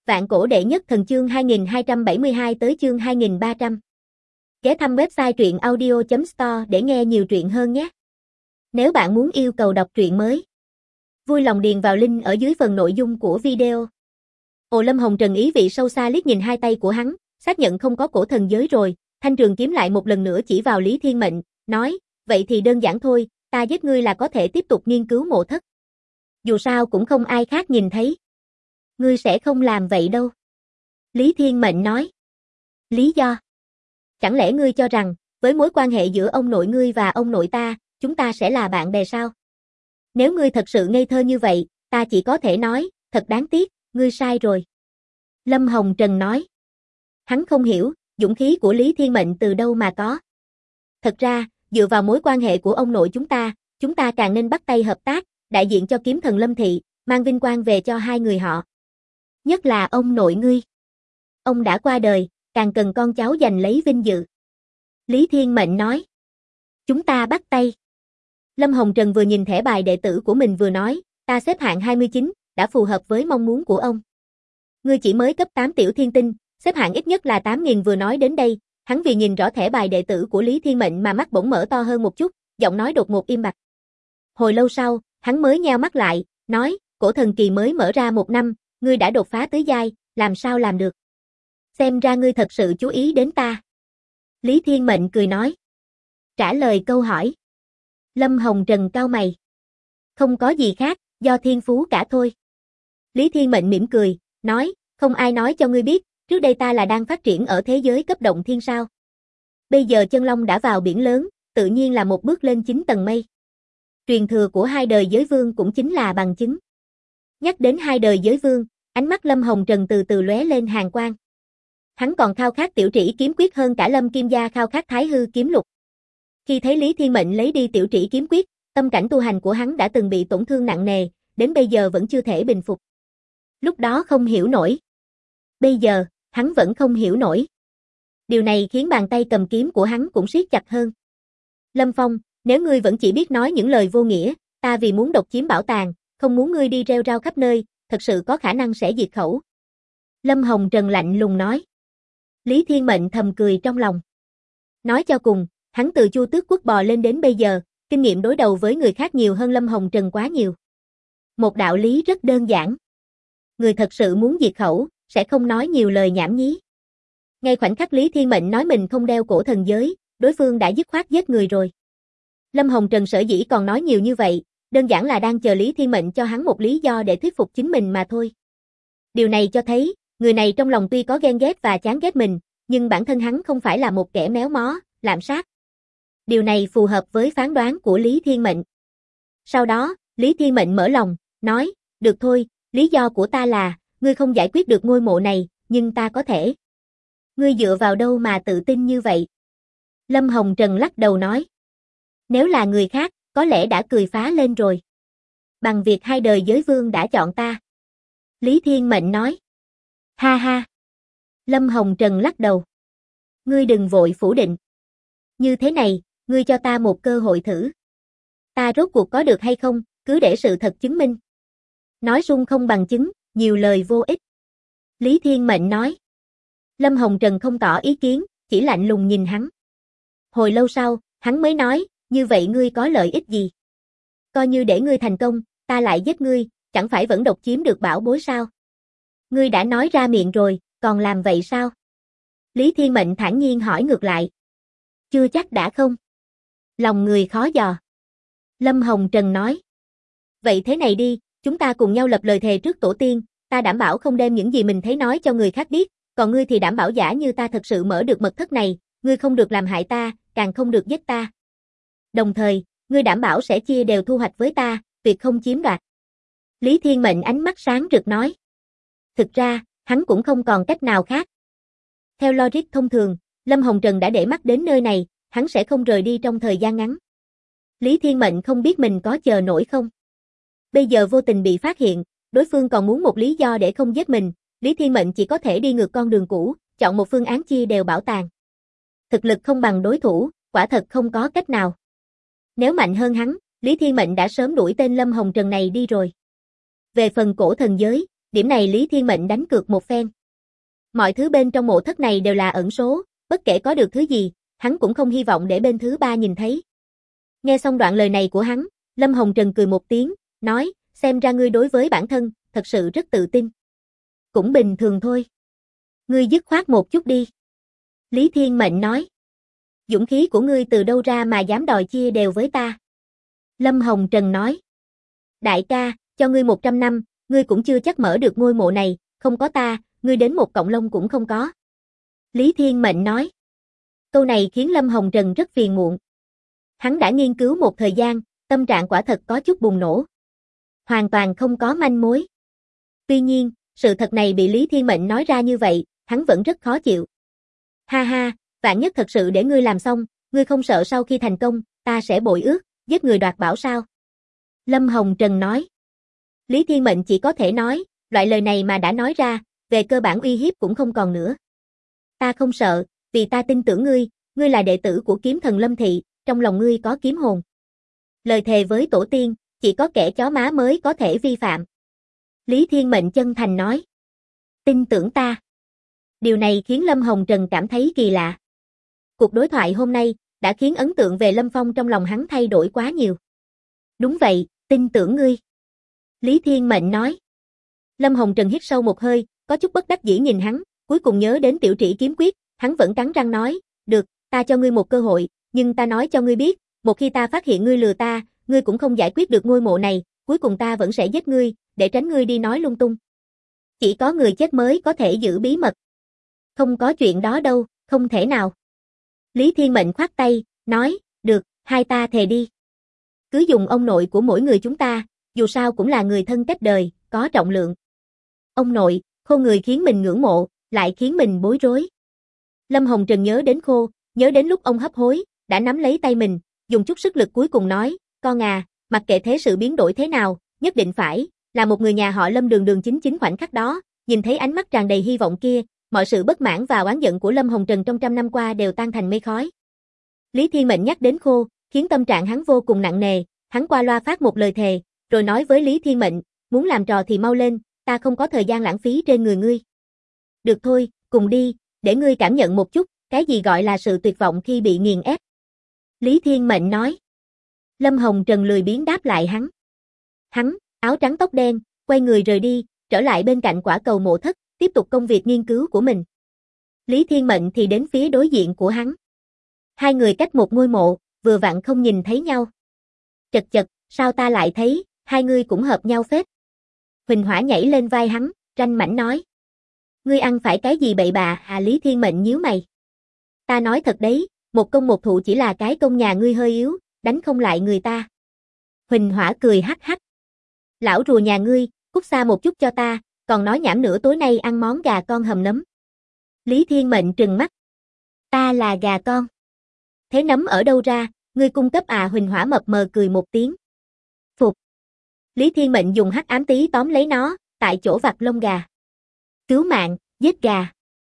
Vạn cổ đệ nhất thần chương 2272 tới chương 2300. Ghé thăm website truyện audio.store để nghe nhiều truyện hơn nhé. Nếu bạn muốn yêu cầu đọc truyện mới, vui lòng điền vào link ở dưới phần nội dung của video. Lâm Hồng Trần ý vị sâu xa liếc nhìn hai tay của hắn, xác nhận không có cổ thần giới rồi, thanh trường kiếm lại một lần nữa chỉ vào Lý Thiên Mệnh, nói, vậy thì đơn giản thôi, ta giết ngươi là có thể tiếp tục nghiên cứu mộ thất. Dù sao cũng không ai khác nhìn thấy. Ngươi sẽ không làm vậy đâu. Lý Thiên Mệnh nói. Lý do? Chẳng lẽ ngươi cho rằng, với mối quan hệ giữa ông nội ngươi và ông nội ta, chúng ta sẽ là bạn bè sao? Nếu ngươi thật sự ngây thơ như vậy, ta chỉ có thể nói, thật đáng tiếc, ngươi sai rồi. Lâm Hồng Trần nói. Hắn không hiểu, dũng khí của Lý Thiên Mệnh từ đâu mà có. Thật ra, dựa vào mối quan hệ của ông nội chúng ta càng nên bắt tay hợp tác, đại diện cho kiếm thần Lâm Thị, mang vinh quang về cho hai người họ. Nhất là ông nội ngươi. Ông đã qua đời, càng cần con cháu giành lấy vinh dự. Lý Thiên Mệnh nói. Chúng ta bắt tay. Lâm Hồng Trần vừa nhìn thẻ bài đệ tử của mình vừa nói, ta xếp hạng 29, đã phù hợp với mong muốn của ông. Ngươi chỉ mới cấp 8 tiểu thiên tinh, xếp hạng ít nhất là 8.000 vừa nói đến đây, hắn vì nhìn rõ thẻ bài đệ tử của Lý Thiên Mệnh mà mắt bỗng mở to hơn một chút, giọng nói đột ngột im bặt. Hồi lâu sau, hắn mới nheo mắt lại, nói, cổ thần kỳ mới mở ra 1 năm, ngươi đã đột phá tứ giai, làm sao làm được? Xem ra ngươi thật sự chú ý đến ta. Lý Thiên Mệnh cười nói. Trả lời câu hỏi. Lâm Hồng Trần cau mày. Không có gì khác, do thiên phú cả thôi. Lý Thiên Mệnh mỉm cười, nói, không ai nói cho ngươi biết, trước đây ta là đang phát triển ở thế giới cấp động thiên sao. Bây giờ chân long đã vào biển lớn, tự nhiên là một bước lên 9 tầng mây. Truyền thừa của hai đời giới vương cũng chính là bằng chứng. Nhắc đến hai đời giới vương, ánh mắt Lâm Hồng Trần từ từ lóe lên hàn quang. Hắn còn khao khát tiểu trĩ kiếm quyết hơn cả Lâm Kim Gia khao khát Thái Hư kiếm lục. Khi thấy Lý Thiên Mệnh lấy đi tiểu trĩ kiếm quyết, tâm cảnh tu hành của hắn đã từng bị tổn thương nặng nề, đến bây giờ vẫn chưa thể bình phục. Lúc đó không hiểu nổi. Bây giờ, hắn vẫn không hiểu nổi. Điều này khiến bàn tay cầm kiếm của hắn cũng siết chặt hơn. Lâm Phong, nếu ngươi vẫn chỉ biết nói những lời vô nghĩa, ta vì muốn độc chiếm bảo tàng, không muốn ngươi đi rêu rao khắp nơi, thật sự có khả năng sẽ diệt khẩu. Lâm Hồng Trần lạnh lùng nói. Lý Thiên Mệnh thầm cười trong lòng. Nói cho cùng, hắn từ Chu Tước Quốc bò lên đến bây giờ, kinh nghiệm đối đầu với người khác nhiều hơn Lâm Hồng Trần quá nhiều. Một đạo lý rất đơn giản. Người thật sự muốn diệt khẩu, sẽ không nói nhiều lời nhảm nhí. Ngay khoảnh khắc Lý Thiên Mệnh nói mình không đeo cổ thần giới, đối phương đã dứt khoát giết người rồi. Lâm Hồng Trần sở dĩ còn nói nhiều như vậy, đơn giản là đang chờ Lý Thiên Mệnh cho hắn một lý do để thuyết phục chính mình mà thôi. Điều này cho thấy, người này trong lòng tuy có ghen ghét và chán ghét mình, nhưng bản thân hắn không phải là một kẻ méo mó, lạm sát. Điều này phù hợp với phán đoán của Lý Thiên Mệnh. Sau đó, Lý Thiên Mệnh mở lòng, nói, được thôi, lý do của ta là, ngươi không giải quyết được ngôi mộ này, nhưng ta có thể. Ngươi dựa vào đâu mà tự tin như vậy? Lâm Hồng Trần lắc đầu nói. Nếu là người khác, có lẽ đã cười phá lên rồi. Bằng việc hai đời giới vương đã chọn ta. Lý Thiên Mệnh nói. Ha ha. Lâm Hồng Trần lắc đầu. Ngươi đừng vội phủ định. Như thế này, ngươi cho ta một cơ hội thử. Ta rốt cuộc có được hay không, cứ để sự thật chứng minh. Nói suông không bằng chứng, nhiều lời vô ích. Lý Thiên Mệnh nói. Lâm Hồng Trần không tỏ ý kiến, chỉ lạnh lùng nhìn hắn. Hồi lâu sau, hắn mới nói, như vậy ngươi có lợi ích gì? Coi như để ngươi thành công, ta lại giết ngươi, chẳng phải vẫn độc chiếm được bảo bối sao? Ngươi đã nói ra miệng rồi, còn làm vậy sao? Lý Thiên Mệnh thản nhiên hỏi ngược lại. Chưa chắc đã không. Lòng người khó dò. Lâm Hồng Trần nói. Vậy thế này đi, chúng ta cùng nhau lập lời thề trước tổ tiên, ta đảm bảo không đem những gì mình thấy nói cho người khác biết, còn ngươi thì đảm bảo giả như ta thật sự mở được mật thất này, ngươi không được làm hại ta, càng không được giết ta. Đồng thời, ngươi đảm bảo sẽ chia đều thu hoạch với ta, tuyệt không chiếm đoạt. Lý Thiên Mệnh ánh mắt sáng rực nói. Thực ra, hắn cũng không còn cách nào khác. Theo logic thông thường, Lâm Hồng Trần đã để mắt đến nơi này, hắn sẽ không rời đi trong thời gian ngắn. Lý Thiên Mệnh không biết mình có chờ nổi không. Bây giờ vô tình bị phát hiện, đối phương còn muốn một lý do để không giết mình, Lý Thiên Mệnh chỉ có thể đi ngược con đường cũ, chọn một phương án chia đều bảo tàng. Thực lực không bằng đối thủ, quả thật không có cách nào. Nếu mạnh hơn hắn, Lý Thiên Mệnh đã sớm đuổi tên Lâm Hồng Trần này đi rồi. Về phần cổ thần giới, điểm này Lý Thiên Mệnh đánh cược một phen. Mọi thứ bên trong mộ thất này đều là ẩn số, bất kể có được thứ gì, hắn cũng không hy vọng để bên thứ ba nhìn thấy. Nghe xong đoạn lời này của hắn, Lâm Hồng Trần cười một tiếng, nói, xem ra ngươi đối với bản thân, thật sự rất tự tin. Cũng bình thường thôi. Ngươi dứt khoát một chút đi. Lý Thiên Mệnh nói. Dũng khí của ngươi từ đâu ra mà dám đòi chia đều với ta? Lâm Hồng Trần nói. Đại ca, cho ngươi 100 năm, ngươi cũng chưa chắc mở được ngôi mộ này, không có ta, ngươi đến một cọng lông cũng không có. Lý Thiên Mệnh nói. Câu này khiến Lâm Hồng Trần rất phiền muộn. Hắn đã nghiên cứu một thời gian, tâm trạng quả thật có chút bùng nổ. Hoàn toàn không có manh mối. Tuy nhiên, sự thật này bị Lý Thiên Mệnh nói ra như vậy, hắn vẫn rất khó chịu. Ha ha, vạn nhất thật sự để ngươi làm xong, ngươi không sợ sau khi thành công, ta sẽ bội ước, giết người đoạt bảo sao? Lâm Hồng Trần nói. Lý Thiên Mệnh chỉ có thể nói, loại lời này mà đã nói ra, về cơ bản uy hiếp cũng không còn nữa. Ta không sợ, vì ta tin tưởng ngươi, ngươi là đệ tử của kiếm thần Lâm Thị, trong lòng ngươi có kiếm hồn. Lời thề với tổ tiên, chỉ có kẻ chó má mới có thể vi phạm. Lý Thiên Mệnh chân thành nói. Tin tưởng ta. Điều này khiến Lâm Hồng Trần cảm thấy kỳ lạ. Cuộc đối thoại hôm nay đã khiến ấn tượng về Lâm Phong trong lòng hắn thay đổi quá nhiều. Đúng vậy, tin tưởng ngươi. Lý Thiên Mệnh nói. Lâm Hồng Trần hít sâu một hơi, có chút bất đắc dĩ nhìn hắn, cuối cùng nhớ đến tiểu trĩ kiếm quyết, hắn vẫn cắn răng nói, được, ta cho ngươi một cơ hội, nhưng ta nói cho ngươi biết, một khi ta phát hiện ngươi lừa ta, ngươi cũng không giải quyết được ngôi mộ này, cuối cùng ta vẫn sẽ giết ngươi, để tránh ngươi đi nói lung tung. Chỉ có người chết mới có thể giữ bí mật. Không có chuyện đó đâu, không thể nào. Lý Thiên Mệnh khoát tay, nói, được, hai ta thề đi. Cứ dùng ông nội của mỗi người chúng ta, dù sao cũng là người thân cách đời, có trọng lượng. Ông nội, Khô người khiến mình ngưỡng mộ, lại khiến mình bối rối. Lâm Hồng Trần nhớ đến Khô, nhớ đến lúc ông hấp hối, đã nắm lấy tay mình, dùng chút sức lực cuối cùng nói, con à, mặc kệ thế sự biến đổi thế nào, nhất định phải, là một người nhà họ Lâm đường đường chính chính khoảnh khắc đó, nhìn thấy ánh mắt tràn đầy hy vọng kia, mọi sự bất mãn và oán giận của Lâm Hồng Trần trong trăm năm qua đều tan thành mây khói. Lý Thiên Mệnh nhắc đến Khô, khiến tâm trạng hắn vô cùng nặng nề, hắn qua loa phát một lời thề, rồi nói với Lý Thiên Mệnh, muốn làm trò thì mau lên, ta không có thời gian lãng phí trên người ngươi. Được thôi, cùng đi, để ngươi cảm nhận một chút, cái gì gọi là sự tuyệt vọng khi bị nghiền ép. Lý Thiên Mệnh nói. Lâm Hồng Trần lười biếng đáp lại hắn. Hắn, áo trắng tóc đen, quay người rời đi, trở lại bên cạnh quả cầu mộ thất, tiếp tục công việc nghiên cứu của mình. Lý Thiên Mệnh thì đến phía đối diện của hắn. Hai người cách một ngôi mộ, vừa vặn không nhìn thấy nhau. Chật chật, sao ta lại thấy, hai người cũng hợp nhau phết. Huỳnh Hỏa nhảy lên vai hắn, ranh mảnh nói. Ngươi ăn phải cái gì bậy bạ à? Lý Thiên Mệnh nhíu mày. Ta nói thật đấy, một công một thụ chỉ là cái công nhà ngươi hơi yếu, đánh không lại người ta. Huỳnh Hỏa cười hắc hắc. Lão rùa nhà ngươi, cút xa một chút cho ta, còn nói nhảm nữa tối nay ăn món gà con hầm nấm. Lý Thiên Mệnh trừng mắt. Ta là gà con. Thế nấm ở đâu ra, ngươi cung cấp à? Huỳnh Hỏa mập mờ cười một tiếng. Phục. Lý Thiên Mệnh dùng hắc ám tí tóm lấy nó, tại chỗ vặt lông gà. Cứu mạng, giết gà.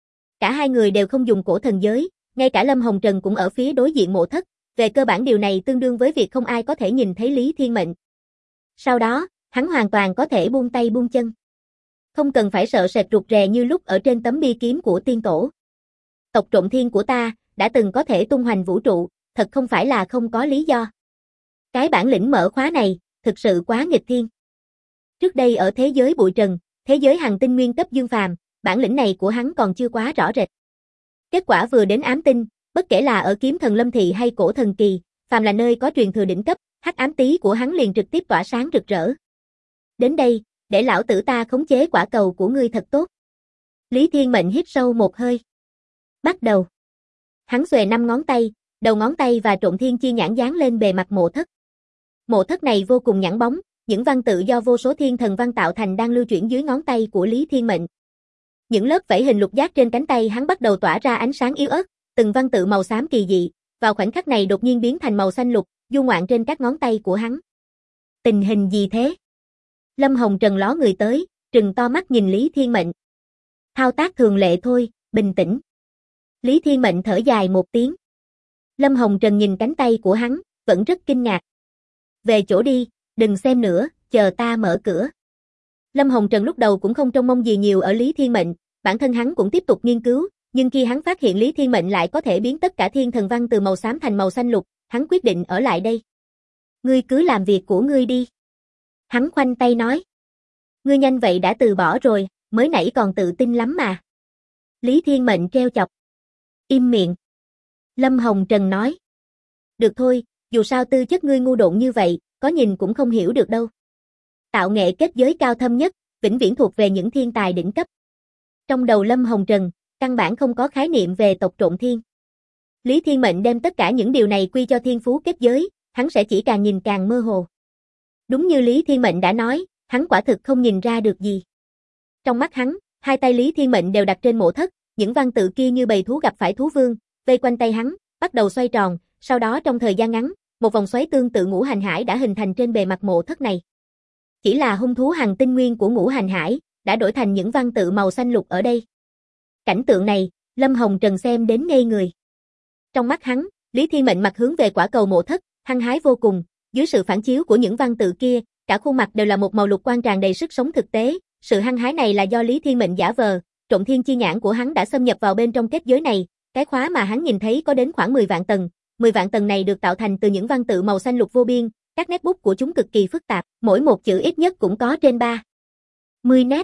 Cả hai người đều không dùng cổ thần giới, ngay cả Lâm Hồng Trần cũng ở phía đối diện mộ thất, về cơ bản điều này tương đương với việc không ai có thể nhìn thấy Lý Thiên Mệnh. Sau đó, hắn hoàn toàn có thể buông tay buông chân. Không cần phải sợ sệt rụt rè như lúc ở trên tấm bia kiếm của tiên tổ. Tộc Trộm Thiên của ta, đã từng có thể tung hoành vũ trụ, thật không phải là không có lý do. Cái bản lĩnh mở khóa này, thực sự quá nghịch thiên. Trước đây ở thế giới bụi trần, thế giới hành tinh nguyên cấp dương phàm, bản lĩnh này của hắn còn chưa quá rõ rệt. Kết quả vừa đến ám tinh, bất kể là ở kiếm thần Lâm Thị hay cổ thần kỳ, phàm là nơi có truyền thừa đỉnh cấp, hắc ám tí của hắn liền trực tiếp tỏa sáng rực rỡ. Đến đây, để lão tử ta khống chế quả cầu của ngươi thật tốt. Lý Thiên Mệnh hít sâu một hơi. Bắt đầu. Hắn xuề 5 ngón tay, đầu ngón tay và Trộm Thiên chi nhãn dán lên bề mặt mộ thất. Mộ thất này vô cùng nhẵn bóng, những văn tự do vô số thiên thần văn tạo thành đang lưu chuyển dưới ngón tay của Lý Thiên Mệnh. Những lớp vảy hình lục giác trên cánh tay hắn bắt đầu tỏa ra ánh sáng yếu ớt, từng văn tự màu xám kỳ dị, vào khoảnh khắc này đột nhiên biến thành màu xanh lục, du ngoạn trên các ngón tay của hắn. Tình hình gì thế? Lâm Hồng Trần ló người tới, trừng to mắt nhìn Lý Thiên Mệnh. Thao tác thường lệ thôi, bình tĩnh. Lý Thiên Mệnh thở dài một tiếng. Lâm Hồng Trần nhìn cánh tay của hắn, vẫn rất kinh ngạc. Về chỗ đi, đừng xem nữa, chờ ta mở cửa. Lâm Hồng Trần lúc đầu cũng không trông mong gì nhiều ở Lý Thiên Mệnh, bản thân hắn cũng tiếp tục nghiên cứu, nhưng khi hắn phát hiện Lý Thiên Mệnh lại có thể biến tất cả thiên thần văn từ màu xám thành màu xanh lục, hắn quyết định ở lại đây. Ngươi cứ làm việc của ngươi đi. Hắn khoanh tay nói. Ngươi nhanh vậy đã từ bỏ rồi, mới nãy còn tự tin lắm mà. Lý Thiên Mệnh trêu chọc. Im miệng. Lâm Hồng Trần nói. Được thôi, dù sao tư chất ngươi ngu độn như vậy, có nhìn cũng không hiểu được đâu. Tạo nghệ kết giới cao thâm nhất, vĩnh viễn thuộc về những thiên tài đỉnh cấp. Trong đầu Lâm Hồng Trần, căn bản không có khái niệm về tộc trộn thiên. Lý Thiên Mệnh đem tất cả những điều này quy cho thiên phú kết giới, hắn sẽ chỉ càng nhìn càng mơ hồ. Đúng như Lý Thiên Mệnh đã nói, hắn quả thực không nhìn ra được gì. Trong mắt hắn, hai tay Lý Thiên Mệnh đều đặt trên mộ thất, những văn tự kia như bầy thú gặp phải thú vương, vây quanh tay hắn, bắt đầu xoay tròn, sau đó trong thời gian ngắn, một vòng xoáy tương tự ngũ hành hải đã hình thành trên bề mặt mộ thất này. Chỉ là hung thú hằng tinh nguyên của ngũ hành hải, đã đổi thành những văn tự màu xanh lục ở đây. Cảnh tượng này, Lâm Hồng Trần xem đến ngây người. Trong mắt hắn, Lý Thiên Mệnh mặt hướng về quả cầu mộ thất, hăng hái vô cùng, dưới sự phản chiếu của những văn tự kia, cả khuôn mặt đều là một màu lục quang tràn đầy sức sống thực tế, sự hăng hái này là do Lý Thiên Mệnh giả vờ, trộn thiên chi nhãn của hắn đã xâm nhập vào bên trong kết giới này, cái khóa mà hắn nhìn thấy có đến khoảng 10 vạn tầng, 10 vạn tầng này được tạo thành từ những văn tự màu xanh lục vô biên, các nét bút của chúng cực kỳ phức tạp, mỗi một chữ ít nhất cũng có trên 30 nét.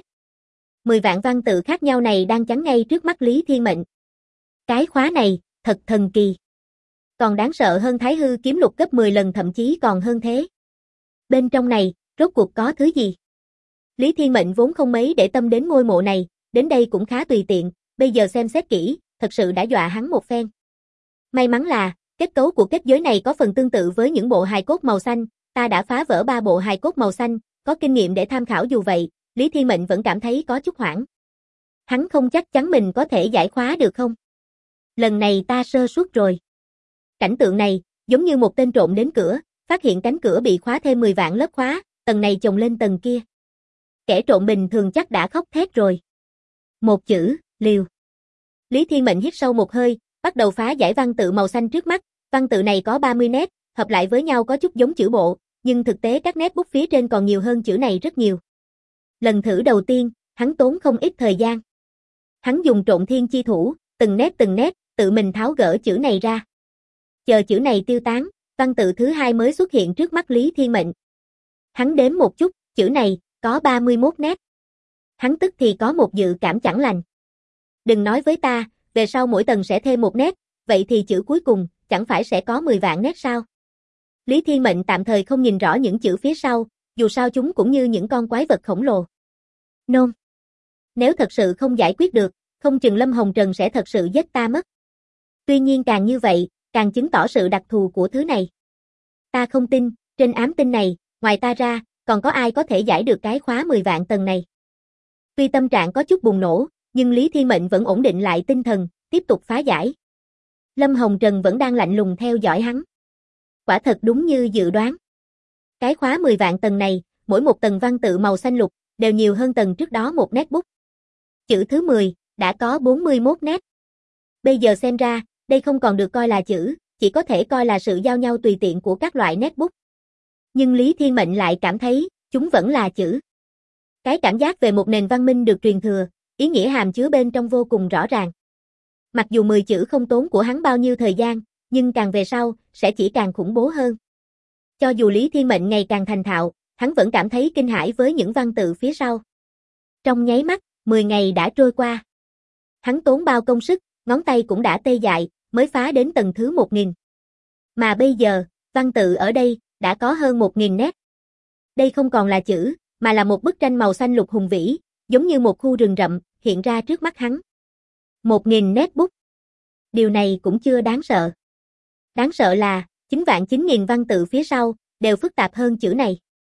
10 vạn văn tự khác nhau này đang chắn ngay trước mắt Lý Thiên Mệnh. Cái khóa này, thật thần kỳ. Còn đáng sợ hơn Thái Hư kiếm lục gấp 10 lần thậm chí còn hơn thế. Bên trong này, rốt cuộc có thứ gì? Lý Thiên Mệnh vốn không mấy để tâm đến ngôi mộ này, đến đây cũng khá tùy tiện, bây giờ xem xét kỹ, thật sự đã dọa hắn một phen. May mắn là, kết cấu của kết giới này có phần tương tự với những bộ hài cốt màu xanh, ta đã phá vỡ 3 bộ hài cốt màu xanh, có kinh nghiệm để tham khảo dù vậy, Lý Thiên Mệnh vẫn cảm thấy có chút hoảng. Hắn không chắc chắn mình có thể giải khóa được không? Lần này ta sơ suất rồi. Cảnh tượng này, giống như một tên trộm đến cửa, phát hiện cánh cửa bị khóa thêm 10 vạn lớp khóa, tầng này chồng lên tầng kia. Kẻ trộm bình thường chắc đã khóc thét rồi. Một chữ, liều. Lý Thiên Mệnh hít sâu một hơi, bắt đầu phá giải văn tự màu xanh trước mắt, văn tự này có 30 nét, hợp lại với nhau có chút giống chữ bộ, nhưng thực tế các nét bút phía trên còn nhiều hơn chữ này rất nhiều. Lần thử đầu tiên, hắn tốn không ít thời gian. Hắn dùng trộn thiên chi thủ, từng nét, tự mình tháo gỡ chữ này ra. Chờ chữ này tiêu tán, văn tự thứ hai mới xuất hiện trước mắt Lý Thiên Mệnh. Hắn đếm một chút, chữ này, có 31 nét. Hắn tức thì có một dự cảm chẳng lành. Đừng nói với ta, về sau mỗi tầng sẽ thêm một nét, vậy thì chữ cuối cùng, chẳng phải sẽ có 10 vạn nét sao? Lý Thiên Mệnh tạm thời không nhìn rõ những chữ phía sau, dù sao chúng cũng như những con quái vật khổng lồ. Nôn. Nếu thật sự không giải quyết được, không chừng Lâm Hồng Trần sẽ thật sự giết ta mất. Tuy nhiên càng như vậy, càng chứng tỏ sự đặc thù của thứ này. Ta không tin, trên ám tinh này, ngoài ta ra, còn có ai có thể giải được cái khóa 10 vạn tầng này. Tuy tâm trạng có chút bùng nổ, nhưng Lý Thiên Mệnh vẫn ổn định lại tinh thần, tiếp tục phá giải. Lâm Hồng Trần vẫn đang lạnh lùng theo dõi hắn. Quả thật đúng như dự đoán. Cái khóa 10 vạn tầng này, mỗi một tầng văn tự màu xanh lục, đều nhiều hơn tầng trước đó một nét bút. Chữ thứ 10, đã có 41 nét. Bây giờ xem ra, đây không còn được coi là chữ, chỉ có thể coi là sự giao nhau tùy tiện của các loại nét bút. Nhưng Lý Thiên Mệnh lại cảm thấy, chúng vẫn là chữ. Cái cảm giác về một nền văn minh được truyền thừa, ý nghĩa hàm chứa bên trong vô cùng rõ ràng. Mặc dù 10 chữ không tốn của hắn bao nhiêu thời gian, nhưng càng về sau, sẽ chỉ càng khủng bố hơn. Cho dù Lý Thiên Mệnh ngày càng thành thạo, hắn vẫn cảm thấy kinh hãi với những văn tự phía sau. Trong nháy mắt, 10 ngày đã trôi qua. Hắn tốn bao công sức, ngón tay cũng đã tê dại, mới phá đến tầng thứ 1000. Mà bây giờ, văn tự ở đây, đã có hơn 1000 nét. Đây không còn là chữ, mà là một bức tranh màu xanh lục hùng vĩ, giống như một khu rừng rậm, hiện ra trước mắt hắn. 1000 nét bút. Điều này cũng chưa đáng sợ. Đáng sợ là, 99000 văn tự phía sau, đều phức tạp hơn chữ này.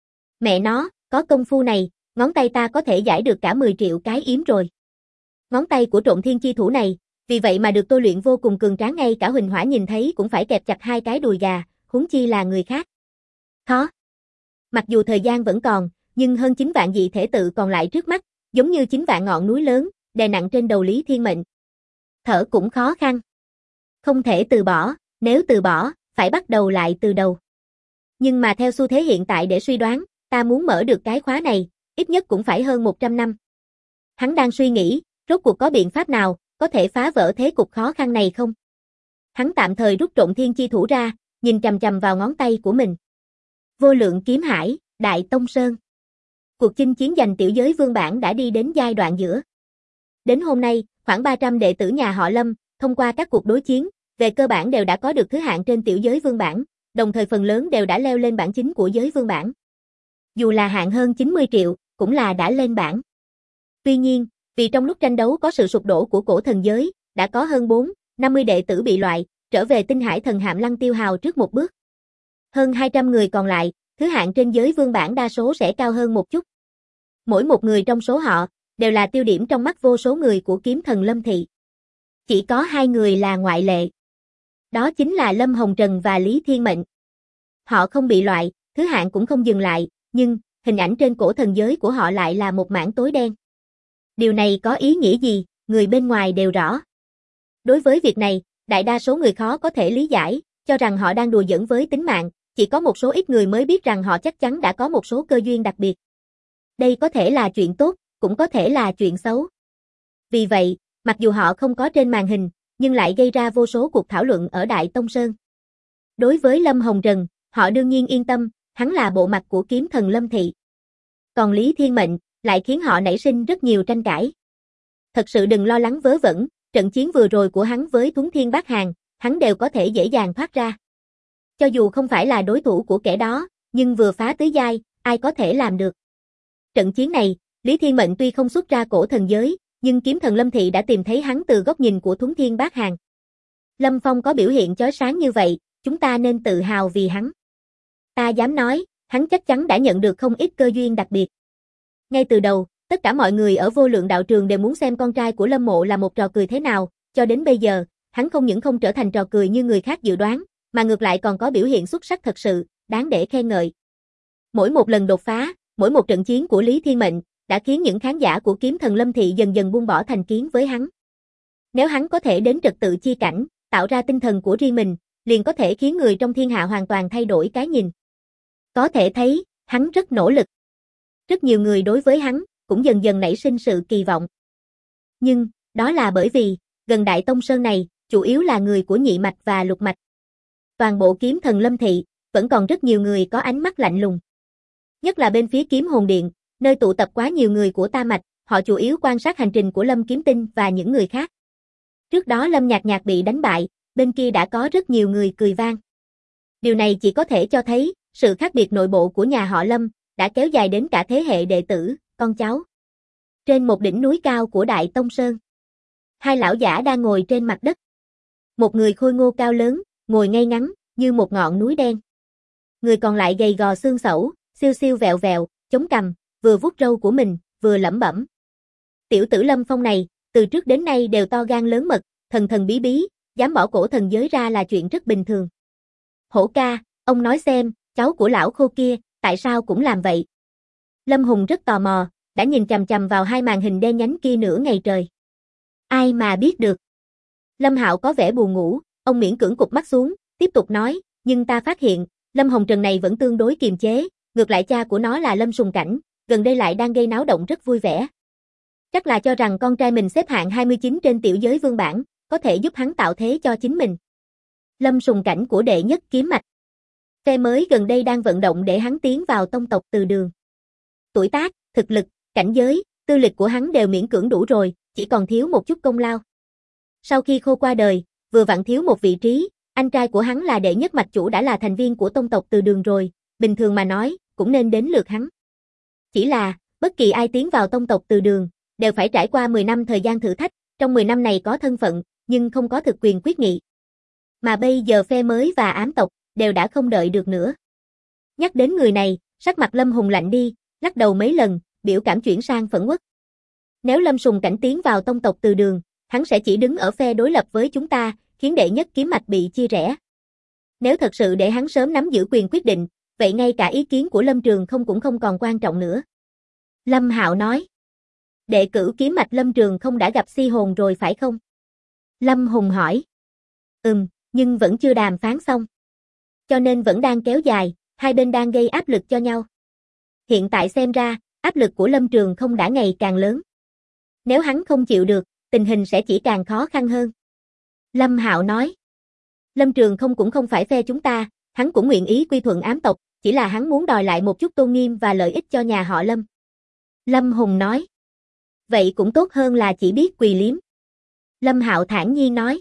Mẹ nó, có công phu này, ngón tay ta có thể giải được cả 10 triệu cái yếm rồi. Ngón tay của trộn thiên chi thủ này, vì vậy mà được tôi luyện vô cùng cường tráng, ngay cả Huỳnh Hỏa nhìn thấy cũng phải kẹp chặt hai cái đùi gà, huống chi là người khác. Khó. Mặc dù thời gian vẫn còn, nhưng hơn 9 vạn dị thể tự còn lại trước mắt, giống như 9 vạn ngọn núi lớn, đè nặng trên đầu Lý Thiên Mệnh. Thở cũng khó khăn. Không thể từ bỏ, nếu từ bỏ, phải bắt đầu lại từ đầu. Nhưng mà theo xu thế hiện tại để suy đoán, ta muốn mở được cái khóa này, ít nhất cũng phải hơn 100 năm. Hắn đang suy nghĩ, rốt cuộc có biện pháp nào có thể phá vỡ thế cục khó khăn này không? Hắn tạm thời rút Trộn Thiên Chi Thủ ra, nhìn chằm chằm vào ngón tay của mình. Vô Lượng Kiếm Hải, Đại Tông Sơn. Cuộc chinh chiến giành tiểu giới vương bản đã đi đến giai đoạn giữa. Đến hôm nay, khoảng 300 đệ tử nhà họ Lâm, thông qua các cuộc đối chiến, về cơ bản đều đã có được thứ hạng trên tiểu giới vương bản, đồng thời phần lớn đều đã leo lên bảng chính của giới vương bản. Dù là hạng hơn 90 triệu, cũng là đã lên bảng. Tuy nhiên, vì trong lúc tranh đấu có sự sụp đổ của cổ thần giới, đã có hơn 50 đệ tử bị loại, trở về Tinh Hải Thần Hạm Lăng tiêu hào trước một bước. Hơn 200 người còn lại, thứ hạng trên giới vương bản đa số sẽ cao hơn một chút. Mỗi một người trong số họ, đều là tiêu điểm trong mắt vô số người của kiếm thần Lâm Thị. Chỉ có 2 người là ngoại lệ. Đó chính là Lâm Hồng Trần và Lý Thiên Mệnh. Họ không bị loại, thứ hạng cũng không dừng lại, nhưng, hình ảnh trên cổ thần giới của họ lại là một mảng tối đen. Điều này có ý nghĩa gì, người bên ngoài đều rõ. Đối với việc này, đại đa số người khó có thể lý giải, cho rằng họ đang đùa giỡn với tính mạng, chỉ có một số ít người mới biết rằng họ chắc chắn đã có một số cơ duyên đặc biệt. Đây có thể là chuyện tốt, cũng có thể là chuyện xấu. Vì vậy, mặc dù họ không có trên màn hình, nhưng lại gây ra vô số cuộc thảo luận ở Đại Tông Sơn. Đối với Lâm Hồng Trần, họ đương nhiên yên tâm, hắn là bộ mặt của kiếm thần Lâm Thị. Còn Lý Thiên Mệnh, lại khiến họ nảy sinh rất nhiều tranh cãi. Thật sự đừng lo lắng vớ vẩn, trận chiến vừa rồi của hắn với Thuấn Thiên Bát Hàn, hắn đều có thể dễ dàng thoát ra. Cho dù không phải là đối thủ của kẻ đó, nhưng vừa phá tứ giai, ai có thể làm được. Trận chiến này, Lý Thiên Mệnh tuy không xuất ra cổ thần giới, nhưng kiếm thần Lâm Thị đã tìm thấy hắn từ góc nhìn của Thuấn Thiên Bát Hàn. Lâm Phong có biểu hiện chói sáng như vậy, chúng ta nên tự hào vì hắn. Ta dám nói, hắn chắc chắn đã nhận được không ít cơ duyên đặc biệt. Ngay từ đầu, tất cả mọi người ở Vô Lượng đạo trường đều muốn xem con trai của Lâm Mộ là một trò cười thế nào, cho đến bây giờ, hắn không những không trở thành trò cười như người khác dự đoán, mà ngược lại còn có biểu hiện xuất sắc thật sự, đáng để khen ngợi. Mỗi một lần đột phá, mỗi một trận chiến của Lý Thiên Mệnh, đã khiến những khán giả của kiếm thần Lâm Thị dần dần buông bỏ thành kiến với hắn. Nếu hắn có thể đến trật tự chi cảnh, tạo ra tinh thần của riêng mình, liền có thể khiến người trong thiên hạ hoàn toàn thay đổi cái nhìn. Có thể thấy, hắn rất nỗ lực. Rất nhiều người đối với hắn, cũng dần dần nảy sinh sự kỳ vọng. Nhưng, đó là bởi vì, gần Đại Tông Sơn này, chủ yếu là người của nhị mạch và lục mạch. Toàn bộ kiếm thần Lâm Thị, vẫn còn rất nhiều người có ánh mắt lạnh lùng. Nhất là bên phía kiếm hồn điện, nơi tụ tập quá nhiều người của tam mạch, họ chủ yếu quan sát hành trình của Lâm Kiếm Tinh và những người khác. Trước đó Lâm Nhạc Nhạc bị đánh bại, bên kia đã có rất nhiều người cười vang. Điều này chỉ có thể cho thấy, sự khác biệt nội bộ của nhà họ Lâm, đã kéo dài đến cả thế hệ đệ tử, con cháu. Trên một đỉnh núi cao của Đại Tông Sơn, 2 lão giả đang ngồi trên mặt đất. Một người khôi ngô cao lớn, ngồi ngay ngắn, như một ngọn núi đen. Người còn lại gầy gò xương xẩu, siêu siêu vẹo vẹo, chống cằm, vừa vuốt râu của mình, vừa lẩm bẩm. Tiểu tử Lâm Phong này, từ trước đến nay đều to gan lớn mật, thần thần bí bí, dám bỏ cổ thần giới ra là chuyện rất bình thường. Hổ ca, ông nói xem, cháu của lão khô kia, tại sao cũng làm vậy? Lâm Hùng rất tò mò, đã nhìn chằm chằm vào 2 màn hình đen nhánh kia nửa ngày trời. Ai mà biết được. Lâm Hạo có vẻ buồn ngủ, ông miễn cưỡng cụp mắt xuống, tiếp tục nói, nhưng ta phát hiện, Lâm Hồng Trần này vẫn tương đối kiềm chế, ngược lại cha của nó là Lâm Sùng Cảnh, gần đây lại đang gây náo động rất vui vẻ. Chắc là cho rằng con trai mình xếp hạng 29 trên tiểu giới vương bảng, có thể giúp hắn tạo thế cho chính mình. Lâm Sùng Cảnh của đệ nhất kiếm mạch. Phe mới gần đây đang vận động để hắn tiến vào tông tộc Từ Đường. Tuổi tác, thực lực, cảnh giới, tư lịch của hắn đều miễn cưỡng đủ rồi, chỉ còn thiếu một chút công lao. Sau khi Khô qua đời, vừa vặn thiếu một vị trí, anh trai của hắn là đệ nhất mạch chủ đã là thành viên của tông tộc Từ Đường rồi, bình thường mà nói, cũng nên đến lượt hắn. Chỉ là, bất kỳ ai tiến vào tông tộc Từ Đường, đều phải trải qua 10 năm thời gian thử thách, trong 10 năm này có thân phận, nhưng không có thực quyền quyết nghị. Mà bây giờ phe mới và ám tộc, đều đã không đợi được nữa. Nhắc đến người này, sắc mặt Lâm Hùng lạnh đi, lắc đầu mấy lần, biểu cảm chuyển sang phẫn uất. Nếu Lâm Sùng Cảnh tiến vào tông tộc Từ Đường, hắn sẽ chỉ đứng ở phe đối lập với chúng ta, khiến đệ nhất kiếm mạch bị chia rẽ. Nếu thật sự để hắn sớm nắm giữ quyền quyết định, vậy ngay cả ý kiến của Lâm Trường Không cũng không còn quan trọng nữa. Lâm Hạo nói. Đệ cửu kiếm mạch Lâm Trường Không đã gặp Si Hồn rồi phải không? Lâm Hùng hỏi. Nhưng vẫn chưa đàm phán xong. Cho nên vẫn đang kéo dài, hai bên đang gây áp lực cho nhau. Hiện tại xem ra, áp lực của Lâm Trường Không đã ngày càng lớn. Nếu hắn không chịu được, tình hình sẽ chỉ càng khó khăn hơn. Lâm Hạo nói. Lâm Trường Không cũng không phải phe chúng ta, hắn cũng nguyện ý quy thuận ám tộc, chỉ là hắn muốn đòi lại một chút tôn nghiêm và lợi ích cho nhà họ Lâm. Lâm Hùng nói. Vậy cũng tốt hơn là chỉ biết quỳ liếm. Lâm Hạo thản nhiên nói.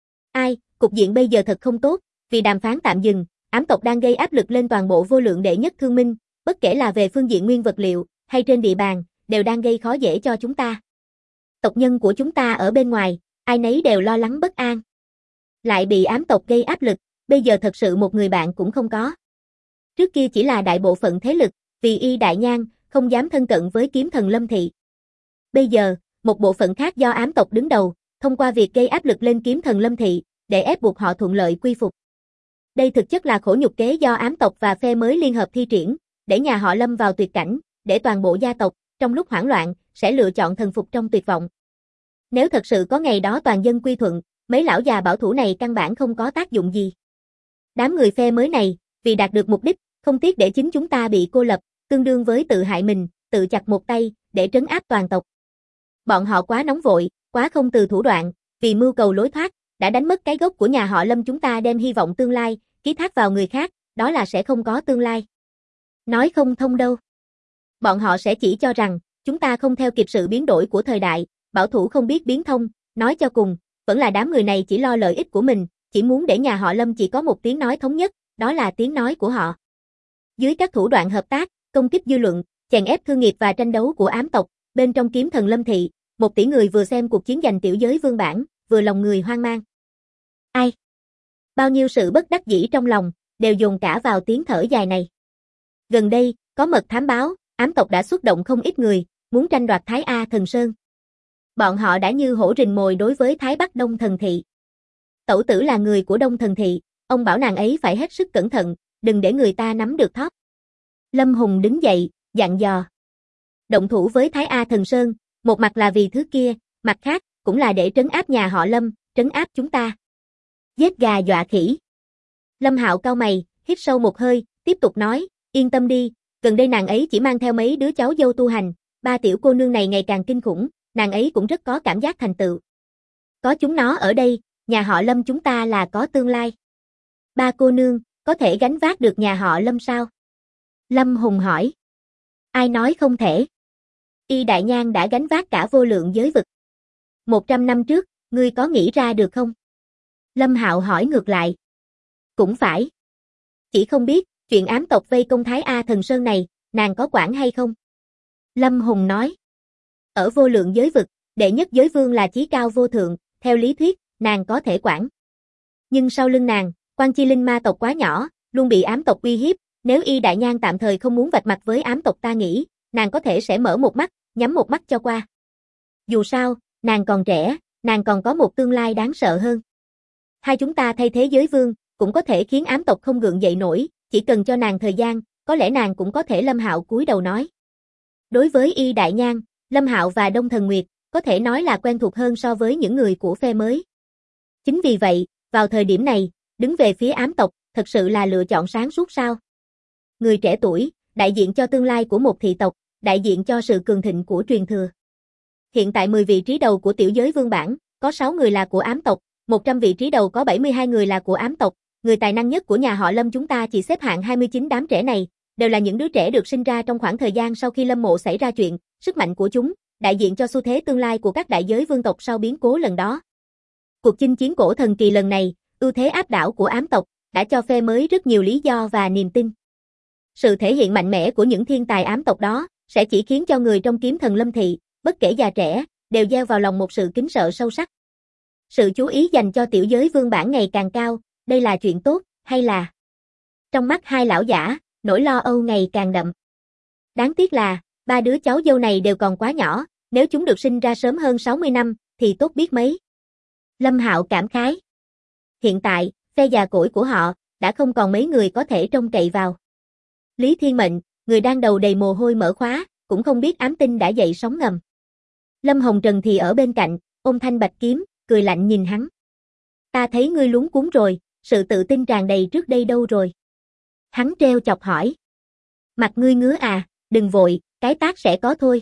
Ai, cục diện bây giờ thật không tốt, vì đàm phán tạm dừng, ám tộc đang gây áp lực lên toàn bộ vô lượng đệ nhất thương minh, bất kể là về phương diện nguyên vật liệu, hay trên địa bàn, đều đang gây khó dễ cho chúng ta. Tộc nhân của chúng ta ở bên ngoài, ai nấy đều lo lắng bất an. Lại bị ám tộc gây áp lực, bây giờ thật sự một người bạn cũng không có. Trước kia chỉ là đại bộ phận thế lực, vì Y Đại Nhan, không dám thân cận với kiếm thần Lâm Thị. Bây giờ, một bộ phận khác do ám tộc đứng đầu, thông qua việc gây áp lực lên kiếm thần Lâm Thị, để ép buộc họ thuận lợi quy phục. Đây thực chất là khổ nhục kế do ám tộc và phe mới liên hợp thi triển, để nhà họ Lâm vào tuyệt cảnh, để toàn bộ gia tộc, trong lúc hoảng loạn, sẽ lựa chọn thần phục trong tuyệt vọng. Nếu thật sự có ngày đó toàn dân quy thuận, mấy lão già bảo thủ này căn bản không có tác dụng gì. Đám người phe mới này, vì đạt được mục đích, không tiếc để chính chúng ta bị cô lập, tương đương với tự hại mình, tự chặt một tay, để trấn áp toàn tộc. Bọn họ quá nóng vội, quá không từ thủ đoạn, vì mưu cầu lối thoát, đã đánh mất cái gốc của nhà họ Lâm chúng ta đem hy vọng tương lai, ký thác vào người khác, đó là sẽ không có tương lai. Nói không thông đâu. Bọn họ sẽ chỉ cho rằng, chúng ta không theo kịp sự biến đổi của thời đại, bảo thủ không biết biến thông, nói cho cùng, vẫn là đám người này chỉ lo lợi ích của mình, chỉ muốn để nhà họ Lâm chỉ có một tiếng nói thống nhất, đó là tiếng nói của họ. Dưới các thủ đoạn hợp tác, công kích dư luận, chèn ép thương nghiệp và tranh đấu của ám tộc, bên trong kiếm thần Lâm Thị, 1 tỷ người vừa xem cuộc chiến giành tiểu giới vương bản, vừa lòng người hoang mang. Ai? Bao nhiêu sự bất đắc dĩ trong lòng, đều dồn cả vào tiếng thở dài này. Gần đây, có mật thám báo, ám tộc đã xuất động không ít người, muốn tranh đoạt Thái A Thần Sơn. Bọn họ đã như hổ rình mồi đối với Thái Bắc Đông Thần Thị. Tẩu tử là người của Đông Thần Thị, ông bảo nàng ấy phải hết sức cẩn thận, đừng để người ta nắm được thóp. Lâm Hùng đứng dậy, dặn dò. Động thủ với Thái A Thần Sơn, một mặt là vì thứ kia, mặt khác, cũng là để trấn áp nhà họ Lâm, trấn áp chúng ta. Giết gà dọa khỉ. Lâm Hạo cau mày, hít sâu một hơi, tiếp tục nói, yên tâm đi, gần đây nàng ấy chỉ mang theo mấy đứa cháu dâu tu hành, 3 tiểu cô nương này ngày càng kinh khủng, nàng ấy cũng rất có cảm giác thành tựu. Có chúng nó ở đây, nhà họ Lâm chúng ta là có tương lai. 3 cô nương, có thể gánh vác được nhà họ Lâm sao? Lâm Hùng hỏi. Ai nói không thể? Y Đại Nhan đã gánh vác cả vô lượng giới vực. 100 năm trước, ngươi có nghĩ ra được không? Lâm Hạo hỏi ngược lại. Cũng phải. Chỉ không biết, chuyện ám tộc vây công Thái A Thần Sơn này, nàng có quản hay không? Lâm Hùng nói. Ở vô lượng giới vực, đệ nhất giới vương là chí cao vô thượng, theo lý thuyết, nàng có thể quản. Nhưng sau lưng nàng, Quan Chi Linh ma tộc quá nhỏ, luôn bị ám tộc uy hiếp, nếu Y Đại Nhan tạm thời không muốn vạch mặt với ám tộc ta nghĩ, nàng có thể sẽ mở một mắt, nhắm một mắt cho qua. Dù sao, nàng còn trẻ, nàng còn có một tương lai đáng sợ hơn. Hai chúng ta thay thế giới vương, cũng có thể khiến ám tộc không gượng dậy nổi, chỉ cần cho nàng thời gian, có lẽ nàng cũng có thể. Lâm Hạo cúi đầu nói. Đối với Y Đại Nhan, Lâm Hạo và Đông Thần Nguyệt, có thể nói là quen thuộc hơn so với những người của phe mới. Chính vì vậy, vào thời điểm này, đứng về phía ám tộc, thật sự là lựa chọn sáng suốt sao? Người trẻ tuổi, đại diện cho tương lai của một thị tộc, đại diện cho sự cường thịnh của truyền thừa. Hiện tại 10 vị trí đầu của tiểu giới vương bảng, có 6 người là của ám tộc, 100 vị trí đầu có 72 người là của ám tộc, người tài năng nhất của nhà họ Lâm chúng ta chỉ xếp hạng 29. Đám trẻ này, đều là những đứa trẻ được sinh ra trong khoảng thời gian sau khi Lâm Mộ xảy ra chuyện, sức mạnh của chúng, đại diện cho xu thế tương lai của các đại giới vương tộc sau biến cố lần đó. Cuộc chinh chiến cổ thần kỳ lần này, ưu thế áp đảo của ám tộc, đã cho phe mới rất nhiều lý do và niềm tin. Sự thể hiện mạnh mẽ của những thiên tài ám tộc đó, sẽ chỉ khiến cho người trong kiếm thần Lâm Thị, bất kể già trẻ, đều gieo vào lòng một sự kính sợ sâu sắc. Sự chú ý dành cho tiểu giới vương bản ngày càng cao, đây là chuyện tốt, hay là... Trong mắt hai lão giả, nỗi lo âu ngày càng đậm. Đáng tiếc là, 3 đứa cháu dâu này đều còn quá nhỏ, nếu chúng được sinh ra sớm hơn 60 năm, thì tốt biết mấy. Lâm Hạo cảm khái. Hiện tại, phe già cỗi của họ, đã không còn mấy người có thể trông cậy vào. Lý Thiên Mệnh, người đang đầu đầy mồ hôi mở khóa, cũng không biết ám tinh đã dậy sóng ngầm. Lâm Hồng Trần thì ở bên cạnh, ôm thanh bạch kiếm, cười lạnh nhìn hắn. Ta thấy ngươi luống cuống rồi, sự tự tin tràn đầy trước đây đâu rồi? Hắn treo chọc hỏi. Mặt ngươi ngứa à, đừng vội, cái tác sẽ có thôi.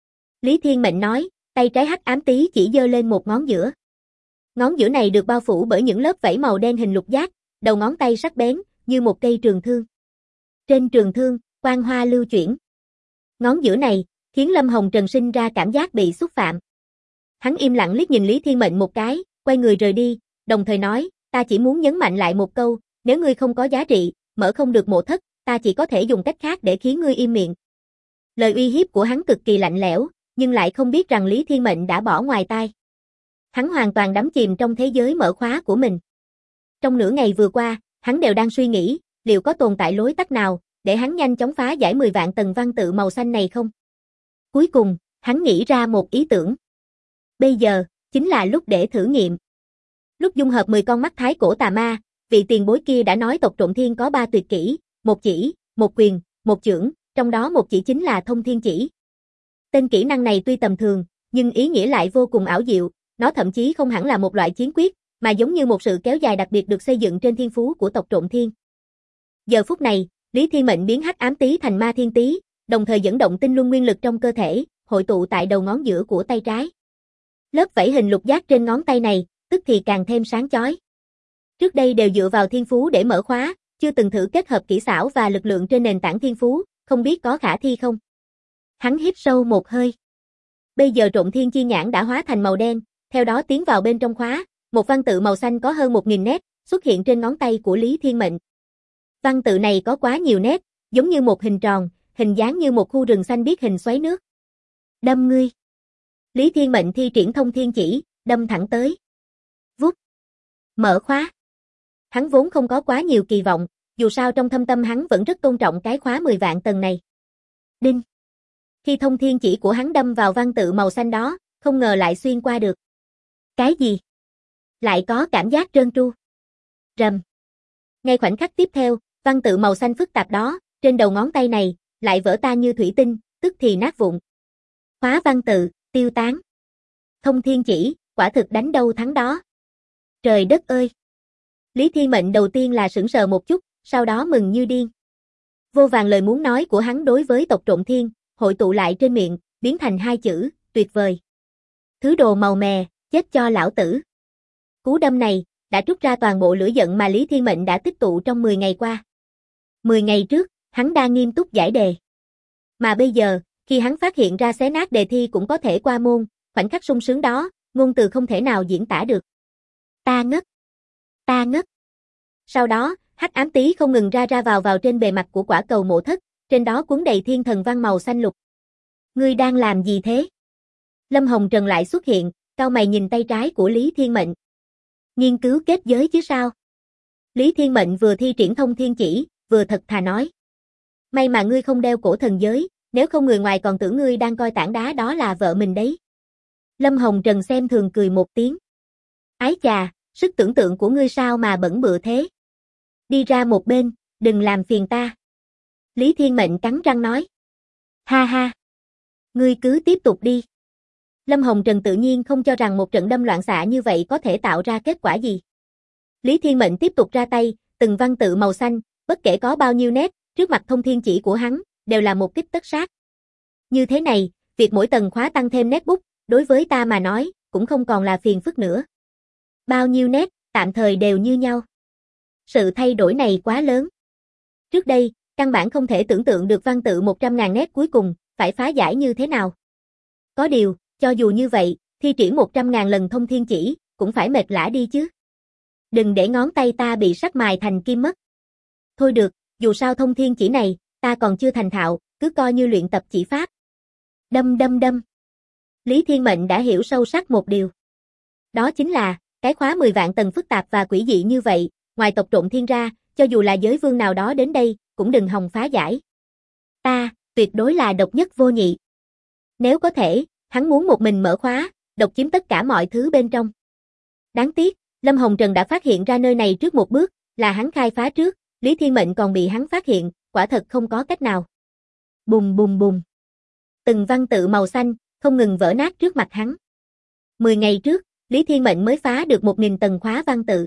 Lý Thiên Mệnh nói, tay trái hắc ám tí chỉ giơ lên một ngón giữa. Ngón giữa này được bao phủ bởi những lớp vảy màu đen hình lục giác, đầu ngón tay sắc bén, như một cây trường thương. Trên trường thương, quang hoa lưu chuyển. Ngón giữa này, khiến Lâm Hồng Trần sinh ra cảm giác bị xúc phạm. Hắn im lặng liếc nhìn Lý Thiên Mệnh một cái, quay người rời đi, đồng thời nói, ta chỉ muốn nhấn mạnh lại một câu, nếu ngươi không có giá trị, mở không được mộ thất, ta chỉ có thể dùng cách khác để khiến ngươi im miệng. Lời uy hiếp của hắn cực kỳ lạnh lẽo, nhưng lại không biết rằng Lý Thiên Mệnh đã bỏ ngoài tai. Hắn hoàn toàn đắm chìm trong thế giới mở khóa của mình. Trong nửa ngày vừa qua, hắn đều đang suy nghĩ, liệu có tồn tại lối tắt nào, để hắn nhanh chóng phá giải 10 vạn tầng văn tự màu xanh này không? Cuối cùng, hắn nghĩ ra một ý tưởng. Bây giờ, chính là lúc để thử nghiệm. Lúc dung hợp 10 con mắt thái cổ tà ma, vị tiền bối kia đã nói tộc Trộm Thiên có 3 tuyệt kỹ, một chỉ, một quyền, một chưởng, trong đó một chỉ chính là Thông Thiên Chỉ. Tên kỹ năng này tuy tầm thường, nhưng ý nghĩa lại vô cùng ảo diệu, nó thậm chí không hẳn là một loại chiến quyết, mà giống như một sự kéo dài đặc biệt được xây dựng trên thiên phú của tộc Trộm Thiên. Giờ phút này, Lý Thiên Mệnh biến hắc ám tí thành ma thiên tí, đồng thời dẫn động tinh luân nguyên lực trong cơ thể, hội tụ tại đầu ngón giữa của tay trái. Lớp vảy hình lục giác trên ngón tay này, tức thì càng thêm sáng chói. Trước đây đều dựa vào thiên phú để mở khóa, chưa từng thử kết hợp kỹ xảo và lực lượng trên nền tảng thiên phú, không biết có khả thi không. Hắn hít sâu một hơi. Bây giờ Trộm Thiên chi nhãn đã hóa thành màu đen, theo đó tiến vào bên trong khóa, một văn tự màu xanh có hơn 1000 nét, xuất hiện trên ngón tay của Lý Thiên Mệnh. Văn tự này có quá nhiều nét, giống như một hình tròn, hình dáng như một khu rừng xanh biếc hình xoáy nước. Đâm ngươi. Lý Thiên Mệnh thi triển Thông Thiên Chỉ, đâm thẳng tới. Vút. Mở khóa. Hắn vốn không có quá nhiều kỳ vọng, dù sao trong thâm tâm hắn vẫn rất tôn trọng cái khóa 10 vạn tầng này. Đinh. Khi Thông Thiên Chỉ của hắn đâm vào văn tự màu xanh đó, không ngờ lại xuyên qua được. Cái gì? Lại có cảm giác trơn tru. Rầm. Ngay khoảnh khắc tiếp theo, văn tự màu xanh phức tạp đó, trên đầu ngón tay này, lại vỡ tan như thủy tinh, tức thì nát vụn. Khóa văn tự, tiêu tán. Thông Thiên Chỉ, quả thực đánh đâu thắng đó. Trời đất ơi! Lý Thiên Mệnh đầu tiên là sững sờ một chút, sau đó mừng như điên. Vô vàn lời muốn nói của hắn đối với tộc Trộm Thiên, hội tụ lại trên miệng, biến thành 2 chữ, tuyệt vời. Thứ đồ màu mè, chết cho lão tử. Cú đâm này, đã trút ra toàn bộ lửa giận mà Lý Thiên Mệnh đã tích tụ trong 10 ngày qua. 10 ngày trước, hắn đang nghiêm túc giải đề. Mà bây giờ, khi hắn phát hiện ra xé nát đề thi cũng có thể qua môn, khoảnh khắc sung sướng đó, ngôn từ không thể nào diễn tả được. Ta ngất. Ta ngất. Sau đó, hắc ám tí không ngừng ra vào trên bề mặt của quả cầu mộ thất, trên đó cuốn đầy thiên thần văn màu xanh lục. Ngươi đang làm gì thế? Lâm Hồng Trần lại xuất hiện, cau mày nhìn tay trái của Lý Thiên Mệnh. Nghiên cứu kết giới chứ sao? Lý Thiên Mệnh vừa thi triển Thông Thiên Chỉ, vừa thật thà nói. May mà ngươi không đeo cổ thần giới, nếu không người ngoài còn tưởng ngươi đang coi tảng đá đó là vợ mình đấy. Lâm Hồng Trần xem thường cười một tiếng. Ái chà, sức tưởng tượng của ngươi sao mà bẩn bựa thế? Đi ra một bên, đừng làm phiền ta. Lý Thiên Mệnh cắn răng nói. Ha ha. Ngươi cứ tiếp tục đi. Lâm Hồng Trần tự nhiên không cho rằng một trận đâm loạn xạ như vậy có thể tạo ra kết quả gì. Lý Thiên Mệnh tiếp tục ra tay, từng văn tự màu xanh, bất kể có bao nhiêu nét, trước mặt Thông Thiên Chỉ của hắn, đều là một kích tất sát. Như thế này, việc mỗi tầng khóa tăng thêm nét bút, đối với ta mà nói, cũng không còn là phiền phức nữa. Bao nhiêu nét, tạm thời đều như nhau. Sự thay đổi này quá lớn. Trước đây, căn bản không thể tưởng tượng được văn tự 100.000 nét cuối cùng, phải phá giải như thế nào. Có điều, cho dù như vậy, thi triển 100.000 lần Thông Thiên Chỉ, cũng phải mệt lả đi chứ. Đừng để ngón tay ta bị sắc mài thành kim mất. Thôi được, dù sao Thông Thiên Chỉ này, ta còn chưa thành thạo, cứ coi như luyện tập chỉ pháp. Đâm đâm đâm. Lý Thiên Mệnh đã hiểu sâu sắc một điều. Đó chính là, cái khóa 10 vạn tầng phức tạp và quỷ dị như vậy, ngoài tộc Trộm Thiên ra, cho dù là giới vương nào đó đến đây, cũng đừng hòng phá giải. Ta, tuyệt đối là độc nhất vô nhị. Nếu có thể, hắn muốn một mình mở khóa, độc chiếm tất cả mọi thứ bên trong. Đáng tiếc, Lâm Hồng Trần đã phát hiện ra nơi này trước một bước, là hắn khai phá trước, Lý Thiên Mệnh còn bị hắn phát hiện, quả thật không có cách nào. Bùng bùng bùng. Từng văn tự màu xanh, không ngừng vỡ nát trước mặt hắn. 10 ngày trước, Lý Thiên Mệnh mới phá được 1000 tầng khóa văn tự.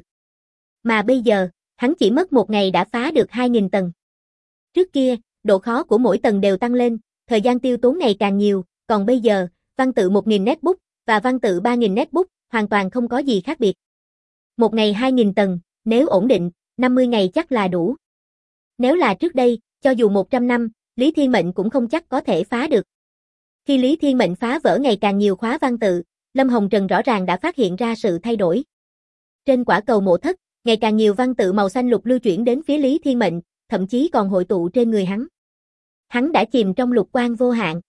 Mà bây giờ, hắn chỉ mất 1 ngày đã phá được 2000 tầng. Trước kia, độ khó của mỗi tầng đều tăng lên, thời gian tiêu tốn ngày càng nhiều, còn bây giờ, văn tự 1.000 netbook và văn tự 3.000 netbook hoàn toàn không có gì khác biệt. Một ngày 2.000 tầng, nếu ổn định, 50 ngày chắc là đủ. Nếu là trước đây, cho dù 100 năm, Lý Thiên Mệnh cũng không chắc có thể phá được. Khi Lý Thiên Mệnh phá vỡ ngày càng nhiều khóa văn tự, Lâm Hồng Trần rõ ràng đã phát hiện ra sự thay đổi. Trên quả cầu mộ thất, ngày càng nhiều văn tự màu xanh lục lưu chuyển đến phía Lý Thiên Mệnh, thậm chí còn hội tụ trên người hắn. Hắn đã chìm trong lục quang vô hạn.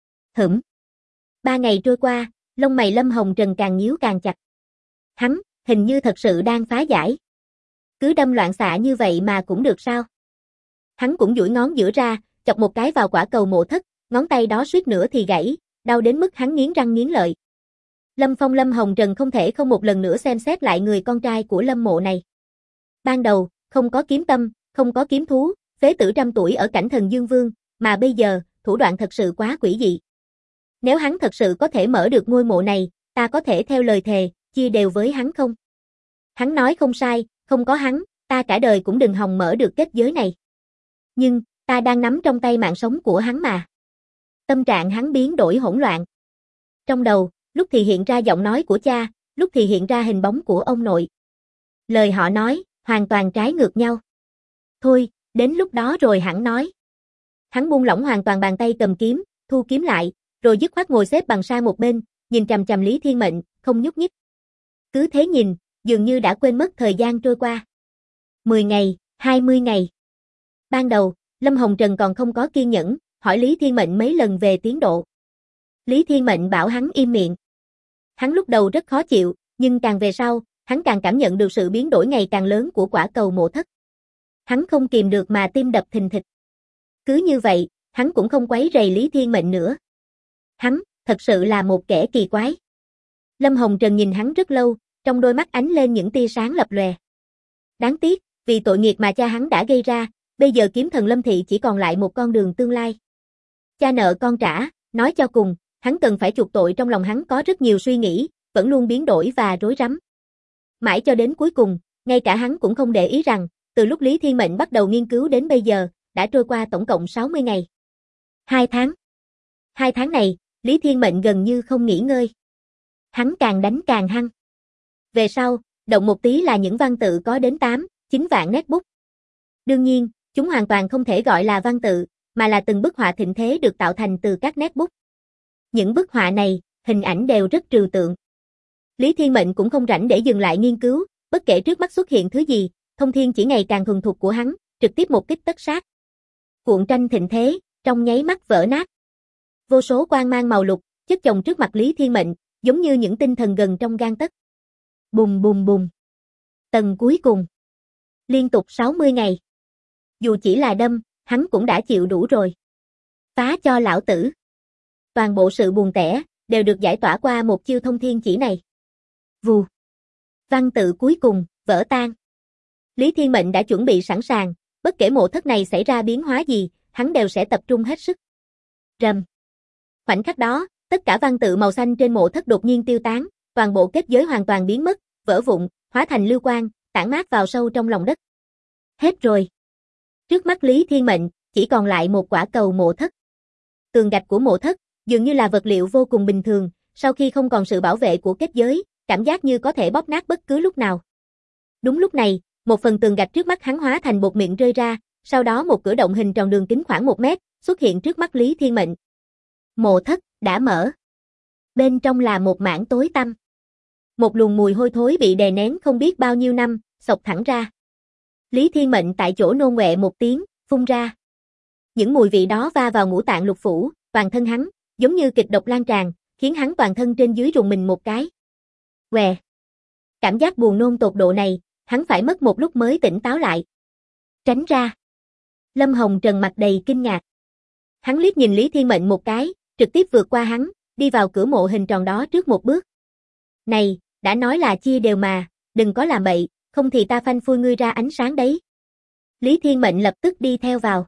3 ngày trôi qua, lông mày Lâm Hồng Trần càng nhíu càng chặt. Hắn, hình như thật sự đang phá giải. Cứ đâm loạn xạ như vậy mà cũng được sao? Hắn cũng duỗi ngón giữa ra, chọc một cái vào quả cầu mộ thất, ngón tay đó suýt nữa thì gãy, đau đến mức hắn nghiến răng nghiến lợi. Lâm Hồng Trần không thể không một lần nữa xem xét lại người con trai của Lâm Mộ này. Ban đầu, không có kiếm tâm, không có kiếm thú, phế tử trăm tuổi ở cảnh Thần Dương Vương, mà bây giờ, thủ đoạn thật sự quá quỷ dị. Nếu hắn thật sự có thể mở được ngôi mộ này, ta có thể theo lời thề, chia đều với hắn không? Hắn nói không sai, không có hắn, ta cả đời cũng đừng hòng mở được kết giới này. Nhưng, ta đang nắm trong tay mạng sống của hắn mà. Tâm trạng hắn biến đổi hỗn loạn. Trong đầu, lúc thì hiện ra giọng nói của cha, lúc thì hiện ra hình bóng của ông nội. Lời họ nói, hoàn toàn trái ngược nhau. Thôi, đến lúc đó rồi hẳn nói. Hắn buông lỏng hoàn toàn bàn tay cầm kiếm, thu kiếm lại, rồi dứt khoát ngồi xếp bằng sang một bên, nhìn chằm chằm Lý Thiên Mệnh, không nhúc nhích. Cứ thế nhìn, dường như đã quên mất thời gian trôi qua. 10 ngày, 20 ngày. Ban đầu, Lâm Hồng Trần còn không có kiên nhẫn, hỏi Lý Thiên Mệnh mấy lần về tiến độ. Lý Thiên Mệnh bảo hắn im miệng. Hắn lúc đầu rất khó chịu, nhưng càng về sau, hắn càng cảm nhận được sự biến đổi ngày càng lớn của quả cầu mộ thất. Hắn không kìm được mà tim đập thình thịch. Cứ như vậy, hắn cũng không quấy rầy Lý Thiên Mệnh nữa. Hắn, thật sự là một kẻ kỳ quái. Lâm Hồng Trần nhìn hắn rất lâu, trong đôi mắt ánh lên những tia sáng lập lòe. Đáng tiếc, vì tội nghiệp mà cha hắn đã gây ra, bây giờ kiếm thần Lâm Thị chỉ còn lại một con đường tương lai. Cha nợ con trả, nói cho cùng, hắn cần phải chuộc tội, trong lòng hắn có rất nhiều suy nghĩ, vẫn luôn biến đổi và rối rắm. Mãi cho đến cuối cùng, ngay cả hắn cũng không để ý rằng, từ lúc Lý Thiên Mệnh bắt đầu nghiên cứu đến bây giờ, đã trôi qua tổng cộng 60 ngày. 2 tháng. 2 tháng này, Lý Thiên Mệnh gần như không nghỉ ngơi. Hắn càng đánh càng hăng. Về sau, động một tí là những văn tự có đến 8, 9 vạn netbook. Đương nhiên, chúng hoàn toàn không thể gọi là văn tự, mà là từng bức họa thịnh thế được tạo thành từ các netbook. Những bức họa này, hình ảnh đều rất trừu tượng. Lý Thiên Mệnh cũng không rảnh để dừng lại nghiên cứu, bất kể trước mắt xuất hiện thứ gì, thông thiên chỉ ngày càng thuần thục của hắn, trực tiếp một kích tất sát. Cuộn tranh thịnh thế, trong nháy mắt vỡ nát. Vô số quang mang màu lục, chất chồng trước mặt Lý Thiên Mệnh, giống như những tinh thần gần trong gang tấc. Bùng bùng bùng. Tầng cuối cùng. Liên tục 60 ngày. Dù chỉ là đâm, hắn cũng đã chịu đủ rồi. Phá cho lão tử. Toàn bộ sự buồn tẻ, đều được giải tỏa qua một chiêu thông thiên chỉ này. Vù. Văn tự cuối cùng, vỡ tan. Lý Thiên Mệnh đã chuẩn bị sẵn sàng, bất kể mộ thất này xảy ra biến hóa gì, hắn đều sẽ tập trung hết sức. Rầm. Khoảnh khắc đó, tất cả văn tự màu xanh trên mộ thất đột nhiên tiêu tán, toàn bộ kết giới hoàn toàn biến mất, vỡ vụn, hóa thành lưu quang, tản mát vào sâu trong lòng đất. Hết rồi. Trước mắt Lý Thiên Mệnh, chỉ còn lại một quả cầu mộ thất. Tường gạch của mộ thất, dường như là vật liệu vô cùng bình thường, sau khi không còn sự bảo vệ của kết giới, cảm giác như có thể bóp nát bất cứ lúc nào. Đúng lúc này, một phần tường gạch trước mắt hắn hóa thành bột mịn rơi ra, sau đó một cửa động hình tròn đường kính khoảng 1 mét, xuất hiện trước mắt Lý Thiên Mệnh. Mộ thất, đã mở. Bên trong là một mảng tối tăm. Một luồng mùi hôi thối bị đè nén không biết bao nhiêu năm, xộc thẳng ra. Lý Thiên Mệnh tại chỗ nôn ọe một tiếng, phun ra. Những mùi vị đó va vào ngũ tạng lục phủ, toàn thân hắn, giống như kịch độc lan tràn, khiến hắn toàn thân trên dưới rùng mình một cái. Què. Cảm giác buồn nôn tột độ này, hắn phải mất một lúc mới tỉnh táo lại. Tránh ra. Lâm Hồng Trần mặt đầy kinh ngạc. Hắn liếc nhìn Lý Thiên Mệnh một cái, trực tiếp vượt qua hắn, đi vào cửa mộ hình tròn đó trước một bước. Này, đã nói là chia đều mà, đừng có làm bậy, không thì ta phanh phui ngươi ra ánh sáng đấy. Lý Thiên Mệnh lập tức đi theo vào.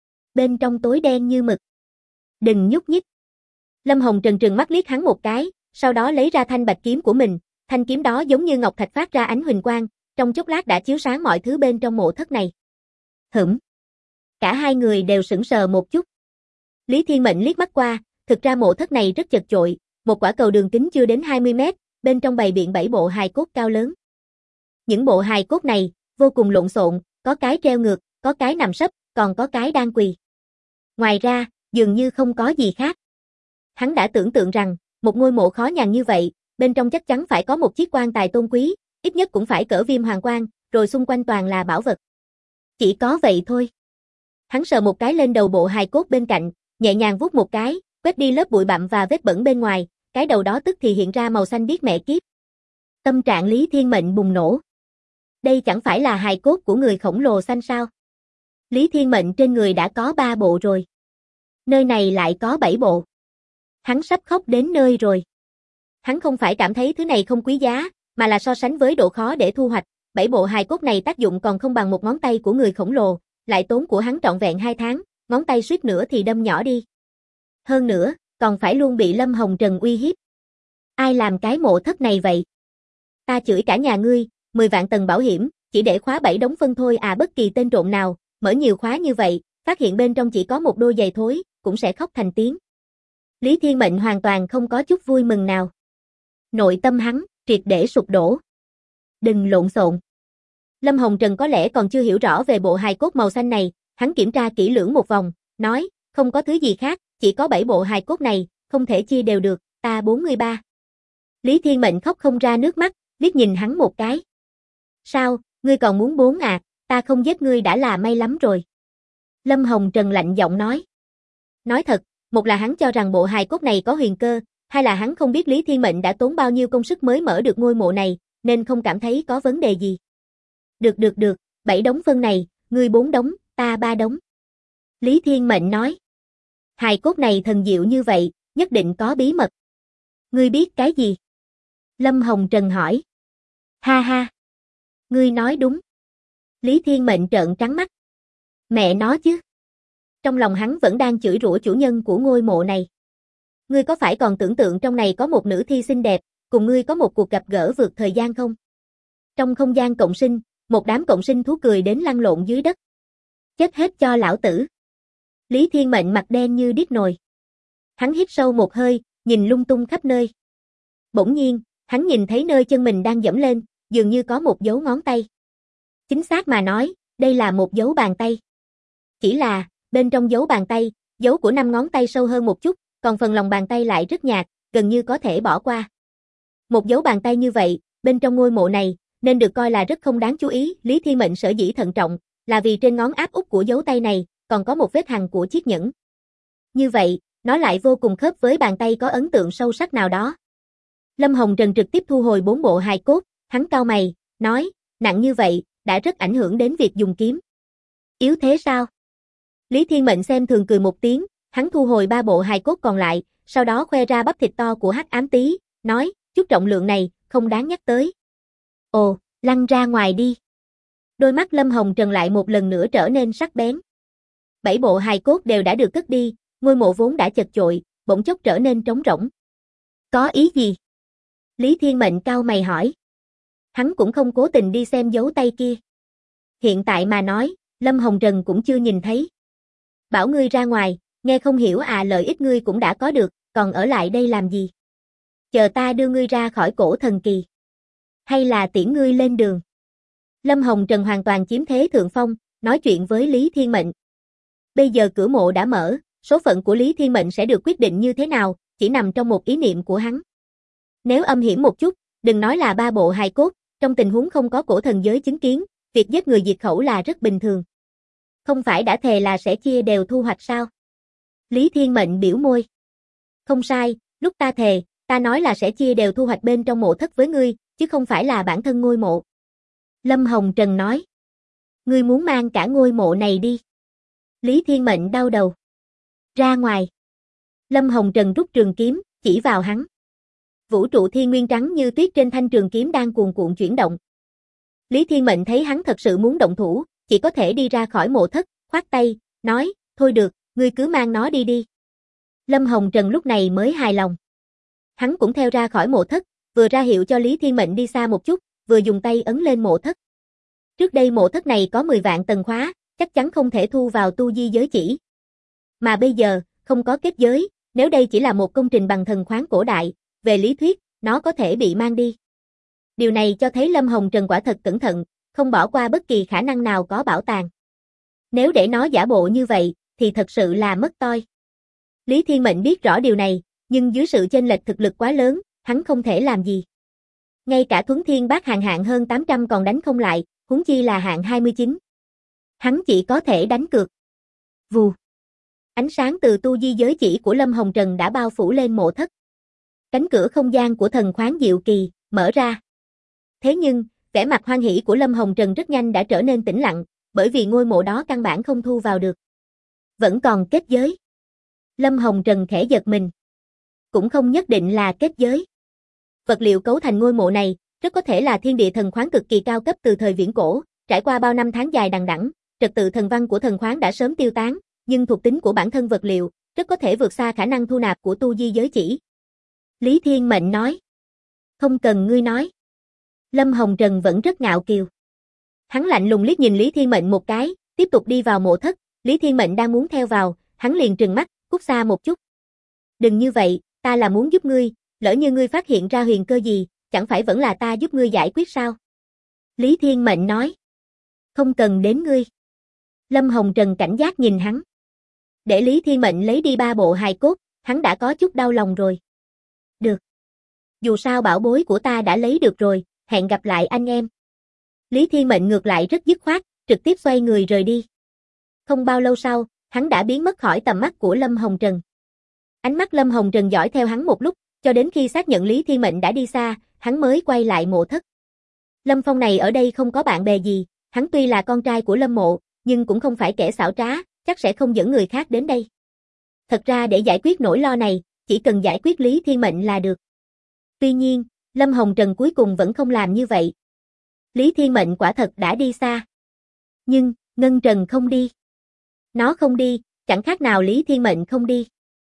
Bên trong tối đen như mực. Đừng nhúc nhích. Lâm Hồng Trần trừng mắt liếc hắn một cái, sau đó lấy ra thanh bạch kiếm của mình, thanh kiếm đó giống như ngọc thạch phát ra ánh huỳnh quang, trong chốc lát đã chiếu sáng mọi thứ bên trong mộ thất này. Cả hai người đều sững sờ một chút. Lý Thiên Mệnh liếc mắt qua, thực ra mộ thất này rất chật chội, một quả cầu đường kính chưa đến 20 mét, bên trong bày biện 7 bộ hài cốt cao lớn. Những bộ hài cốt này, vô cùng lộn xộn, có cái treo ngược, có cái nằm sấp, còn có cái đang quỳ. Ngoài ra, dường như không có gì khác. Hắn đã tưởng tượng rằng, một ngôi mộ khó nhằn như vậy, bên trong chắc chắn phải có một chiếc quan tài tôn quý, ít nhất cũng phải cỡ Viêm Hoàng quan, rồi xung quanh toàn là bảo vật. Chỉ có vậy thôi. Hắn sờ một cái lên đầu bộ hài cốt bên cạnh, nhẹ nhàng vuốt một cái, quét đi lớp bụi bặm và vết bẩn bên ngoài, cái đầu đó tức thì hiện ra màu xanh biếc mẹ kiếp. Tâm trạng Lý Thiên Mệnh bùng nổ. Đây chẳng phải là hài cốt của người khổng lồ xanh sao? Lý Thiên Mệnh trên người đã có 3 bộ rồi. Nơi này lại có 7 bộ. Hắn sắp khóc đến nơi rồi. Hắn không phải cảm thấy thứ này không quý giá, mà là so sánh với độ khó để thu hoạch, 7 bộ hài cốt này tác dụng còn không bằng một ngón tay của người khổng lồ, lại tốn của hắn trọn vẹn 2 tháng, ngón tay suýt nữa thì đâm nhỏ đi. Hơn nữa, còn phải luôn bị Lâm Hồng Trần uy hiếp. Ai làm cái mộ thất này vậy? Ta chửi cả nhà ngươi, 10 vạn tầng bảo hiểm, chỉ để khóa 7 đống phân thôi à, bất kỳ tên trộm nào, mở nhiều khóa như vậy, phát hiện bên trong chỉ có một đôi giày thối, cũng sẽ khóc thành tiếng. Lý Thiên Mệnh hoàn toàn không có chút vui mừng nào. Nội tâm hắn, triệt để sụp đổ. Đừng lộn xộn. Lâm Hồng Trần có lẽ còn chưa hiểu rõ về bộ hài cốt màu xanh này, hắn kiểm tra kỹ lưỡng một vòng, nói, không có thứ gì khác, chỉ có 7 bộ hài cốt này, không thể chia đều được, ta 43. Lý Thiên Mệnh khóc không ra nước mắt, liếc nhìn hắn một cái. Sao, ngươi còn muốn 4 à, ta không giết ngươi đã là may lắm rồi. Lâm Hồng Trần lạnh giọng nói. Nói thật, một là hắn cho rằng bộ hài cốt này có huyền cơ, hai là hắn không biết Lý Thiên Mệnh đã tốn bao nhiêu công sức mới mở được ngôi mộ này, nên không cảm thấy có vấn đề gì. Được, 7 đống phân này, ngươi 4 đống, ta 3 đống. Lý Thiên Mệnh nói. Hài cốt này thần diệu như vậy, nhất định có bí mật. Ngươi biết cái gì? Lâm Hồng Trần hỏi. Ha ha. Ngươi nói đúng. Lý Thiên Mệnh trợn trắng mắt. Mẹ nó chứ. Trong lòng hắn vẫn đang chửi rủa chủ nhân của ngôi mộ này. Ngươi có phải còn tưởng tượng trong này có một nữ thi xinh đẹp, cùng ngươi có một cuộc gặp gỡ vượt thời gian không? Trong không gian cộng sinh, một đám cộng sinh thú cười đến lăn lộn dưới đất. Chết hết cho lão tử. Lý Thiên Mệnh mặt đen như điếc nồi. Hắn hít sâu một hơi, nhìn lung tung khắp nơi. Bỗng nhiên, hắn nhìn thấy nơi chân mình đang dẫm lên, dường như có một dấu ngón tay. Chính xác mà nói, đây là một dấu bàn tay. Chỉ là, bên trong dấu bàn tay, dấu của 5 ngón tay sâu hơn một chút, còn phần lòng bàn tay lại rất nhạt, gần như có thể bỏ qua. Một dấu bàn tay như vậy, bên trong ngôi mộ này, nên được coi là rất không đáng chú ý. Lý Thiên Mệnh sở dĩ thận trọng, là vì trên ngón áp út của dấu tay này, còn có một vết hằn của chiếc nhẫn. Như vậy, nó lại vô cùng khớp với bàn tay có ấn tượng sâu sắc nào đó. Lâm Hồng Trần trực tiếp thu hồi 4 bộ hài cốt, hắn cau mày, nói, nặng như vậy, đã rất ảnh hưởng đến việc dùng kiếm. Yếu thế sao? Lý Thiên Mệnh xem thường cười một tiếng, hắn thu hồi 3 bộ hài cốt còn lại, sau đó khoe ra bắp thịt to của Hắc Ám Tý, nói, chút trọng lượng này, không đáng nhắc tới. Ồ, lăn ra ngoài đi. Đôi mắt Lâm Hồng Trần lại một lần nữa trở nên sắc bén. 7 bộ hài cốt đều đã được cất đi, ngôi mộ vốn đã chật chội, bỗng chốc trở nên trống rỗng. Có ý gì? Lý Thiên Mệnh cau mày hỏi. Hắn cũng không cố tình đi xem dấu tay kia. Hiện tại mà nói, Lâm Hồng Trần cũng chưa nhìn thấy. Bảo ngươi ra ngoài, nghe không hiểu à, lợi ích ngươi cũng đã có được, còn ở lại đây làm gì? Chờ ta đưa ngươi ra khỏi cổ thần kỳ. Hay là tiễn ngươi lên đường? Lâm Hồng Trần hoàn toàn chiếm thế thượng phong, nói chuyện với Lý Thiên Mệnh. Bây giờ cửa mộ đã mở, số phận của Lý Thiên Mệnh sẽ được quyết định như thế nào, chỉ nằm trong một ý niệm của hắn. Nếu âm hiểm một chút, đừng nói là 3 bộ hài cốt, trong tình huống không có cổ thần giới chứng kiến, việc giết người diệt khẩu là rất bình thường. Không phải đã thề là sẽ chia đều thu hoạch sao? Lý Thiên Mệnh biểu môi. Không sai, lúc ta thề, ta nói là sẽ chia đều thu hoạch bên trong mộ thất với ngươi, chứ không phải là bản thân ngôi mộ. Lâm Hồng Trần nói. Ngươi muốn mang cả ngôi mộ này đi. Lý Thiên Mệnh đau đầu. Ra ngoài. Lâm Hồng Trần rút trường kiếm, chỉ vào hắn. Vũ trụ thiên nguyên trắng như tuyết trên thanh trường kiếm đang cuồn cuộn chuyển động. Lý Thiên Mệnh thấy hắn thật sự muốn động thủ, chỉ có thể đi ra khỏi mộ thất, khoát tay, nói, thôi được, ngươi cứ mang nó đi đi. Lâm Hồng Trần lúc này mới hài lòng. Hắn cũng theo ra khỏi mộ thất, vừa ra hiệu cho Lý Thiên Mệnh đi xa một chút, vừa dùng tay ấn lên mộ thất. Trước đây mộ thất này có 10 vạn tầng khóa, chắc chắn không thể thu vào tu di giới chỉ. Mà bây giờ, không có kết giới, nếu đây chỉ là một công trình bằng thần khoáng cổ đại, về lý thuyết, nó có thể bị mang đi. Điều này cho thấy Lâm Hồng Trần quả thật cẩn thận, không bỏ qua bất kỳ khả năng nào có bảo tàng. Nếu để nó giả bộ như vậy, thì thật sự là mất toi. Lý Thiên Mệnh biết rõ điều này, nhưng dưới sự chênh lệch thực lực quá lớn, hắn không thể làm gì. Ngay cả Thuấn Thiên Bác hạng hơn 800 còn đánh không lại, huống chi là hạng 29. Hắn chỉ có thể đánh cược. Vù. Ánh sáng từ tu di giới chỉ của Lâm Hồng Trần đã bao phủ lên mộ thất. Cánh cửa không gian của thần khoáng diệu kỳ, mở ra. Thế nhưng, vẻ mặt hoan hỉ của Lâm Hồng Trần rất nhanh đã trở nên tĩnh lặng, bởi vì ngôi mộ đó căn bản không thu vào được. Vẫn còn kết giới. Lâm Hồng Trần khẽ giật mình. Cũng không nhất định là kết giới. Vật liệu cấu thành ngôi mộ này, rất có thể là thiên địa thần khoáng cực kỳ cao cấp từ thời viễn cổ, trải qua bao năm tháng dài đằng đẵng, trật tự thần văn của thần khoáng đã sớm tiêu tán, nhưng thuộc tính của bản thân vật liệu, rất có thể vượt xa khả năng thu nạp của tu di giới chỉ. Lý Thiên Mệnh nói. Không cần ngươi nói. Lâm Hồng Trần vẫn rất ngạo kiều. Hắn lạnh lùng liếc nhìn Lý Thiên Mệnh một cái, tiếp tục đi vào mộ thất, Lý Thiên Mệnh đang muốn theo vào, hắn liền trừng mắt, cút xa một chút. Đừng như vậy, ta là muốn giúp ngươi, lỡ như ngươi phát hiện ra huyền cơ gì, chẳng phải vẫn là ta giúp ngươi giải quyết sao? Lý Thiên Mệnh nói. Không cần đến ngươi. Lâm Hồng Trần cảnh giác nhìn hắn. Để Lý Thiên Mệnh lấy đi 3 bộ hài cốt, hắn đã có chút đau lòng rồi. Được. Dù sao bảo bối của ta đã lấy được rồi, hẹn gặp lại anh em. Lý Thiên Mệnh ngược lại rất dứt khoát, trực tiếp xoay người rời đi. Không bao lâu sau, hắn đã biến mất khỏi tầm mắt của Lâm Hồng Trần. Ánh mắt Lâm Hồng Trần dõi theo hắn một lúc, cho đến khi xác nhận Lý Thiên Mệnh đã đi xa, hắn mới quay lại mộ thất. Lâm Phong này ở đây không có bạn bè gì, hắn tuy là con trai của Lâm Mộ, nhưng cũng không phải kẻ xảo trá, chắc sẽ không dẫn người khác đến đây. Thật ra để giải quyết nỗi lo này, chỉ cần giải quyết Lý Thiên Mệnh là được. Tuy nhiên, Lâm Hồng Trần cuối cùng vẫn không làm như vậy. Lý Thiên Mệnh quả thật đã đi xa. Nhưng, Ngân Trần không đi. Nó không đi, chẳng khác nào Lý Thiên Mệnh không đi.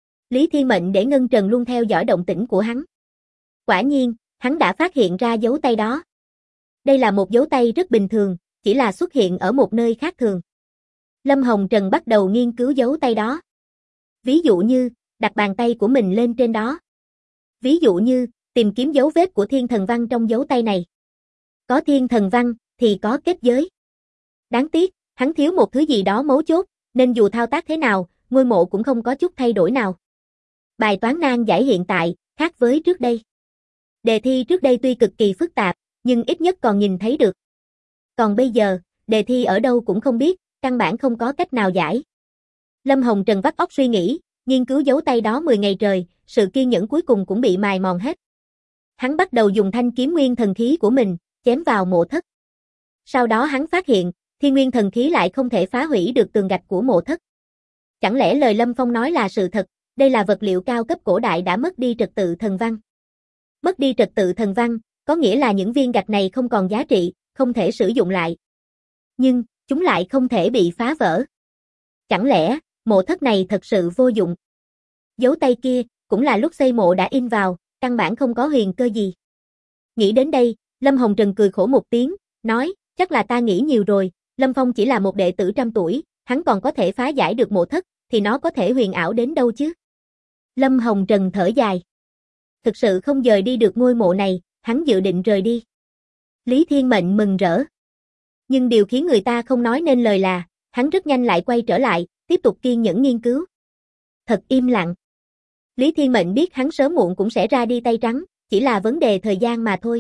Lý Thiên Mệnh để Ngân Trần luôn theo dõi động tĩnh của hắn. Quả nhiên, hắn đã phát hiện ra dấu tay đó. Đây là một dấu tay rất bình thường, chỉ là xuất hiện ở một nơi khác thường. Lâm Hồng Trần bắt đầu nghiên cứu dấu tay đó. Ví dụ như, đặt bàn tay của mình lên trên đó. Ví dụ như, tìm kiếm dấu vết của thiên thần văn trong dấu tay này. Có thiên thần văn, thì có kết giới. Đáng tiếc, hắn thiếu một thứ gì đó mấu chốt, nên dù thao tác thế nào, ngôi mộ cũng không có chút thay đổi nào. Bài toán nan giải hiện tại, khác với trước đây. Đề thi trước đây tuy cực kỳ phức tạp, nhưng ít nhất còn nhìn thấy được. Còn bây giờ, đề thi ở đâu cũng không biết, căn bản không có cách nào giải. Lâm Hồng Trần vắt óc suy nghĩ, nghiên cứu dấu tay đó 10 ngày trời, sự kiên nhẫn cuối cùng cũng bị mài mòn hết. Hắn bắt đầu dùng thanh kiếm nguyên thần khí của mình, chém vào mộ thất. Sau đó hắn phát hiện, thiên nguyên thần khí lại không thể phá hủy được tường gạch của mộ thất. Chẳng lẽ lời Lâm Phong nói là sự thật, đây là vật liệu cao cấp cổ đại đã mất đi trật tự thần văn. Mất đi trật tự thần văn, có nghĩa là những viên gạch này không còn giá trị, không thể sử dụng lại. Nhưng, chúng lại không thể bị phá vỡ. Chẳng lẽ, mộ thất này thật sự vô dụng? Dấu tay kia, cũng là lúc xây mộ đã in vào, căn bản không có huyền cơ gì. Nghĩ đến đây, Lâm Hồng Trần cười khổ một tiếng, nói, chắc là ta nghĩ nhiều rồi, Lâm Phong chỉ là một đệ tử trăm tuổi, hắn còn có thể phá giải được mộ thất, thì nó có thể huyền ảo đến đâu chứ? Lâm Hồng Trần thở dài. Thực sự không dời đi được ngôi mộ này, hắn dự định rời đi. Lý Thiên Mệnh mừng rỡ. Nhưng điều khiến người ta không nói nên lời là, hắn rất nhanh lại quay trở lại, tiếp tục kiên nhẫn nghiên cứu. Thật im lặng. Lý Thiên Mệnh biết hắn sớm muộn cũng sẽ ra đi tay trắng, chỉ là vấn đề thời gian mà thôi.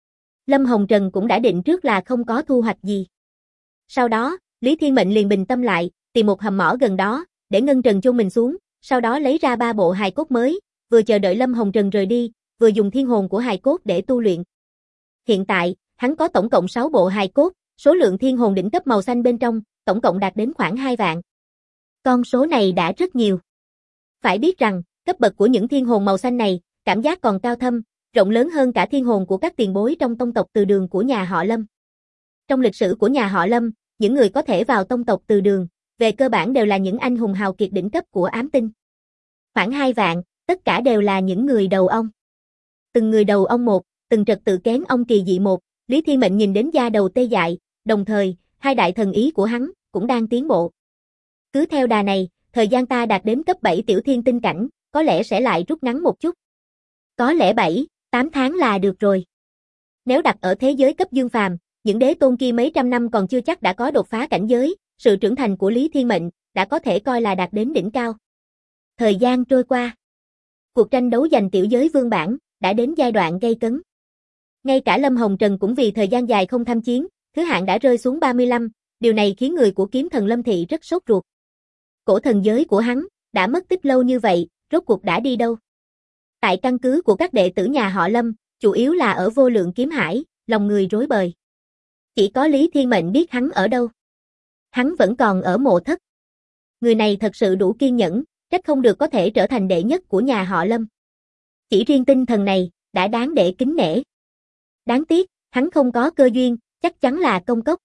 Lâm Hồng Trần cũng đã định trước là không có thu hoạch gì. Sau đó, Lý Thiên Mệnh liền bình tâm lại, tìm một hầm mỏ gần đó, để Ngân Trần chôn mình xuống, sau đó lấy ra 3 bộ hài cốt mới, vừa chờ đợi Lâm Hồng Trần rời đi, vừa dùng thiên hồn của hài cốt để tu luyện. Hiện tại, hắn có tổng cộng 6 bộ hài cốt, số lượng thiên hồn đỉnh cấp màu xanh bên trong, tổng cộng đạt đến khoảng 2 vạn. Con số này đã rất nhiều. Phải biết rằng, cấp bậc của những thiên hồn màu xanh này, cảm giác còn cao thâm, rộng lớn hơn cả thiên hồn của các tiền bối trong tông tộc Từ Đường của nhà họ Lâm. Trong lịch sử của nhà họ Lâm, những người có thể vào tông tộc Từ Đường, về cơ bản đều là những anh hùng hào kiệt đỉnh cấp của ám tinh. Khoảng 2 vạn, tất cả đều là những người đầu ong. Từng người đầu ong một, từng trật tự kén ong kỳ dị một, Lý Thiên Mệnh nhìn đến da đầu tê dại, đồng thời, 2 đại thần ý của hắn cũng đang tiến bộ. Cứ theo đà này, thời gian ta đạt đến cấp 7 tiểu thiên tinh cảnh, có lẽ sẽ lại rút ngắn một chút. Có lẽ 7, 8 tháng là được rồi. Nếu đặt ở thế giới cấp dương phàm, những đế tôn kia mấy trăm năm còn chưa chắc đã có đột phá cảnh giới, sự trưởng thành của Lý Thiên Mệnh đã có thể coi là đạt đến đỉnh cao. Thời gian trôi qua. Cuộc tranh đấu giành tiểu giới vương bảng đã đến giai đoạn gay cấn. Ngay cả Lâm Hồng Trần cũng vì thời gian dài không tham chiến, thứ hạng đã rơi xuống 35, điều này khiến người của kiếm thần Lâm Thị rất sốt ruột. Cổ thần giới của hắn đã mất tích lâu như vậy, rốt cuộc đã đi đâu? Tại căn cứ của các đệ tử nhà họ Lâm, chủ yếu là ở Vô Lượng Kiếm Hải, lòng người rối bời. Chỉ có Lý Thiên Mệnh biết hắn ở đâu. Hắn vẫn còn ở Mộ Thất. Người này thật sự đủ kiên nhẫn, trách không được có thể trở thành đệ nhất của nhà họ Lâm. Chỉ riêng tinh thần này, đã đáng để kính nể. Đáng tiếc, hắn không có cơ duyên, chắc chắn là công cốc.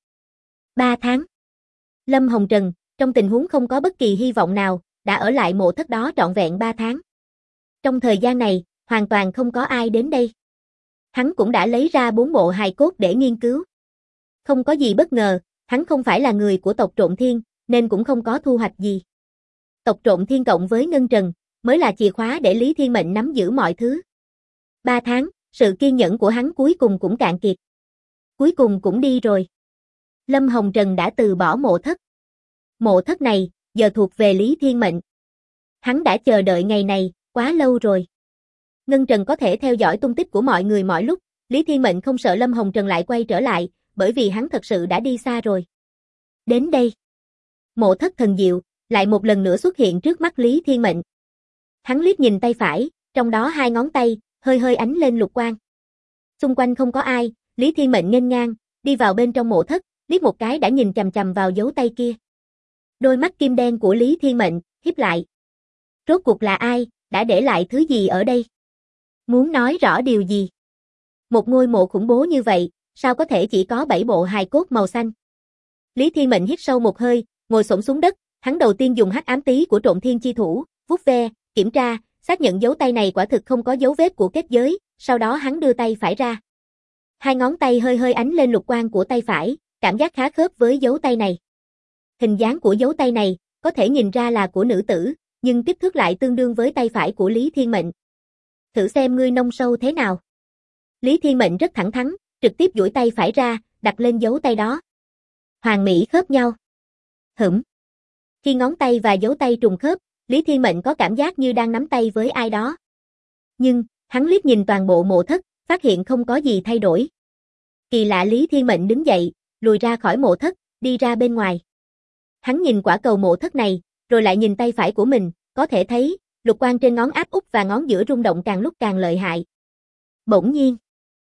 3 tháng. Lâm Hồng Trần, trong tình huống không có bất kỳ hy vọng nào, đã ở lại Mộ Thất đó trọn vẹn 3 tháng. Trong thời gian này, hoàn toàn không có ai đến đây. Hắn cũng đã lấy ra 4 bộ hài cốt để nghiên cứu. Không có gì bất ngờ, hắn không phải là người của tộc Trộn Thiên, nên cũng không có thu hoạch gì. Tộc Trộn Thiên cộng với Ngân Trần, mới là chìa khóa để Lý Thiên Mệnh nắm giữ mọi thứ. 3 tháng, sự kiên nhẫn của hắn cuối cùng cũng cạn kiệt. Cuối cùng cũng đi rồi. Lâm Hồng Trần đã từ bỏ Mộ Thất. Mộ Thất này, giờ thuộc về Lý Thiên Mệnh. Hắn đã chờ đợi ngày này, quá lâu rồi. Ngân Trần có thể theo dõi tung tích của mọi người mọi lúc, Lý Thiên Mệnh không sợ Lâm Hồng Trần lại quay trở lại, bởi vì hắn thật sự đã đi xa rồi. Đến đây. Mộ Thất thần diệu, lại một lần nữa xuất hiện trước mắt Lý Thiên Mệnh. Hắn liếc nhìn tay phải, trong đó 2 ngón tay, hơi hơi ánh lên lục quang. Xung quanh không có ai, Lý Thiên Mệnh nghênh ngang, đi vào bên trong Mộ Thất, liếc một cái đã nhìn chằm chằm vào dấu tay kia. Đôi mắt kim đen của Lý Thiên Mệnh, híp lại. Rốt cuộc là ai, đã để lại thứ gì ở đây? Muốn nói rõ điều gì? Một ngôi mộ khủng bố như vậy, sao có thể chỉ có 7 bộ hài cốt màu xanh? Lý Thiên Mệnh hít sâu một hơi, ngồi xổm xuống đất, hắn đầu tiên dùng hắc ám tí của Trộn Thiên chi thủ, vuốt ve, kiểm tra, xác nhận dấu tay này quả thực không có dấu vết của kết giới, sau đó hắn đưa tay phải ra. 2 ngón tay hơi hơi ánh lên lục quang của tay phải, cảm giác khá khớp với dấu tay này. Hình dáng của dấu tay này, có thể nhìn ra là của nữ tử, nhưng kích thước lại tương đương với tay phải của Lý Thiên Mệnh. Thử xem ngươi nông sâu thế nào. Lý Thiên Mệnh rất thẳng thắn, trực tiếp duỗi tay phải ra, đặt lên dấu tay đó. Hoàn mỹ khớp nhau. Khi ngón tay và dấu tay trùng khớp, Lý Thiên Mệnh có cảm giác như đang nắm tay với ai đó. Nhưng, hắn liếc nhìn toàn bộ Mộ Thất, phát hiện không có gì thay đổi. Kỳ lạ. Lý Thiên Mệnh đứng dậy, lùi ra khỏi Mộ Thất, đi ra bên ngoài. Hắn nhìn quả cầu Mộ Thất này, rồi lại nhìn tay phải của mình, có thể thấy, lục quang trên ngón áp út và ngón giữa rung động càng lúc càng lợi hại. Bỗng nhiên,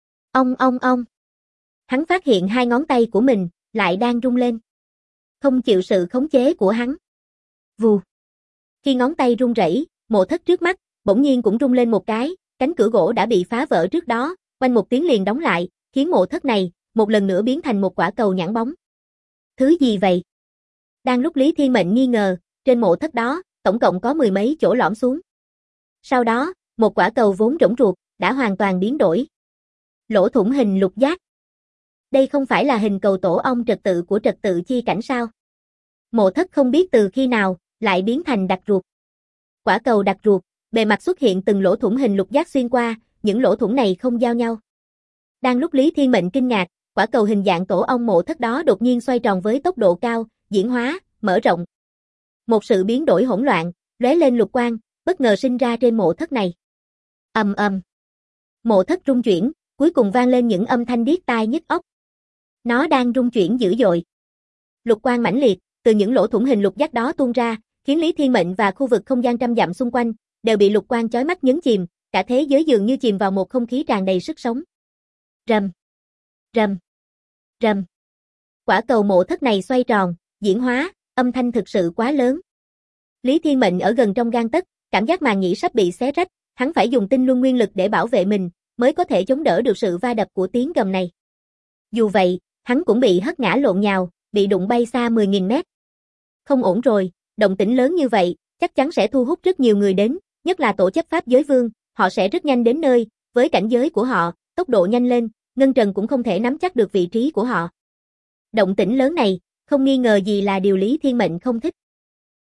ong. Hắn phát hiện 2 ngón tay của mình lại đang rung lên. Không chịu sự khống chế của hắn. Vù. Khi ngón tay rung rẩy, Mộ Thất trước mắt bỗng nhiên cũng rung lên một cái, cánh cửa gỗ đã bị phá vỡ trước đó, oanh một tiếng liền đóng lại, khiến Mộ Thất này một lần nữa biến thành một quả cầu nhẵn bóng. Thứ gì vậy? Đang lúc Lý Thiên Mệnh nghi ngờ, trên Mộ Thất đó, tổng cộng có 10 mấy chỗ lõm xuống. Sau đó, một quả cầu vốn rỗng ruột, đã hoàn toàn biến đổi. Lỗ thủng hình lục giác. Đây không phải là hình cầu tổ ong trật tự của trật tự chi cảnh sao? Mộ Thất không biết từ khi nào, lại biến thành đặc ruột. Quả cầu đặc ruột, bề mặt xuất hiện từng lỗ thủng hình lục giác xuyên qua, những lỗ thủng này không giao nhau. Đang lúc Lý Thiên Mệnh kinh ngạc, quả cầu hình dạng tổ ong Mộ Thất đó đột nhiên xoay tròn với tốc độ cao, diễn hóa, mở rộng. Một sự biến đổi hỗn loạn, lóe lên lục quang, bất ngờ sinh ra trên Mộ Thất này. Ầm ầm. Mộ Thất rung chuyển, cuối cùng vang lên những âm thanh điếc tai nhức óc. Nó đang rung chuyển dữ dội. Lục quang mãnh liệt, từ những lỗ thủng hình lục giác đó tuôn ra, khiến Lý Thiên Mệnh và khu vực không gian trăm dặm xung quanh đều bị lục quang chói mắt nhấn chìm, cả thế giới dường như chìm vào một không khí tràn đầy sức sống. Rầm, rầm, rầm. Quả cầu Mộ Thất này xoay tròn, diễn hóa, âm thanh thực sự quá lớn. Lý Thiên Mệnh ở gần trong gang tấc, cảm giác màng nhĩ sắp bị xé rách, hắn phải dùng tinh luân nguyên lực để bảo vệ mình, mới có thể chống đỡ được sự va đập của tiếng gầm này. Dù vậy, hắn cũng bị hất ngã lộn nhào, bị đụng bay xa 10.000 mét. Không ổn rồi, động tĩnh lớn như vậy, chắc chắn sẽ thu hút rất nhiều người đến, nhất là tổ chấp pháp giới vương, họ sẽ rất nhanh đến nơi, với cảnh giới của họ, tốc độ nhanh lên, Ngân Trần cũng không thể nắm chắc được vị trí của họ. Động tĩnh lớn này, không nghi ngờ gì là điều Lý Thiên Mệnh không thích.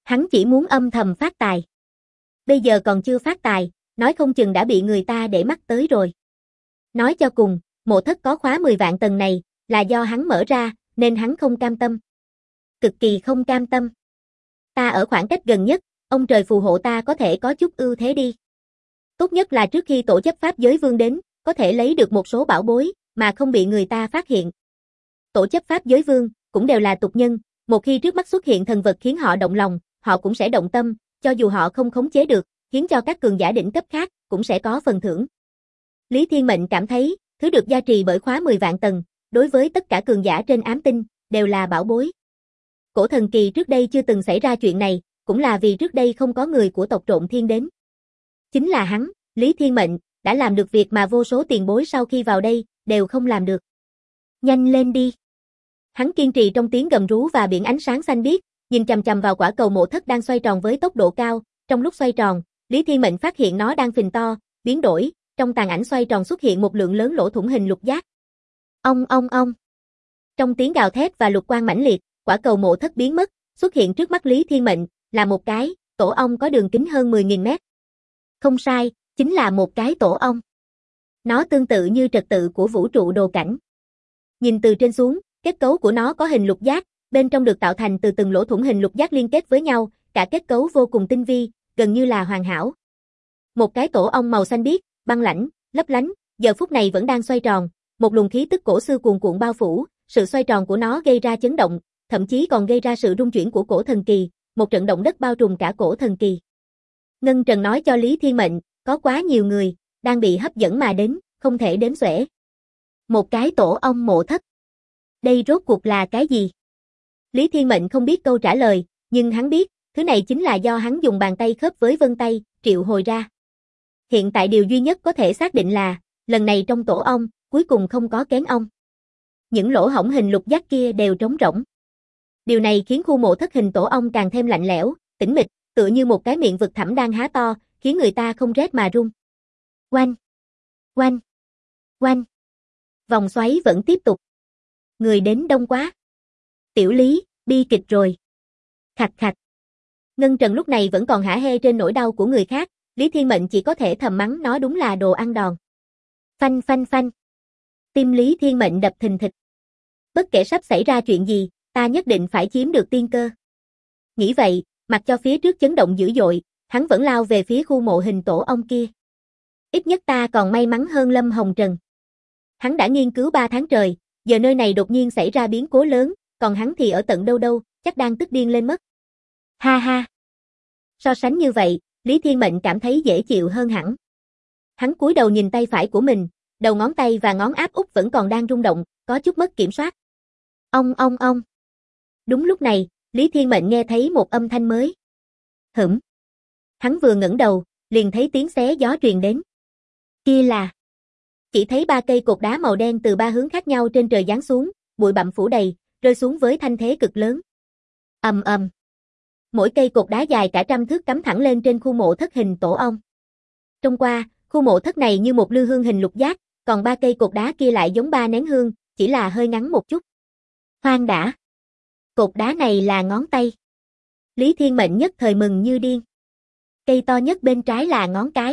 Hắn chỉ muốn âm thầm phát tài. Bây giờ còn chưa phát tài, nói không chừng đã bị người ta để mắt tới rồi. Nói cho cùng, mộ thất có khóa 10 vạn tầng này, là do hắn mở ra, nên hắn không cam tâm. Cực kỳ không cam tâm. Ta ở khoảng cách gần nhất, ông trời phù hộ ta có thể có chút ưu thế đi. Tốt nhất là trước khi tổ chấp pháp giới vương đến, có thể lấy được một số bảo bối, mà không bị người ta phát hiện. Tổ chấp pháp giới vương, cũng đều là tục nhân, một khi trước mắt xuất hiện thần vật khiến họ động lòng, họ cũng sẽ động tâm, cho dù họ không khống chế được, khiến cho các cường giả đỉnh cấp khác, cũng sẽ có phần thưởng. Lý Thiên Mệnh cảm thấy, thứ được gia trì bởi khóa 10 vạn tầng, đối với tất cả cường giả trên ám tinh, đều là bảo bối. Cổ thần kỳ trước đây chưa từng xảy ra chuyện này, cũng là vì trước đây không có người của tộc Trộn Thiên đến. Chính là hắn, Lý Thiên Mệnh, đã làm được việc mà vô số tiền bối sau khi vào đây, đều không làm được. Nhanh lên đi. Hắn kiên trì trong tiếng gầm rú và biển ánh sáng xanh biếc, nhìn chằm chằm vào quả cầu mộ thất đang xoay tròn với tốc độ cao, trong lúc xoay tròn, Lý Thiên Mệnh phát hiện nó đang phình to, biến đổi, trong tàn ảnh xoay tròn xuất hiện một lượng lớn lỗ thủng hình lục giác. Ong ong ong. Trong tiếng gào thét và lục quang mãnh liệt, quả cầu mộ thất biến mất, xuất hiện trước mắt Lý Thiên Mệnh, là một cái tổ ong có đường kính hơn 10.000 mét. Không sai, chính là một cái tổ ong. Nó tương tự như trật tự của vũ trụ đồ cảnh. Nhìn từ trên xuống, kết cấu của nó có hình lục giác, bên trong được tạo thành từ từng lỗ thủng hình lục giác liên kết với nhau, cả kết cấu vô cùng tinh vi, gần như là hoàn hảo. Một cái tổ ong màu xanh biếc, băng lãnh, lấp lánh, giờ phút này vẫn đang xoay tròn, một luồng khí tức cổ xưa cuồn cuộn bao phủ, sự xoay tròn của nó gây ra chấn động, thậm chí còn gây ra sự rung chuyển của cổ thần kỳ, một trận động đất bao trùm cả cổ thần kỳ. Ngân Trần nói cho Lý Thiên Mệnh, có quá nhiều người đang bị hấp dẫn mà đến, không thể đếm xuể. Một cái tổ ong mộ thất. Đây rốt cuộc là cái gì? Lý Thiên Mệnh không biết câu trả lời, nhưng hắn biết, thứ này chính là do hắn dùng bàn tay khớp với vân tay, triệu hồi ra. Hiện tại điều duy nhất có thể xác định là, lần này trong tổ ong, cuối cùng không có kén ong. Những lỗ hổng hình lục giác kia đều trống rỗng. Điều này khiến khu mộ thất hình tổ ong càng thêm lạnh lẽo, tĩnh mịch, tựa như một cái miệng vực thẳm đang há to, khiến người ta không rét mà run. Oanh! Oanh! Oanh! Vòng xoáy vẫn tiếp tục. Người đến đông quá. Tiểu Lý, bi kịch rồi. Khạch khạch. Ngân Trần lúc này vẫn còn hả hê trên nỗi đau của người khác, Lý Thiên Mệnh chỉ có thể thầm mắng nó đúng là đồ ăn đòn. Phanh phanh phanh. Tim Lý Thiên Mệnh đập thình thịch. Bất kể sắp xảy ra chuyện gì, ta nhất định phải chiếm được tiên cơ. Nghĩ vậy, mặc cho phía trước chấn động dữ dội, hắn vẫn lao về phía khu mộ hình tổ ong kia. Ít nhất ta còn may mắn hơn Lâm Hồng Trần. Hắn đã nghiên cứu 3 tháng trời, giờ nơi này đột nhiên xảy ra biến cố lớn, còn hắn thì ở tận đâu đâu, chắc đang tức điên lên mất. Ha ha. So sánh như vậy, Lý Thiên Mệnh cảm thấy dễ chịu hơn hẳn. Hắn cúi đầu nhìn tay phải của mình, đầu ngón tay và ngón áp út vẫn còn đang rung động, có chút mất kiểm soát. Ong ong ong. Đúng lúc này, Lý Thiên Mệnh nghe thấy một âm thanh mới. Hửm. Hắn vừa ngẩng đầu, liền thấy tiếng xé gió truyền đến. Kia là... Chỉ thấy 3 cây cột đá màu đen từ 3 hướng khác nhau trên trời giáng xuống, bụi bặm phủ đầy, rơi xuống với thanh thế cực lớn. Ầm ầm. Mỗi cây cột đá dài cả trăm thước cắm thẳng lên trên khu mộ thất hình tổ ong. Trông qua, khu mộ thất này như một lư hương hình lục giác, còn 3 cây cột đá kia lại giống 3 nén hương, chỉ là hơi ngắn một chút. Khoan đã. Cột đá này là ngón tay. Lý Thiên Mệnh nhất thời mừng như điên. Cây to nhất bên trái là ngón cái.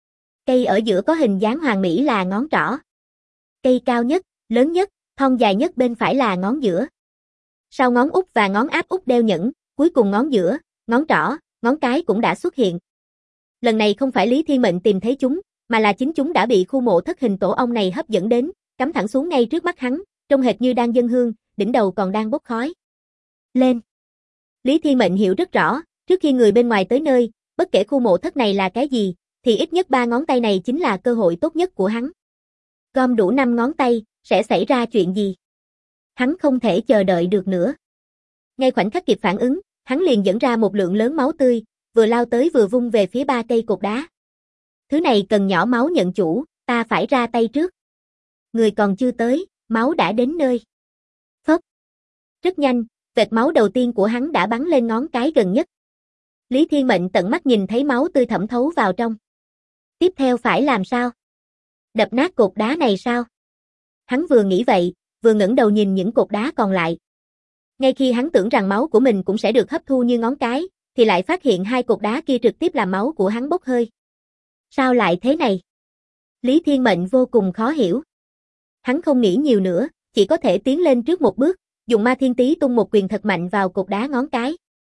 Cây ở giữa có hình dáng hoàn mỹ là ngón trỏ. Cây cao nhất, lớn nhất, thon dài nhất bên phải là ngón giữa. Sau ngón út và ngón áp út đeo nhẫn, cuối cùng ngón giữa, ngón trỏ, ngón cái cũng đã xuất hiện. Lần này không phải Lý Thiên Mệnh tìm thấy chúng, mà là chính chúng đã bị khu mộ thất hình tổ ong này hấp dẫn đến, cắm thẳng xuống ngay trước mắt hắn, trông hệt như đang dâng hương, đỉnh đầu còn đang bốc khói. Lên! Lý Thiên Mệnh hiểu rất rõ, trước khi người bên ngoài tới nơi, bất kể khu mộ thất này là cái gì, thì ít nhất 3 ngón tay này chính là cơ hội tốt nhất của hắn. Gom đủ 5 ngón tay, sẽ xảy ra chuyện gì? Hắn không thể chờ đợi được nữa. Ngay khoảnh khắc kịp phản ứng, hắn liền dẫn ra một lượng lớn máu tươi, vừa lao tới vừa vung về phía 3 cây cột đá. Thứ này cần nhỏ máu nhận chủ, ta phải ra tay trước. Người còn chưa tới, máu đã đến nơi. Phốc. Rất nhanh, vệt máu đầu tiên của hắn đã bắn lên ngón cái gần nhất. Lý Thiên Mệnh tận mắt nhìn thấy máu tươi thẩm thấu vào trong. Tiếp theo phải làm sao? Đập nát cột đá này sao? Hắn vừa nghĩ vậy, vừa ngẩng đầu nhìn những cột đá còn lại. Ngay khi hắn tưởng rằng máu của mình cũng sẽ được hấp thu như ngón cái, thì lại phát hiện hai cục đá kia trực tiếp làm máu của hắn bốc hơi. Sao lại thế này? Lý Thiên Mệnh vô cùng khó hiểu. Hắn không nghĩ nhiều nữa, chỉ có thể tiến lên trước một bước, dùng Ma Thiên Tý tung một quyền thật mạnh vào cục đá ngón cái.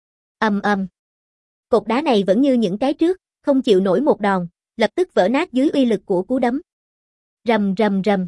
Ầm ầm. Cục đá này vẫn như những cái trước, không chịu nổi một đòn, lập tức vỡ nát dưới uy lực của cú đấm. Rầm rầm rầm.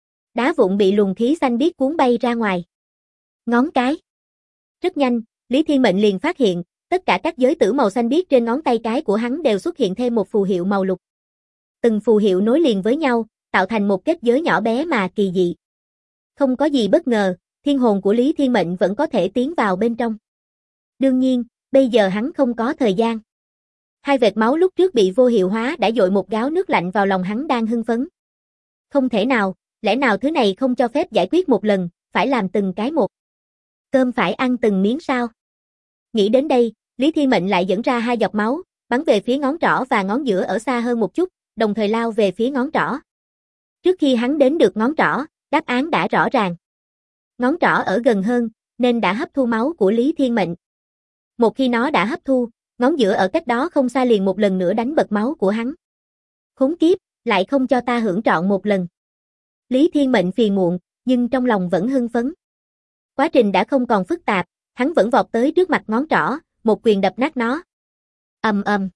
Đá vụn bị luồng khí xanh biếc cuốn bay ra ngoài. Ngón cái. Rất nhanh, Lý Thiên Mệnh liền phát hiện, tất cả các giới tử màu xanh biếc trên ngón tay cái của hắn đều xuất hiện thêm một phù hiệu màu lục. Từng phù hiệu nối liền với nhau, tạo thành một kết giới nhỏ bé mà kỳ dị. Không có gì bất ngờ, thiên hồn của Lý Thiên Mệnh vẫn có thể tiến vào bên trong. Đương nhiên, bây giờ hắn không có thời gian. Hai vệt máu lúc trước bị vô hiệu hóa đã dội một gáo nước lạnh vào lòng hắn đang hưng phấn. Không thể nào, lẽ nào thứ này không cho phép giải quyết một lần, phải làm từng cái một. Cơm phải ăn từng miếng sao? Nghĩ đến đây, Lý Thiên Mệnh lại dẫn ra hai giọt máu, bắn về phía ngón trỏ và ngón giữa ở xa hơn một chút, đồng thời lao về phía ngón trỏ. Trước khi hắn đến được ngón trỏ, đáp án đã rõ ràng. Ngón trỏ ở gần hơn, nên đã hấp thu máu của Lý Thiên Mệnh. Một khi nó đã hấp thu, ngón giữa ở cách đó không xa liền một lần nữa đánh bật máu của hắn. Khốn kiếp, lại không cho ta hưởng trọn một lần. Lý Thiên Mệnh phiền muộn, nhưng trong lòng vẫn hưng phấn. Quá trình đã không còn phức tạp, hắn vẫn vọt tới trước mặt ngón trỏ, một quyền đập nát nó. Ầm ầm.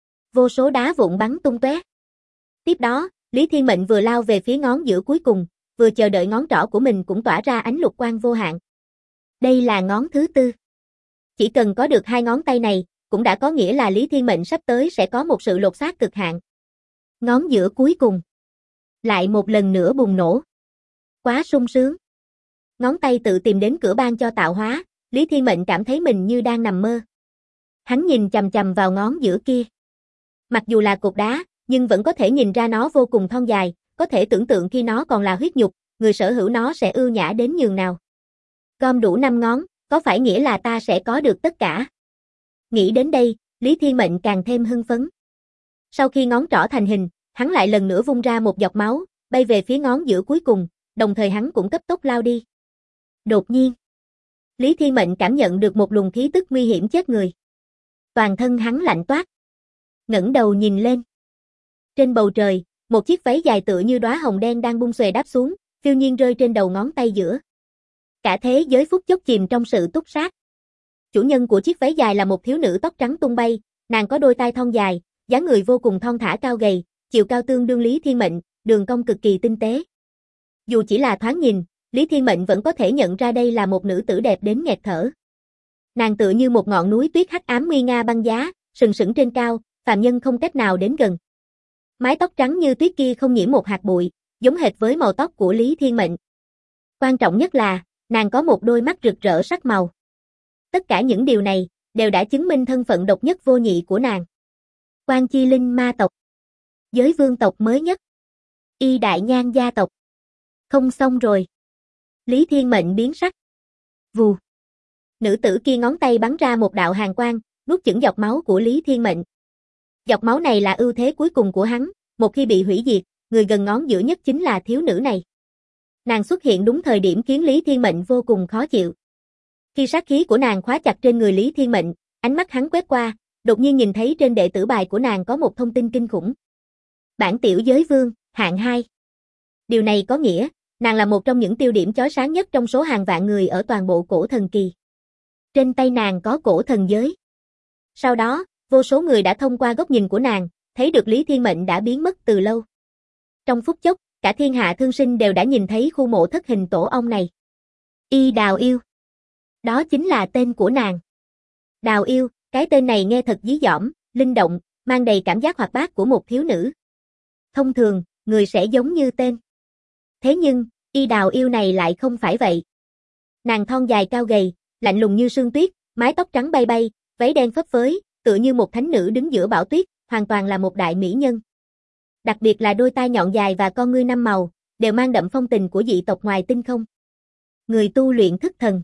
Vô số đá vụn bắn tung tóe. Tiếp đó, Lý Thiên Mệnh vừa lao về phía ngón giữa cuối cùng, vừa chờ đợi ngón trỏ của mình cũng tỏa ra ánh lục quang vô hạn. Đây là ngón thứ tư. Chỉ cần có được hai ngón tay này, cũng đã có nghĩa là Lý Thiên Mệnh sắp tới sẽ có một sự lột xác cực hạn. Ngón giữa cuối cùng. Lại một lần nữa bùng nổ. Quá sung sướng. Ngón tay tự tìm đến cửa ban cho tạo hóa, Lý Thiên Mệnh cảm thấy mình như đang nằm mơ. Hắn nhìn chằm chằm vào ngón giữa kia. Mặc dù là cục đá, nhưng vẫn có thể nhìn ra nó vô cùng thon dài, có thể tưởng tượng khi nó còn là huyết nhục, người sở hữu nó sẽ ưu nhã đến nhường nào. Gom đủ 5 ngón, có phải nghĩa là ta sẽ có được tất cả? Nghĩ đến đây, Lý Thiên Mệnh càng thêm hưng phấn. Sau khi ngón trỏ thành hình, hắn lại lần nữa vung ra một giọt máu, bay về phía ngón giữa cuối cùng, đồng thời hắn cũng cấp tốc lao đi. Đột nhiên, Lý Thiên Mệnh cảm nhận được một luồng khí tức nguy hiểm chết người. Toàn thân hắn lạnh toát. Ngẩng đầu nhìn lên. Trên bầu trời, một chiếc váy dài tựa như đóa hồng đen đang bung xòe đáp xuống, phiêu nhiên rơi trên đầu ngón tay giữa. Cả thế giới phút chốc chìm trong sự túc sát. Chủ nhân của chiếc váy dài là một thiếu nữ tóc trắng tung bay, nàng có đôi tai thon dài, dáng người vô cùng thon thả cao gầy, chiều cao tương đương Lý Thiên Mệnh, đường cong cực kỳ tinh tế. Dù chỉ là thoáng nhìn, Lý Thiên Mệnh vẫn có thể nhận ra đây là một nữ tử đẹp đến nghẹt thở. Nàng tựa như một ngọn núi tuyết hắc ám nguy nga băng giá, sừng sững trên cao, phàm nhân không cách nào đến gần. Mái tóc trắng như tuyết kia không nhiễm một hạt bụi, giống hệt với màu tóc của Lý Thiên Mệnh. Quan trọng nhất là, nàng có một đôi mắt rực rỡ sắc màu. Tất cả những điều này, đều đã chứng minh thân phận độc nhất vô nhị của nàng. Quan Chi Linh ma tộc. Giới vương tộc mới nhất. Y Đại Nhan gia tộc. Không xong rồi. Lý Thiên Mệnh biến sắc. Vù. Nữ tử kia ngón tay bắn ra một đạo hàn quang, nuốt chửng giọt máu của Lý Thiên Mệnh. Giọt máu này là ưu thế cuối cùng của hắn, một khi bị hủy diệt, người gần ngón giữa nhất chính là thiếu nữ này. Nàng xuất hiện đúng thời điểm khiến Lý Thiên Mệnh vô cùng khó chịu. Khi sát khí của nàng khóa chặt trên người Lý Thiên Mệnh, ánh mắt hắn quét qua, đột nhiên nhìn thấy trên đệ tử bài của nàng có một thông tin kinh khủng. Bản tiểu giới vương, hạng 2. Điều này có nghĩa, nàng là một trong những tiêu điểm chói sáng nhất trong số hàng vạn người ở toàn bộ cổ thần kỳ. Trên tay nàng có cổ thần giới. Sau đó, vô số người đã thông qua góc nhìn của nàng, thấy được Lý Thiên Mệnh đã biến mất từ lâu. Trong phút chốc, cả thiên hạ thương sinh đều đã nhìn thấy khu mộ thất hình tổ ong này. Y Đào Yêu. Đó chính là tên của nàng. Đào Yêu, cái tên này nghe thật dí dỏm, linh động, mang đầy cảm giác hoạt bát của một thiếu nữ. Thông thường, người sẽ giống như tên. Thế nhưng, Y Đào Yêu này lại không phải vậy. Nàng thon dài cao gầy, lạnh lùng như sương tuyết, mái tóc trắng bay bay, váy đen phấp phới, tựa như một thánh nữ đứng giữa bão tuyết, hoàn toàn là một đại mỹ nhân. Đặc biệt là đôi tai nhọn dài và con ngươi 5 màu, đều mang đậm phong tình của dị tộc ngoài tinh không. Người tu luyện thức thần.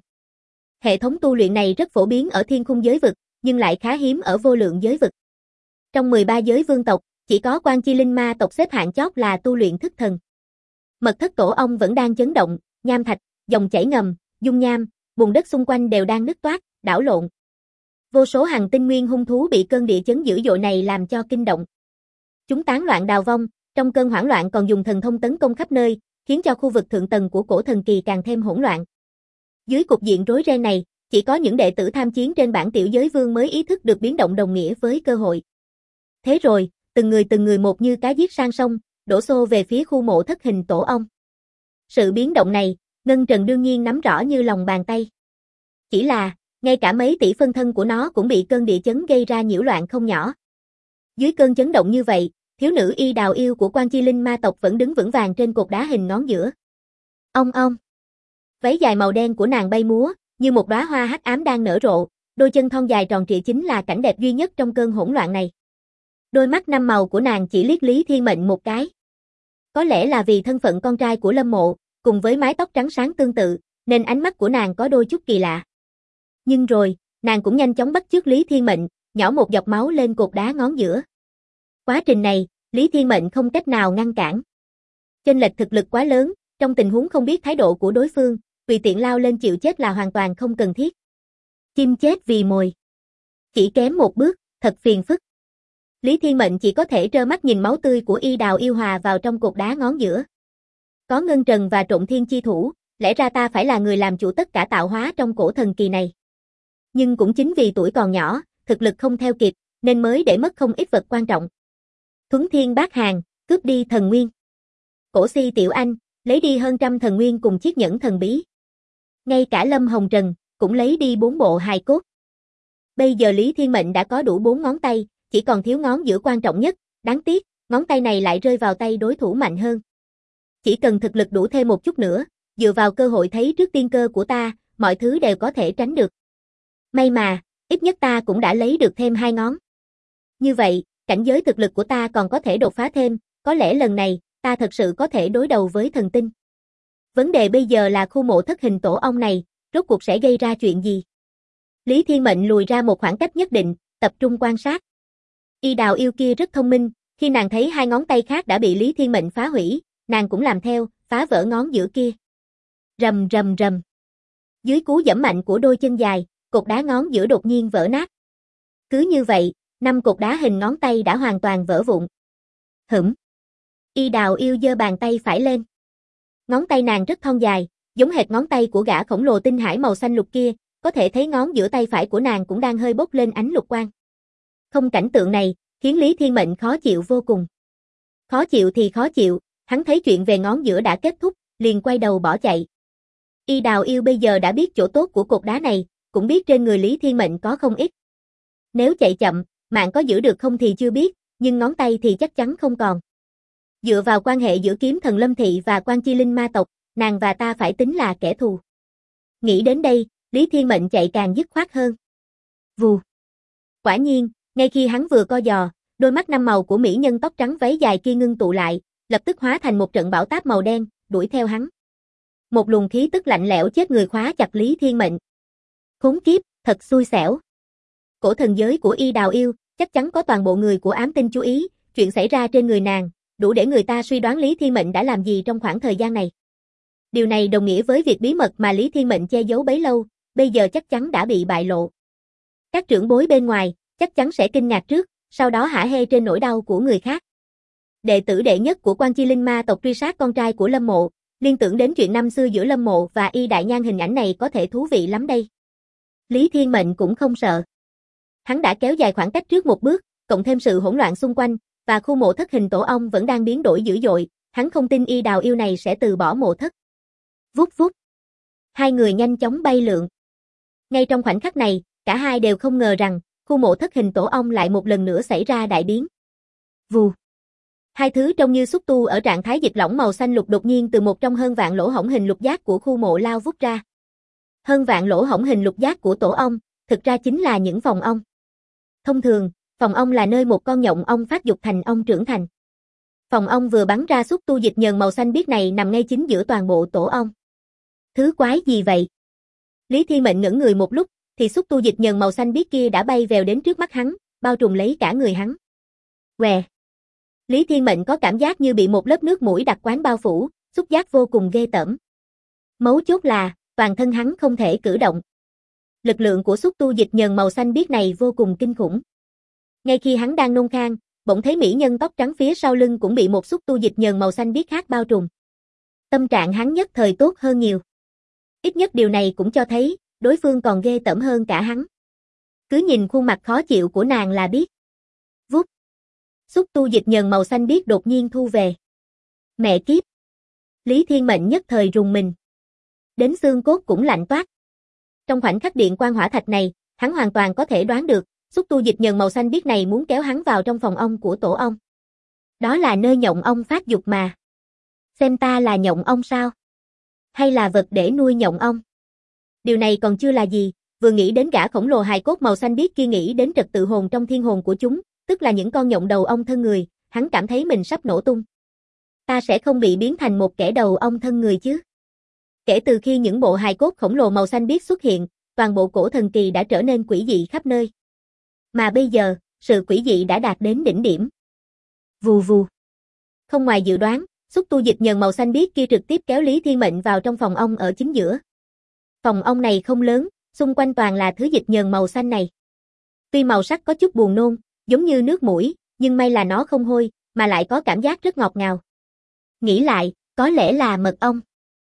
Hệ thống tu luyện này rất phổ biến ở thiên khung giới vực, nhưng lại khá hiếm ở vô lượng giới vực. Trong 13 giới vương tộc, chỉ có Quan Chi Linh ma tộc xếp hạng chót là tu luyện thức thần. Mật thất tổ ong vẫn đang chấn động, nham thạch, dòng chảy ngầm, dung nham, bùn đất xung quanh đều đang nứt toác, đảo lộn. Vô số hành tinh nguyên hung thú bị cơn địa chấn dữ dội này làm cho kinh động. Chúng tán loạn đào vong, trong cơn hoảng loạn còn dùng thần thông tấn công khắp nơi, khiến cho khu vực thượng tầng của cổ thần kỳ càng thêm hỗn loạn. Dưới cục diện rối ren này, chỉ có những đệ tử tham chiến trên bảng tiểu giới vương mới ý thức được biến động đồng nghĩa với cơ hội. Thế rồi, từng người một như cá giết sang sông, đổ xô về phía khu mộ thất hình tổ ong. Sự biến động này, Ngân Trần đương nhiên nắm rõ như lòng bàn tay. Chỉ là, ngay cả mấy tỷ phân thân của nó cũng bị cơn địa chấn gây ra nhiễu loạn không nhỏ. Dưới cơn chấn động như vậy, thiếu nữ Y Đào Yêu của Quan Chi Linh ma tộc vẫn đứng vững vàng trên cột đá hình ngón giữa. Ong ong. Váy dài màu đen của nàng bay múa, như một đóa hoa hắc ám đang nở rộ, đôi chân thon dài tròn trịa chính là cảnh đẹp duy nhất trong cơn hỗn loạn này. Đôi mắt năm màu của nàng chỉ liếc Lý Thiên Mệnh một cái. Có lẽ là vì thân phận con trai của Lâm Mộ, cùng với mái tóc trắng sáng tương tự, nên ánh mắt của nàng có đôi chút kỳ lạ. Nhưng rồi, nàng cũng nhanh chóng bắt chước Lý Thiên Mệnh, nhỏ một giọt máu lên cột đá ngón giữa. Quá trình này, Lý Thiên Mệnh không cách nào ngăn cản. Chênh lệch thực lực quá lớn, trong tình huống không biết thái độ của đối phương, tùy tiện lao lên chịu chết là hoàn toàn không cần thiết. Chim chết vì mồi. Chỉ kém một bước, thật phiền phức. Lý Thiên Mệnh chỉ có thể trơ mắt nhìn máu tươi của Y Đào Yêu hòa vào trong cột đá ngón giữa. Có Ngân Trần và Trộn Thiên chi thủ, lẽ ra ta phải là người làm chủ tất cả tạo hóa trong cổ thần kỳ này. Nhưng cũng chính vì tuổi còn nhỏ, thực lực không theo kịp, nên mới để mất không ít vật quan trọng. Thuấn Thiên Bát Hàng, cướp đi thần nguyên. Cổ Si Tiểu Anh, lấy đi hơn trăm thần nguyên cùng chiếc nhẫn thần bí. Ngay cả Lâm Hồng Trần, cũng lấy đi 4 bộ hài cốt. Bây giờ Lý Thiên Mệnh đã có đủ 4 ngón tay, chỉ còn thiếu ngón giữa quan trọng nhất, đáng tiếc, ngón tay này lại rơi vào tay đối thủ mạnh hơn. Chỉ cần thực lực đủ thêm một chút nữa, dựa vào cơ hội thấy trước tiên cơ của ta, mọi thứ đều có thể tránh được. May mà, ít nhất ta cũng đã lấy được thêm 2 ngón. Như vậy, cảnh giới thực lực của ta còn có thể đột phá thêm, có lẽ lần này, ta thật sự có thể đối đầu với thần tinh. Vấn đề bây giờ là khu mộ thất hình tổ ong này, rốt cuộc sẽ gây ra chuyện gì? Lý Thiên Mệnh lùi ra một khoảng cách nhất định, tập trung quan sát. Y Đào Yêu kia rất thông minh, khi nàng thấy 2 ngón tay khác đã bị Lý Thiên Mệnh phá hủy, nàng cũng làm theo, phá vỡ ngón giữa kia. Rầm rầm rầm. Dưới cú giẫm mạnh của đôi chân dài, cột đá ngón giữa đột nhiên vỡ nát. Cứ như vậy, 5 cột đá hình ngón tay đã hoàn toàn vỡ vụn. Y Đào Yêu giơ bàn tay phải lên. Ngón tay nàng rất thon dài, giống hệt ngón tay của gã khổng lồ tinh hải màu xanh lục kia, có thể thấy ngón giữa tay phải của nàng cũng đang hơi bốc lên ánh lục quang. Không cảnh tượng này, khiến Lý Thiên Mệnh khó chịu vô cùng. Khó chịu thì khó chịu, hắn thấy chuyện về ngón giữa đã kết thúc, liền quay đầu bỏ chạy. Y Đào Yêu bây giờ đã biết chỗ tốt của cột đá này, cũng biết trên người Lý Thiên Mệnh có không ít. Nếu chạy chậm, mạng có giữ được không thì chưa biết, nhưng ngón tay thì chắc chắn không còn. Dựa vào quan hệ giữa Kiếm Thần Lâm Thị và Quan Chi Linh ma tộc, nàng và ta phải tính là kẻ thù. Nghĩ đến đây, Lý Thiên Mệnh chạy càng dứt khoát hơn. Vù. Quả nhiên, ngay khi hắn vừa co giò, đôi mắt năm màu của mỹ nhân tóc trắng váy dài kia ngưng tụ lại, lập tức hóa thành một trận bão táp màu đen, đuổi theo hắn. Một luồng khí tức lạnh lẽo chết người khóa chặt Lý Thiên Mệnh. Khốn kiếp, thật xui xẻo. Cổ thần giới của Y Đào Yêu, chắc chắn có toàn bộ người của ám tinh chú ý, chuyện xảy ra trên người nàng, đủ để người ta suy đoán Lý Thiên Mệnh đã làm gì trong khoảng thời gian này. Điều này đồng nghĩa với việc bí mật mà Lý Thiên Mệnh che giấu bấy lâu, bây giờ chắc chắn đã bị bại lộ. Các trưởng bối bên ngoài, chắc chắn sẽ kinh ngạc trước, sau đó hả hê trên nỗi đau của người khác. Đệ tử đệ nhất của Quan Chi Linh ma tộc truy sát con trai của Lâm Mộ, liên tưởng đến chuyện năm xưa giữa Lâm Mộ và Y Đại Nhan, hình ảnh này có thể thú vị lắm đây. Lý Thiên Mệnh cũng không sợ. Hắn đã kéo dài khoảng cách trước một bước, cộng thêm sự hỗn loạn xung quanh, và khu mộ thất hình tổ ong vẫn đang biến đổi dữ dội, hắn không tin Y Đào Yêu này sẽ từ bỏ mộ thất. Vút vút. Hai người nhanh chóng bay lượn. Ngay trong khoảnh khắc này, cả hai đều không ngờ rằng, khu mộ thất hình tổ ong lại một lần nữa xảy ra đại biến. Vù. Hai thứ trông như xúc tu ở trạng thái dịch lỏng màu xanh lục đột nhiên từ một trong hơn vạn lỗ hổng hình lục giác của khu mộ lao vút ra. Hơn vạn lỗ hổng hình lục giác của tổ ong, thực ra chính là những phòng ong. Thông thường, phòng ong là nơi một con nhộng ong phát dục thành ong trưởng thành. Phòng ong vừa bắn ra xúc tu dịch nhờn màu xanh biếc này nằm ngay chính giữa toàn bộ tổ ong. Thứ quái gì vậy? Lý Thiên Mệnh ngẩn người một lúc, thì xúc tu dịch nhờn màu xanh biếc kia đã bay vèo đến trước mắt hắn, bao trùm lấy cả người hắn. Què. Lý Thiên Mệnh có cảm giác như bị một lớp nước mũi đặc quánh bao phủ, xúc giác vô cùng ghê tởm. Mấu chốt là, toàn thân hắn không thể cử động. Lực lượng của xúc tu dịch nhờn màu xanh biếc này vô cùng kinh khủng. Ngay khi hắn đang nôn khan, bỗng thấy mỹ nhân tóc trắng phía sau lưng cũng bị một xúc tu dịch nhờn màu xanh biếc khác bao trùm. Tâm trạng hắn nhất thời tốt hơn nhiều. Ít nhất điều này cũng cho thấy, đối phương còn ghê tởm hơn cả hắn. Cứ nhìn khuôn mặt khó chịu của nàng là biết. Vút. Xúc tu dịch nhờn màu xanh biếc đột nhiên thu về. Mẹ kiếp. Lý Thiên Mệnh nhất thời rùng mình. Đến xương cốt cũng lạnh toát. Trong khoảnh khắc điện quang hỏa thạch này, hắn hoàn toàn có thể đoán được, xúc tu dịch nhờn màu xanh biếc này muốn kéo hắn vào trong phòng ong của tổ ong. Đó là nơi nhộng ong phát dục mà. Xem ta là nhộng ong sao? Hay là vật để nuôi nhộng ong? Điều này còn chưa là gì, vừa nghĩ đến gã khổng lồ hài cốt màu xanh biếc kia, nghĩ đến trật tự hồn trong thiên hồn của chúng, tức là những con nhộng đầu ong thân người, hắn cảm thấy mình sắp nổ tung. Ta sẽ không bị biến thành một kẻ đầu ong thân người chứ? Kể từ khi những bộ hài cốt khổng lồ màu xanh biếc xuất hiện, toàn bộ cổ thần kỳ đã trở nên quỷ dị khắp nơi. Mà bây giờ, sự quỷ dị đã đạt đến đỉnh điểm. Vù vù. Không ngoài dự đoán, xúc tu dịch nhờn màu xanh biếc kia trực tiếp kéo Lý Thiên Mệnh vào trong phòng ong ở chính giữa. Phòng ong này không lớn, xung quanh toàn là thứ dịch nhờn màu xanh này. Tuy màu sắc có chút buồn nôn, giống như nước muỗi, nhưng may là nó không hôi, mà lại có cảm giác rất ngọt ngào. Nghĩ lại, có lẽ là mật ong.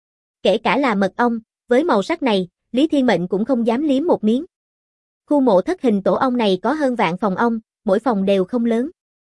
Kể cả là mật ong, với màu sắc này, Lý Thiên Mệnh cũng không dám liếm một miếng. Khu mộ thất hình tổ ong này có hơn vạn phòng ong, mỗi phòng đều không lớn.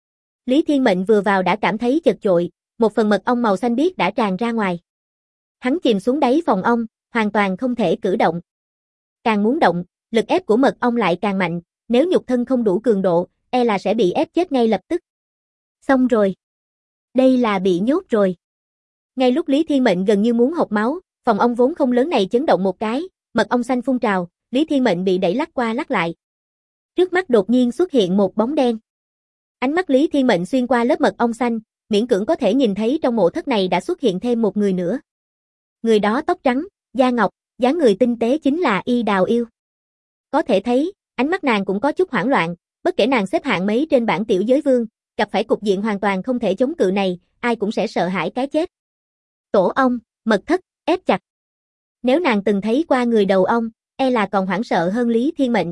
Lý Thiên Mệnh vừa vào đã cảm thấy chật chội, một phần mật ong màu xanh biếc đã tràn ra ngoài. Hắn chìm xuống đáy phòng ong, hoàn toàn không thể cử động. Càng muốn động, lực ép của mật ong lại càng mạnh, nếu nhục thân không đủ cường độ, e là sẽ bị ép chết ngay lập tức. Xong rồi. Đây là bị nhốt rồi. Ngay lúc Lý Thiên Mệnh gần như muốn hộc máu, phòng ong vốn không lớn này chấn động một cái, mật ong xanh phun trào, Lý Thiên Mệnh bị đẩy lắc qua lắc lại. Trước mắt đột nhiên xuất hiện một bóng đen. Ánh mắt Lý Thiên Mệnh xuyên qua lớp mật ong xanh, miễn cưỡng có thể nhìn thấy trong mộ thất này đã xuất hiện thêm một người nữa. Người đó tóc trắng, da ngọc, dáng người tinh tế chính là Y Đào Yêu. Có thể thấy, ánh mắt nàng cũng có chút hoảng loạn, bất kể nàng xếp hạng mấy trên bảng tiểu giới vương, gặp phải cục diện hoàn toàn không thể chống cự này, ai cũng sẽ sợ hãi cái chết. Tổ ong, mật thất, ép chặt. Nếu nàng từng thấy qua người đầu ong, e là còn hoảng sợ hơn Lý Thiên Mệnh.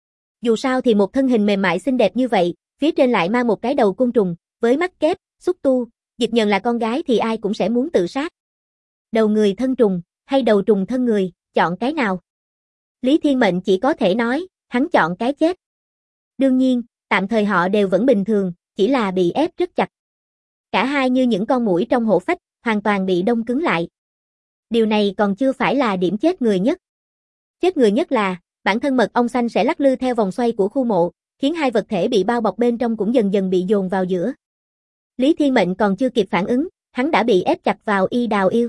Dù sao thì một thân hình mềm mại xinh đẹp như vậy, phía trên lại mang một cái đầu côn trùng, với mắt kép, xúc tu, dịch nhờn là con gái thì ai cũng sẽ muốn tự sát. Đầu người thân trùng, hay đầu trùng thân người, chọn cái nào? Lý Thiên Mệnh chỉ có thể nói, hắn chọn cái chết. Đương nhiên, tạm thời họ đều vẫn bình thường, chỉ là bị ép rất chặt. Cả hai như những con muỗi trong hổ phách, hoàn toàn bị đông cứng lại. Điều này còn chưa phải là điểm chết người nhất. Chết người nhất là, bản thân mật ong xanh sẽ lắc lư theo vòng xoay của khu mộ, khiến hai vật thể bị bao bọc bên trong cũng dần dần bị dồn vào giữa. Lý Thiên Mệnh còn chưa kịp phản ứng, hắn đã bị ép chặt vào Y Đào Yêu.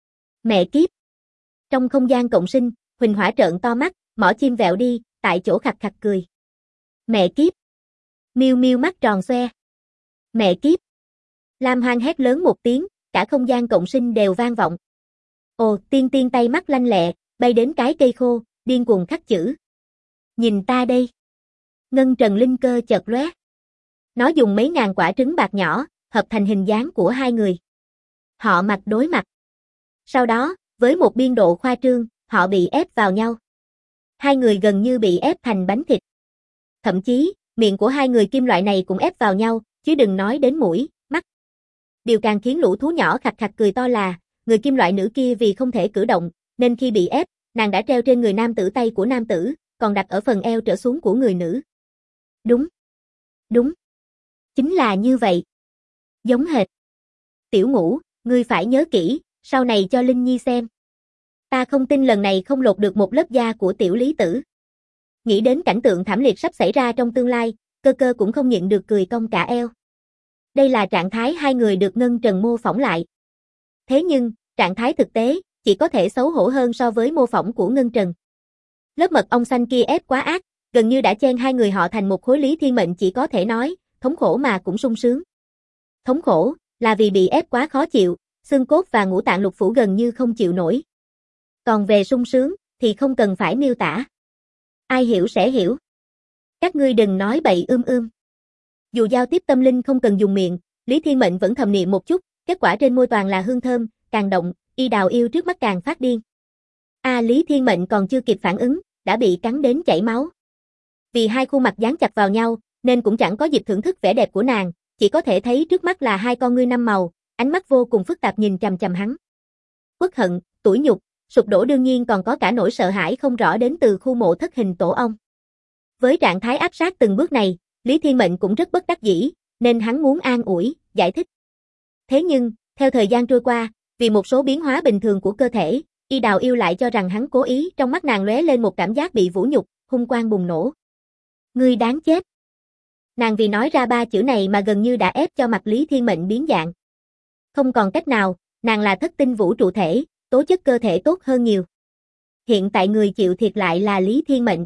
Mẹ kiếp! Trong không gian cộng sinh, Huỳnh Hỏa trợn to mắt, mỏ chim vẹo đi, tại chỗ khặt khặt cười. Mẹ kiếp! Miêu Miêu mắt tròn xoe. Mẹ kiếp! Lam Hoang hét lớn một tiếng, cả không gian cộng sinh đều vang vọng. Ồ, Tiên Tiên tay mắt lanh lẹ, bay đến cái cây khô, điên cuồng khắc chữ. Nhìn ta đây! Ngân trần linh cơ chợt lóe. Nó dùng mấy ngàn quả trứng bạc nhỏ, hợp thành hình dáng của hai người. Họ mặt đối mặt. Sau đó, với một biên độ khoa trương, họ bị ép vào nhau. Hai người gần như bị ép thành bánh thịt. Thậm chí, miệng của hai người kim loại này cũng ép vào nhau, chứ đừng nói đến mũi, mắt. Điều càng khiến lũ thú nhỏ khặt khặt cười to là, người kim loại nữ kia vì không thể cử động, nên khi bị ép, nàng đã treo trên người nam tử tay của nam tử, còn đặt ở phần eo trở xuống của người nữ. Đúng. Đúng. Chính là như vậy. Giống hệt. Tiểu Ngũ, ngươi phải nhớ kỹ, sau này cho Linh Nhi xem. Ta không tin lần này không lột được một lớp da của tiểu Lý Tử. Nghĩ đến cảnh tượng thảm liệt sắp xảy ra trong tương lai, Cơ Cơ cũng không nhịn được cười cong cả eo. Đây là trạng thái hai người được Ngân Trần mô phỏng lại. Thế nhưng, trạng thái thực tế, chỉ có thể xấu hổ hơn so với mô phỏng của Ngân Trần. Lớp mật ong xanh kia ép quá ác, gần như đã chen hai người họ thành một khối. Lý Thiên Mệnh chỉ có thể nói, thống khổ mà cũng sung sướng. Thống khổ, là vì bị ép quá khó chịu, xương cốt và ngũ tạng lục phủ gần như không chịu nổi. Còn về sung sướng, thì không cần phải miêu tả. Ai hiểu sẽ hiểu. Các ngươi đừng nói bậy ưm. Dù giao tiếp tâm linh không cần dùng miệng, Lý Thiên Mệnh vẫn thầm niệm một chút, kết quả trên môi toàn là hương thơm, càng động, Y Đào Yêu trước mắt càng phát điên. Lý Thiên Mệnh còn chưa kịp phản ứng, đã bị cắn đến chảy máu. Vì hai khuôn mặt dán chặt vào nhau, nên cũng chẳng có dịp thưởng thức vẻ đẹp của nàng, chỉ có thể thấy trước mắt là hai con ngươi năm màu, ánh mắt vô cùng phức tạp nhìn chằm chằm hắn. Uất hận, tủi nhục, sụp đổ đương nhiên còn có cả nỗi sợ hãi không rõ đến từ khu mộ thất hình tổ ong. Với trạng thái áp sát từng bước này, Lý Thiên Mệnh cũng rất bất đắc dĩ, nên hắn muốn an ủi, giải thích. Thế nhưng, theo thời gian trôi qua, vì một số biến hóa bình thường của cơ thể, Y Đào Yêu lại cho rằng hắn cố ý, trong mắt nàng lóe lên một cảm giác bị vũ nhục, hung quang bùng nổ. Ngươi đáng chết. Nàng vì nói ra ba chữ này mà gần như đã ép cho mặt Lý Thiên Mệnh biến dạng. Không còn cách nào, nàng là thất tinh vũ trụ thể, tố chất cơ thể tốt hơn nhiều. Hiện tại người chịu thiệt lại là Lý Thiên Mệnh.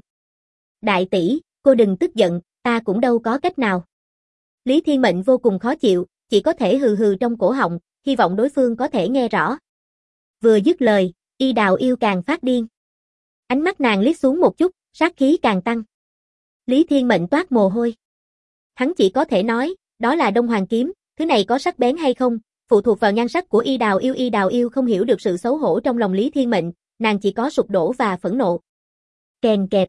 Đại tỷ, cô đừng tức giận, ta cũng đâu có cách nào. Lý Thiên Mệnh vô cùng khó chịu, chỉ có thể hừ hừ trong cổ họng, hy vọng đối phương có thể nghe rõ. Vừa dứt lời, Y Đào Yêu càng phát điên. Ánh mắt nàng liếc xuống một chút, sát khí càng tăng. Lý Thiên Mệnh toát mồ hôi. Hắn chỉ có thể nói, đó là Đông Hoàng kiếm, thứ này có sắc bén hay không, phụ thuộc vào nhan sắc của Y Đào Yêu. Y Đào Yêu không hiểu được sự xấu hổ trong lòng Lý Thiên Mệnh, nàng chỉ có sụp đổ và phẫn nộ. Kèn kẹt.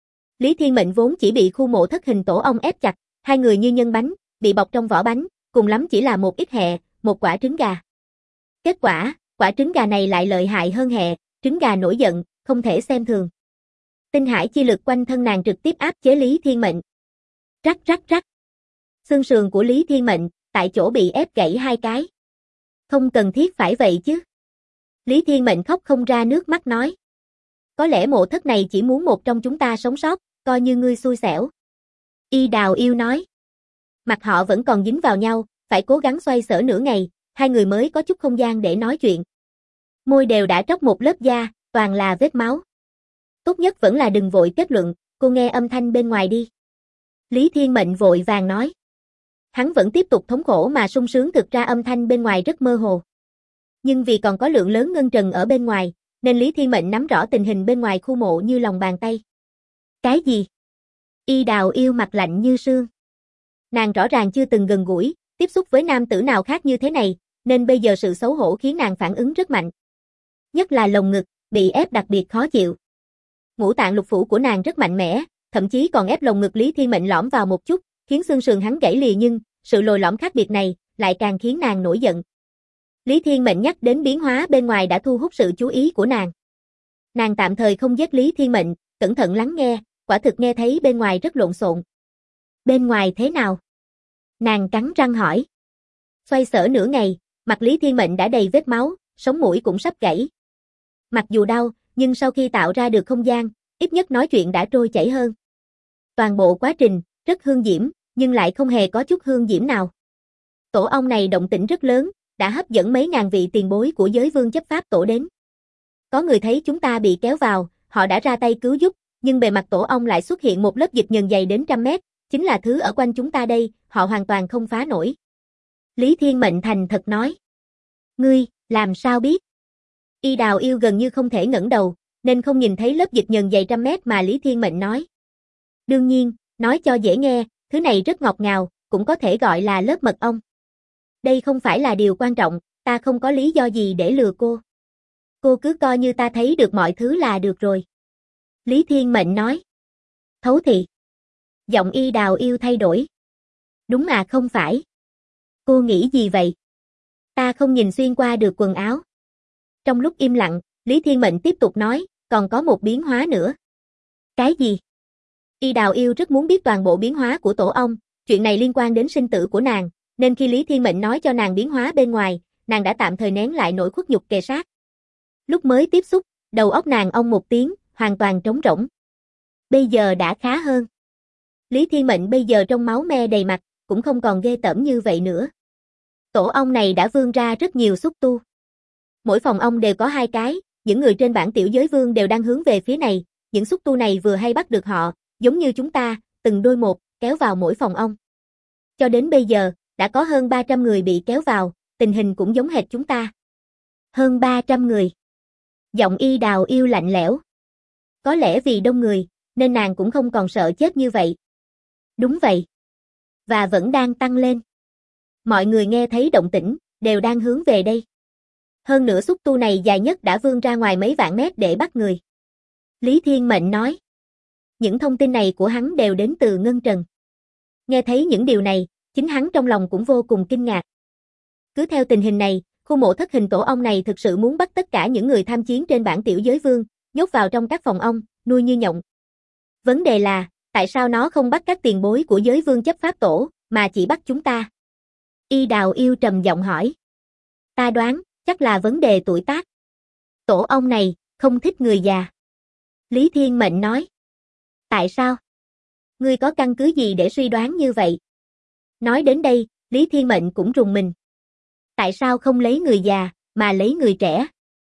Lý Thiên Mệnh vốn chỉ bị khu mộ thất hình tổ ong ép chặt, hai người như nhân bánh, bị bọc trong vỏ bánh, cùng lắm chỉ là một ít hẹ, một quả trứng gà. Kết quả, quả trứng gà này lại lợi hại hơn hẹ, trứng gà nổi giận, không thể xem thường. Tinh hải chi lực quanh thân nàng trực tiếp áp chế Lý Thiên Mệnh. Rắc rắc rắc. Xương sườn của Lý Thiên Mệnh, tại chỗ bị ép gãy hai cái. Không cần thiết phải vậy chứ. Lý Thiên Mệnh khóc không ra nước mắt nói. Có lẽ mộ thất này chỉ muốn một trong chúng ta sống sót, coi như ngươi xui xẻo. Y Đào Yêu nói. Mặt họ vẫn còn dính vào nhau, phải cố gắng xoay sở nửa ngày, hai người mới có chút không gian để nói chuyện. Môi đều đã tróc một lớp da, toàn là vết máu. Tốt nhất vẫn là đừng vội kết luận, cô nghe âm thanh bên ngoài đi. Lý Thiên Mệnh vội vàng nói. Hắn vẫn tiếp tục thống khổ mà sung sướng, thực ra âm thanh bên ngoài rất mơ hồ. Nhưng vì còn có lượng lớn ngân trần ở bên ngoài, nên Lý Thiên Mệnh nắm rõ tình hình bên ngoài khu mộ như lòng bàn tay. Cái gì? Y Đào Yêu mặt lạnh như sương. Nàng rõ ràng chưa từng gần gũi, tiếp xúc với nam tử nào khác như thế này, nên bây giờ sự xấu hổ khiến nàng phản ứng rất mạnh. Nhất là lồng ngực, bị ép đặc biệt khó chịu. Ngũ tạng lục phủ của nàng rất mạnh mẽ, thậm chí còn ép lồng ngực Lý Thiên Mệnh lõm vào một chút, khiến xương sườn hắn gãy lìa, nhưng sự lồi lõm khác biệt này lại càng khiến nàng nổi giận. Lý Thiên Mệnh nhắc đến biến hóa bên ngoài đã thu hút sự chú ý của nàng. Nàng tạm thời không giết Lý Thiên Mệnh, cẩn thận lắng nghe, quả thực nghe thấy bên ngoài rất lộn xộn. Bên ngoài thế nào? Nàng cắn răng hỏi. Xoay sở nửa ngày, mặt Lý Thiên Mệnh đã đầy vết máu, sống mũi cũng sắp gãy. Mặc dù đau, nhưng sau khi tạo ra được không gian, ít nhất nói chuyện đã trôi chảy hơn. Toàn bộ quá trình, rất hương diễm, nhưng lại không hề có chút hương diễm nào. Tổ ong này động tĩnh rất lớn, đã hấp dẫn mấy ngàn vị tiền bối của giới vương chấp pháp tổ đến. Có người thấy chúng ta bị kéo vào, họ đã ra tay cứu giúp, nhưng bề mặt tổ ong lại xuất hiện một lớp dịch nhờn dày đến trăm mét, chính là thứ ở quanh chúng ta đây, họ hoàn toàn không phá nổi. Lý Thiên Mệnh thành thật nói. Ngươi, làm sao biết? Y Đào Yêu gần như không thể ngẩng đầu, nên không nhìn thấy lớp dịch nhờn dày trăm mét mà Lý Thiên Mệnh nói. Đương nhiên, nói cho dễ nghe, thứ này rất ngọt ngào, cũng có thể gọi là lớp mật ong. Đây không phải là điều quan trọng, ta không có lý do gì để lừa cô. Cô cứ coi như ta thấy được mọi thứ là được rồi. Lý Thiên Mệnh nói. Thấu thị. Giọng Y Đào Yêu thay đổi. Đúng à, không phải. Cô nghĩ gì vậy? Ta không nhìn xuyên qua được quần áo. Trong lúc im lặng, Lý Thiên Mệnh tiếp tục nói, còn có một biến hóa nữa. Cái gì? Y Đào Yêu rất muốn biết toàn bộ biến hóa của tổ ong, chuyện này liên quan đến sinh tử của nàng, nên khi Lý Thiên Mệnh nói cho nàng biến hóa bên ngoài, nàng đã tạm thời nén lại nỗi khuất nhục kề sát. Lúc mới tiếp xúc, đầu óc nàng ong một tiếng, hoàn toàn trống rỗng. Bây giờ đã khá hơn. Lý Thiên Mệnh bây giờ trong máu me đầy mặt, cũng không còn ghê tởm như vậy nữa. Tổ ong này đã vươn ra rất nhiều xúc tu. Mỗi phòng ong đều có 2 cái, những người trên bảng tiểu giới vương đều đang hướng về phía này, những xúc tu này vừa hay bắt được họ, giống như chúng ta, từng đôi một, kéo vào mỗi phòng ong. Cho đến bây giờ, đã có hơn 300 người bị kéo vào, tình hình cũng giống hệt chúng ta. Hơn 300 người. Giọng Y Đào Yêu lạnh lẽo. Có lẽ vì đông người, nên nàng cũng không còn sợ chết như vậy. Đúng vậy. Và vẫn đang tăng lên. Mọi người nghe thấy động tĩnh, đều đang hướng về đây. Hơn nữa xúc tu này dài nhất đã vươn ra ngoài mấy vạn mét để bắt người. Lý Thiên Mệnh nói. Những thông tin này của hắn đều đến từ Ngân Trần. Nghe thấy những điều này, chính hắn trong lòng cũng vô cùng kinh ngạc. Cứ theo tình hình này, khu mộ thất hình tổ ong này thực sự muốn bắt tất cả những người tham chiến trên bảng tiểu giới vương, nhốt vào trong các phòng ong, nuôi như nhộng. Vấn đề là, tại sao nó không bắt các tiền bối của giới vương chấp pháp tổ, mà chỉ bắt chúng ta? Y Đào Yêu trầm giọng hỏi. Ta đoán, chắc là vấn đề tuổi tác. Tổ ong này, không thích người già. Lý Thiên Mệnh nói. Tại sao? Ngươi có căn cứ gì để suy đoán như vậy? Nói đến đây, Lý Thiên Mệnh cũng rùng mình. Tại sao không lấy người già, mà lấy người trẻ?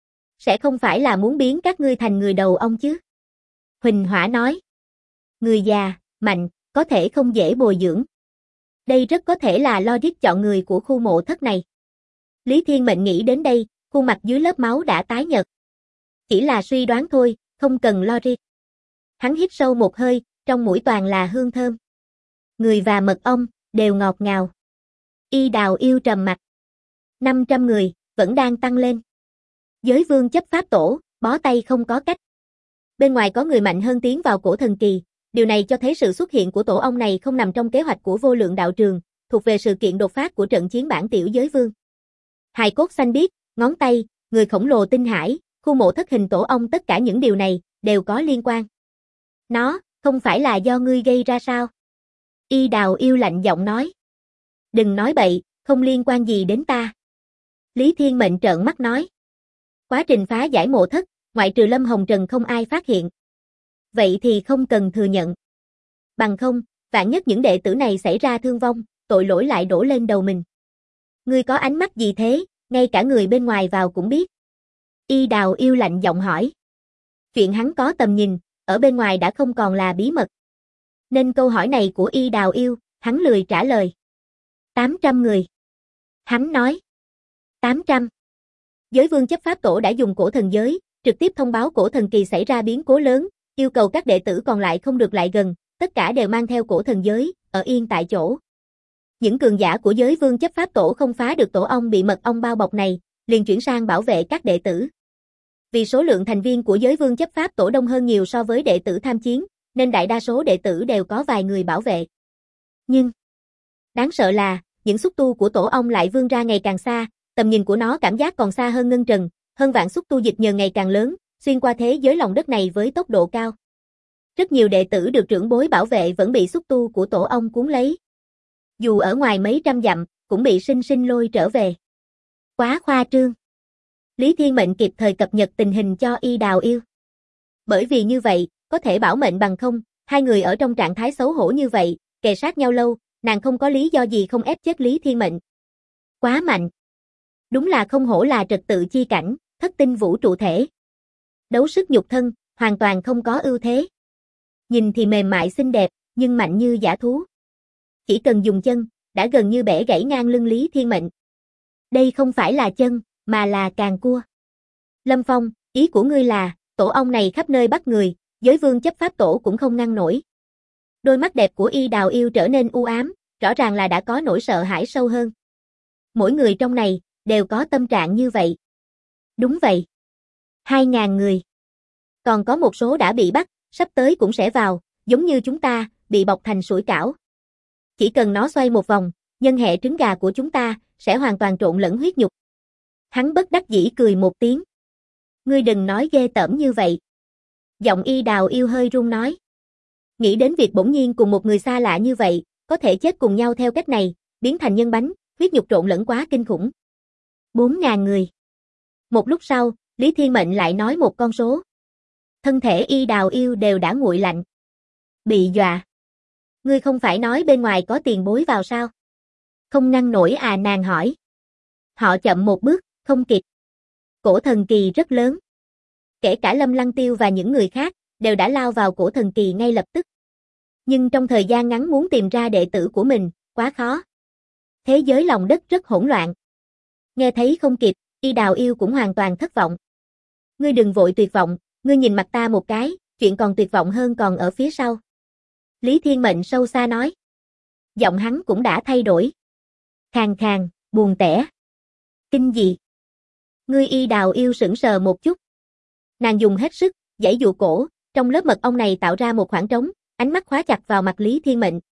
Sẽ không phải là muốn biến các ngươi thành người đầu ong chứ? Huỳnh Hỏa nói. Người già, mạnh, có thể không dễ bồi dưỡng. Đây rất có thể là logic chọn người của khu mộ thất này. Lý Thiên Mệnh nghĩ đến đây, khuôn mặt dưới lớp máu đã tái nhợt. Chỉ là suy đoán thôi, không cần logic. Hắn hít sâu một hơi, trong mũi toàn là hương thơm. Người và mật ong, đều ngọt ngào. Y Đào Yêu trầm mặt. 500 người, vẫn đang tăng lên. Giới vương chấp pháp tổ, bó tay không có cách. Bên ngoài có người mạnh hơn tiến vào cổ thần kỳ, điều này cho thấy sự xuất hiện của tổ ong này không nằm trong kế hoạch của vô lượng đạo trường, thuộc về sự kiện đột phát của trận chiến bản tiểu giới vương. Hài cốt xanh biếc, ngón tay, người khổng lồ tinh hải, khu mộ thất hình tổ ong, tất cả những điều này, đều có liên quan. Nó, không phải là do ngươi gây ra sao? Y Đào Yêu lạnh giọng nói. Đừng nói bậy, không liên quan gì đến ta. Lý Thiên Mệnh trợn mắt nói. Quá trình phá giải mộ thất, ngoại trừ Lâm Hồng Trần không ai phát hiện. Vậy thì không cần thừa nhận. Bằng không, vạn nhất những đệ tử này xảy ra thương vong, tội lỗi lại đổ lên đầu mình. Ngươi có ánh mắt gì thế, ngay cả người bên ngoài vào cũng biết. Y Đào Yêu lạnh giọng hỏi. Chuyện hắn có tầm nhìn, ở bên ngoài đã không còn là bí mật. Nên câu hỏi này của Y Đào Yêu, hắn lười trả lời. 800 người. Hắn nói. 800. Giới vương chấp pháp tổ đã dùng cổ thần giới, trực tiếp thông báo cổ thần kỳ xảy ra biến cố lớn, yêu cầu các đệ tử còn lại không được lại gần, tất cả đều mang theo cổ thần giới, ở yên tại chỗ. Những cường giả của giới vương chấp pháp tổ không phá được tổ ong bị mật ong bao bọc này, liền chuyển sang bảo vệ các đệ tử. Vì số lượng thành viên của giới vương chấp pháp tổ đông hơn nhiều so với đệ tử tham chiến, nên đại đa số đệ tử đều có vài người bảo vệ. Nhưng, đáng sợ là, những xúc tu của tổ ong lại vươn ra ngày càng xa, tầm nhìn của nó cảm giác còn xa hơn Ngân Trần, hơn vạn xúc tu dịch nhờ ngày càng lớn, xuyên qua thế giới lòng đất này với tốc độ cao. Rất nhiều đệ tử được trưởng bối bảo vệ vẫn bị xúc tu của tổ ong cuốn lấy. Dù ở ngoài mấy trăm dặm, cũng bị sinh sinh lôi trở về. Quá khoa trương. Lý Thiên Mệnh kịp thời cập nhật tình hình cho Y Đào Yêu. Bởi vì như vậy, có thể bảo mệnh, bằng không, hai người ở trong trạng thái xấu hổ như vậy, kề sát nhau lâu, nàng không có lý do gì không ép chết Lý Thiên Mệnh. Quá mạnh. Đúng là không hổ là trật tự chi cảnh, thất tinh vũ trụ thể. Đấu sức nhục thân, hoàn toàn không có ưu thế. Nhìn thì mềm mại xinh đẹp, nhưng mạnh như dã thú. Chỉ cần dùng chân, đã gần như bẻ gãy ngang lưng Lý Thiên Mệnh. Đây không phải là chân, mà là càng cua. Lâm Phong, ý của ngươi là, tổ ong này khắp nơi bắt người, giới vương chấp pháp tổ cũng không ngăn nổi. Đôi mắt đẹp của Y Đào Yêu trở nên u ám, rõ ràng là đã có nỗi sợ hãi sâu hơn. Mỗi người trong này, đều có tâm trạng như vậy. Đúng vậy. 2.000 người. Còn có một số đã bị bắt, sắp tới cũng sẽ vào, giống như chúng ta, bị bọc thành sủi cảo. Chỉ cần nó xoay một vòng, nhân hệ trứng gà của chúng ta, sẽ hoàn toàn trộn lẫn huyết nhục. Hắn bất đắc dĩ cười một tiếng. Ngươi đừng nói ghê tởm như vậy. Giọng Y Đào Yêu hơi run nói. Nghĩ đến việc bỗng nhiên cùng một người xa lạ như vậy, có thể chết cùng nhau theo cách này, biến thành nhân bánh, huyết nhục trộn lẫn quá kinh khủng. 4.000 người. Một lúc sau, Lý Thiên Mệnh lại nói một con số. Thân thể Y Đào Yêu đều đã nguội lạnh. Bị dọa. Ngươi không phải nói bên ngoài có tiền bối vào sao? Không ngăn nổi à, nàng hỏi. Họ chậm một bước, không kịp. Cổ thần kỳ rất lớn. Kể cả Lâm Lăng Tiêu và những người khác, đều đã lao vào cổ thần kỳ ngay lập tức. Nhưng trong thời gian ngắn muốn tìm ra đệ tử của mình, quá khó. Thế giới lòng đất rất hỗn loạn. Nghe thấy không kịp, Y Đào Yêu cũng hoàn toàn thất vọng. Ngươi đừng vội tuyệt vọng, ngươi nhìn mặt ta một cái, chuyện còn tuyệt vọng hơn còn ở phía sau. Lý Thiên Mệnh sâu xa nói. Giọng hắn cũng đã thay đổi. Khàn khàn, buồn tẻ. Kinh gì? Ngươi Y Đào Yêu sững sờ một chút. Nàng dùng hết sức, giãy dụ cổ, Trong lớp mật ong này tạo ra một khoảng trống, ánh mắt khóa chặt vào mặt Lý Thiên Mệnh.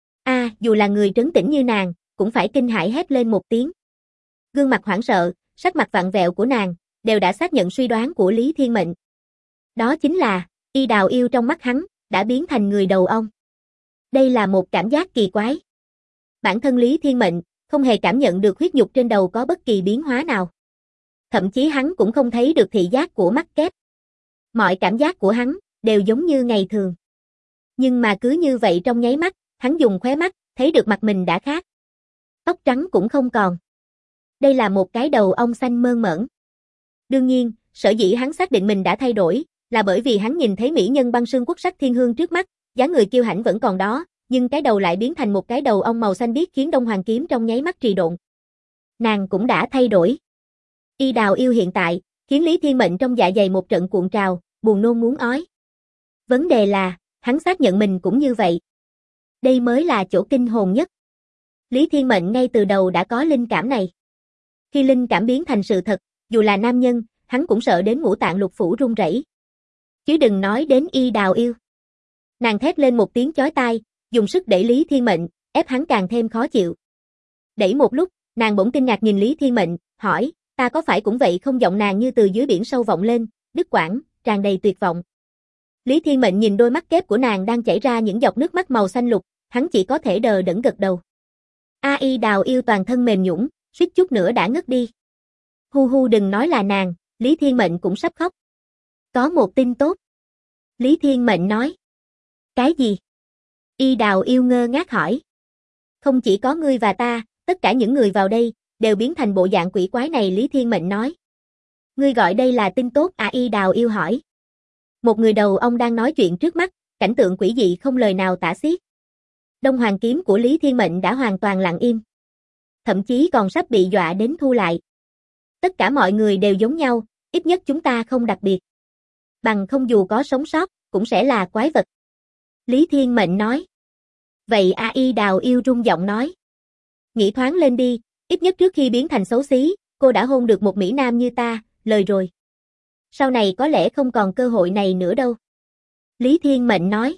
Dù là người trấn tĩnh như nàng, cũng phải kinh hãi hét lên một tiếng. Gương mặt hoảng sợ, sắc mặt vặn vẹo của nàng, đều đã xác nhận suy đoán của Lý Thiên Mệnh. Đó chính là, Y Đào Yêu trong mắt hắn, đã biến thành người đầu ong. Đây là một cảm giác kỳ quái. Bản thân Lý Thiên Mệnh, không hề cảm nhận được huyết nhục trên đầu có bất kỳ biến hóa nào. Thậm chí hắn cũng không thấy được thị giác của mắt kép. Mọi cảm giác của hắn, đều giống như ngày thường. Nhưng mà cứ như vậy trong nháy mắt, hắn dùng khóe mắt, thấy được mặt mình đã khác. Tóc trắng cũng không còn. Đây là một cái đầu ong xanh mơn mởn. Đương nhiên, sở dĩ hắn xác định mình đã thay đổi, là bởi vì hắn nhìn thấy mỹ nhân băng sương Quốc Sắc Thiên Hương trước mắt, dáng người kiêu hãnh vẫn còn đó, nhưng cái đầu lại biến thành một cái đầu ong màu xanh biếc khiến Đông Hoàng Kiếm trong nháy mắt trì độn. Nàng cũng đã thay đổi. Y Đào Yêu hiện tại, khiến Lý Thiên Mệnh trong dạ dày một trận cuộn trào, buồn nôn muốn ói. Vấn đề là, hắn xác nhận mình cũng như vậy. Đây mới là chỗ kinh hồn nhất. Lý Thiên Mệnh ngay từ đầu đã có linh cảm này. Khi linh cảm biến thành sự thật, dù là nam nhân, hắn cũng sợ đến ngũ tạng lục phủ run rẩy. Chứ đừng nói đến Y Đào Yêu. Nàng thét lên một tiếng chói tai, dùng sức đẩy Lý Thiên Mệnh, ép hắn càng thêm khó chịu. Đẩy một lúc, nàng bỗng kinh ngạc nhìn Lý Thiên Mệnh, hỏi, ta có phải cũng vậy không? Giọng nàng như từ dưới biển sâu vọng lên, đứt quãng, tràn đầy tuyệt vọng. Lý Thiên Mệnh nhìn đôi mắt kép của nàng đang chảy ra những giọt nước mắt màu xanh lục, hắn chỉ có thể đờ đẫn gật đầu. Y Đào Yêu toàn thân mềm nhũn, suýt chút nữa đã ngất đi. Hu đừng nói là nàng, Lý Thiên Mệnh cũng sắp khóc. Có một tin tốt. Lý Thiên Mệnh nói. Cái gì? Y Đào Yêu ngơ ngác hỏi. Không chỉ có ngươi và ta, tất cả những người vào đây, đều biến thành bộ dạng quỷ quái này. Lý Thiên Mệnh nói. Ngươi gọi đây là tin tốt à? Y Đào Yêu hỏi. Một người đầu ong đang nói chuyện trước mắt, cảnh tượng quỷ dị không lời nào tả xiết. Đông Hoàng Kiếm của Lý Thiên Mệnh đã hoàn toàn lặng im. Thậm chí còn sắp bị dọa đến thu lại. Tất cả mọi người đều giống nhau, ít nhất chúng ta không đặc biệt. Bằng không dù có sống sót, cũng sẽ là quái vật. Lý Thiên Mệnh nói. Vậy Y Đào Yêu rung giọng nói. Nghĩ thoáng lên đi, ít nhất trước khi biến thành xấu xí, cô đã hôn được một mỹ nam như ta, lời rồi. Sau này có lẽ không còn cơ hội này nữa đâu. Lý Thiên Mệnh nói.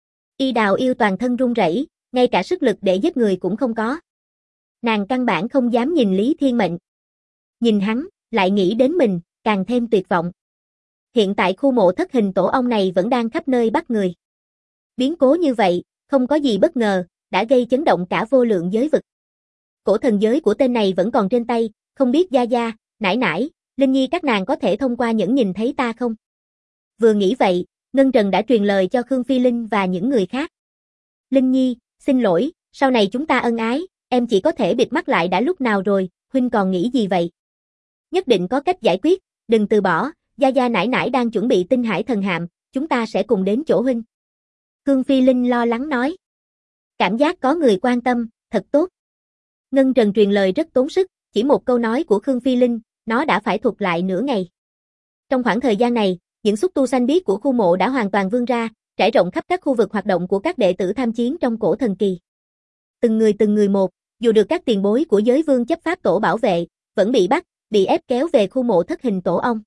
Y Đào Yêu toàn thân run rẩy, ngay cả sức lực để giết người cũng không có. Nàng căn bản không dám nhìn Lý Thiên Mệnh. Nhìn hắn, lại nghĩ đến mình, càng thêm tuyệt vọng. Hiện tại khu mộ thất hình tổ ong này vẫn đang khắp nơi bắt người. Biến cố như vậy, không có gì bất ngờ, đã gây chấn động cả vô lượng giới vực. Cổ thần giới của tên này vẫn còn trên tay, không biết Gia Gia, nải nải, Linh Nhi các nàng có thể thông qua những nhìn thấy ta không? Vừa nghĩ vậy, Ngân Trần đã truyền lời cho Khương Phi Linh và những người khác. Linh Nhi, xin lỗi, sau này chúng ta ân ái, em chỉ có thể bịt mắt lại đã lúc nào rồi, huynh còn nghĩ gì vậy? Nhất định có cách giải quyết, đừng từ bỏ, Gia Gia nải nải đang chuẩn bị tinh hải thần hạm, chúng ta sẽ cùng đến chỗ huynh. Khương Phi Linh lo lắng nói. Cảm giác có người quan tâm, thật tốt. Ngân Trần truyền lời rất tốn sức, chỉ một câu nói của Khương Phi Linh, nó đã phải thuật lại nửa ngày. Trong khoảng thời gian này, những xúc tu xanh biếc của khu mộ đã hoàn toàn vươn ra, trải rộng khắp các khu vực hoạt động của các đệ tử tham chiến trong cổ thần kỳ. Từng người một, dù được các tiền bối của giới vương chấp pháp tổ bảo vệ, vẫn bị bắt, bị ép kéo về khu mộ thất hình tổ ong.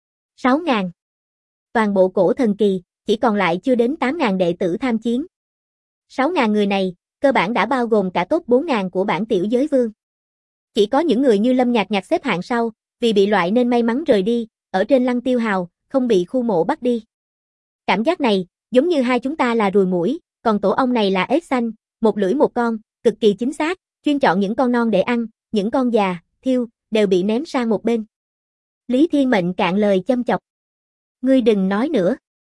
6.000. Toàn bộ cổ thần kỳ, chỉ còn lại chưa đến 8.000 đệ tử tham chiến. 6.000 người này, cơ bản đã bao gồm cả top 4.000 của bản tiểu giới vương. Chỉ có những người như Lâm Nhạc Nhạc xếp hạng sau, vì bị loại nên may mắn rời đi, ở trên Lăng Tiêu Hào, không bị khu mộ bắt đi. Cảm giác này, giống như hai chúng ta là ruồi muỗi, còn tổ ong này là ếch xanh, một lưỡi một con, cực kỳ chính xác, chuyên chọn những con non để ăn, những con già, thiêu, đều bị ném sang một bên. Lý Thiên Mệnh cạn lời châm chọc. Ngươi đừng nói nữa.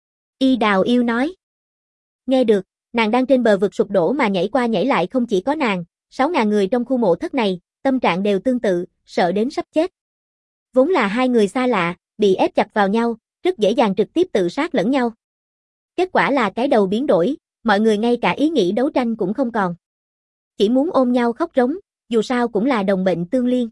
Y Đào Yêu nói. Nghe được, nàng đang trên bờ vực sụp đổ mà nhảy qua nhảy lại không chỉ có nàng, 6.000 người trong khu mộ thất này, tâm trạng đều tương tự, sợ đến sắp chết. Vốn là hai người xa lạ, bị ép chặt vào nhau, rất dễ dàng trực tiếp tự sát lẫn nhau. Kết quả là cái đầu biến đổi, mọi người ngay cả ý nghĩ đấu tranh cũng không còn. Chỉ muốn ôm nhau khóc rống, dù sao cũng là đồng bệnh tương liên.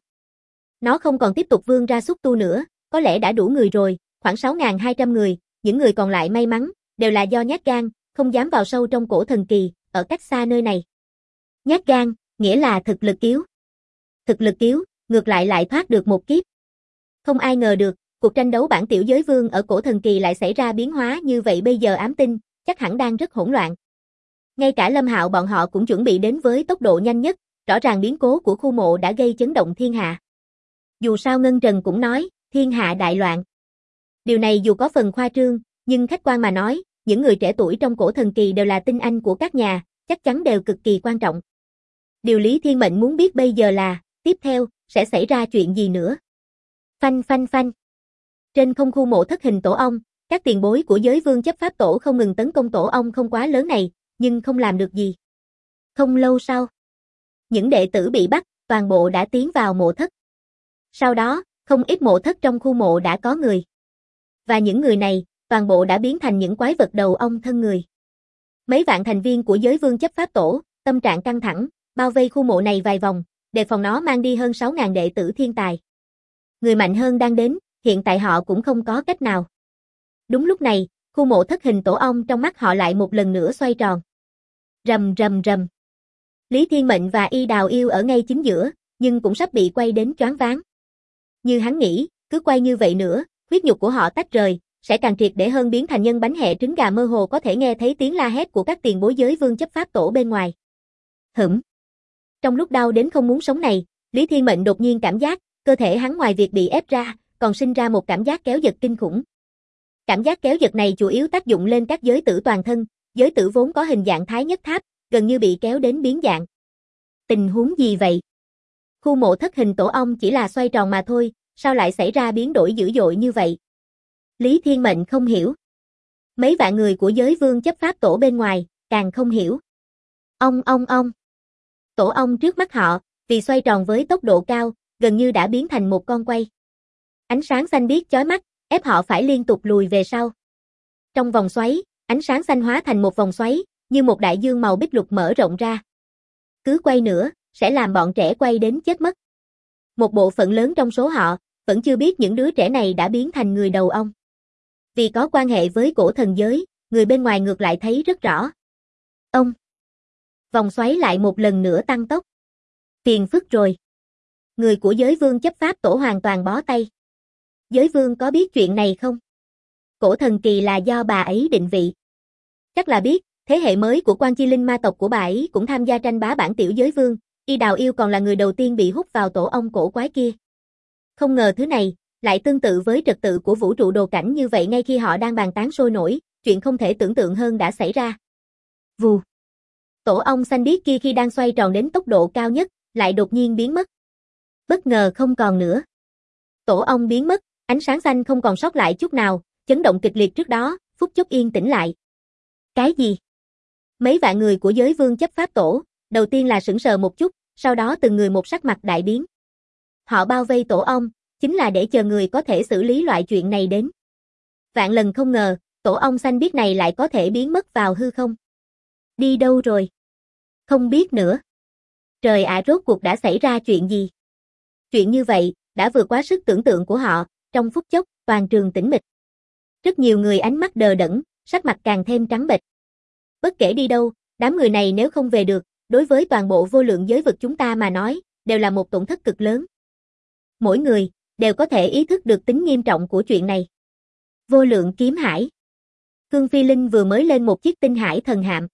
Nó không còn tiếp tục vươn ra xúc tu nữa, có lẽ đã đủ người rồi, khoảng 6.200 người, những người còn lại may mắn, đều là do nhát gan, không dám vào sâu trong cổ thần kỳ, ở cách xa nơi này. Nhát gan, nghĩa là thực lực yếu. Thực lực yếu, ngược lại thoát được một kiếp. Không ai ngờ được, cuộc tranh đấu bản tiểu giới vương ở cổ thần kỳ lại xảy ra biến hóa như vậy bây giờ ám tinh, chắc hẳn đang rất hỗn loạn. Ngay cả Lâm Hạo bọn họ cũng chuẩn bị đến với tốc độ nhanh nhất, rõ ràng biến cố của khu mộ đã gây chấn động thiên hạ. Dù sao Ngân Trần cũng nói, thiên hạ đại loạn. Điều này dù có phần khoa trương, nhưng khách quan mà nói, những người trẻ tuổi trong cổ thần kỳ đều là tinh anh của các nhà, chắc chắn đều cực kỳ quan trọng. Điều Lý Thiên Mệnh muốn biết bây giờ là, tiếp theo, sẽ xảy ra chuyện gì nữa? Phanh phanh phanh. Trên không khu mộ thất hình tổ ong, các tiền bối của giới vương chấp pháp tổ không ngừng tấn công tổ ong không quá lớn này, nhưng không làm được gì. Không lâu sau, những đệ tử bị bắt, toàn bộ đã tiến vào mộ thất. Sau đó, không ít mộ thất trong khu mộ đã có người. Và những người này, toàn bộ đã biến thành những quái vật đầu ong thân người. Mấy vạn thành viên của giới vương chấp pháp tổ, tâm trạng căng thẳng, bao vây khu mộ này vài vòng, đề phòng nó mang đi hơn 6.000 đệ tử thiên tài. Người mạnh hơn đang đến, hiện tại họ cũng không có cách nào. Đúng lúc này, khu mộ thất hình tổ ong trong mắt họ lại một lần nữa xoay tròn. Rầm rầm rầm. Lý Thiên Mệnh và Y Đào Yêu ở ngay chính giữa, nhưng cũng sắp bị quay đến choáng váng. Như hắn nghĩ, cứ quay như vậy nữa, huyết nhục của họ tách rời, sẽ càng triệt để hơn biến thành nhân bánh hẹ trứng gà mơ hồ có thể nghe thấy tiếng la hét của các tiền bối giới vương chấp pháp tổ bên ngoài. Trong lúc đau đến không muốn sống này, Lý Thiên Mệnh đột nhiên cảm giác, cơ thể hắn ngoài việc bị ép ra, còn sinh ra một cảm giác kéo giật kinh khủng. Cảm giác kéo giật này chủ yếu tác dụng lên các giới tử toàn thân, giới tử vốn có hình dạng thái nhất tháp, gần như bị kéo đến biến dạng. Tình huống gì vậy? Khu mộ thất hình tổ ong chỉ là xoay tròn mà thôi, sao lại xảy ra biến đổi dữ dội như vậy? Lý Thiên Mệnh không hiểu. Mấy vạn người của giới vương chấp pháp tổ bên ngoài, càng không hiểu. Ong. Tổ ong trước mắt họ, vì xoay tròn với tốc độ cao, gần như đã biến thành một con quay. Ánh sáng xanh biếc chói mắt, ép họ phải liên tục lùi về sau. Trong vòng xoáy, ánh sáng xanh hóa thành một vòng xoáy, như một đại dương màu bích lục mở rộng ra. Cứ quay nữa, sẽ làm bọn trẻ quay đến chết mất. Một bộ phận lớn trong số họ, vẫn chưa biết những đứa trẻ này đã biến thành người đầu ong. Vì có quan hệ với cổ thần giới, người bên ngoài ngược lại thấy rất rõ. Ông. Vòng xoáy lại một lần nữa tăng tốc. Phiền phức rồi. Người của giới vương chấp pháp tổ hoàn toàn bó tay. Giới vương có biết chuyện này không? Cổ thần kỳ là do bà ấy định vị. Chắc là biết, thế hệ mới của Quan Chi Linh ma tộc của bà ấy cũng tham gia tranh bá bản tiểu giới vương, Y Đào Yêu còn là người đầu tiên bị hút vào tổ ong cổ quái kia. Không ngờ thứ này, lại tương tự với trật tự của vũ trụ đồ cảnh như vậy ngay khi họ đang bàn tán sôi nổi, chuyện không thể tưởng tượng hơn đã xảy ra. Vù. Tổ ong xanh biếc kia khi đang xoay tròn đến tốc độ cao nhất, lại đột nhiên biến mất. Bất ngờ không còn nữa. Tổ ong biến mất, ánh sáng xanh không còn sót lại chút nào, chấn động kịch liệt trước đó, phút chốc yên tĩnh lại. Cái gì? Mấy vạn người của giới vương chấp pháp tổ, đầu tiên là sững sờ một chút, sau đó từng người một sắc mặt đại biến. Họ bao vây tổ ong, chính là để chờ người có thể xử lý loại chuyện này đến. Vạn lần không ngờ, tổ ong xanh biếc này lại có thể biến mất vào hư không. Đi đâu rồi? Không biết nữa. Trời ạ, rốt cuộc đã xảy ra chuyện gì? Chuyện như vậy, đã vượt quá sức tưởng tượng của họ, trong phút chốc, toàn trường tĩnh mịch. Rất nhiều người ánh mắt đờ đẫn, sắc mặt càng thêm trắng bệch. Bất kể đi đâu, đám người này nếu không về được, đối với toàn bộ vô lượng giới vực chúng ta mà nói, đều là một tổn thất cực lớn. Mỗi người, đều có thể ý thức được tính nghiêm trọng của chuyện này. Vô lượng kiếm hải. Khương Phi Linh vừa mới lên một chiếc tinh hải thần hạm.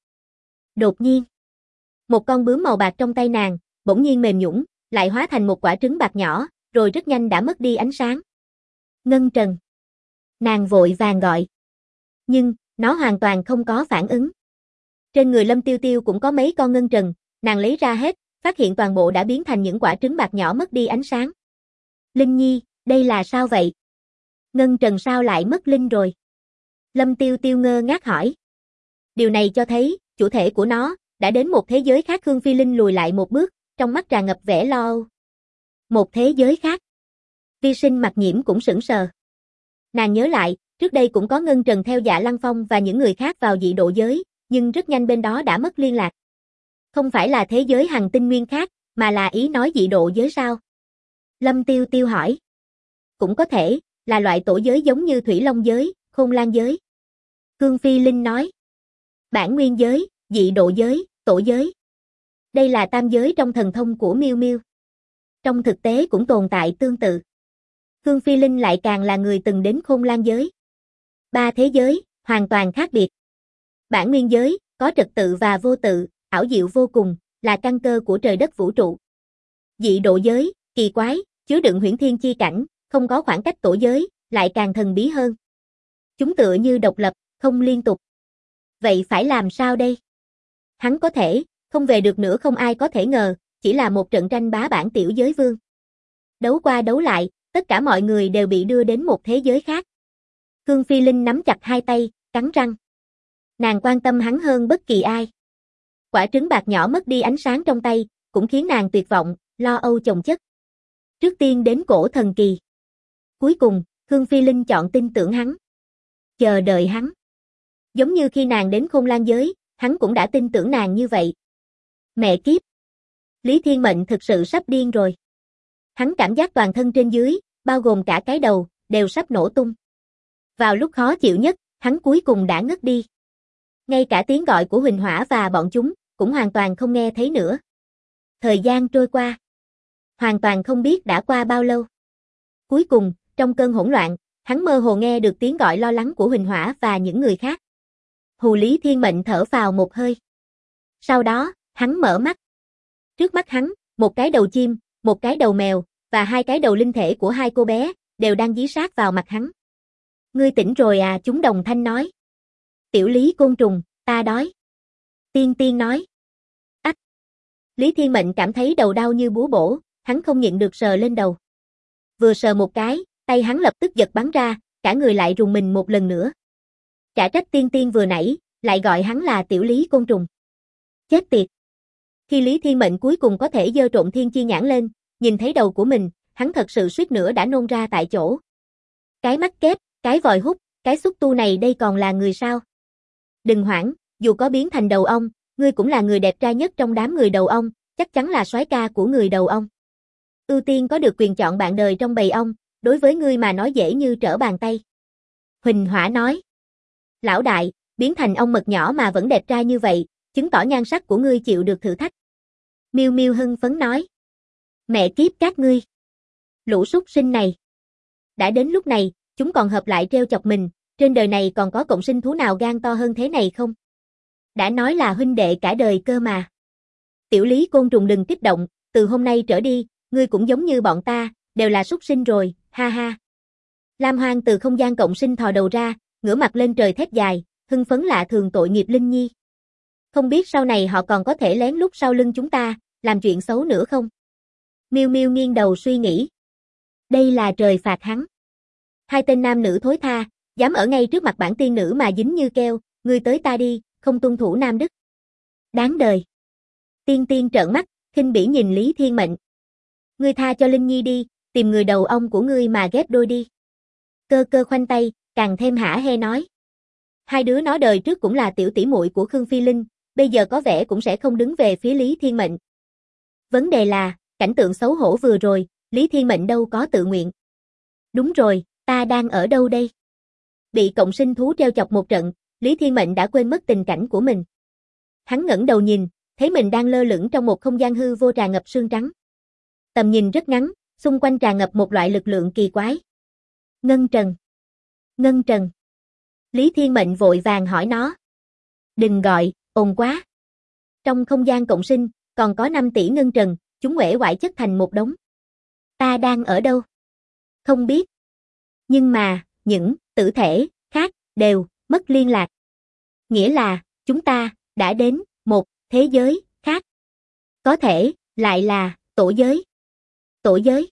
Đột nhiên, một con bướm màu bạc trong tay nàng, bỗng nhiên mềm nhũn, lại hóa thành một quả trứng bạc nhỏ, rồi rất nhanh đã mất đi ánh sáng. Ngân Trần. Nàng vội vàng gọi. Nhưng, nó hoàn toàn không có phản ứng. Trên người Lâm Tiêu Tiêu cũng có mấy con ngân trần, nàng lấy ra hết, phát hiện toàn bộ đã biến thành những quả trứng bạc nhỏ mất đi ánh sáng. Linh Nhi, đây là sao vậy? Ngân trần sao lại mất linh rồi? Lâm Tiêu Tiêu ngơ ngác hỏi. Điều này cho thấy, chủ thể của nó, đã đến một thế giới khác. Khương Phi Linh lùi lại một bước, trong mắt tràn ngập vẻ lo âu. Một thế giới khác. Vi Sinh Mặc Nhiễm cũng sững sờ. Nàng nhớ lại, trước đây cũng có Ngân Trần theo Dạ Lăng Phong và những người khác vào dị độ giới, nhưng rất nhanh bên đó đã mất liên lạc. Không phải là thế giới hành tinh nguyên khác, mà là ý nói dị độ giới sao? Lâm Tiêu Tiêu hỏi. Cũng có thể, là loại tổ giới giống như Thủy Long giới, Khôn Lan giới. Khương Phi Linh nói. Bản nguyên giới, dị độ giới, tổ giới. Đây là tam giới trong thần thông của Miêu Miêu. Trong thực tế cũng tồn tại tương tự. Khương Phi Linh lại càng là người từng đến Khôn Lang giới. Ba thế giới, hoàn toàn khác biệt. Bản nguyên giới, có trật tự và vô tự, ảo diệu vô cùng, là căn cơ của trời đất vũ trụ. Dị độ giới, kỳ quái, chứa đựng huyễn thiên chi cảnh, không có khoảng cách tổ giới, lại càng thần bí hơn. Chúng tựa như độc lập, không liên tục. Vậy phải làm sao đây? Hắn có thể, không về được nữa không ai có thể ngờ, chỉ là một trận tranh bá bản tiểu giới vương. Đấu qua đấu lại, tất cả mọi người đều bị đưa đến một thế giới khác. Khương Phi Linh nắm chặt hai tay, cắn răng. Nàng quan tâm hắn hơn bất kỳ ai. Quả trứng bạc nhỏ mất đi ánh sáng trong tay, cũng khiến nàng tuyệt vọng, lo âu chồng chất. Trước tiên đến cổ thần kỳ. Cuối cùng, Khương Phi Linh chọn tin tưởng hắn. Chờ đợi hắn. Giống như khi nàng đến Khôn Lang giới, hắn cũng đã tin tưởng nàng như vậy. Mẹ kiếp! Lý Thiên Mệnh thực sự sắp điên rồi. Hắn cảm giác toàn thân trên dưới, bao gồm cả cái đầu, đều sắp nổ tung. Vào lúc khó chịu nhất, hắn cuối cùng đã ngất đi. Ngay cả tiếng gọi của Huỳnh Hỏa và bọn chúng, cũng hoàn toàn không nghe thấy nữa. Thời gian trôi qua. Hoàn toàn không biết đã qua bao lâu. Cuối cùng, trong cơn hỗn loạn, hắn mơ hồ nghe được tiếng gọi lo lắng của Huỳnh Hỏa và những người khác. Hù Lý Thiên Mệnh thở phào một hơi. Sau đó, hắn mở mắt. Trước mắt hắn, một cái đầu chim, một cái đầu mèo, và hai cái đầu linh thể của hai cô bé, đều đang dí sát vào mặt hắn. Ngươi tỉnh rồi à, chúng đồng thanh nói. Tiểu Lý côn trùng, ta đói. Tiên Tiên nói. Ách. Lý Thiên Mệnh cảm thấy đầu đau như búa bổ, hắn không nhịn được sờ lên đầu. Vừa sờ một cái, tay hắn lập tức giật bắn ra, cả người lại rùng mình một lần nữa. Chả trách Tiên Tiên vừa nãy, lại gọi hắn là Tiểu Lý côn trùng. Chết tiệt. Khi Lý Thiên Mệnh cuối cùng có thể giơ trộm thiên chi nhãn lên, nhìn thấy đầu của mình, hắn thật sự suýt nữa đã nôn ra tại chỗ. Cái mắt kép, cái vòi hút, cái xúc tu này đây còn là người sao? Đừng hoảng, dù có biến thành đầu ong, ngươi cũng là người đẹp trai nhất trong đám người đầu ong, chắc chắn là soái ca của người đầu ong. Ưu tiên có được quyền chọn bạn đời trong bầy ong, đối với ngươi mà nói dễ như trở bàn tay. Huỳnh Hỏa nói. Lão đại, biến thành ong mật nhỏ mà vẫn đẹp trai như vậy, chứng tỏ nhan sắc của ngươi chịu được thử thách. Miêu Miêu hưng phấn nói. Mẹ kiếp các ngươi. Lũ súc sinh này. Đã đến lúc này, chúng còn hợp lại trêu chọc mình, trên đời này còn có cộng sinh thú nào gan to hơn thế này không? Đã nói là huynh đệ cả đời cơ mà. Tiểu Lý côn trùng đừng kích động, từ hôm nay trở đi, ngươi cũng giống như bọn ta, đều là súc sinh rồi, ha ha. Lam Hoang từ không gian cộng sinh thò đầu ra, ngửa mặt lên trời thét dài, hưng phấn lạ thường tội nghiệp Linh Nhi. Không biết sau này họ còn có thể lén lút sau lưng chúng ta, làm chuyện xấu nữa không? Miêu Miêu nghiêng đầu suy nghĩ. Đây là trời phạt hắn. Hai tên nam nữ thối tha, dám ở ngay trước mặt bản tiên nữ mà dính như keo, ngươi tới ta đi, không tuân thủ nam đức. Đáng đời. Tiên Tiên trợn mắt, khinh bỉ nhìn Lý Thiên Mệnh. Ngươi tha cho Linh Nhi đi, tìm người đầu ong của ngươi mà ghép đôi đi. Cơ Cơ khoanh tay, càng thêm hả hê nói. Hai đứa nó đời trước cũng là tiểu tỷ muội của Khương Phi Linh, bây giờ có vẻ cũng sẽ không đứng về phía Lý Thiên Mệnh. Vấn đề là, cảnh tượng xấu hổ vừa rồi, Lý Thiên Mệnh đâu có tự nguyện. Đúng rồi, ta đang ở đâu đây? Bị cộng sinh thú treo chọc một trận, Lý Thiên Mệnh đã quên mất tình cảnh của mình. Hắn ngẩng đầu nhìn, thấy mình đang lơ lửng trong một không gian hư vô tràn ngập sương trắng. Tầm nhìn rất ngắn, xung quanh tràn ngập một loại lực lượng kỳ quái. Ngân Trần. Ngân Trần. Lý Thiên Mệnh vội vàng hỏi nó. Đừng gọi, ồn quá. Trong không gian cộng sinh, còn có 5 tỷ ngân trần, chúng uể oải chất thành một đống. Ta đang ở đâu? Không biết. Nhưng mà, những tử thể khác đều mất liên lạc. Nghĩa là, chúng ta đã đến một thế giới khác. Có thể, lại là tổ giới. Tổ giới.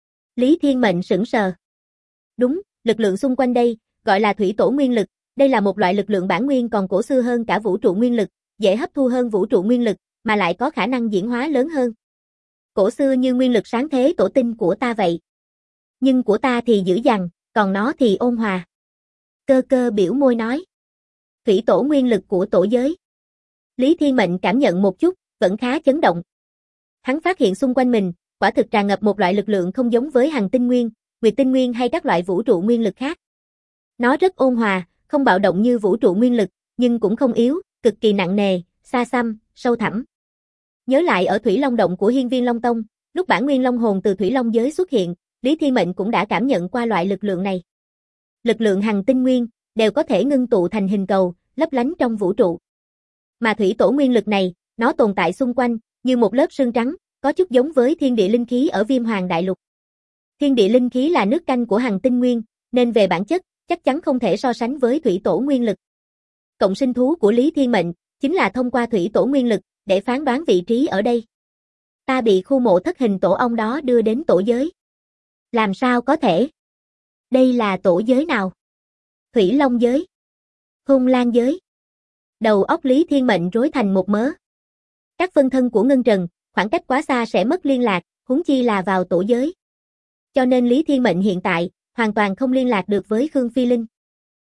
Lý Thiên Mệnh sững sờ. Đúng, lực lượng xung quanh đây, gọi là thủy tổ nguyên lực, đây là một loại lực lượng bản nguyên còn cổ xưa hơn cả vũ trụ nguyên lực, dễ hấp thu hơn vũ trụ nguyên lực, mà lại có khả năng diễn hóa lớn hơn. Cổ xưa như nguyên lực sáng thế tổ tinh của ta vậy. Nhưng của ta thì dữ dằn, còn nó thì ôn hòa. Cơ Cơ biểu môi nói. Thủy tổ nguyên lực của tổ giới. Lý Thiên Mệnh cảm nhận một chút, vẫn khá chấn động. Hắn phát hiện xung quanh mình, quả thực tràn ngập một loại lực lượng không giống với hành tinh nguyên, nguyệt tinh nguyên hay các loại vũ trụ nguyên lực khác. Nó rất ôn hòa, không bạo động như vũ trụ nguyên lực, nhưng cũng không yếu, cực kỳ nặng nề, xa xăm, sâu thẳm. Nhớ lại ở Thủy Long động của Hiên Viên Long Tông, lúc bản nguyên long hồn từ Thủy Long giới xuất hiện, Lý Thiên Mệnh cũng đã cảm nhận qua loại lực lượng này. Lực lượng hằng tinh nguyên đều có thể ngưng tụ thành hình cầu, lấp lánh trong vũ trụ. Mà thủy tổ nguyên lực này, nó tồn tại xung quanh như một lớp sương trắng, có chút giống với thiên địa linh khí ở Viêm Hoàng Đại Lục. Thiên địa linh khí là nước canh của hằng tinh nguyên, nên về bản chất, chắc chắn không thể so sánh với thủy tổ nguyên lực. Cộng sinh thú của Lý Thiên Mệnh chính là thông qua thủy tổ nguyên lực để phán đoán vị trí ở đây. Ta bị khu mộ thất hình tổ ong đó đưa đến tổ giới. Làm sao có thể? Đây là tổ giới nào? Thủy Long giới? Hung Lang giới? Đầu óc Lý Thiên Mệnh rối thành một mớ. Các phân thân của Ngân Trần, khoảng cách quá xa sẽ mất liên lạc, huống chi là vào tổ giới. Cho nên Lý Thiên Mệnh hiện tại hoàn toàn không liên lạc được với Khương Phi Linh.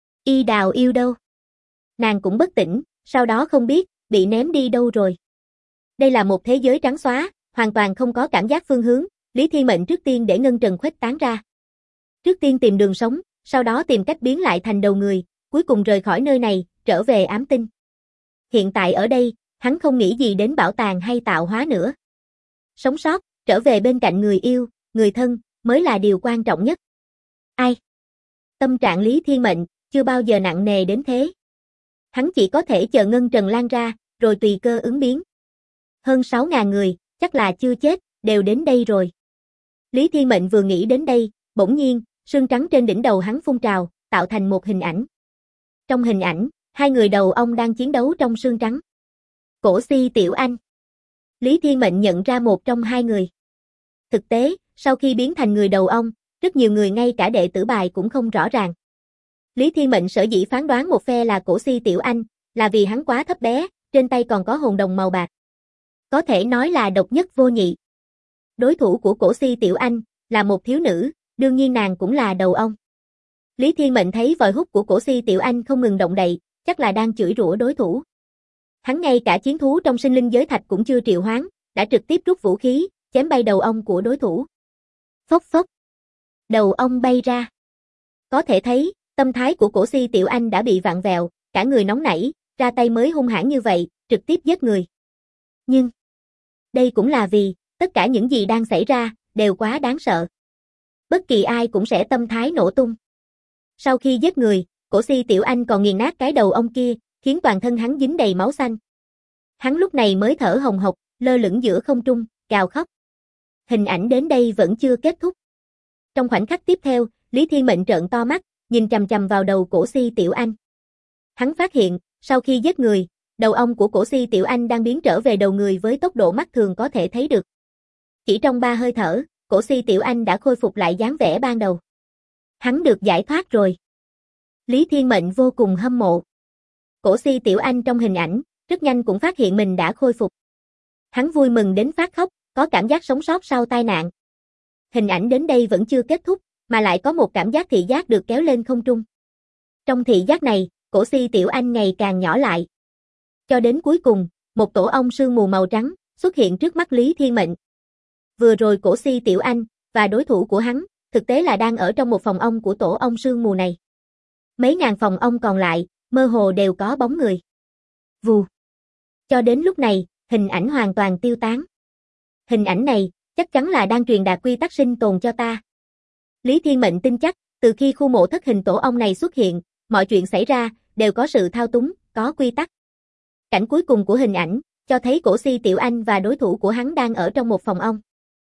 Y Đào yêu đâu? Nàng cũng bất tỉnh, sau đó không biết bị ném đi đâu rồi. Đây là một thế giới trắng xóa, hoàn toàn không có cảm giác phương hướng. Lý Thiên Mệnh trước tiên để Ngân Trần khuếch tán ra. Trước tiên tìm đường sống, sau đó tìm cách biến lại thành đầu người, cuối cùng rời khỏi nơi này, trở về ám tinh. Hiện tại ở đây, hắn không nghĩ gì đến bảo tàng hay tạo hóa nữa. Sống sót, trở về bên cạnh người yêu, người thân, mới là điều quan trọng nhất. Ai? Tâm trạng Lý Thiên Mệnh, chưa bao giờ nặng nề đến thế. Hắn chỉ có thể chờ Ngân Trần lan ra, rồi tùy cơ ứng biến. Hơn 6.000 người, chắc là chưa chết, đều đến đây rồi. Lý Thiên Mệnh vừa nghĩ đến đây, bỗng nhiên, sương trắng trên đỉnh đầu hắn phun trào, tạo thành một hình ảnh. Trong hình ảnh, hai người đầu ong đang chiến đấu trong sương trắng. Cổ Si Tiểu Anh. Lý Thiên Mệnh nhận ra một trong hai người. Thực tế, sau khi biến thành người đầu ong, rất nhiều người ngay cả đệ tử bài cũng không rõ ràng. Lý Thiên Mệnh sở dĩ phán đoán một phe là Cổ Si Tiểu Anh, là vì hắn quá thấp bé, trên tay còn có hồn đồng màu bạc. Có thể nói là độc nhất vô nhị. Đối thủ của Cổ Si Tiểu Anh là một thiếu nữ, đương nhiên nàng cũng là đầu ong. Lý Thiên Mệnh thấy vòi hút của Cổ Si Tiểu Anh không ngừng động đậy, chắc là đang chửi rủa đối thủ. Hắn ngay cả chiến thú trong sinh linh giới thạch cũng chưa triệu hoán, đã trực tiếp rút vũ khí, chém bay đầu ong của đối thủ. Phốc phốc. Đầu ong bay ra. Có thể thấy, tâm thái của Cổ Si Tiểu Anh đã bị vặn vẹo, cả người nóng nảy, ra tay mới hung hãn như vậy, trực tiếp giết người. Nhưng, đây cũng là vì, tất cả những gì đang xảy ra, đều quá đáng sợ. Bất kỳ ai cũng sẽ tâm thái nổ tung. Sau khi giết người, Cổ Si Tiểu Anh còn nghiền nát cái đầu ong kia, khiến toàn thân hắn dính đầy máu xanh. Hắn lúc này mới thở hồng hộc, lơ lửng giữa không trung, gào khóc. Hình ảnh đến đây vẫn chưa kết thúc. Trong khoảnh khắc tiếp theo, Lý Thiên Mệnh trợn to mắt, nhìn chằm chằm vào đầu Cổ Si Tiểu Anh. Hắn phát hiện, sau khi giết người, đầu ong của Cổ Si Tiểu Anh đang biến trở về đầu người với tốc độ mắt thường có thể thấy được. Chỉ trong 3 hơi thở, Cổ Si Tiểu Anh đã khôi phục lại dáng vẻ ban đầu. Hắn được giải thoát rồi. Lý Thiên Mệnh vô cùng hâm mộ. Cổ Si Tiểu Anh trong hình ảnh, rất nhanh cũng phát hiện mình đã khôi phục. Hắn vui mừng đến phát khóc, có cảm giác sống sót sau tai nạn. Hình ảnh đến đây vẫn chưa kết thúc, mà lại có một cảm giác thị giác được kéo lên không trung. Trong thị giác này, Cổ Si Tiểu Anh ngày càng nhỏ lại. Cho đến cuối cùng, một tổ ong sương mù màu trắng xuất hiện trước mắt Lý Thiên Mệnh. Vừa rồi Cổ Si Tiểu Anh và đối thủ của hắn, thực tế là đang ở trong một phòng ong của tổ ong sương mù này. Mấy ngàn phòng ong còn lại, mơ hồ đều có bóng người. Vù. Cho đến lúc này, hình ảnh hoàn toàn tiêu tán. Hình ảnh này, chắc chắn là đang truyền đạt quy tắc sinh tồn cho ta. Lý Thiên Mệnh tin chắc, từ khi khu mộ thất hình tổ ong này xuất hiện, mọi chuyện xảy ra, đều có sự thao túng, có quy tắc. Cảnh cuối cùng của hình ảnh, cho thấy Cổ Si Tiểu Anh và đối thủ của hắn đang ở trong một phòng ong.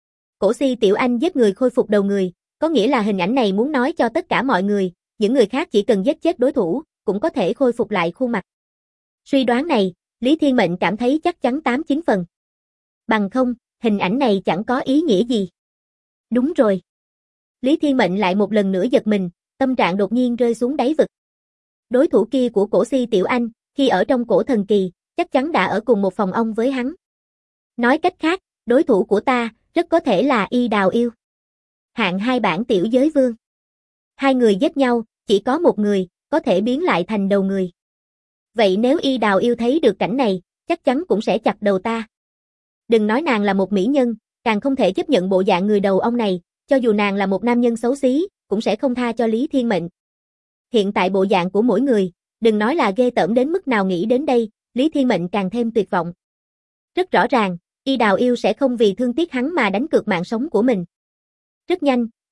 Cổ Si Tiểu Anh giết người khôi phục đầu người, có nghĩa là hình ảnh này muốn nói cho tất cả mọi người, những người khác chỉ cần giết chết đối thủ, cũng có thể khôi phục lại khuôn mặt. Suy đoán này, Lý Thiên Mệnh cảm thấy chắc chắn 8-9 phần. Bằng không, hình ảnh này chẳng có ý nghĩa gì. Đúng rồi. Lý Thiên Mệnh lại một lần nữa giật mình, tâm trạng đột nhiên rơi xuống đáy vực. Đối thủ kia của Cổ Si Tiểu Anh, khi ở trong cổ thần kỳ, chắc chắn đã ở cùng một phòng ong với hắn. Nói cách khác, đối thủ của ta, rất có thể là Y Đào Yêu. Hạng 2 bản tiểu giới vương. Hai người giết nhau, chỉ có một người, có thể biến lại thành đầu người. Vậy nếu Y Đào Yêu thấy được cảnh này, chắc chắn cũng sẽ chặt đầu ta. Đừng nói nàng là một mỹ nhân, càng không thể chấp nhận bộ dạng người đầu ong này, cho dù nàng là một nam nhân xấu xí, cũng sẽ không tha cho Lý Thiên Mệnh. Hiện tại bộ dạng của mỗi người, đừng nói là ghê tởm đến mức nào, nghĩ đến đây, Lý Thiên Mệnh càng thêm tuyệt vọng. Rất rõ ràng, Y Đào Yêu sẽ không vì thương tiếc hắn mà đánh cược mạng sống của mình. Rất nhanh,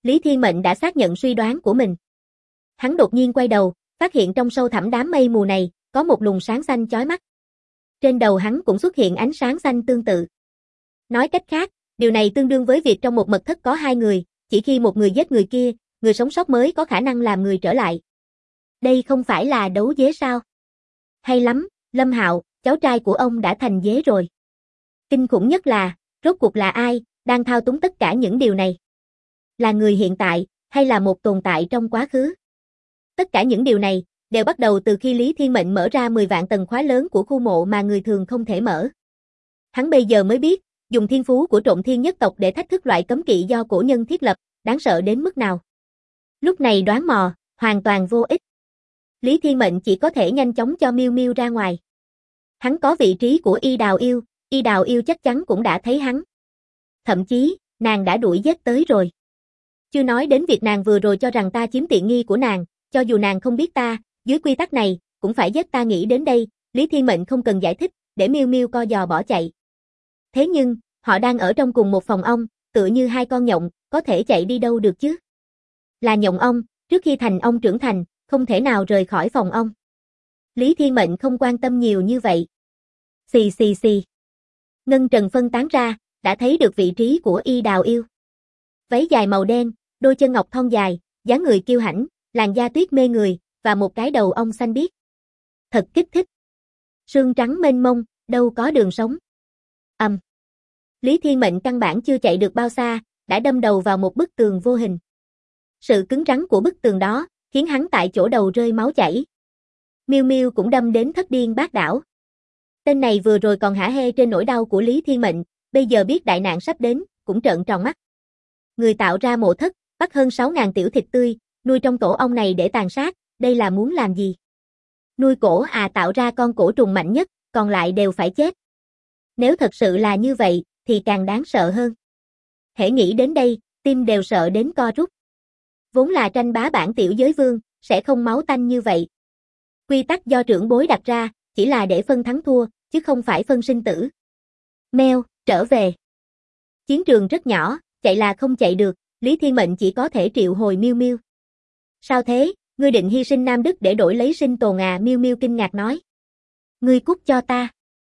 Lý Thiên Mệnh đã xác nhận suy đoán của mình. Hắn đột nhiên quay đầu, phát hiện trong sâu thẳm đám mây mù này, có một luồng sáng xanh chói mắt. Trên đầu hắn cũng xuất hiện ánh sáng xanh tương tự. Nói cách khác, điều này tương đương với việc trong một mật thất có hai người, chỉ khi một người giết người kia, người sống sót mới có khả năng làm người trở lại. Đây không phải là đấu dế sao? Hay lắm, Lâm Hạo, cháu trai của ông đã thành dế rồi. Kinh khủng nhất là, rốt cuộc là ai, đang thao túng tất cả những điều này? Là người hiện tại, hay là một tồn tại trong quá khứ? Tất cả những điều này, đều bắt đầu từ khi Lý Thiên Mệnh mở ra 10 vạn tầng khóa lớn của khu mộ mà người thường không thể mở. Hắn bây giờ mới biết, dùng thiên phú của Trộm Thiên nhất tộc để thách thức loại cấm kỵ do cổ nhân thiết lập, đáng sợ đến mức nào. Lúc này đoán mò, hoàn toàn vô ích. Lý Thiên Mệnh chỉ có thể nhanh chóng cho Miêu Miêu ra ngoài. Hắn có vị trí của Y Đào Yêu chắc chắn cũng đã thấy hắn. Thậm chí, nàng đã đuổi giết tới rồi. Chưa nói đến việc nàng vừa rồi cho rằng ta chiếm tiện nghi của nàng, cho dù nàng không biết ta, dưới quy tắc này, cũng phải giết ta. Nghĩ đến đây, Lý Thiên Mệnh không cần giải thích, để Miêu Miêu co giò bỏ chạy. Thế nhưng, họ đang ở trong cùng một phòng ong, tựa như hai con nhộng, có thể chạy đi đâu được chứ? Là nhộng ong, trước khi thành ong trưởng thành, không thể nào rời khỏi phòng ong. Lý Thiên Mệnh không quan tâm nhiều như vậy. Xì xì xì. Ngân trần phân tán ra, đã thấy được vị trí của Y Đào Yêu. Váy dài màu đen, đôi chân ngọc thon dài, dáng người kiêu hãnh, làn da tuyết mê người, và một cái đầu ong xanh biếc. Thật kích thích. Sương trắng mênh mông, đâu có đường sống. Lý Thiên Mệnh căn bản chưa chạy được bao xa, đã đâm đầu vào một bức tường vô hình. Sự cứng rắn của bức tường đó, khiến hắn tại chỗ đầu rơi máu chảy. Miêu Miêu cũng đâm đến thất điên bát đảo. Tên này vừa rồi còn hả hê trên nỗi đau của Lý Thiên Mệnh, bây giờ biết đại nạn sắp đến, cũng trợn tròn mắt. Người tạo ra mộ thất, bắt hơn 6.000 tiểu thịt tươi, nuôi trong tổ ong này để tàn sát, đây là muốn làm gì? Nuôi cổ tạo ra con cổ trùng mạnh nhất, còn lại đều phải chết. Nếu thật sự là như vậy, thì càng đáng sợ hơn. Hễ nghĩ đến đây, tim đều sợ đến co rút. Vốn là tranh bá bản tiểu giới vương, sẽ không máu tanh như vậy. Quy tắc do trưởng bối đặt ra, chỉ là để phân thắng thua, chứ không phải phân sinh tử. Meo, trở về. Chiến trường rất nhỏ, chạy là không chạy được, Lý Thiên Mệnh chỉ có thể triệu hồi Miêu Miêu. Sao thế, ngươi định hy sinh Nam Đức để đổi lấy sinh tồn à? Miêu Miêu kinh ngạc nói. Ngươi cút cho ta.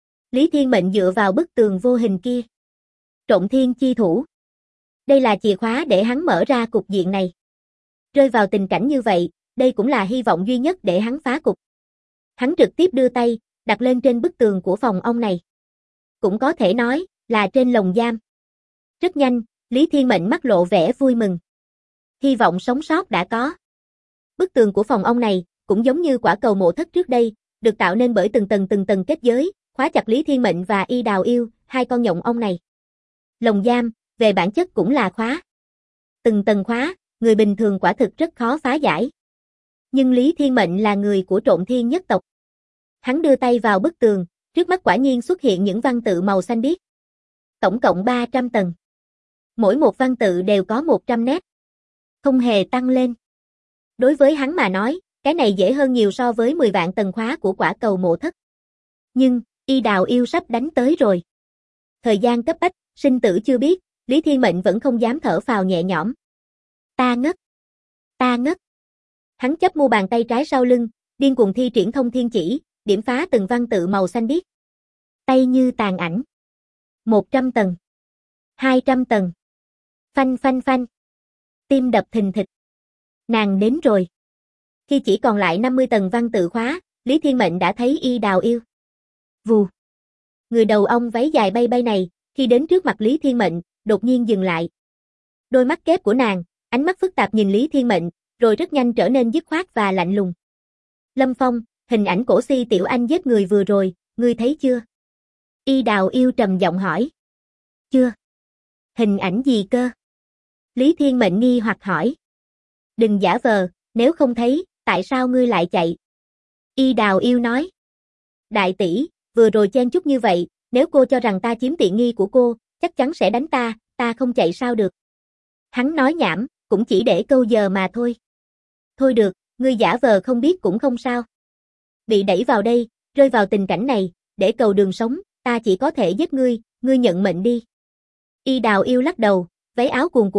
Lý Thiên Mệnh dựa vào bức tường vô hình kia. Trộm thiên chi thủ. Đây là chìa khóa để hắn mở ra cục diện này. Rơi vào tình cảnh như vậy, đây cũng là hy vọng duy nhất để hắn phá cục. Hắn trực tiếp đưa tay, đặt lên trên bức tường của phòng ong này. Cũng có thể nói, là trên lồng giam. Rất nhanh, Lý Thiên Mệnh mắt lộ vẻ vui mừng. Hy vọng sống sót đã có. Bức tường của phòng ong này, cũng giống như quả cầu mộ thất trước đây, được tạo nên bởi từng tầng kết giới, khóa chặt Lý Thiên Mệnh và Y Đào Yêu, hai con nhộng ong này. Lồng giam, về bản chất cũng là khóa. Từng tầng khóa, người bình thường quả thực rất khó phá giải. Nhưng Lý Thiên Mệnh là người của Trộm Thiên nhất tộc. Hắn đưa tay vào bức tường, trước mắt quả nhiên xuất hiện những văn tự màu xanh biếc. Tổng cộng 300 tầng. Mỗi một văn tự đều có 100 nét. Không hề tăng lên. Đối với hắn mà nói, cái này dễ hơn nhiều so với 10 vạn tầng khóa của quả cầu mộ thất. Nhưng, Y Đào Yêu sắp đánh tới rồi. Thời gian cấp bách, sinh tử chưa biết, Lý Thiên Mệnh vẫn không dám thở phào nhẹ nhõm. Ta ngất. Ta ngất. Hắn chấp mu bàn tay trái sau lưng, điên cuồng thi triển thông thiên chỉ, điểm phá từng văn tự màu xanh biếc. Tay như tàn ảnh. 100 tầng. 200 tầng. Phanh phanh phanh. Tim đập thình thịch. Nàng đến rồi. Khi chỉ còn lại 50 tầng văn tự khóa, Lý Thiên Mệnh đã thấy Y Đào Yêu. Vù. Người đầu ong váy dài bay bay này, khi đến trước mặt Lý Thiên Mệnh, đột nhiên dừng lại. Đôi mắt kép của nàng, ánh mắt phức tạp nhìn Lý Thiên Mệnh, rồi rất nhanh trở nên dứt khoát và lạnh lùng. Lâm Phong, hình ảnh cổ si tiểu anh giết người vừa rồi, ngươi thấy chưa? Y Đào Yêu trầm giọng hỏi. Chưa. Hình ảnh gì cơ? Lý Thiên Mệnh nghi hoặc hỏi. Đừng giả vờ, nếu không thấy, tại sao ngươi lại chạy? Y Đào Yêu nói. Đại tỷ, vừa rồi chen chúc như vậy, nếu cô cho rằng ta chiếm tiện nghi của cô, chắc chắn sẽ đánh ta không chạy sao được. Hắn nói nhảm, cũng chỉ để câu giờ mà thôi. Thôi được, ngươi giả vờ không biết cũng không sao. Bị đẩy vào đây, rơi vào tình cảnh này, để cầu đường sống, ta chỉ có thể giết ngươi, ngươi nhận mệnh đi. Y Đào Yêu lắc đầu, váy áo cuồn cuộn,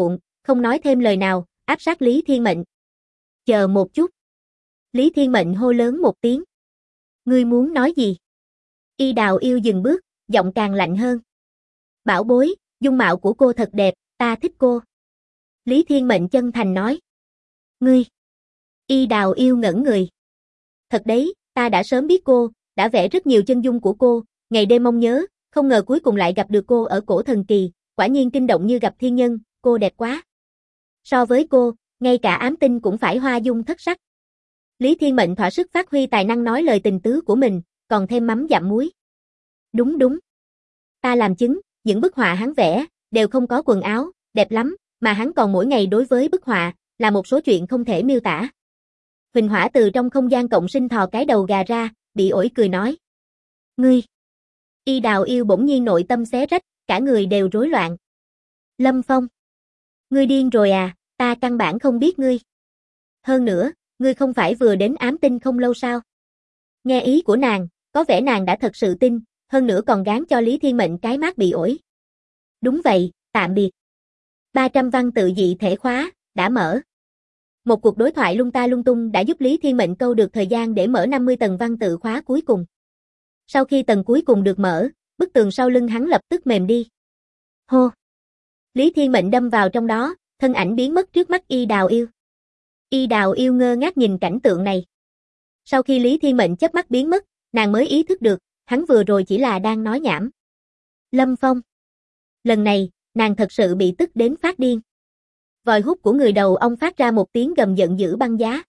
không nói thêm lời nào, áp sát Lý Thiên Mệnh. Chờ một chút. Lý Thiên Mệnh hô lớn một tiếng. Ngươi muốn nói gì? Y Đào Yêu dừng bước, giọng càng lạnh hơn. Bảo bối, dung mạo của cô thật đẹp, ta thích cô. Lý Thiên Mệnh chân thành nói. Ngươi. Y Đào Yêu ngẩn người. Thật đấy, ta đã sớm biết cô, đã vẽ rất nhiều chân dung của cô, ngày đêm mong nhớ, không ngờ cuối cùng lại gặp được cô ở Cổ Thần Kỳ, quả nhiên kinh động như gặp thiên nhân, cô đẹp quá. So với cô, ngay cả ám tinh cũng phải hoa dung thất sắc. Lý Thiên Mệnh thỏa sức phát huy tài năng nói lời tình tứ của mình, còn thêm mắm dặm muối. Đúng đúng. Ta làm chứng, những bức họa hắn vẽ, đều không có quần áo, đẹp lắm, mà hắn còn mỗi ngày đối với bức họa, là một số chuyện không thể miêu tả. Huỳnh Hỏa từ trong không gian cộng sinh thò cái đầu gà ra, bị ổi cười nói. Ngươi. Y Đào Yêu bỗng nhiên nội tâm xé rách, cả người đều rối loạn. Lâm Phong. Ngươi điên rồi à, ta căn bản không biết ngươi. Hơn nữa, ngươi không phải vừa đến ám tinh không lâu sao? Nghe ý của nàng, có vẻ nàng đã thật sự tin, hơn nữa còn gán cho Lý Thiên Mệnh cái mác bị ổi. Đúng vậy, tạm biệt. 300 văn tự dị thể khóa, đã mở. Một cuộc đối thoại lung ta lung tung đã giúp Lý Thiên Mệnh câu được thời gian để mở 50 tầng văn tự khóa cuối cùng. Sau khi tầng cuối cùng được mở, bức tường sau lưng hắn lập tức mềm đi. Hô! Lý Thiên Mệnh đâm vào trong đó, thân ảnh biến mất trước mắt Y Đào Yêu. Y Đào Yêu ngơ ngác nhìn cảnh tượng này. Sau khi Lý Thiên Mệnh chớp mắt biến mất, nàng mới ý thức được, hắn vừa rồi chỉ là đang nói nhảm. Lâm Phong. Lần này, nàng thật sự bị tức đến phát điên. Vòi hút của người đầu ong phát ra một tiếng gầm giận dữ băng giá.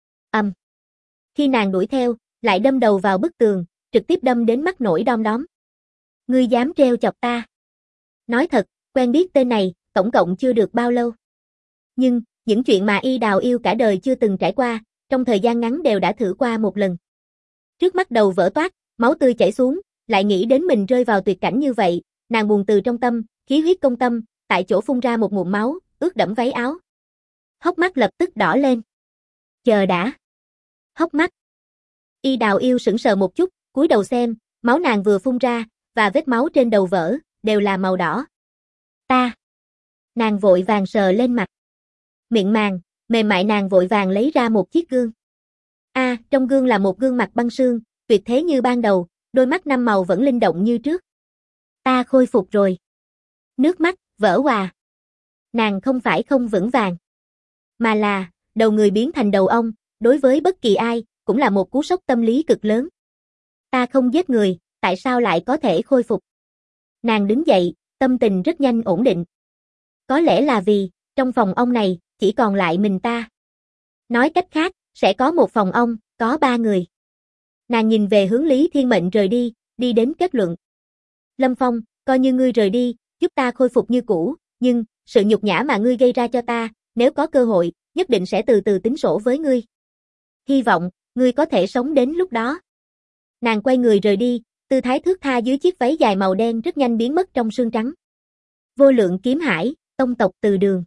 Khi nàng đuổi theo, lại đâm đầu vào bức tường, trực tiếp đâm đến mắt nổi đom đóm. Ngươi dám trêu chọc ta? Nói thật, quen biết tên này, tổng cộng chưa được bao lâu. Nhưng, những chuyện mà Y Đào Yêu cả đời chưa từng trải qua, trong thời gian ngắn đều đã thử qua một lần. Trước mắt đầu vỡ toát, máu tươi chảy xuống, lại nghĩ đến mình rơi vào tuyệt cảnh như vậy, nàng buồn từ trong tâm, khí huyết công tâm, tại chỗ phun ra một ngụm máu, ướt đẫm váy áo. Hốc mắt lập tức đỏ lên. Chờ đã. Hốc mắt. Y Đào Yêu sững sờ một chút, cúi đầu xem, máu nàng vừa phun ra, và vết máu trên đầu vỡ, đều là màu đỏ. Ta. Nàng vội vàng sờ lên mặt. Miệng màng, mềm mại nàng vội vàng lấy ra một chiếc gương. Trong gương là một gương mặt băng sương, tuyệt thế như ban đầu, đôi mắt năm màu vẫn linh động như trước. Ta khôi phục rồi. Nước mắt, vỡ òa. Nàng không phải không vững vàng, mà là, đầu người biến thành đầu ong, đối với bất kỳ ai, cũng là một cú sốc tâm lý cực lớn. Ta không giết người, tại sao lại có thể khôi phục? Nàng đứng dậy, tâm tình rất nhanh ổn định. Có lẽ là vì, trong phòng ong này, chỉ còn lại mình ta. Nói cách khác, sẽ có một phòng ong, có 3 người. Nàng nhìn về hướng Lý Thiên Mệnh rời đi, đi đến kết luận. Lâm Phong, coi như ngươi rời đi, giúp ta khôi phục như cũ, nhưng, sự nhục nhã mà ngươi gây ra cho ta, nếu có cơ hội, nhất định sẽ từ từ tính sổ với ngươi. Hy vọng, ngươi có thể sống đến lúc đó. Nàng quay người rời đi, tư thái thướt tha dưới chiếc váy dài màu đen rất nhanh biến mất trong sương trắng. Vô Lượng Kiếm Hải, tông tộc Từ Đường.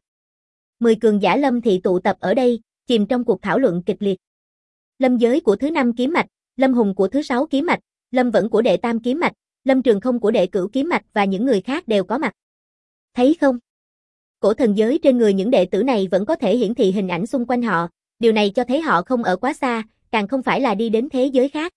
10 cường giả Lâm thị tụ tập ở đây, chìm trong cuộc thảo luận kịch liệt. Lâm Giới của thứ 5 kiếm mạch, Lâm Hùng của thứ 6 kiếm mạch, Lâm Vẫn của đệ tam kiếm mạch, Lâm Trường Không của đệ cửu kiếm mạch và những người khác đều có mặt. Thấy không? Cổ thần giới trên người những đệ tử này vẫn có thể hiển thị hình ảnh xung quanh họ, điều này cho thấy họ không ở quá xa, càng không phải là đi đến thế giới khác.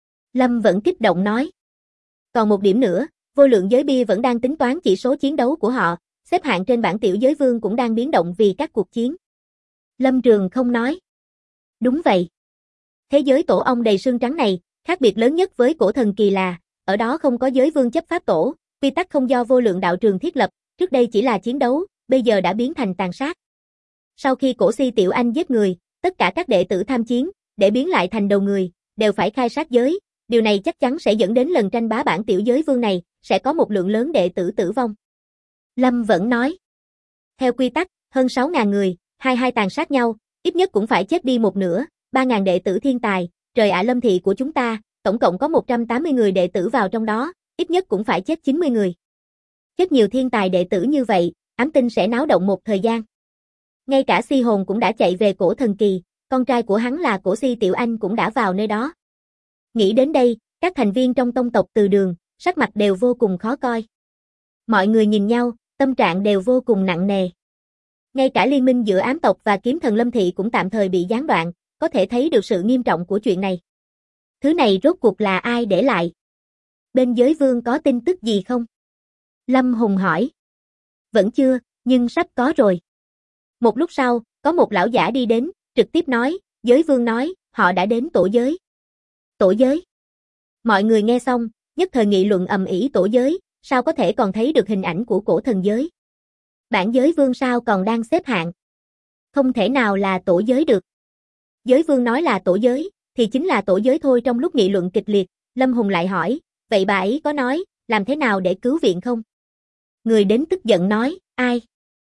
Lâm Vẫn kích động nói. Còn một điểm nữa, Vô Lượng Giới bia vẫn đang tính toán chỉ số chiến đấu của họ, xếp hạng trên bảng tiểu giới vương cũng đang biến động vì các cuộc chiến. Lâm Trường Không nói. Đúng vậy. Thế giới tổ ong đầy sương trắng này, khác biệt lớn nhất với cổ thần kỳ là, ở đó không có giới vương chấp pháp tổ, quy tắc không do Vô Lượng đạo trường thiết lập, trước đây chỉ là chiến đấu, bây giờ đã biến thành tàn sát. Sau khi cổ si tiểu anh giết người, tất cả các đệ tử tham chiến, để biến lại thành đầu người, đều phải khai sát giới, điều này chắc chắn sẽ dẫn đến lần tranh bá bảng tiểu giới vương này, sẽ có một lượng lớn đệ tử tử vong. Lâm Vẫn nói. Theo quy tắc, hơn 6.000 người, hai tàn sát nhau, ít nhất cũng phải chết đi một nửa, 3.000 đệ tử thiên tài, trời ạ Lâm thị của chúng ta, tổng cộng có 180 người đệ tử vào trong đó, ít nhất cũng phải chết 90 người. Chết nhiều thiên tài đệ tử như vậy, ám tinh sẽ náo động một thời gian. Ngay cả Si Hồn cũng đã chạy về cổ thần kỳ, con trai của hắn là cổ Si Tiểu Anh cũng đã vào nơi đó. Nghĩ đến đây, các thành viên trong tông tộc Từ Đường, sắc mặt đều vô cùng khó coi. Mọi người nhìn nhau, tâm trạng đều vô cùng nặng nề. Ngay cả liên minh giữa ám tộc và kiếm thần Lâm Thị cũng tạm thời bị gián đoạn, có thể thấy được sự nghiêm trọng của chuyện này. Thứ này rốt cuộc là ai để lại? Bên giới vương có tin tức gì không? Lâm Hùng hỏi. Vẫn chưa, nhưng sắp có rồi. Một lúc sau, có một lão giả đi đến, trực tiếp nói, giới vương nói, họ đã đến tổ giới. Tổ giới? Mọi người nghe xong, nhất thời nghị luận ầm ĩ tổ giới, sao có thể còn thấy được hình ảnh của cổ thần giới? Bản giới vương sao còn đang xếp hạng? Không thể nào là tổ giới được. Giới vương nói là tổ giới, thì chính là tổ giới thôi. Trong lúc nghị luận kịch liệt, Lâm Hùng lại hỏi, vậy bà ấy có nói, làm thế nào để cứu viện không? Người đến tức giận nói, ai?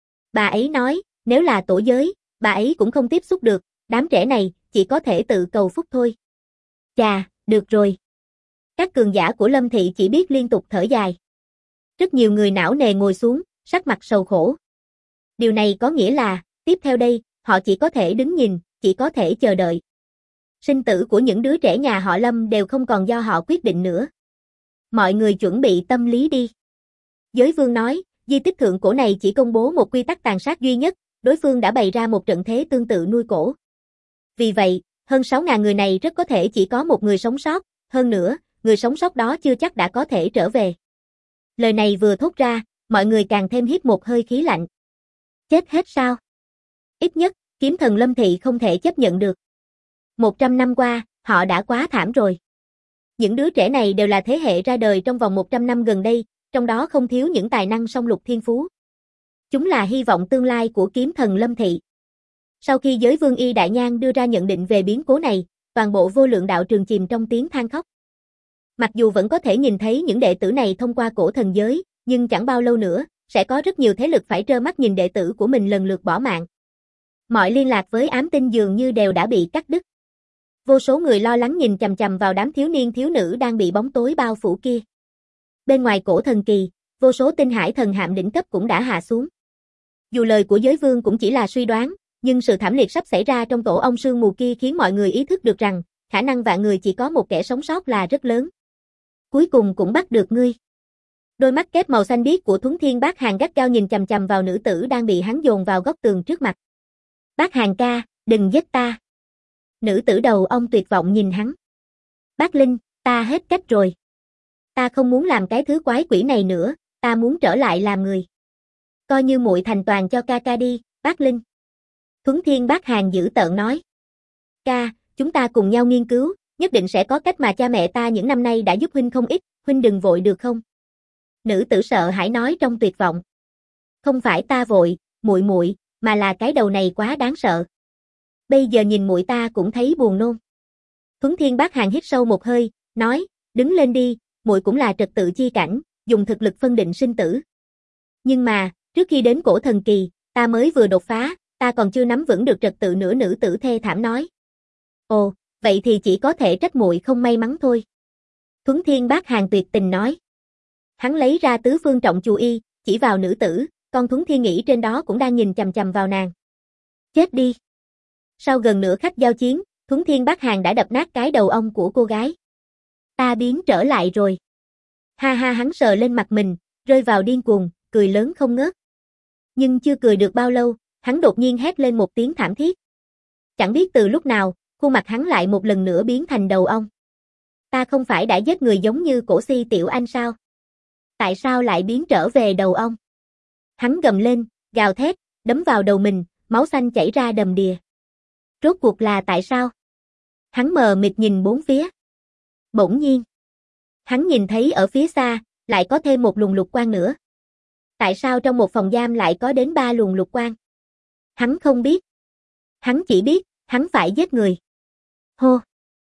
Bà ấy nói, nếu là tổ giới, bà ấy cũng không tiếp xúc được, đám trẻ này, chỉ có thể tự cầu phúc thôi. Chà, được rồi. Các cường giả của Lâm Thị chỉ biết liên tục thở dài. Rất nhiều người não nề ngồi xuống, sắc mặt sầu khổ. Điều này có nghĩa là, tiếp theo đây, họ chỉ có thể đứng nhìn, chỉ có thể chờ đợi. Sinh tử của những đứa trẻ nhà họ Lâm đều không còn do họ quyết định nữa. Mọi người chuẩn bị tâm lý đi. Giới vương nói, di tích thượng cổ này chỉ công bố một quy tắc tàn sát duy nhất, đối phương đã bày ra một trận thế tương tự nuôi cổ. Vì vậy, hơn 6.000 người này rất có thể chỉ có một người sống sót, hơn nữa, người sống sót đó chưa chắc đã có thể trở về. Lời này vừa thốt ra, mọi người càng thêm hít một hơi khí lạnh. Chết hết sao? Ít nhất, kiếm thần Lâm Thị không thể chấp nhận được. 100 năm qua, họ đã quá thảm rồi. Những đứa trẻ này đều là thế hệ ra đời trong vòng 100 năm gần đây, trong đó không thiếu những tài năng song lục thiên phú. Chúng là hy vọng tương lai của kiếm thần Lâm Thị. Sau khi giới vương Y Đại Nhan đưa ra nhận định về biến cố này, toàn bộ vô lượng đạo trường chìm trong tiếng than khóc. Mặc dù vẫn có thể nhìn thấy những đệ tử này thông qua cổ thần giới, nhưng chẳng bao lâu nữa, sẽ có rất nhiều thế lực phải trơ mắt nhìn đệ tử của mình lần lượt bỏ mạng. Mọi liên lạc với ám tinh dường như đều đã bị cắt đứt. Vô số người lo lắng nhìn chằm chằm vào đám thiếu niên thiếu nữ đang bị bóng tối bao phủ kia. Bên ngoài cổ thần kỳ, vô số tinh hải thần hạm đỉnh cấp cũng đã hạ xuống. Dù lời của giới vương cũng chỉ là suy đoán, nhưng sự thảm liệt sắp xảy ra trong tổ ong sương mù kia khiến mọi người ý thức được rằng, khả năng vạn người chỉ có một kẻ sống sót là rất lớn. Cuối cùng cũng bắt được ngươi. Đôi mắt kép màu xanh biếc của Thuấn Thiên Bác Hàn gắt gao nhìn chằm chằm vào nữ tử đang bị hắn dồn vào góc tường trước mặt. Bác Hàn ca, đừng giết ta. Nữ tử đầu ong tuyệt vọng nhìn hắn. Bác Linh, ta hết cách rồi. Ta không muốn làm cái thứ quái quỷ này nữa, ta muốn trở lại làm người. Coi như muội thành toàn cho ca ca đi, bác Linh. Thuấn Thiên Bác Hàn dữ tợn nói. Ca, chúng ta cùng nhau nghiên cứu, nhất định sẽ có cách mà cha mẹ ta những năm nay đã giúp huynh không ít, huynh đừng vội được không? Nữ tử sợ hãi nói trong tuyệt vọng. Không phải ta vội, muội, mà là cái đầu này quá đáng sợ. Bây giờ nhìn muội ta cũng thấy buồn nôn. Thuấn Thiên Bác Hàn hít sâu một hơi, nói, đứng lên đi, muội cũng là trật tự chi cảnh, dùng thực lực phân định sinh tử. Nhưng mà, trước khi đến cổ thần kỳ, ta mới vừa đột phá, ta còn chưa nắm vững được trật tự nữa, nữ tử thê thảm nói. Ồ, vậy thì chỉ có thể trách muội không may mắn thôi. Thuấn Thiên Bác Hàn tuyệt tình nói. Hắn lấy ra tứ phương trọng chù y, chỉ vào nữ tử, con Thuấn Thiên nghĩ trên đó cũng đang nhìn chằm chằm vào nàng. Chết đi. Sau gần nửa khắc giao chiến, Thuấn Thiên Bác Hàn đã đập nát cái đầu ong của cô gái. Ta biến trở lại rồi. Ha ha, hắn sờ lên mặt mình, rơi vào điên cuồng, cười lớn không ngớt. Nhưng chưa cười được bao lâu, hắn đột nhiên hét lên một tiếng thảm thiết. Chẳng biết từ lúc nào, khuôn mặt hắn lại một lần nữa biến thành đầu ong. Ta không phải đã giết người giống như cổ si tiểu anh sao? Tại sao lại biến trở về đầu ong? Hắn gầm lên, gào thét, đấm vào đầu mình, máu xanh chảy ra đầm đìa. Rốt cuộc là tại sao? Hắn mờ mịt nhìn bốn phía. Bỗng nhiên, hắn nhìn thấy ở phía xa, lại có thêm một luồng lục quang nữa. Tại sao trong một phòng giam lại có đến 3 luồng lục quang? Hắn không biết. Hắn chỉ biết, hắn phải giết người. Hô!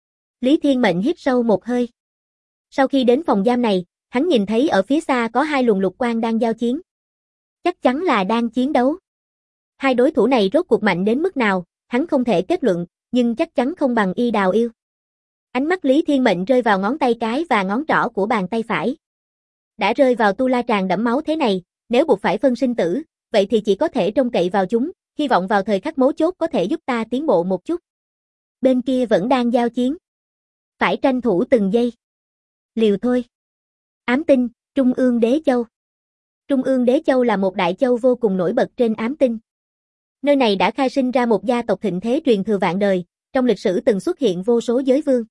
Lý Thiên Mệnh hít sâu một hơi. Sau khi đến phòng giam này, hắn nhìn thấy ở phía xa có 2 luồng lục quang đang giao chiến. Chắc chắn là đang chiến đấu. Hai đối thủ này rốt cuộc mạnh đến mức nào, hắn không thể kết luận, nhưng chắc chắn không bằng Y Đào Yêu. Ánh mắt Lý Thiên Mệnh rơi vào ngón tay cái và ngón trỏ của bàn tay phải. Đã rơi vào tu la tràn đẫm máu thế này, nếu buộc phải phân sinh tử, vậy thì chỉ có thể trông cậy vào chúng, hy vọng vào thời khắc mấu chốt có thể giúp ta tiến bộ một chút. Bên kia vẫn đang giao chiến. Phải tranh thủ từng giây. Liều thôi. Ám tinh, Trung ương Đế Châu. Trung ương Đế Châu là một đại châu vô cùng nổi bật trên ám tinh. Nơi này đã khai sinh ra một gia tộc thịnh thế truyền thừa vạn đời, trong lịch sử từng xuất hiện vô số giới vương.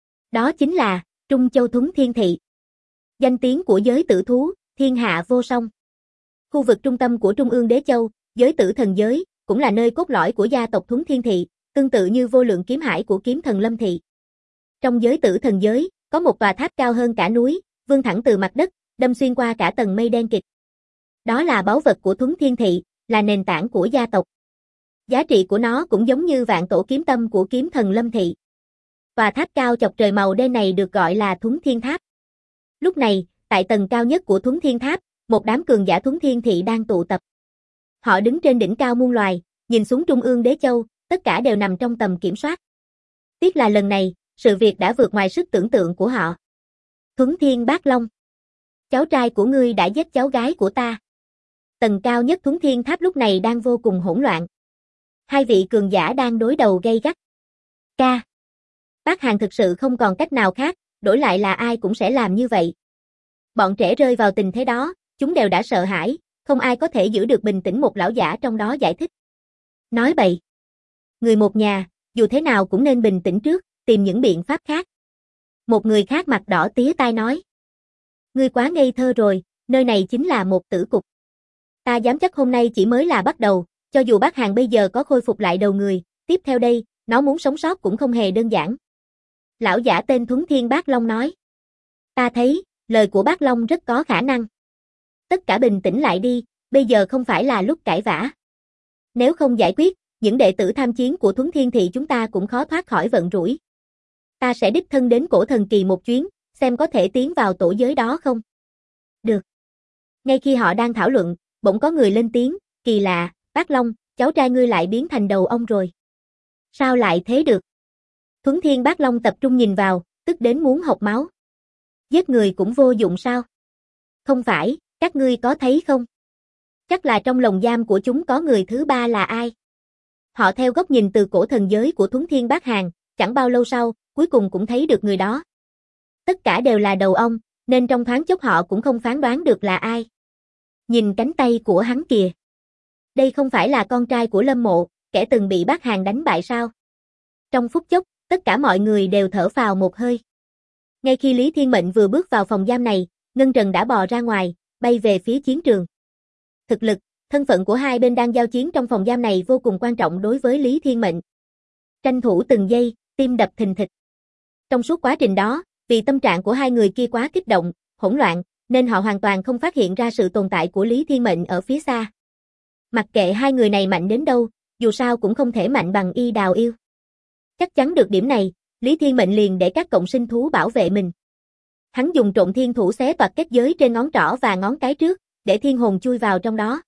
Đó chính là Trung Châu Thuấn Thiên Thị. Danh tiếng của giới tử thú, thiên hạ vô song. Khu vực trung tâm của Trung ương Đế Châu, giới tử thần giới, cũng là nơi cốt lõi của gia tộc Thuấn Thiên Thị, tương tự như vô lượng kiếm hải của kiếm thần Lâm Thị. Trong giới tử thần giới, có một tòa tháp cao hơn cả núi, vươn thẳng từ mặt đất, đâm xuyên qua cả tầng mây đen kịt. Đó là báu vật của Thuấn Thiên Thị, là nền tảng của gia tộc. Giá trị của nó cũng giống như vạn tổ kiếm tâm của kiếm thần Lâm Thị. Tòa tháp cao chọc trời màu đen này được gọi là Thuấn Thiên Tháp. Lúc này, tại tầng cao nhất của Thuấn Thiên Tháp, một đám cường giả Thuấn Thiên Thị đang tụ tập. Họ đứng trên đỉnh cao muôn loài, nhìn xuống Trung ương Đế Châu, tất cả đều nằm trong tầm kiểm soát. Tiếc là lần này, sự việc đã vượt ngoài sức tưởng tượng của họ. Thuấn Thiên Bác Long, cháu trai của ngươi đã giết cháu gái của ta. Tầng cao nhất Thuấn Thiên Tháp lúc này đang vô cùng hỗn loạn. Hai vị cường giả đang đối đầu gay gắt. Ca. Bác Hàn thực sự không còn cách nào khác, đổi lại là ai cũng sẽ làm như vậy. Bọn trẻ rơi vào tình thế đó, chúng đều đã sợ hãi, không ai có thể giữ được bình tĩnh, một lão giả trong đó giải thích. Nói bậy. Người một nhà, dù thế nào cũng nên bình tĩnh trước, tìm những biện pháp khác. Một người khác mặt đỏ tía tai nói. Ngươi quá ngây thơ rồi, nơi này chính là một tử cục. Ta dám chắc hôm nay chỉ mới là bắt đầu, cho dù bác Hàn bây giờ có khôi phục lại đầu người, tiếp theo đây, nó muốn sống sót cũng không hề đơn giản. Lão giả tên Thuấn Thiên Bác Long nói. Ta thấy, lời của Bác Long rất có khả năng. Tất cả bình tĩnh lại đi, bây giờ không phải là lúc cãi vã. Nếu không giải quyết, những đệ tử tham chiến của Thuấn Thiên Thị chúng ta cũng khó thoát khỏi vận rủi. Ta sẽ đích thân đến Cổ Thần Kỳ một chuyến, xem có thể tiến vào tổ giới đó không. Được. Ngay khi họ đang thảo luận, bỗng có người lên tiếng, kỳ lạ, Bác Long, cháu trai ngươi lại biến thành đầu ong rồi. Sao lại thế được? Thuấn Thiên Bác Long tập trung nhìn vào, tức đến muốn hộc máu. Giết người cũng vô dụng sao? Không phải, các ngươi có thấy không? Chắc là trong lồng giam của chúng có người thứ ba là ai? Họ theo góc nhìn từ cổ thần giới của Thuấn Thiên Bác Hàn, chẳng bao lâu sau, cuối cùng cũng thấy được người đó. Tất cả đều là đầu ong, nên trong thoáng chốc họ cũng không phán đoán được là ai. Nhìn cánh tay của hắn kìa. Đây không phải là con trai của Lâm Mộ, kẻ từng bị Bác Hàn đánh bại sao? Trong phút chốc, tất cả mọi người đều thở phào một hơi. Ngay khi Lý Thiên Mệnh vừa bước vào phòng giam này, Ngân Trần đã bò ra ngoài, bay về phía chiến trường. Thực lực, thân phận của hai bên đang giao chiến trong phòng giam này vô cùng quan trọng đối với Lý Thiên Mệnh. Tranh thủ từng giây, tim đập thình thịch. Trong suốt quá trình đó, vì tâm trạng của hai người kia quá kích động, hỗn loạn, nên họ hoàn toàn không phát hiện ra sự tồn tại của Lý Thiên Mệnh ở phía xa. Mặc kệ hai người này mạnh đến đâu, dù sao cũng không thể mạnh bằng Y Đào Yêu. Chắc chắn được điểm này, Lý Thiên Mệnh liền để các cộng sinh thú bảo vệ mình. Hắn dùng Trộn Thiên Thủ xé toạc kết giới trên ngón trỏ và ngón cái trước, để thiên hồn chui vào trong đó.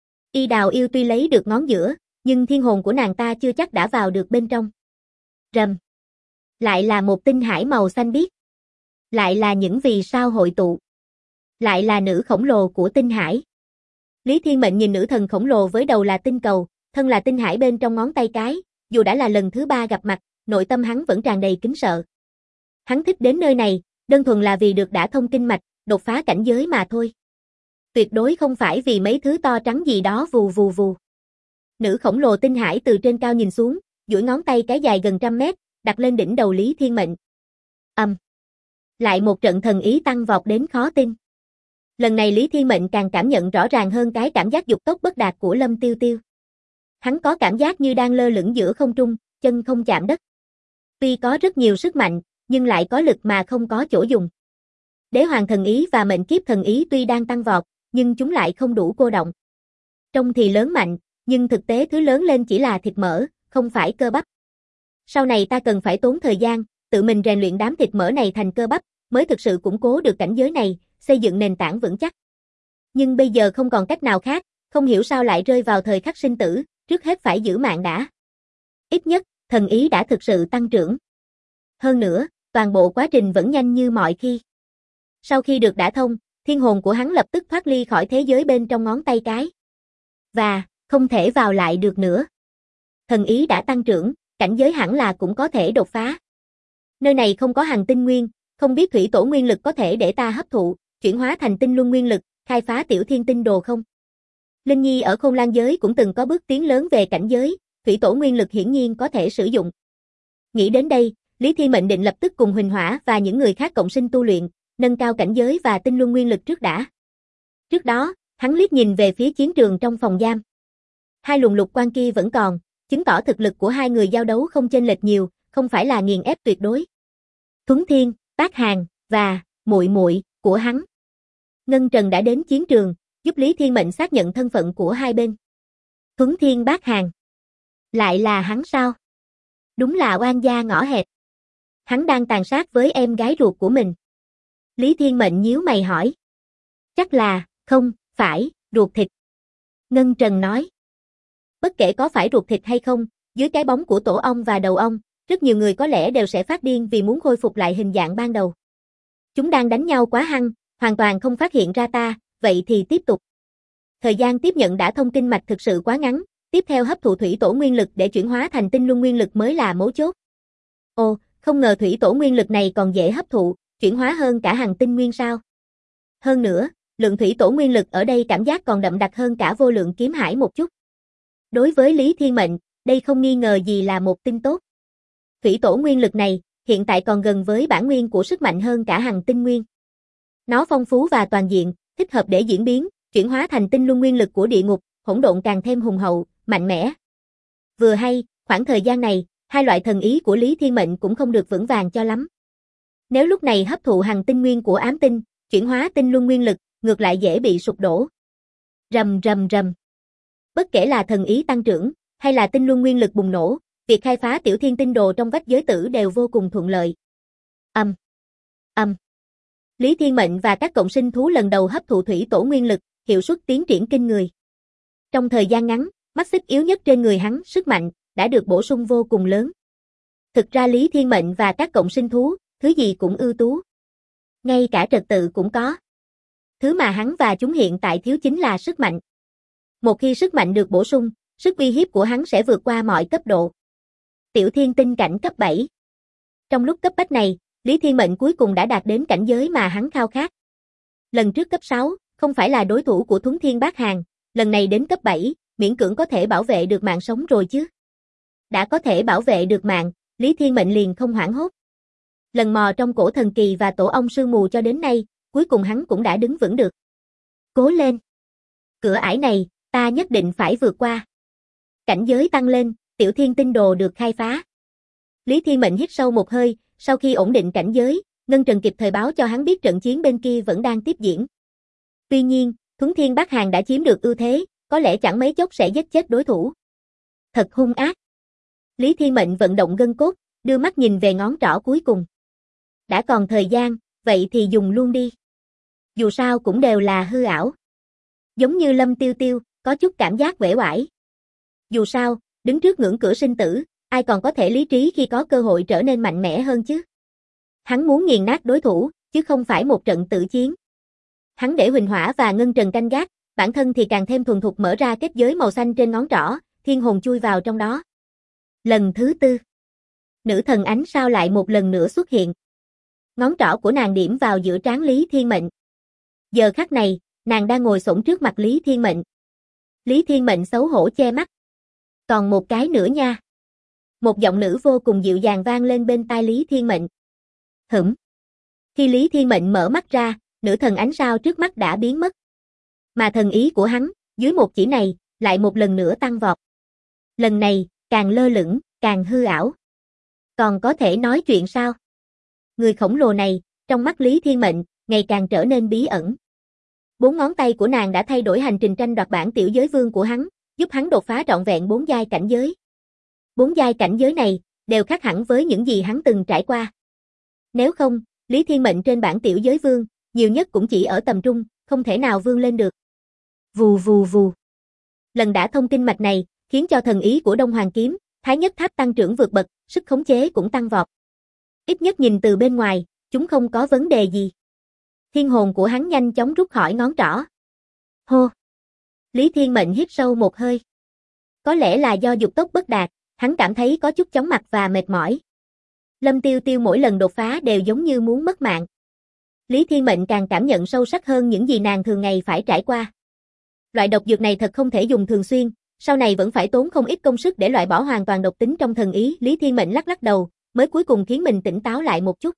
Y Đào Yêu tuy lấy được ngón giữa, nhưng thiên hồn của nàng ta chưa chắc đã vào được bên trong. Rầm. Lại là một tinh hải màu xanh biếc. Lại là những vì sao hội tụ. Lại là nữ khổng lồ của tinh hải. Lý Thiên Mệnh nhìn nữ thần khổng lồ với đầu là tinh cầu, thân là tinh hải bên trong ngón tay cái, dù đã là lần thứ 3 gặp mặt, nội tâm hắn vẫn tràn đầy kính sợ. Hắn thích đến nơi này, đơn thuần là vì được đả thông kinh mạch, đột phá cảnh giới mà thôi. Tuyệt đối không phải vì mấy thứ to trắng gì đó vù vù vù. Nữ khổng lồ tinh hải từ trên cao nhìn xuống, duỗi ngón tay cái dài gần 100 mét, đặt lên đỉnh đầu Lý Thiên Mệnh. Lại một trận thần ý tăng vọt đến khó tin. Lần này Lý Thiên Mệnh càng cảm nhận rõ ràng hơn cái cảm giác dục tốc bất đạt của Lâm Tiêu Tiêu. Hắn có cảm giác như đang lơ lửng giữa không trung, chân không chạm đất. Tuy có rất nhiều sức mạnh, nhưng lại có lực mà không có chỗ dùng. Đế hoàng thần ý và mệnh kiếp thần ý tuy đang tăng vọt, nhưng chúng lại không đủ cô động. Trông thì lớn mạnh, nhưng thực tế thứ lớn lên chỉ là thịt mỡ, không phải cơ bắp. Sau này ta cần phải tốn thời gian, tự mình rèn luyện đám thịt mỡ này thành cơ bắp, mới thực sự củng cố được cảnh giới này, xây dựng nền tảng vững chắc. Nhưng bây giờ không còn cách nào khác, không hiểu sao lại rơi vào thời khắc sinh tử, trước hết phải giữ mạng đã. Ít nhất, thần ý đã thực sự tăng trưởng. Hơn nữa, toàn bộ quá trình vẫn nhanh như mọi khi. Sau khi được đả thông, thiên hồn của hắn lập tức thoát ly khỏi thế giới bên trong ngón tay cái. Và, không thể vào lại được nữa. Thần ý đã tăng trưởng, cảnh giới hẳn là cũng có thể đột phá. Nơi này không có hành tinh nguyên, không biết thủy tổ nguyên lực có thể để ta hấp thụ, chuyển hóa thành tinh luân nguyên lực, khai phá tiểu thiên tinh đồ không? Linh Nhi ở Khôn Lang giới cũng từng có bước tiến lớn về cảnh giới, thủy tổ nguyên lực hiển nhiên có thể sử dụng. Nghĩ đến đây, Lý Thiên Mệnh định lập tức cùng Huỳnh Hỏa và những người khác cộng sinh tu luyện, nâng cao cảnh giới và tinh luân nguyên lực trước đã. Trước đó, hắn liếc nhìn về phía chiến trường trong phòng giam. Hai luồng lục quang kia vẫn còn, chứng tỏ thực lực của hai người giao đấu không chênh lệch nhiều, không phải là nghiền ép tuyệt đối. Thuấn Thiên, Bác Hàn và muội muội của hắn. Ngân Trần đã đến chiến trường, giúp Lý Thiên Mệnh xác nhận thân phận của hai bên. Thuấn Thiên Bác Hàn. Lại là hắn sao? Đúng là oan gia ngõ hẹp. Hắn đang tàn sát với em gái ruột của mình. Lý Thiên Mệnh nhíu mày hỏi. Chắc là, không, phải, ruột thịt. Ngân Trần nói. Bất kể có phải ruột thịt hay không, dưới cái bóng của tổ ong và đầu ong, rất nhiều người có lẽ đều sẽ phát điên vì muốn khôi phục lại hình dạng ban đầu. Chúng đang đánh nhau quá hăng, hoàn toàn không phát hiện ra ta, vậy thì tiếp tục. Thời gian tiếp nhận đã thông kinh mạch thực sự quá ngắn, tiếp theo hấp thụ thủy tổ nguyên lực để chuyển hóa thành tinh luân nguyên lực mới là mấu chốt. Ồ, không ngờ thủy tổ nguyên lực này còn dễ hấp thụ, chuyển hóa hơn cả hằng tinh nguyên sao. Hơn nữa, lượng thủy tổ nguyên lực ở đây cảm giác còn đậm đặc hơn cả vô lượng kiếm hải một chút. Đối với Lý Thiên Mệnh, đây không nghi ngờ gì là một tin tốt. Thủy tổ nguyên lực này, hiện tại còn gần với bản nguyên của sức mạnh hơn cả hằng tinh nguyên. Nó phong phú và toàn diện, thích hợp để diễn biến, chuyển hóa thành tinh luân nguyên lực của địa ngục, hỗn độn càng thêm hùng hậu, mạnh mẽ. Vừa hay, khoảng thời gian này, hai loại thần ý của Lý Thiên Mệnh cũng không được vững vàng cho lắm. Nếu lúc này hấp thụ hằng tinh nguyên của ám tinh, chuyển hóa tinh luân nguyên lực, ngược lại dễ bị sụp đổ. Rầm rầm rầm. Bất kể là thần ý tăng trưởng, hay là tinh luân nguyên lực bùng nổ, việc khai phá tiểu thiên tinh đồ trong vách giới tử đều vô cùng thuận lợi. Lý Thiên Mệnh và các cộng sinh thú lần đầu hấp thụ thủy tổ nguyên lực, hiệu suất tiến triển kinh người. Trong thời gian ngắn, mắt xích yếu nhất trên người hắn, sức mạnh, đã được bổ sung vô cùng lớn. Thực ra Lý Thiên Mệnh và các cộng sinh thú, thứ gì cũng ưu tú. Ngay cả trật tự cũng có. Thứ mà hắn và chúng hiện tại thiếu chính là sức mạnh. Một khi sức mạnh được bổ sung, sức uy hiếp của hắn sẽ vượt qua mọi cấp độ. Tiểu thiên tinh cảnh cấp 7. Trong lúc cấp bách này, Lý Thiên Mệnh cuối cùng đã đạt đến cảnh giới mà hắn khao khát. Lần trước cấp 6, không phải là đối thủ của Thuấn Thiên Bác Hàn, lần này đến cấp 7, miễn cưỡng có thể bảo vệ được mạng sống rồi chứ. Đã có thể bảo vệ được mạng, Lý Thiên Mệnh liền không hoảng hốt. Lần mò trong cổ thần kỳ và tổ ong sương mù cho đến nay, cuối cùng hắn cũng đã đứng vững được. Cố lên! Cửa ải này, ta nhất định phải vượt qua. Cảnh giới tăng lên, tiểu thiên tinh đồ được khai phá. Lý Thiên Mệnh hít sâu một hơi, sau khi ổn định cảnh giới, Ngân Trần kịp thời báo cho hắn biết trận chiến bên kia vẫn đang tiếp diễn. Tuy nhiên, Thuấn Thiên Bác Hàn đã chiếm được ưu thế, có lẽ chẳng mấy chốc sẽ giết chết đối thủ. Thật hung ác. Lý Thiên Mệnh vận động gân cốt, đưa mắt nhìn về ngón trỏ cuối cùng. Đã còn thời gian, vậy thì dùng luôn đi. Dù sao cũng đều là hư ảo. Giống như Lâm Tiêu Tiêu, có chút cảm giác uể oải. Dù sao, đứng trước ngưỡng cửa sinh tử, ai còn có thể lý trí khi có cơ hội trở nên mạnh mẽ hơn chứ. Hắn muốn nghiền nát đối thủ, chứ không phải một trận tự chiến. Hắn để Huỳnh Hỏa và Ngân Trần canh gác, bản thân thì càng thêm thuần thục mở ra kết giới màu xanh trên ngón trỏ, thiên hồn chui vào trong đó. Lần thứ 4. Nữ thần ánh sao lại một lần nữa xuất hiện. Ngón trỏ của nàng điểm vào giữa trán Lý Thiên Mệnh. Giờ khắc này, nàng đang ngồi xổm trước mặt Lý Thiên Mệnh. Lý Thiên Mệnh xấu hổ che mắt. Còn một cái nữa nha. Một giọng nữ vô cùng dịu dàng vang lên bên tai Lý Thiên Mệnh. Hửm. Khi Lý Thiên Mệnh mở mắt ra, nữ thần ánh sao trước mắt đã biến mất. Mà thần ý của hắn, dưới một chỉ này, lại một lần nữa tăng vọt. Lần này, càng lơ lửng, càng hư ảo. Còn có thể nói chuyện sao? Người khổng lồ này, trong mắt Lý Thiên Mệnh, ngày càng trở nên bí ẩn. 4 ngón tay của nàng đã thay đổi hành trình tranh đoạt bản tiểu giới vương của hắn, giúp hắn đột phá trọn vẹn 4 giai cảnh giới. 4 giai cảnh giới này, đều khác hẳn với những gì hắn từng trải qua. Nếu không, Lý Thiên Mệnh trên bản tiểu giới vương, nhiều nhất cũng chỉ ở tầm trung, không thể nào vươn lên được. Vù vù vù. Lần đã thông kinh mạch này, khiến cho thần ý của Đông Hoàng kiếm, Thái Nhất Tháp tăng trưởng vượt bậc, sức khống chế cũng tăng vọt. Ít nhất nhìn từ bên ngoài, chúng không có vấn đề gì. Thiên hồn của hắn nhanh chóng rút khỏi ngón trỏ. Hô. Lý Thiên Mệnh hít sâu một hơi. Có lẽ là do dục tốc bất đạt, hắn cảm thấy có chút chóng mặt và mệt mỏi. Lâm Tiêu Tiêu mỗi lần đột phá đều giống như muốn mất mạng. Lý Thiên Mệnh càng cảm nhận sâu sắc hơn những gì nàng thường ngày phải trải qua. Loại độc dược này thật không thể dùng thường xuyên, sau này vẫn phải tốn không ít công sức để loại bỏ hoàn toàn độc tính trong thần ý. Lý Thiên Mệnh lắc lắc đầu, mới cuối cùng khiến mình tỉnh táo lại một chút.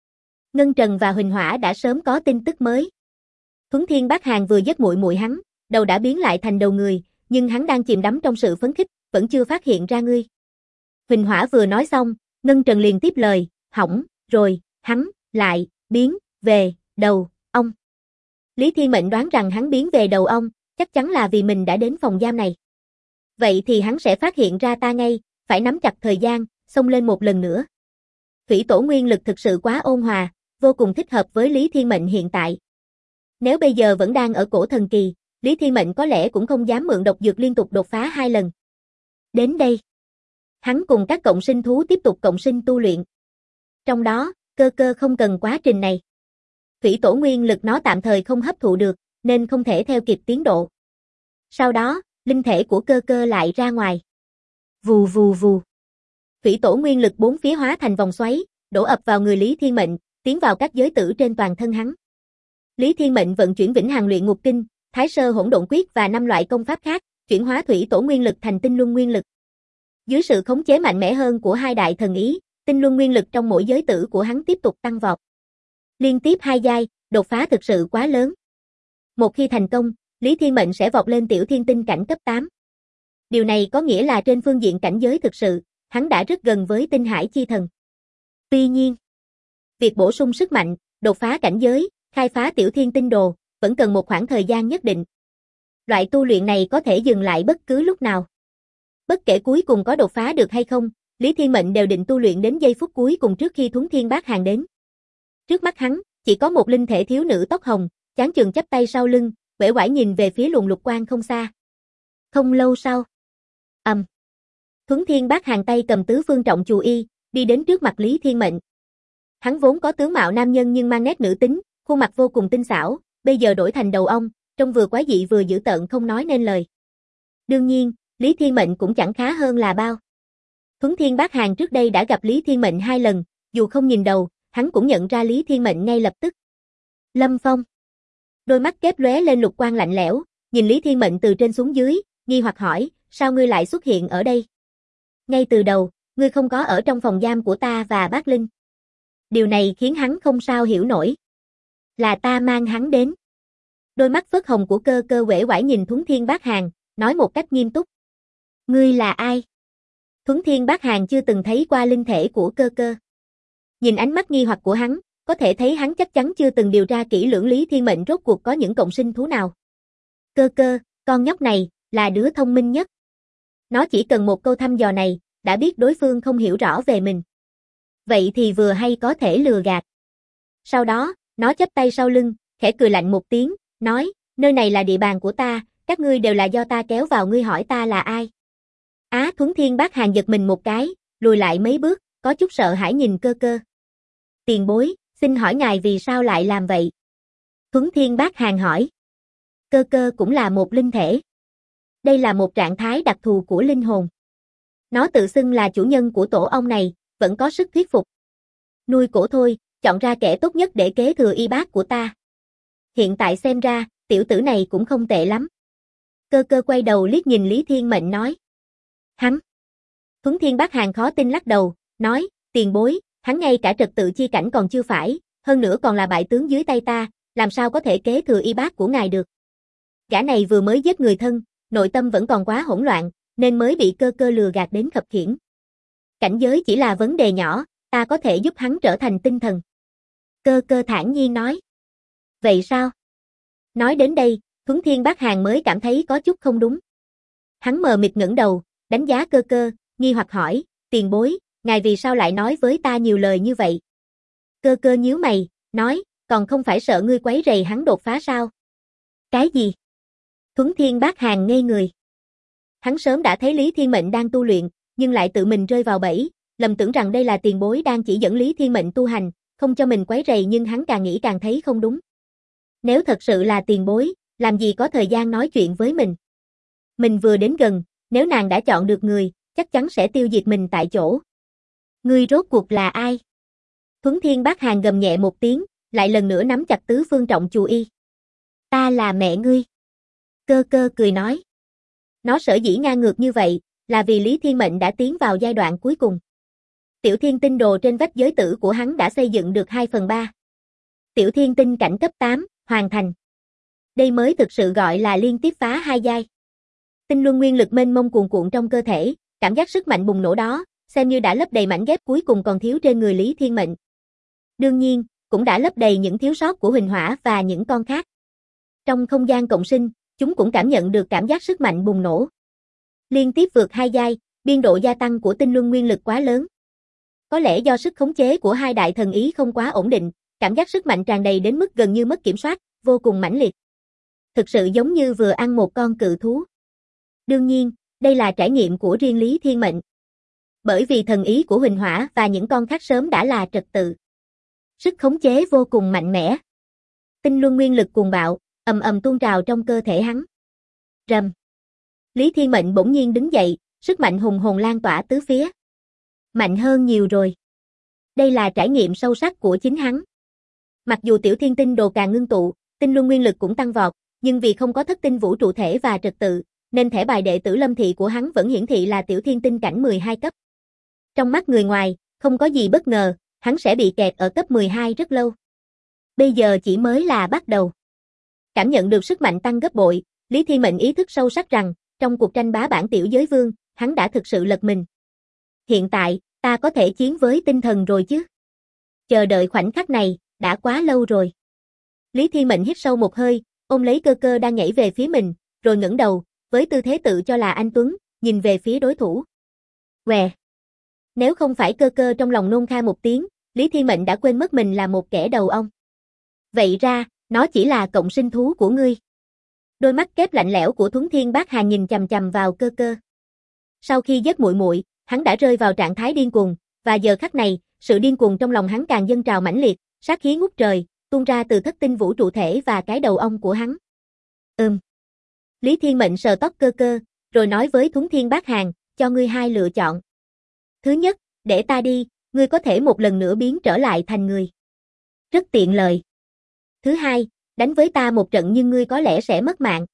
Ngân Trần và Huỳnh Hỏa đã sớm có tin tức mới. Thuấn Thiên Bác Hàn vừa giết muội muội hắn, đầu đã biến lại thành đầu người, nhưng hắn đang chìm đắm trong sự phấn khích, vẫn chưa phát hiện ra ngươi. Huỳnh Hỏa vừa nói xong, Ngân Trần liền tiếp lời, hỏng, rồi, hắn, lại, biến, về, đầu, ông. Lý Thiên Mệnh đoán rằng hắn biến về đầu ông, chắc chắn là vì mình đã đến phòng giam này. Vậy thì hắn sẽ phát hiện ra ta ngay, phải nắm chặt thời gian, xông lên một lần nữa. Thủy tổ nguyên lực thực sự quá ôn hòa, vô cùng thích hợp với Lý Thiên Mệnh hiện tại. Nếu bây giờ vẫn đang ở cổ thần kỳ, Lý Thiên Mệnh có lẽ cũng không dám mượn độc dược liên tục đột phá 2 lần. Đến đây, hắn cùng các cộng sinh thú tiếp tục cộng sinh tu luyện. Trong đó, cơ cơ không cần quá trình này. Thủy tổ nguyên lực nó tạm thời không hấp thụ được, nên không thể theo kịp tiến độ. Sau đó, linh thể của cơ cơ lại ra ngoài. Vù vù vù. Thủy tổ nguyên lực bốn phía hóa thành vòng xoáy, đổ ập vào người Lý Thiên Mệnh, tiến vào các giới tử trên toàn thân hắn. Lý Thiên Mệnh vận chuyển Vĩnh Hằng Luyện Ngục Kinh, Thái Sơ Hỗn Độn Quyết và 5 loại công pháp khác, chuyển hóa thủy tổ nguyên lực thành tinh luân nguyên lực. Dưới sự khống chế mạnh mẽ hơn của hai đại thần ý, tinh luân nguyên lực trong mỗi giới tử của hắn tiếp tục tăng vọt. Liên tiếp 2 giai, đột phá thực sự quá lớn. Một khi thành công, Lý Thiên Mệnh sẽ vọt lên tiểu thiên tinh cảnh cấp 8. Điều này có nghĩa là trên phương diện cảnh giới thực sự, hắn đã rất gần với tinh hải chi thần. Tuy nhiên, việc bổ sung sức mạnh, đột phá cảnh giới, khai phá tiểu thiên tinh đồ, vẫn cần một khoảng thời gian nhất định. Loại tu luyện này có thể dừng lại bất cứ lúc nào. Bất kể cuối cùng có đột phá được hay không, Lý Thiên Mệnh đều định tu luyện đến giây phút cuối cùng trước khi Thuấn Thiên Bác Hàn đến. Trước mắt hắn, chỉ có một linh thể thiếu nữ tóc hồng, chán chường chắp tay sau lưng, uể oải nhìn về phía luồng lục quang không xa. Không lâu sau, Thuấn Thiên Bác Hàn tay cầm tứ phương trọng chù y, đi đến trước mặt Lý Thiên Mệnh. Hắn vốn có tướng mạo nam nhân nhưng mang nét nữ tính, khuôn mặt vô cùng tinh xảo, bây giờ đổi thành đầu ong, trông vừa quái dị vừa dữ tợn không nói nên lời. Đương nhiên, Lý Thiên Mệnh cũng chẳng khá hơn là bao. Thuấn Thiên Bác Hàn trước đây đã gặp Lý Thiên Mệnh 2 lần, dù không nhìn đầu, hắn cũng nhận ra Lý Thiên Mệnh ngay lập tức. Lâm Phong. Đôi mắt kép lóe lên lục quang lạnh lẽo, nhìn Lý Thiên Mệnh từ trên xuống dưới, nghi hoặc hỏi, sao ngươi lại xuất hiện ở đây? Ngay từ đầu, ngươi không có ở trong phòng giam của ta và Bác Linh. Điều này khiến hắn không sao hiểu nổi. Là ta mang hắn đến. Đôi mắt phớt hồng của cơ cơ uể oải nhìn Thuấn Thiên Bác Hàn, nói một cách nghiêm túc. Ngươi là ai? Thuấn Thiên Bác Hàn chưa từng thấy qua linh thể của cơ cơ. Nhìn ánh mắt nghi hoặc của hắn, có thể thấy hắn chắc chắn chưa từng điều tra kỹ lưỡng Lý Thiên Mệnh rốt cuộc có những cộng sinh thú nào. Cơ cơ, con nhóc này, là đứa thông minh nhất. Nó chỉ cần một câu thăm dò này, đã biết đối phương không hiểu rõ về mình. Vậy thì vừa hay có thể lừa gạt. Sau đó, nó chắp tay sau lưng, khẽ cười lạnh một tiếng, nói, nơi này là địa bàn của ta, các ngươi đều là do ta kéo vào, ngươi hỏi ta là ai. Thuấn Thiên Bác Hàn giật mình một cái, lùi lại mấy bước, có chút sợ hãi nhìn cơ cơ. Tiền bối, xin hỏi ngài vì sao lại làm vậy? Thuấn Thiên Bác Hàn hỏi. Cơ cơ cũng là một linh thể. Đây là một trạng thái đặc thù của linh hồn. Nó tự xưng là chủ nhân của tổ ong này, vẫn có sức thuyết phục. Nuôi cổ thôi, chọn ra kẻ tốt nhất để kế thừa y bát của ta. Hiện tại xem ra, tiểu tử này cũng không tệ lắm. Cơ cơ quay đầu liếc nhìn Lý Thiên Mệnh nói. Hắn. Thuấn Thiên Bác Hàn khó tin lắc đầu, nói, tiền bối, hắn ngay cả trật tự chi cảnh còn chưa phải, hơn nữa còn là bại tướng dưới tay ta, làm sao có thể kế thừa y bát của ngài được. Gã này vừa mới giết người thân, nội tâm vẫn còn quá hỗn loạn, nên mới bị cơ cơ lừa gạt đến khập khiễng. Cảnh giới chỉ là vấn đề nhỏ, ta có thể giúp hắn trở thành tinh thần. Cơ cơ thản nhiên nói. Vậy sao? Nói đến đây, Thuấn Thiên Bác Hàn mới cảm thấy có chút không đúng. Hắn mờ mịt ngẩng đầu, đánh giá cơ cơ, nghi hoặc hỏi, tiền bối, ngài vì sao lại nói với ta nhiều lời như vậy? Cơ cơ nhíu mày, nói, còn không phải sợ ngươi quấy rầy hắn đột phá sao? Cái gì? Thuấn Thiên Bác Hàn ngây người. Hắn sớm đã thấy Lý Thiên Mệnh đang tu luyện, nhưng lại tự mình rơi vào bẫy, lầm tưởng rằng đây là tiền bối đang chỉ dẫn Lý Thiên Mệnh tu hành, không cho mình quấy rầy, nhưng hắn càng nghĩ càng thấy không đúng. Nếu thật sự là tiền bối, làm gì có thời gian nói chuyện với mình? Mình vừa đến gần, nếu nàng đã chọn được người, chắc chắn sẽ tiêu diệt mình tại chỗ. Ngươi rốt cuộc là ai? Thuấn Thiên Bác Hàn gầm nhẹ một tiếng, lại lần nữa nắm chặt tứ phương trọng chù y. Ta là mẹ ngươi. Cơ cơ cười nói. Nó sở dĩ ngang ngược như vậy, là vì Lý Thiên Mệnh đã tiến vào giai đoạn cuối cùng. Tiểu thiên tinh đồ trên vách giới tử của hắn đã xây dựng được 2/3. Tiểu thiên tinh cảnh cấp 8, hoàn thành. Đây mới thực sự gọi là liên tiếp phá 2 giai. Tinh luân nguyên lực mênh mông cuồn cuộn trong cơ thể, cảm giác sức mạnh bùng nổ đó, xem như đã lấp đầy mảnh ghép cuối cùng còn thiếu trên người Lý Thiên Mệnh. Đương nhiên, cũng đã lấp đầy những thiếu sót của Huỳnh Hỏa và những con khác. Trong không gian cộng sinh, chúng cũng cảm nhận được cảm giác sức mạnh bùng nổ. Liên tiếp vượt 2 giai, biên độ gia tăng của tinh luân nguyên lực quá lớn. Có lẽ do sức khống chế của hai đại thần ý không quá ổn định, cảm giác sức mạnh tràn đầy đến mức gần như mất kiểm soát, vô cùng mãnh liệt. Thực sự giống như vừa ăn một con cự thú. Đương nhiên, đây là trải nghiệm của riêng Lý Thiên Mệnh. Bởi vì thần ý của Huỳnh Hỏa và những con khác sớm đã là trật tự. Sức khống chế vô cùng mạnh mẽ. Tinh luân nguyên lực cuồng bạo, ầm ầm tuôn trào trong cơ thể hắn. Rầm. Lý Thiên Mệnh bỗng nhiên đứng dậy, sức mạnh hùng hồn lan tỏa tứ phía. Mạnh hơn nhiều rồi. Đây là trải nghiệm sâu sắc của chính hắn. Mặc dù tiểu thiên tinh đồ càng ngưng tụ, tinh luân nguyên lực cũng tăng vọt, nhưng vì không có thất tinh vũ trụ thể và trật tự, nên thẻ bài đệ tử Lâm thị của hắn vẫn hiển thị là tiểu thiên tinh cảnh 12 cấp. Trong mắt người ngoài, không có gì bất ngờ, hắn sẽ bị kẹt ở cấp 12 rất lâu. Bây giờ chỉ mới là bắt đầu. Cảm nhận được sức mạnh tăng gấp bội, Lý Thiên Mệnh ý thức sâu sắc rằng, trong cuộc tranh bá bản tiểu giới vương, hắn đã thực sự lật mình. Hiện tại, ta có thể chiến với tinh thần rồi chứ? Chờ đợi khoảnh khắc này, đã quá lâu rồi. Lý Thiên Mệnh hít sâu một hơi, ôm lấy cơ cơ đang nhảy về phía mình, rồi ngẩng đầu, với tư thế tự cho là anh tuấn, nhìn về phía đối thủ. Què! Nếu không phải cơ cơ trong lòng nôn kha một tiếng, Lý Thiên Mệnh đã quên mất mình là một kẻ đầu ong. Vậy ra, nó chỉ là cộng sinh thú của ngươi. Đôi mắt kép lạnh lẽo của Thuấn Thiên Bác Hàn nhìn chằm chằm vào cơ cơ. Sau khi giết muội muội, hắn đã rơi vào trạng thái điên cuồng, và giờ khắc này, sự điên cuồng trong lòng hắn càng dâng trào mãnh liệt, sát khí ngút trời, tuôn ra từ thất tinh vũ trụ thể và cái đầu ong của hắn. Lý Thiên Mệnh sờ tóc cơ cơ, rồi nói với Thuấn Thiên Bác Hàn, cho ngươi hai lựa chọn. Thứ nhất, để ta đi, ngươi có thể một lần nữa biến trở lại thành người. Rất tiện lợi. Thứ hai, đánh với ta một trận nhưng ngươi có lẽ sẽ mất mạng.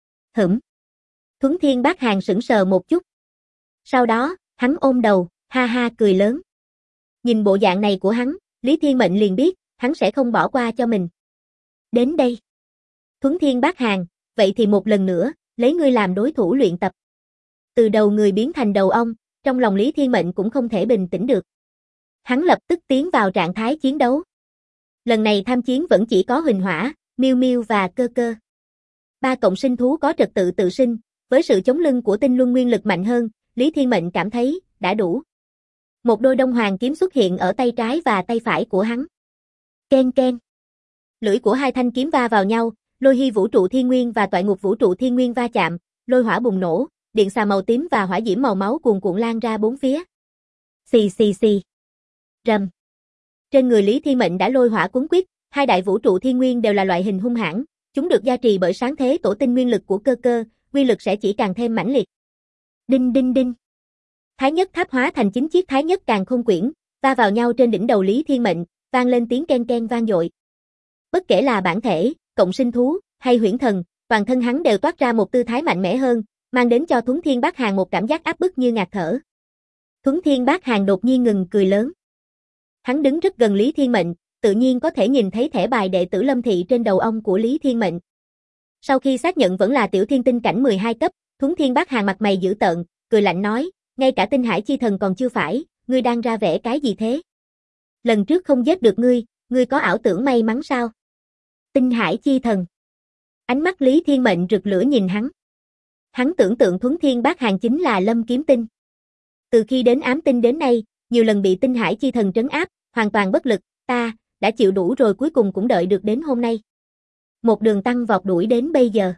Thuấn Thiên Bác Hàn sững sờ một chút. Sau đó, hắn ôm đầu, ha ha cười lớn. Nhìn bộ dạng này của hắn, Lý Thiên Mệnh liền biết, hắn sẽ không bỏ qua cho mình. Đến đây. Thuấn Thiên Bác Hàn, vậy thì một lần nữa, lấy ngươi làm đối thủ luyện tập. Từ đầu người biến thành đầu ong, trong lòng Lý Thiên Mệnh cũng không thể bình tĩnh được. Hắn lập tức tiến vào trạng thái chiến đấu. Lần này tham chiến vẫn chỉ có Huỳnh Hỏa, Miêu Miêu và Cơ Cơ. Ba cộng sinh thú có trật tự tự sinh, với sự chống lưng của tinh luân nguyên lực mạnh hơn, Lý Thiên Mệnh cảm thấy đã đủ. Một đôi đông hoàng kiếm xuất hiện ở tay trái và tay phải của hắn. Ken ken. Lưỡi của hai thanh kiếm va vào nhau, lôi hy vũ trụ thiên nguyên và toại ngục vũ trụ thiên nguyên va chạm, lôi hỏa bùng nổ, điện xà màu tím và hỏa diễm màu máu cuồn cuộn lan ra bốn phía. Xì xì xì. Rầm. Trên người Lý Thiên Mệnh đã lôi hỏa cuốn quýt, hai đại vũ trụ thiên nguyên đều là loại hình hung hãn, chúng được gia trì bởi sáng thế tổ tinh nguyên lực của cơ cơ, nguyên lực sẽ chỉ càng thêm mãnh liệt. Đinh đinh đinh. Thái nhất tháp hóa thành 9 chiếc thái nhất càng khôn quyển, va vào nhau trên đỉnh đầu Lý Thiên Mệnh, vang lên tiếng ken ken vang dội. Bất kể là bản thể, cộng sinh thú hay huyễn thần, toàn thân hắn đều toát ra một tư thái mạnh mẽ hơn, mang đến cho Thuấn Thiên Bác Hàn một cảm giác áp bức như ngạt thở. Thuấn Thiên Bác Hàn đột nhiên ngừng cười lớn. Hắn đứng rất gần Lý Thiên Mệnh, tự nhiên có thể nhìn thấy thẻ bài đệ tử Lâm thị trên đầu ong của Lý Thiên Mệnh. Sau khi xác nhận vẫn là tiểu thiên tinh cảnh 12 cấp, Thuấn Thiên Bác Hàn mặt mày dữ tợn, cười lạnh nói, ngay cả tinh hải chi thần còn chưa phải, ngươi đang ra vẻ cái gì thế? Lần trước không giết được ngươi có ảo tưởng may mắn sao? Tinh hải chi thần. Ánh mắt Lý Thiên Mệnh rực lửa nhìn hắn. Hắn tưởng tượng Thuấn Thiên Bác Hàn chính là Lâm Kiếm Tinh. Từ khi đến ám tinh đến nay, nhiều lần bị tinh hải chi thần trấn áp, hoàn toàn bất lực, ta đã chịu đủ rồi, cuối cùng cũng đợi được đến hôm nay. Một đường tăng vọt đuổi đến bây giờ.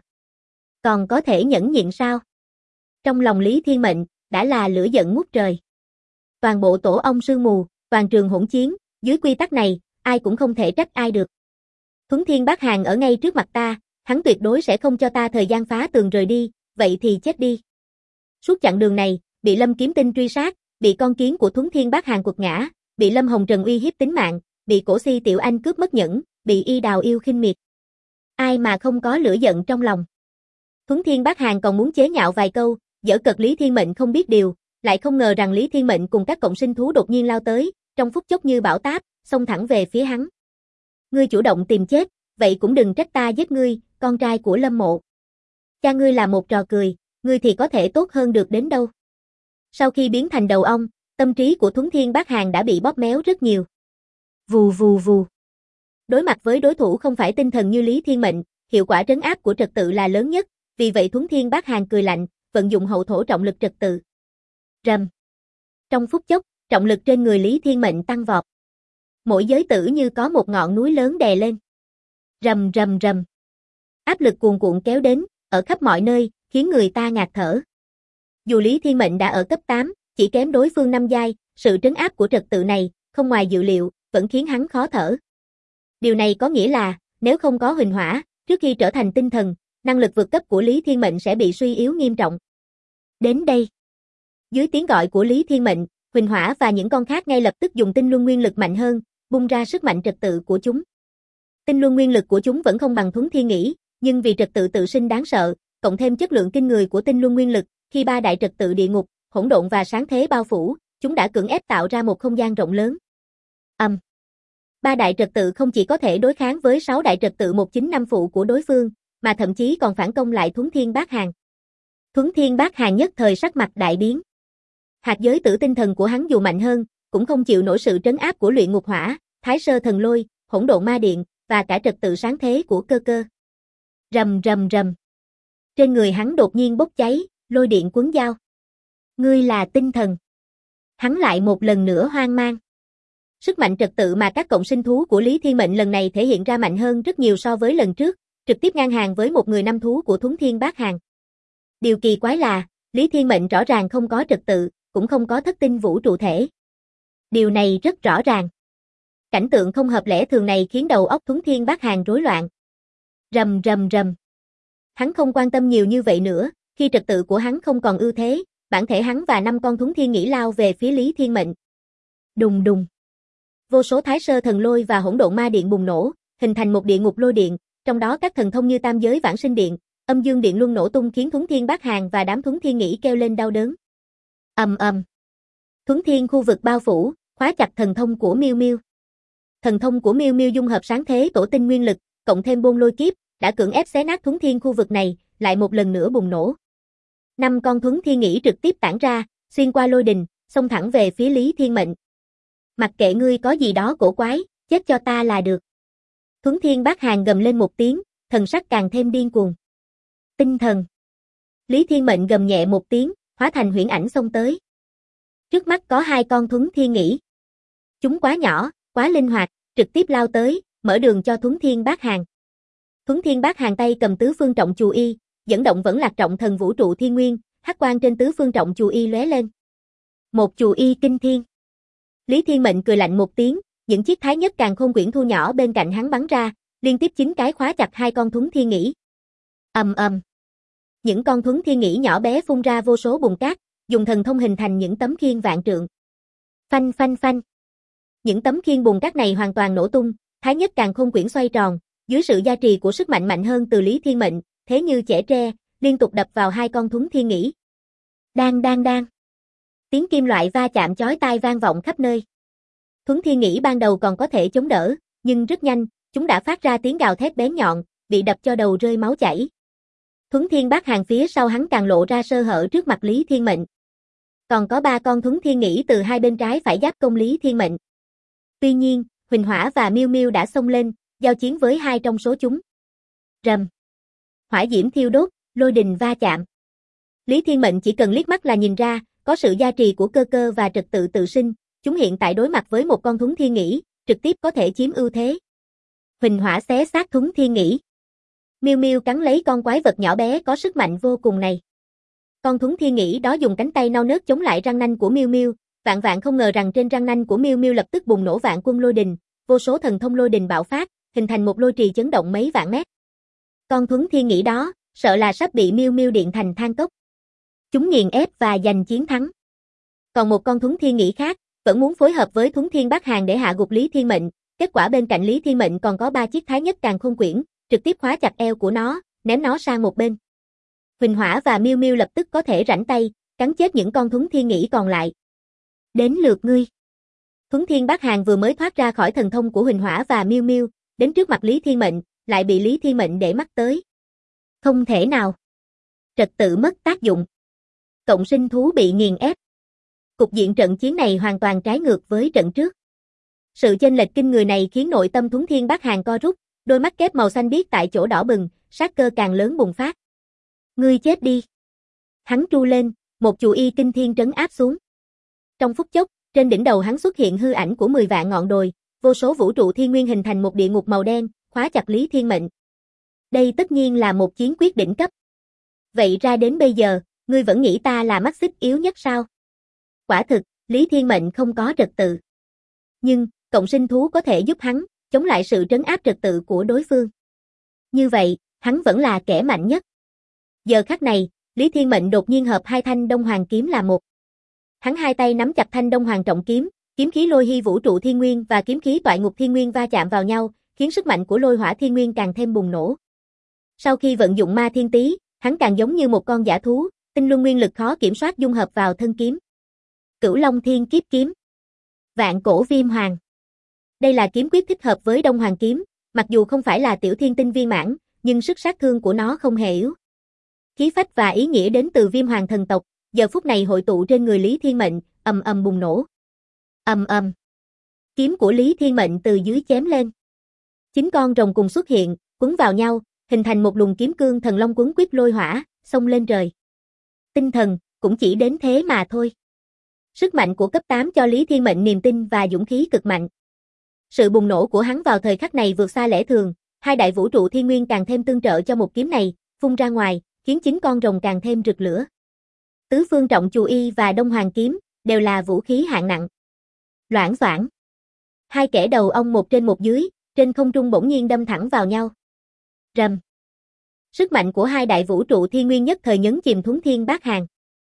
Còn có thể nhẫn nhịn sao? Trong lòng Lý Thiên Mệnh, đã là lửa giận ngút trời. Toàn bộ tổ ong sương mù, toàn trường hỗn chiến, dưới quy tắc này, ai cũng không thể trách ai được. Thuấn Thiên Bác Hàn ở ngay trước mặt ta, hắn tuyệt đối sẽ không cho ta thời gian phá tường rời đi, vậy thì chết đi. Suốt chặng đường này, bị Lâm Kiếm Tinh truy sát, bị con kiến của Thuấn Thiên Bác Hàn quật ngã, bị Lâm Hồng Trần uy hiếp tính mạng, bị Cổ Si Tiểu Anh cướp mất nhẫn, bị Y Đào yêu khinh miệt. Ai mà không có lửa giận trong lòng. Thuấn Thiên Bác Hàn còn muốn chế nhạo vài câu, giở cợt Lý Thiên Mệnh không biết điều, lại không ngờ rằng Lý Thiên Mệnh cùng các cộng sinh thú đột nhiên lao tới, trong phút chốc như bão táp, xông thẳng về phía hắn. Ngươi chủ động tìm chết, vậy cũng đừng trách ta giết ngươi, con trai của Lâm Mộ. Cha ngươi là một trò cười, ngươi thì có thể tốt hơn được đến đâu. Sau khi biến thành đầu ong, tâm trí của Thuấn Thiên Bác Hàn đã bị bóp méo rất nhiều. Vù vù vù. Đối mặt với đối thủ không phải tinh thần như Lý Thiên Mệnh, hiệu quả trấn áp của trật tự là lớn nhất, vì vậy Thuấn Thiên Bác Hàn cười lạnh, vận dụng hậu thổ trọng lực trật tự. Rầm. Trong phút chốc, trọng lực trên người Lý Thiên Mệnh tăng vọt. Mỗi giới tử như có một ngọn núi lớn đè lên. Rầm rầm rầm. Áp lực cuồn cuộn kéo đến, ở khắp mọi nơi, khiến người ta ngạt thở. Dù Lý Thiên Mệnh đã ở cấp 8, chỉ kém đối phương 5 giai, sự trấn áp của trật tự này, không ngoài dự liệu, vẫn khiến hắn khó thở. Điều này có nghĩa là, nếu không có huỳnh hỏa, trước khi trở thành tinh thần, năng lực vượt cấp của Lý Thiên Mệnh sẽ bị suy yếu nghiêm trọng. Đến đây. Dưới tiếng gọi của Lý Thiên Mệnh, huỳnh hỏa và những con khác ngay lập tức dùng tinh luân nguyên lực mạnh hơn, bung ra sức mạnh trật tự của chúng. Tinh luân nguyên lực của chúng vẫn không bằng Thuấn Thiên Nghĩ, nhưng vì trật tự tự sinh đáng sợ, cộng thêm chất lượng kinh người của tinh luân nguyên lực, khi ba đại trật tự địa ngục, hỗn độn và sáng thế bao phủ, chúng đã cưỡng ép tạo ra một không gian rộng lớn. Ba đại trật tự không chỉ có thể đối kháng với 6 đại trật tự 195 phụ của đối phương, mà thậm chí còn phản công lại Thuấn Thiên Bác Hàn. Thuấn Thiên Bác Hàn nhất thời sắc mặt đại biến. Hạt giới tử tinh thần của hắn dù mạnh hơn, cũng không chịu nổi sự trấn áp của luyện ngục hỏa, thái sơ thần lôi, hỗn độn ma điện, và cả trật tự sáng thế của cơ cơ. Rầm rầm rầm. Trên người hắn đột nhiên bốc cháy, lôi điện quấn dao. Ngươi là tinh thần. Hắn lại một lần nữa hoang mang. Sức mạnh trật tự mà các cộng sinh thú của Lý Thiên Mệnh lần này thể hiện ra mạnh hơn rất nhiều so với lần trước, trực tiếp ngang hàng với một người năm thú của Thuấn Thiên Bác Hàn. Điều kỳ quái là, Lý Thiên Mệnh rõ ràng không có trật tự, cũng không có thất tinh vũ trụ thể. Điều này rất rõ ràng. Cảnh tượng không hợp lẽ thường này khiến đầu óc Thuấn Thiên Bác Hàn rối loạn. Rầm rầm rầm. Hắn không quan tâm nhiều như vậy nữa, khi trật tự của hắn không còn ưu thế, bản thể hắn và 5 con Thuấn Thiên Nghĩ lao về phía Lý Thiên Mệnh. Đùng đùng. Vô số thái sơ thần lôi và hỗn độn ma điện bùng nổ, hình thành một địa ngục lôi điện, trong đó các thần thông như tam giới vãng sinh điện, âm dương điện luân nổ tung khiến Thuấn Thiên Bác Hàn và đám Thuấn Thiên Nghĩ kêu lên đau đớn. Ầm ầm. Thuấn Thiên khu vực bao phủ, khóa chặt thần thông của Miêu Miêu. Thần thông của Miêu Miêu dung hợp sáng thế tổ tinh nguyên lực, cộng thêm bôn lôi kiếp, đã cưỡng ép xé nát Thuấn Thiên khu vực này, lại một lần nữa bùng nổ. 5 con Thuấn Thiên Nghĩ trực tiếp tản ra, xuyên qua lôi đình, xông thẳng về phía Lý Thiên Mệnh. Mặc kệ ngươi có gì đó cổ quái, chết cho ta là được. Thuấn Thiên Bác Hàn gầm lên một tiếng, thần sắc càng thêm điên cuồng. Tinh thần. Lý Thiên Mệnh gầm nhẹ một tiếng, hóa thành huyễn ảnh xông tới. Trước mắt có 2 con Thuấn Thiên Nghĩ. Chúng quá nhỏ, quá linh hoạt, trực tiếp lao tới, mở đường cho Thuấn Thiên Bác Hàn. Thuấn Thiên Bác Hàn tay cầm tứ phương trọng chù y, dẫn động vẫn lạc trọng thần vũ trụ thiên nguyên, hắc quang trên tứ phương trọng chù y lóe lên. Một chù y kinh thiên. Lý Thiên Mệnh cười lạnh một tiếng, những chiếc thái nhất càng khôn quyển thu nhỏ bên cạnh hắn bắn ra, liên tiếp 9 cái khóa chặt 2 con Thuấn Thiên Nghĩ. Ầm ầm. Những con Thuấn Thiên Nghĩ nhỏ bé phun ra vô số bùn cát, dùng thần thông hình thành những tấm khiên vạn trượng. Phanh phanh phanh. Những tấm khiên bùn cát này hoàn toàn nổ tung, thái nhất càng khôn quyển xoay tròn, dưới sự gia trì của sức mạnh mạnh hơn từ Lý Thiên Mệnh, thế như chẻ tre, liên tục đập vào 2 con Thuấn Thiên Nghĩ. Đang đang đang. Tiếng kim loại va chạm chói tai vang vọng khắp nơi. Thuấn Thiên Nghĩ ban đầu còn có thể chống đỡ, nhưng rất nhanh, chúng đã phát ra tiếng gào thét bén nhọn, bị đập cho đầu rơi máu chảy. Thuấn Thiên Bác Hàn phía sau hắn càng lộ ra sơ hở trước mặt Lý Thiên Mệnh. Còn có 3 con Thuấn Thiên Nghĩ từ hai bên trái phải giáp công Lý Thiên Mệnh. Tuy nhiên, Huỳnh Hỏa và Miêu Miêu đã xông lên, giao chiến với 2 trong số chúng. Rầm. Hỏa diễm thiêu đốt, lôi đình va chạm. Lý Thiên Mệnh chỉ cần liếc mắt là nhìn ra, có sự gia trì của cơ cơ và trật tự tự sinh, chúng hiện tại đối mặt với một con Thuấn Thiên Nghĩ, trực tiếp có thể chiếm ưu thế. Huỳnh Hỏa xé xác Thuấn Thiên Nghĩ. Miêu Miêu cắn lấy con quái vật nhỏ bé có sức mạnh vô cùng này. Con Thuấn Thiên Nghĩ đó dùng cánh tay non nớt chống lại răng nanh của Miêu Miêu, vạn vạn không ngờ rằng trên răng nanh của Miêu Miêu lập tức bùng nổ vạn quân lôi đình, vô số thần thông lôi đình bạo phát, hình thành một lôi trì chấn động mấy vạn mét. Con Thuấn Thiên Nghĩ đó, sợ là sắp bị Miêu Miêu điện thành than cốc. Chúng nghiền ép và giành chiến thắng. Còn một con Thuấn Thiên Nghĩ khác, vẫn muốn phối hợp với Thuấn Thiên Bác Hàn để hạ gục Lý Thiên Mệnh, kết quả bên cạnh Lý Thiên Mệnh còn có 3 chiếc thái nhất càng khôn quyển, trực tiếp khóa chặt eo của nó, ném nó sang một bên. Huỳnh Hỏa và Miêu Miêu lập tức có thể rảnh tay, cắn chết những con Thuấn Thiên Nghĩ còn lại. Đến lượt ngươi. Thuấn Thiên Bát Hàn vừa mới thoát ra khỏi thần thông của Huỳnh Hỏa và Miêu Miêu, đến trước mặt Lý Thiên Mệnh, lại bị Lý Thiên Mệnh để mắt tới. Không thể nào. Trật tự mất tác dụng. Cộng sinh thú bị nghiền ép. Cục diện trận chiến này hoàn toàn trái ngược với trận trước. Sự chênh lệch kinh người này khiến nội tâm Thuấn Thiên Bát Hàn co rút, đôi mắt kép màu xanh biếc tại chỗ đỏ bừng, sát cơ càng lớn bùng phát. Ngươi chết đi. Hắn tru lên, một chù y kinh thiên trấn áp xuống. Trong phút chốc, trên đỉnh đầu hắn xuất hiện hư ảnh của 10 vạn ngọn đồi, vô số vũ trụ thiên nguyên hình thành một địa ngục màu đen, khóa chặt Lý Thiên Mệnh. Đây tất nhiên là một chiến quyết đỉnh cấp. Vậy ra đến bây giờ, ngươi vẫn nghĩ ta là mắt xích yếu nhất sao? Quả thực, Lý Thiên Mệnh không có trật tự. Nhưng, cộng sinh thú có thể giúp hắn, chống lại sự trấn áp trật tự của đối phương. Như vậy, hắn vẫn là kẻ mạnh nhất. Giờ khắc này, Lý Thiên Mệnh đột nhiên hợp hai thanh Đông Hoàng kiếm là một. Hắn hai tay nắm chặt thanh Đông Hoàng trọng kiếm, kiếm khí lôi hy vũ trụ thiên nguyên và kiếm khí toại ngục thiên nguyên va chạm vào nhau, khiến sức mạnh của lôi hỏa thiên nguyên càng thêm bùng nổ. Sau khi vận dụng ma thiên tý, hắn càng giống như một con dã thú, tinh luân nguyên lực khó kiểm soát dung hợp vào thân kiếm. Cửu Long Thiên Kiếp Kiếm. Vạn Cổ Viêm Hoàng. Đây là kiếm quyết thích hợp với Đông Hoàng kiếm, mặc dù không phải là tiểu thiên tinh viên mãn, nhưng sức sát thương của nó không hề yếu. Khí phách và ý nghĩa đến từ Viêm Hoàng thần tộc, giờ phút này hội tụ trên người Lý Thiên Mệnh, ầm ầm bùng nổ. Ầm ầm. Kiếm của Lý Thiên Mệnh từ dưới chém lên. 9 con rồng cùng xuất hiện, quấn vào nhau, hình thành một luồng kiếm cương thần long quấn quýt lôi hỏa, xông lên trời. Tinh thần, cũng chỉ đến thế mà thôi. Sức mạnh của cấp 8 cho Lý Thiên Mệnh niềm tin và dũng khí cực mạnh. Sự bùng nổ của hắn vào thời khắc này vượt xa lẽ thường, hai đại vũ trụ thiên nguyên càng thêm tương trợ cho một kiếm này, phun ra ngoài, khiến 9 con rồng càng thêm rực lửa. Tứ phương trọng chù y và Đông Hoàng kiếm, đều là vũ khí hạng nặng. Loảng xoảng. Hai kẻ đầu ong một trên một dưới, trên không trung bỗng nhiên đâm thẳng vào nhau. Rầm. Sức mạnh của hai đại vũ trụ thiên nguyên nhất thời nhấn chìm Thuấn Thiên Bát Hàn.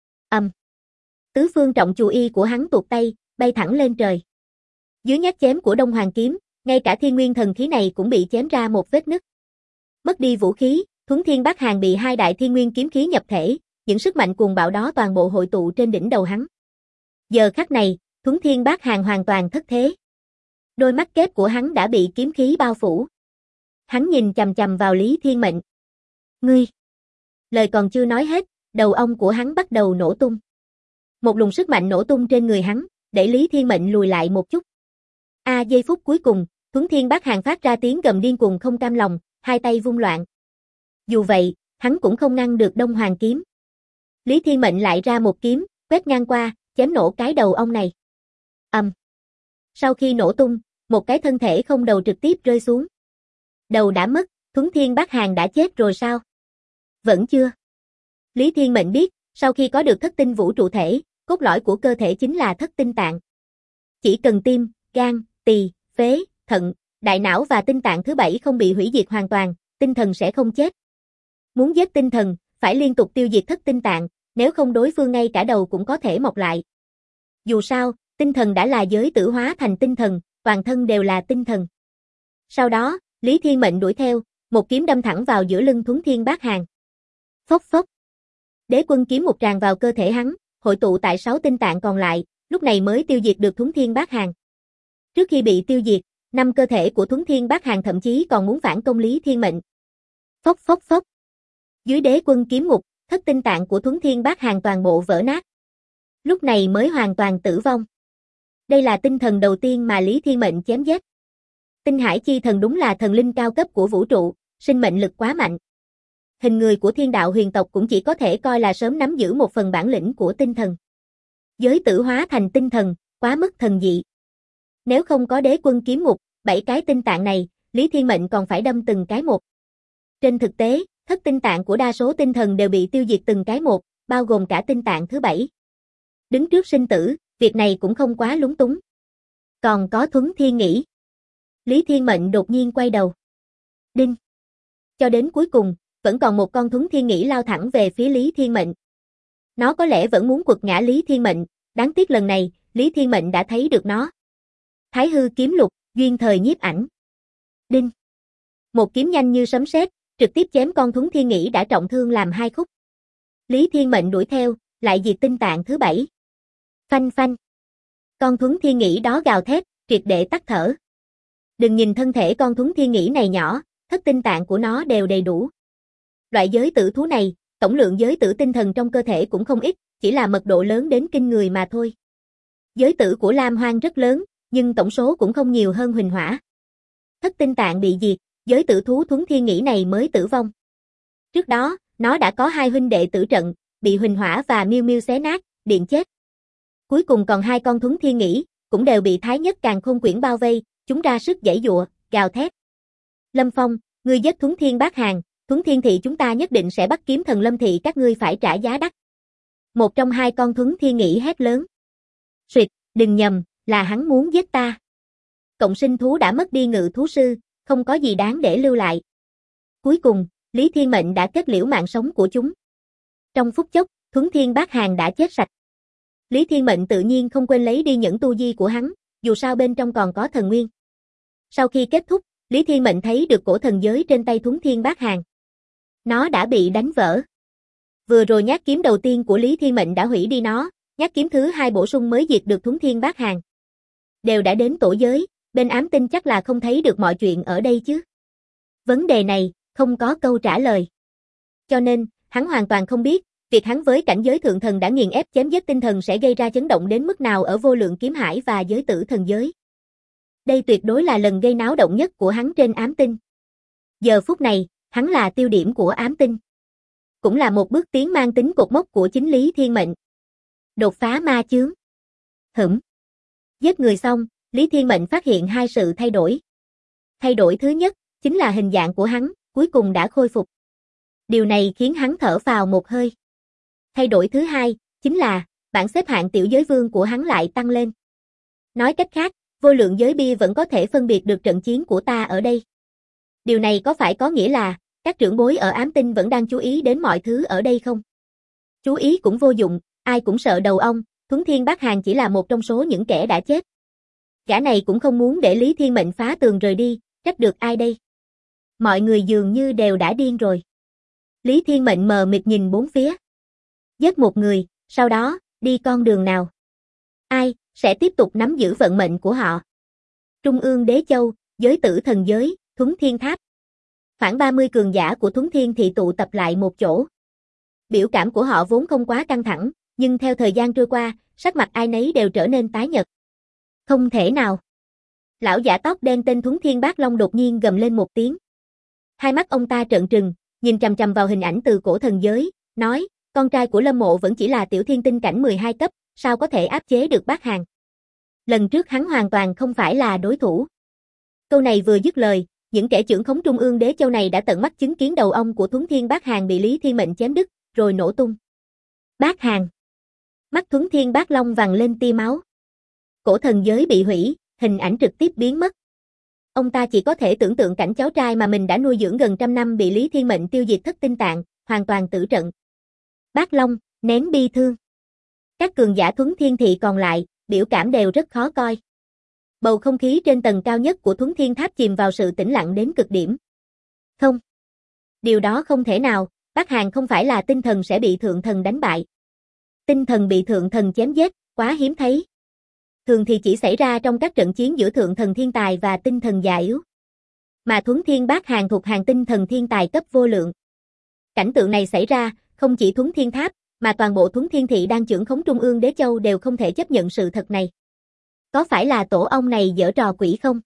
Tứ phương trọng chù y của hắn tuột tay, bay thẳng lên trời. Dưới nhát chém của Đông Hoàng kiếm, ngay cả thiên nguyên thần khí này cũng bị chém ra một vết nứt. Mất đi vũ khí, Thuấn Thiên Bát Hàn bị hai đại thiên nguyên kiếm khí nhập thể, những sức mạnh cuồng bạo đó toàn bộ hội tụ trên đỉnh đầu hắn. Giờ khắc này, Thuấn Thiên Bát Hàn hoàn toàn thất thế. Đôi mắt kép của hắn đã bị kiếm khí bao phủ. Hắn nhìn chằm chằm vào Lý Thiên Mệnh. Ngươi! Lời còn chưa nói hết, đầu ong của hắn bắt đầu nổ tung. Một luồng sức mạnh nổ tung trên người hắn, đẩy Lý Thiên Mệnh lùi lại một chút. Giây phút cuối cùng, Thuấn Thiên Bát Hàn phát ra tiếng gầm điên cuồng không cam lòng, hai tay vung loạn. Dù vậy, hắn cũng không ngăn được Đông Hoàng kiếm. Lý Thiên Mệnh lại ra một kiếm, quét ngang qua, chém nổ cái đầu ong này. Sau khi nổ tung, một cái thân thể không đầu trực tiếp rơi xuống. Đầu đã mất, Thuấn Thiên Bát Hàn đã chết rồi sao? Vẫn chưa. Lý Thiên Mệnh biết, sau khi có được thất tinh vũ trụ thể, cốt lõi của cơ thể chính là thất tinh tạng. Chỉ cần tim, gan, tỳ, phế, thận, đại não và tinh tạng thứ 7 không bị hủy diệt hoàn toàn, tinh thần sẽ không chết. Muốn giết tinh thần, phải liên tục tiêu diệt thất tinh tạng, nếu không đối phương ngay cả đầu cũng có thể mọc lại. Dù sao, tinh thần đã là giới tử hóa thành tinh thần, toàn thân đều là tinh thần. Sau đó, Lý Thiên Mệnh đuổi theo, một kiếm đâm thẳng vào giữa lưng Thuấn Thiên Bát Hàn. Phốc phốc. Đế quân kiếm một tràn vào cơ thể hắn, hội tụ tại 6 tinh tạng còn lại, lúc này mới tiêu diệt được Thuấn Thiên Bát Hàn. Trước khi bị tiêu diệt, 5 cơ thể của Thuấn Thiên Bát Hàn thậm chí còn muốn phản công Lý Thiên Mệnh. Phốc phốc phốc. Dưới đế quân kiếm ngục, thất tinh tạng của Thuấn Thiên Bát Hàn toàn bộ vỡ nát. Lúc này mới hoàn toàn tử vong. Đây là tinh thần đầu tiên mà Lý Thiên Mệnh chém giết. Tinh Hải Chi Thần đúng là thần linh cao cấp của vũ trụ, sinh mệnh lực quá mạnh. Hình người của thiên đạo huyền tộc cũng chỉ có thể coi là sớm nắm giữ một phần bản lĩnh của tinh thần. Giới tử hóa thành tinh thần, quá mức thần dị. Nếu không có đế quân kiếm ngục, 7 cái tinh tạng này, Lý Thiên Mệnh còn phải đâm từng cái một. Trên thực tế, thất tinh tạng của đa số tinh thần đều bị tiêu diệt từng cái một, bao gồm cả tinh tạng thứ 7. Đứng trước sinh tử, việc này cũng không quá lúng túng. Còn có Thuấn Thiên Nghĩ. Lý Thiên Mệnh đột nhiên quay đầu. Đinh. Cho đến cuối cùng, vẫn còn một con Thuấn Thiên Nghĩ lao thẳng về phía Lý Thiên Mệnh. Nó có lẽ vẫn muốn quật ngã Lý Thiên Mệnh, đáng tiếc lần này, Lý Thiên Mệnh đã thấy được nó. Thái hư kiếm lục, duyên thời nhiếp ảnh. Đinh. Một kiếm nhanh như sấm sét, trực tiếp chém con Thuấn Thiên Nghĩ đã trọng thương làm 2 khúc. Lý Thiên Mệnh đuổi theo, lại diệt tinh tạng thứ 7. Phanh phanh. Con thuấn thiên nghĩ đó gào thét, triệt để tắt thở. Đừng nhìn thân thể con thuấn thiên nghĩ này nhỏ, thất tinh tạng của nó đều đầy đủ. Loại giới tử thú này, tổng lượng giới tử tinh thần trong cơ thể cũng không ít, chỉ là mật độ lớn đến kinh người mà thôi. Giới tử của Lam Hoang rất lớn, nhưng tổng số cũng không nhiều hơn Huỳnh Hỏa. Thất tinh tạng bị diệt, giới tử thú thuấn thiên nghĩ này mới tử vong. Trước đó, nó đã có 2 huynh đệ tử trận, bị Huỳnh Hỏa và Miêu Miêu xé nát, điện chết. Cuối cùng còn 2 con thuấn thiên nghĩ, cũng đều bị Thái Nhất Càn Khôn Quyển bao vây, chúng ra sức giãy giụa, gào thét. Lâm Phong, ngươi giết Thuấn Thiên Bát Hàng, Thuấn Thiên Thị chúng ta nhất định sẽ bắt kiếm thần Lâm Thị các ngươi phải trả giá đắt. Một trong 2 con thuấn thiên nghĩ hét lớn. Suyệt, đừng nhầm, là hắn muốn giết ta. Cộng sinh thú đã mất đi ngự thú sư, không có gì đáng để lưu lại. Cuối cùng, Lý Thiên Mệnh đã kết liễu mạng sống của chúng. Trong phút chốc, Thuấn Thiên Bát Hàng đã chết sạch. Lý Thiên Mệnh tự nhiên không quên lấy đi những tu di của hắn, dù sao bên trong còn có thần nguyên. Sau khi kết thúc, Lý Thiên Mệnh thấy được cổ thần giới trên tay Thuấn Thiên Bát Hàng. Nó đã bị đánh vỡ. Vừa rồi nhát kiếm đầu tiên của Lý Thiên Mệnh đã hủy đi nó, nhát kiếm thứ 2 bổ sung mới diệt được Thuấn Thiên Bát Hàng. Đều đã đến tổ giới, bên ám tinh chắc là không thấy được mọi chuyện ở đây chứ. Vấn đề này, không có câu trả lời. Cho nên, hắn hoàn toàn không biết, việc hắn với cảnh giới thượng thần đã nghiền ép chém giết tinh thần sẽ gây ra chấn động đến mức nào ở vô lượng kiếm hải và giới tử thần giới. Đây tuyệt đối là lần gây náo động nhất của hắn trên ám tinh. Giờ phút này, hắn là tiêu điểm của ám tinh. Cũng là một bước tiến mang tính cột mốc của chính Lý Thiên Mệnh. Đột phá ma chướng. Giết người xong, Lý Thiên Mệnh phát hiện 2 sự thay đổi. Thay đổi thứ nhất, chính là hình dạng của hắn, cuối cùng đã khôi phục. Điều này khiến hắn thở phào một hơi. Thay đổi thứ hai, chính là, bảng xếp hạng tiểu giới vương của hắn lại tăng lên. Nói cách khác, vô lượng giới bia vẫn có thể phân biệt được trận chiến của ta ở đây. Điều này có phải có nghĩa là, các trưởng bối ở ám tinh vẫn đang chú ý đến mọi thứ ở đây không? Chú ý cũng vô dụng, ai cũng sợ đầu ong, Thuấn Thiên Bát Hàng chỉ là một trong số những kẻ đã chết. Gã này cũng không muốn để Lý Thiên Mệnh phá tường rời đi, trách được ai đây? Mọi người dường như đều đã điên rồi. Lý Thiên Mệnh mờ mịt nhìn bốn phía. Giết một người, sau đó, đi con đường nào? Ai, sẽ tiếp tục nắm giữ vận mệnh của họ? Trung ương Đế Châu, giới tử thần giới, Thuấn Thiên Tháp. Khoảng 30 cường giả của Thuấn Thiên Thị tụ tập lại một chỗ. Biểu cảm của họ vốn không quá căng thẳng, nhưng theo thời gian trôi qua, sắc mặt ai nấy đều trở nên tái nhợt. Không thể nào. Lão giả tóc đen tên Thuấn Thiên Bát Long đột nhiên gầm lên một tiếng. Hai mắt ông ta trợn trừng, nhìn chằm chằm vào hình ảnh từ cổ thần giới, nói, con trai của Lâm Mộ vẫn chỉ là tiểu thiên tinh cảnh 12 cấp, sao có thể áp chế được Bát Hàng. Lần trước hắn hoàn toàn không phải là đối thủ. Câu này vừa dứt lời, những kẻ trưởng khống Trung ương Đế Châu này đã tận mắt chứng kiến đầu ong của Thuấn Thiên Bát Hàng bị Lý Thiên Mệnh chém đứt, rồi nổ tung. Bát Hàng. Mắt Thuấn Thiên Bát Long vằn lên tia máu. Cổ thần giới bị hủy, hình ảnh trực tiếp biến mất. Ông ta chỉ có thể tưởng tượng cảnh cháu trai mà mình đã nuôi dưỡng gần trăm năm bị Lý Thiên Mệnh tiêu diệt thất tinh tạng, hoàn toàn tử trận. Bát Long, nén bi thương. Các cường giả Thuấn Thiên Thị còn lại, biểu cảm đều rất khó coi. Bầu không khí trên tầng cao nhất của Thuấn Thiên Tháp chìm vào sự tĩnh lặng đến cực điểm. Không. Điều đó không thể nào, Bát Hàng không phải là tinh thần sẽ bị thượng thần đánh bại. Tinh thần bị thượng thần chém giết, quá hiếm thấy. Thường thì chỉ xảy ra trong các trận chiến giữa thượng thần thiên tài và tinh thần già yếu. Mà Thuấn Thiên Bát Hàng thuộc hàng tinh thần thiên tài cấp vô lượng. Cảnh tượng này xảy ra, không chỉ Thuấn Thiên Tháp, mà toàn bộ Thuấn Thiên Thị đang trưởng khống Trung ương Đế Châu đều không thể chấp nhận sự thật này. Có phải là tổ ong này giở trò quỷ không?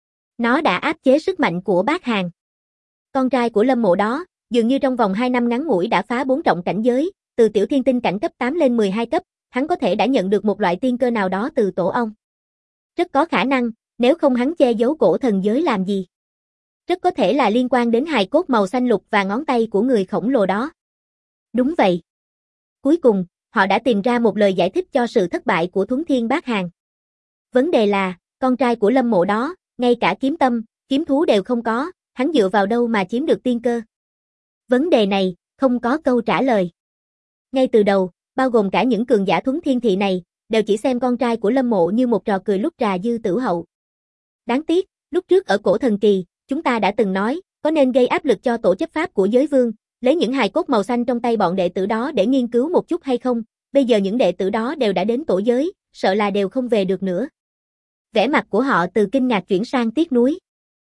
Nó đã áp chế sức mạnh của Bát Hàng. Con trai của Lâm Mộ đó, dường như trong vòng 2 năm ngắn ngủi đã phá 4 trọng cảnh giới, từ tiểu thiên tinh cảnh cấp 8 lên 12 cấp, hắn có thể đã nhận được một loại tiên cơ nào đó từ tổ ong. Rất có khả năng, nếu không hắn che giấu cổ thần giới làm gì. Rất có thể là liên quan đến hài cốt màu xanh lục và ngón tay của người khổng lồ đó. Đúng vậy. Cuối cùng, họ đã tìm ra một lời giải thích cho sự thất bại của Thuấn Thiên Bát Hàng. Vấn đề là, con trai của Lâm Mộ đó, ngay cả kiếm tâm, kiếm thú đều không có, hắn dựa vào đâu mà chiếm được tiên cơ? Vấn đề này, không có câu trả lời. Ngay từ đầu, bao gồm cả những cường giả Thuấn Thiên Thị này, đều chỉ xem con trai của Lâm Mộ như một trò cười lúc trà dư tửu hậu. Đáng tiếc, lúc trước ở cổ thần kỳ, chúng ta đã từng nói, có nên gây áp lực cho tổ chấp pháp của giới vương, lấy những hài cốt màu xanh trong tay bọn đệ tử đó để nghiên cứu một chút hay không, bây giờ những đệ tử đó đều đã đến tổ giới, sợ là đều không về được nữa. Vẻ mặt của họ từ kinh ngạc chuyển sang tiếc nuối.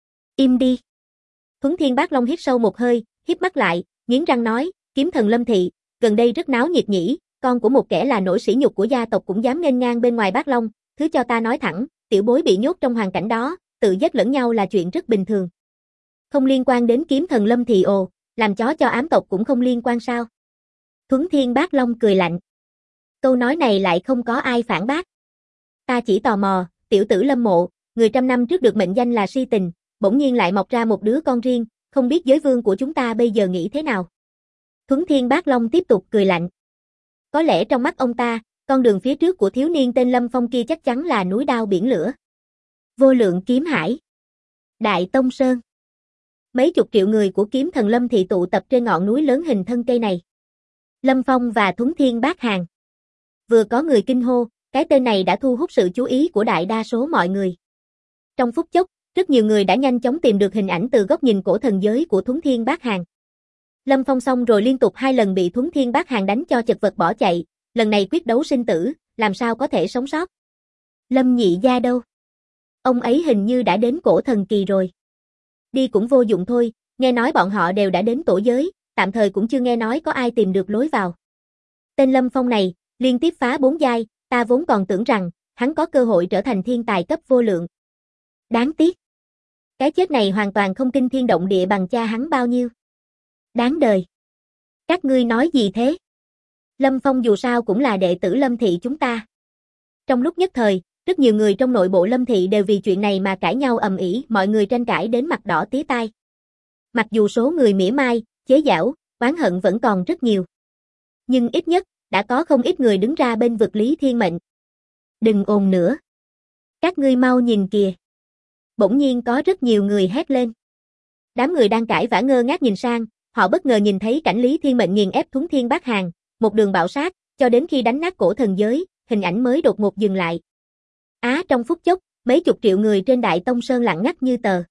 Im đi. Thuấn Thiên Bác Long hít sâu một hơi, híp mắt lại, nghiến răng nói, Kiếm Thần Lâm Thị, gần đây rất náo nhiệt nhỉ, con của một kẻ là nỗi sỉ nhục của gia tộc cũng dám nghênh ngang bên ngoài Bác Long, thứ cho ta nói thẳng, tiểu bối bị nhốt trong hoàn cảnh đó, tự giết lẫn nhau là chuyện rất bình thường. Không liên quan đến Kiếm Thần Lâm Thị ồ, làm chó cho ám tộc cũng không liên quan sao? Thuấn Thiên Bác Long cười lạnh. Câu nói này lại không có ai phản bác. Ta chỉ tò mò, tiểu tử Lâm Mộ, người trăm năm trước được mệnh danh là si tình, bỗng nhiên lại mọc ra một đứa con riêng, không biết giới vương của chúng ta bây giờ nghĩ thế nào? Thuấn Thiên Bác Long tiếp tục cười lạnh. Có lẽ trong mắt ông ta, con đường phía trước của thiếu niên tên Lâm Phong kia chắc chắn là núi đao biển lửa. Vô lượng kiếm hải. Đại Tông Sơn. Mấy chục triệu người của Kiếm Thần Lâm Thị tụ tập trên ngọn núi lớn hình thân cây này. Lâm Phong và Thuấn Thiên Bác Hàn. Vừa có người kinh hô, cái tên này đã thu hút sự chú ý của đại đa số mọi người. Trong phút chốc, rất nhiều người đã nhanh chóng tìm được hình ảnh từ góc nhìn cổ thần giới của Thuấn Thiên Bác Hàn. Lâm Phong xong rồi liên tục 2 lần bị Thuấn Thiên Bác Hàn đánh cho chật vật bỏ chạy, lần này quyết đấu sinh tử, làm sao có thể sống sót. Lâm Nhị Gia đâu? Ông ấy hình như đã đến cổ thần kỳ rồi. Đi cũng vô dụng thôi, nghe nói bọn họ đều đã đến tổ giới, tạm thời cũng chưa nghe nói có ai tìm được lối vào. Tên Lâm Phong này, liên tiếp phá 4 giai, ta vốn còn tưởng rằng, hắn có cơ hội trở thành thiên tài cấp vô lượng. Đáng tiếc. Cái chết này hoàn toàn không kinh thiên động địa bằng cha hắn bao nhiêu. Đáng đời. Các ngươi nói gì thế? Lâm Phong dù sao cũng là đệ tử Lâm Thị chúng ta. Trong lúc nhất thời, rất nhiều người trong nội bộ Lâm Thị đều vì chuyện này mà cãi nhau ầm ĩ, mọi người tranh cãi đến mặt đỏ tía tai. Mặc dù số người mỉa mai, chế giễu, oán hận vẫn còn rất nhiều. Nhưng ít nhất, đã có không ít người đứng ra bên vực Lý Thiên Mệnh. Đừng ồn nữa. Các ngươi mau nhìn kìa. Bỗng nhiên có rất nhiều người hét lên. Đám người đang cãi vã ngơ ngác nhìn sang, họ bất ngờ nhìn thấy cảnh Lý Thiên Mệnh nghiền ép Thuấn Thiên Bác Hàn, một đường bạo sát, cho đến khi đánh nát cổ thần giới, hình ảnh mới đột ngột dừng lại. Trong phút chốc, mấy chục triệu người trên Đại Tông Sơn lặng ngắt như tờ.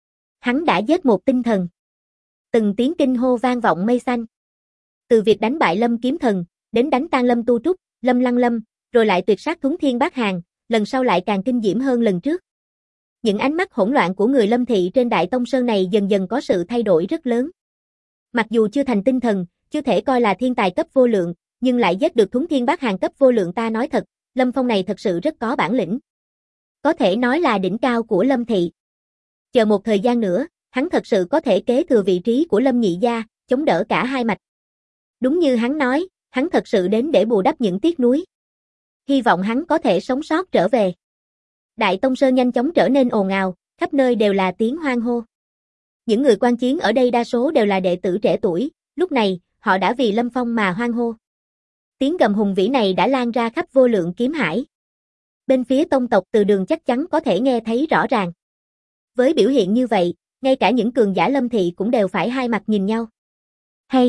Hắn đã giết một tinh thần. Từng tiếng kinh hô vang vọng mây xanh. Từ việc đánh bại Lâm Kiếm Thần, đến đánh tan Lâm Tu Trúc, Lâm Lăng Lâm, rồi lại tuyệt sát Thuấn Thiên Bác Hàn, lần sau lại càng kinh diễm hơn lần trước. Những ánh mắt hỗn loạn của người Lâm Thị trên Đại Tông Sơn này dần dần có sự thay đổi rất lớn. Mặc dù chưa thành tinh thần, chưa thể coi là thiên tài cấp vô lượng, nhưng lại giết được Thuấn Thiên Bác Hàn cấp vô lượng, ta nói thật, Lâm Phong này thật sự rất có bản lĩnh. Có thể nói là đỉnh cao của Lâm Thị. Chờ một thời gian nữa, hắn thật sự có thể kế thừa vị trí của Lâm Nhị Gia, chống đỡ cả hai mạch. Đúng như hắn nói, hắn thật sự đến để bù đắp những tiếc nuối. Hy vọng hắn có thể sống sót trở về. Đại Tông Sơn nhanh chóng trở nên ồn ào, khắp nơi đều là tiếng hoan hô. Những người quan chiến ở đây đa số đều là đệ tử trẻ tuổi, lúc này, họ đã vì Lâm Phong mà hoan hô. Tiếng gầm hùng vĩ này đã lan ra khắp vô lượng kiếm hải. Bên phía tông tộc Từ Đường chắc chắn có thể nghe thấy rõ ràng. Với biểu hiện như vậy, ngay cả những cường giả Lâm Thị cũng đều phải hai mặt nhìn nhau. Hay!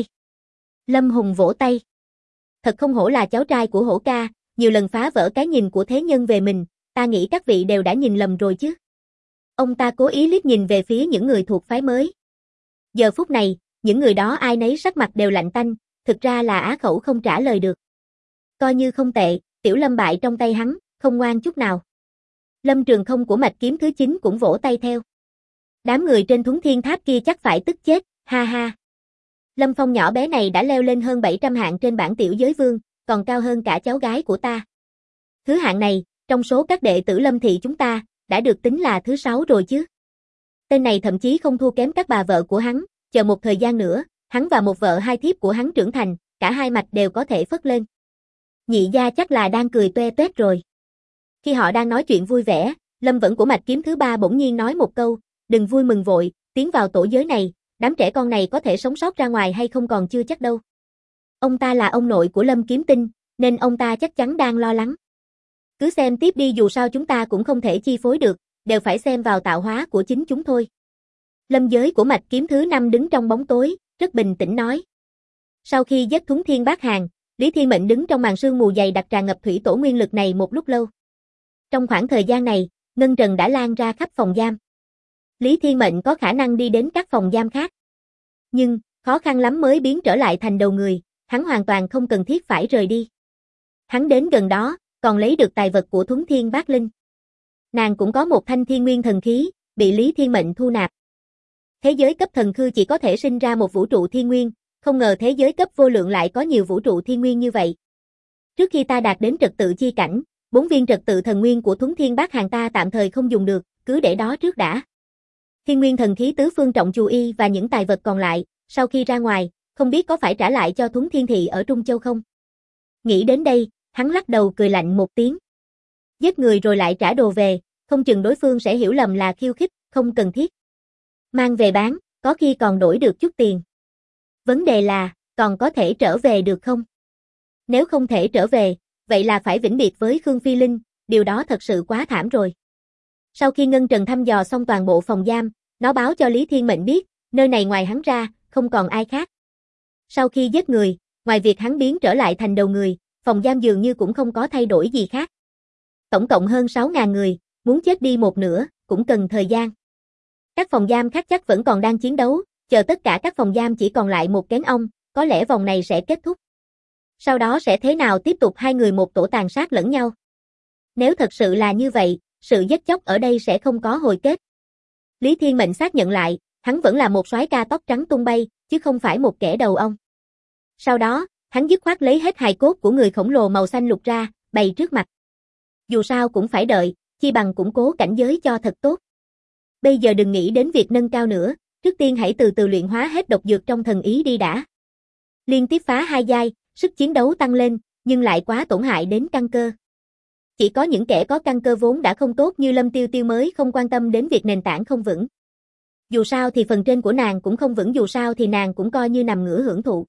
Lâm Hùng vỗ tay. Thật không hổ là cháu trai của Hổ ca, nhiều lần phá vỡ cái nhìn của thế nhân về mình, ta nghĩ các vị đều đã nhìn lầm rồi chứ. Ông ta cố ý liếc nhìn về phía những người thuộc phái mới. Giờ phút này, những người đó ai nấy sắc mặt đều lạnh tanh, thực ra là á khẩu không trả lời được. Coi như không tệ, tiểu Lâm bại trong tay hắn, không ngoan chút nào. Lâm Trường Không của mạch kiếm thứ 9 cũng vỗ tay theo. Đám người trên Thuấn Thiên Tháp kia chắc phải tức chết, ha ha. Lâm Phong nhỏ bé này đã leo lên hơn 700 hạng trên bảng tiểu giới vương, còn cao hơn cả cháu gái của ta. Thứ hạng này, trong số các đệ tử Lâm Thị chúng ta, đã được tính là thứ 6 rồi chứ. Tên này thậm chí không thua kém các bà vợ của hắn, chờ một thời gian nữa, hắn và một vợ hai thiếp của hắn trưởng thành, cả hai mạch đều có thể phất lên. Nhị Gia chắc là đang cười toe toét rồi. Khi họ đang nói chuyện vui vẻ, Lâm Vẫn của mạch kiếm thứ 3 bỗng nhiên nói một câu, đừng vui mừng vội, tiến vào tổ giới này, đám trẻ con này có thể sống sót ra ngoài hay không còn chưa chắc đâu. Ông ta là ông nội của Lâm Kiếm Tinh, nên ông ta chắc chắn đang lo lắng. Cứ xem tiếp đi, dù sao chúng ta cũng không thể chi phối được, đều phải xem vào tạo hóa của chính chúng thôi. Lâm Giới của mạch kiếm thứ 5 đứng trong bóng tối, rất bình tĩnh nói. Sau khi giết Thuấn Thiên Bác Hàn, Lý Thiên Mệnh đứng trong màn sương mù dày đặc tràn ngập thủy tổ nguyên lực này một lúc lâu. Trong khoảng thời gian này, ngân trần đã lan ra khắp phòng giam. Lý Thiên Mệnh có khả năng đi đến các phòng giam khác. Nhưng, Khó khăn lắm mới biến trở lại thành đầu người, hắn hoàn toàn không cần thiết phải rời đi. Hắn đến gần đó, còn lấy được tài vật của Thuấn Thiên Bát Linh. Nàng cũng có một thanh thiên nguyên thần khí, bị Lý Thiên Mệnh thu nạp. Thế giới cấp thần khư chỉ có thể sinh ra một vũ trụ thiên nguyên, không ngờ thế giới cấp vô lượng lại có nhiều vũ trụ thiên nguyên như vậy. Trước khi ta đạt đến trật tự chi cảnh, 4 viên trật tự thần nguyên của Thuấn Thiên Bát Hàng ta tạm thời không dùng được, cứ để đó trước đã. Thiên nguyên thần khí tứ phương trọng chú y và những tài vật còn lại, sau khi ra ngoài, không biết có phải trả lại cho Thuấn Thiên Thị ở Trung Châu không? Nghĩ đến đây, hắn lắc đầu cười lạnh một tiếng. Giết người rồi lại trả đồ về, không chừng đối phương sẽ hiểu lầm là khiêu khích, không cần thiết. Mang về bán, có khi còn đổi được chút tiền. Vấn đề là, còn có thể trở về được không? Nếu không thể trở về, vậy là phải vĩnh biệt với Khương Phi Linh, điều đó thật sự quá thảm rồi. Sau khi Ngân Trần thăm dò xong toàn bộ phòng giam, nó báo cho Lý Thiên Mệnh biết, nơi này ngoài hắn ra, không còn ai khác. Sau khi giết người, ngoài việc hắn biến trở lại thành đầu người, phòng giam dường như cũng không có thay đổi gì khác. Tổng cộng hơn 6.000 người, muốn chết đi một nửa, cũng cần thời gian. Các phòng giam khác chắc vẫn còn đang chiến đấu, chờ tất cả các phòng giam chỉ còn lại một kén ong, có lẽ vòng này sẽ kết thúc. Sau đó sẽ thế nào tiếp tục hai người một tổ tàn sát lẫn nhau. Nếu thật sự là như vậy, sự giết chóc ở đây sẽ không có hồi kết. Lý Thiên Mệnh xác nhận lại, hắn vẫn là một soái ca tóc trắng tung bay, chứ không phải một kẻ đầu ong. Sau đó, hắn dứt khoát lấy hết hài cốt của người khổng lồ màu xanh lục ra, bày trước mặt. Dù sao cũng phải đợi, chi bằng củng cố cảnh giới cho thật tốt. Bây giờ đừng nghĩ đến việc nâng cao nữa, trước tiên hãy từ từ luyện hóa hết độc dược trong thần ý đi đã. Liên tiếp phá 2 giai, sức chiến đấu tăng lên, nhưng lại quá tổn hại đến căn cơ. Chỉ có những kẻ có căn cơ vốn đã không tốt như Lâm Tiêu Tiêu mới không quan tâm đến việc nền tảng không vững. Dù sao thì phần trên của nàng cũng không vững, dù sao thì nàng cũng coi như nằm ngửa hưởng thụ.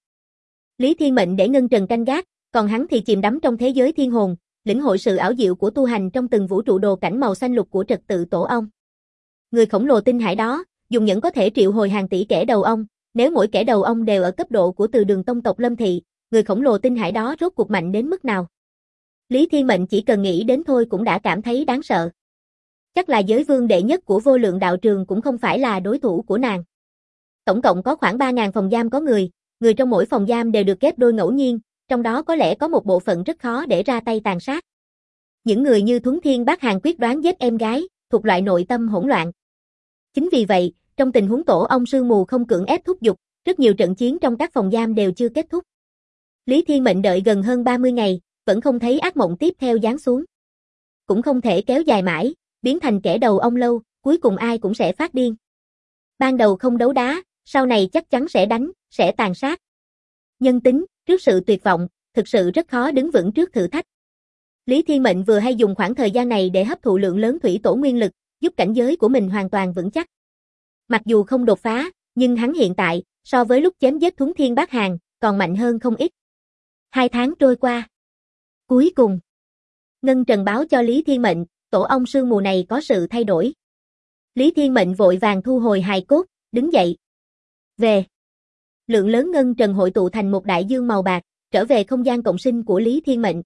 Lý Thiên Mệnh để Ngân Trần canh gác, còn hắn thì chìm đắm trong thế giới thiên hồn, lĩnh hội sự ảo diệu của tu hành trong từng vũ trụ đồ cảnh màu xanh lục của trật tự tổ ong. Người khổng lồ tinh hải đó, dùng nhẫn có thể triệu hồi hàng tỷ kẻ đầu ong, nếu mỗi kẻ đầu ong đều ở cấp độ của Từ Đường tông tộc Lâm Thị, người khổng lồ tinh hải đó rốt cuộc mạnh đến mức nào? Lý Thiên Mệnh chỉ cần nghĩ đến thôi cũng đã cảm thấy đáng sợ. Chắc là giới vương đệ nhất của vô lượng đạo trường cũng không phải là đối thủ của nàng. Tổng cộng có khoảng 3.000 phòng giam có người trong mỗi phòng giam đều được ghép đôi ngẫu nhiên, trong đó có lẽ có một bộ phận rất khó để ra tay tàn sát. Những người như Thuấn Thiên Bát Hàng quyết đoán giết em gái, thuộc loại nội tâm hỗn loạn. Chính vì vậy, trong tình huống tổ ong sương mù không cưỡng ép thúc giục, rất nhiều trận chiến trong các phòng giam đều chưa kết thúc. Lý Thiên Mệnh đợi gần hơn 30 ngày, vẫn không thấy ác mộng tiếp theo giáng xuống. Cũng không thể kéo dài mãi, biến thành kẻ đầu ong lâu, cuối cùng ai cũng sẽ phát điên. Ban đầu không đấu đá, sau này chắc chắn sẽ đánh, sẽ tàn sát. Nhân tính, trước sự tuyệt vọng, thực sự rất khó đứng vững trước thử thách. Lý Thiên Mệnh vừa hay dùng khoảng thời gian này để hấp thụ lượng lớn thủy tổ nguyên lực, giúp cảnh giới của mình hoàn toàn vững chắc. Mặc dù không đột phá, nhưng hắn hiện tại, so với lúc chém giết Thuấn Thiên Bát Hàng, còn mạnh hơn không ít. 2 tháng trôi qua. Cuối cùng, Ngân Trần báo cho Lý Thiên Mệnh, tổ ong sương mù này có sự thay đổi. Lý Thiên Mệnh vội vàng thu hồi hài cốt, đứng dậy. Về. Lượng lớn Ngân Trần hội tụ thành một đại dương màu bạc, trở về không gian cộng sinh của Lý Thiên Mệnh.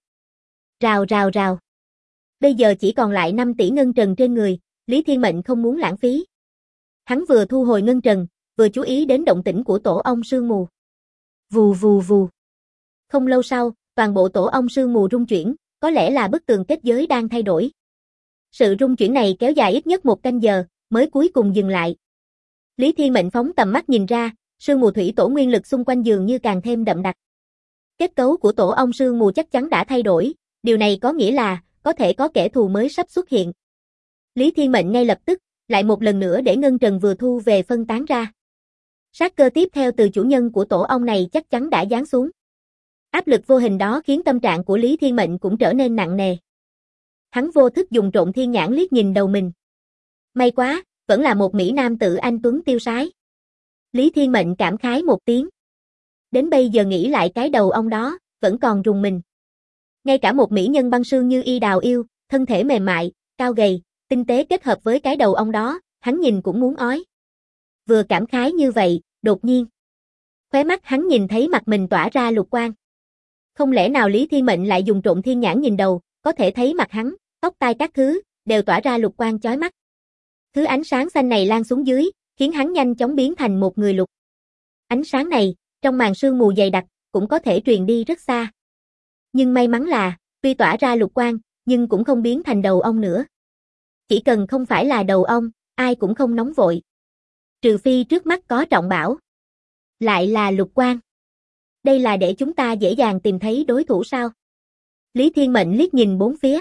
Rào rào rào. Bây giờ chỉ còn lại 5 tỷ Ngân Trần trên người, Lý Thiên Mệnh không muốn lãng phí. Hắn vừa thu hồi Ngân Trần, vừa chú ý đến động tĩnh của tổ ong sương mù. Vù vù vù. Không lâu sau, toàn bộ tổ ong sương mù rung chuyển, có lẽ là bức tường kết giới đang thay đổi. Sự rung chuyển này kéo dài ít nhất 1 canh giờ, mới cuối cùng dừng lại. Lý Thiên Mệnh phóng tầm mắt nhìn ra, sương mù thủy tổ nguyên lực xung quanh dường như càng thêm đậm đặc. Kết cấu của tổ ong sương mù chắc chắn đã thay đổi, điều này có nghĩa là, có thể có kẻ thù mới sắp xuất hiện. Lý Thiên Mệnh ngay lập tức, lại một lần nữa để Ngân Trần vừa thu về phân tán ra. Sát cơ tiếp theo từ chủ nhân của tổ ong này chắc chắn đã giáng xuống. Áp lực vô hình đó khiến tâm trạng của Lý Thiên Mệnh cũng trở nên nặng nề. Hắn vô thức dùng trộn thiên nhãn liếc nhìn đầu mình. May quá, vẫn là một mỹ nam tử anh tuấn tiêu sái. Lý Thiên Mệnh cảm khái một tiếng. Đến bây giờ nghĩ lại cái đầu ông đó, vẫn còn rùng mình. Ngay cả một mỹ nhân băng sương như Y Đào Yêu, thân thể mềm mại, cao gầy, tinh tế kết hợp với cái đầu ông đó, hắn nhìn cũng muốn ói. Vừa cảm khái như vậy, đột nhiên, khóe mắt hắn nhìn thấy mặt mình tỏa ra lục quang. Không lẽ nào Lý Thiên Mệnh lại dùng trộn thiên nhãn nhìn đầu, có thể thấy mặt hắn, tóc tai các thứ, đều tỏa ra lục quang chói mắt. Thứ ánh sáng xanh này lan xuống dưới, khiến hắn nhanh chóng biến thành một người lục. Ánh sáng này, trong màn sương mù dày đặc, cũng có thể truyền đi rất xa. Nhưng may mắn là, tuy tỏa ra lục quang, nhưng cũng không biến thành đầu ong nữa. Chỉ cần không phải là đầu ong, ai cũng không nóng vội. Trừ phi trước mắt có trọng bảo. Lại là lục quang. Đây là để chúng ta dễ dàng tìm thấy đối thủ sao? Lý Thiên Mệnh liếc nhìn bốn phía.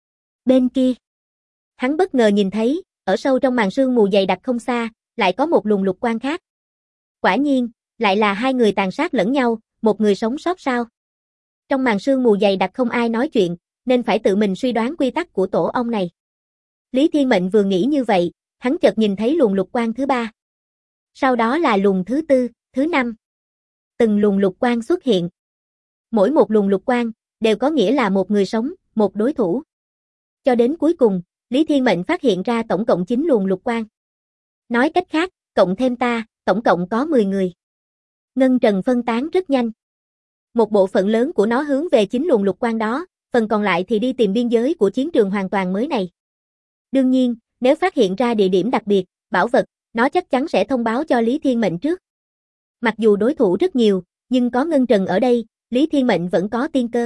Bên kia, hắn bất ngờ nhìn thấy, ở sâu trong màn sương mù dày đặc không xa, lại có một luồng lục quang khác. Quả nhiên, lại là hai người tàn sát lẫn nhau, một người sống sót sao? Trong màn sương mù dày đặc không ai nói chuyện, nên phải tự mình suy đoán quy tắc của tổ ong này. Lý Thiên Mệnh vừa nghĩ như vậy, hắn chợt nhìn thấy luồng lục quang thứ ba. Sau đó là luồng thứ tư, thứ năm. Từng luồng lục quang xuất hiện. Mỗi một luồng lục quang, đều có nghĩa là một người sống, một đối thủ. Cho đến cuối cùng, Lý Thiên Mệnh phát hiện ra tổng cộng 9 luồng lục quang. Nói cách khác, cộng thêm ta, tổng cộng có 10 người. Ngân trần phân tán rất nhanh. Một bộ phận lớn của nó hướng về 9 luồng lục quang đó, phần còn lại thì đi tìm biên giới của chiến trường hoàn toàn mới này. Đương nhiên, nếu phát hiện ra địa điểm đặc biệt, bảo vật, nó chắc chắn sẽ thông báo cho Lý Thiên Mệnh trước. Mặc dù đối thủ rất nhiều, nhưng có Ngân Trần ở đây, Lý Thiên Mệnh vẫn có tiên cơ.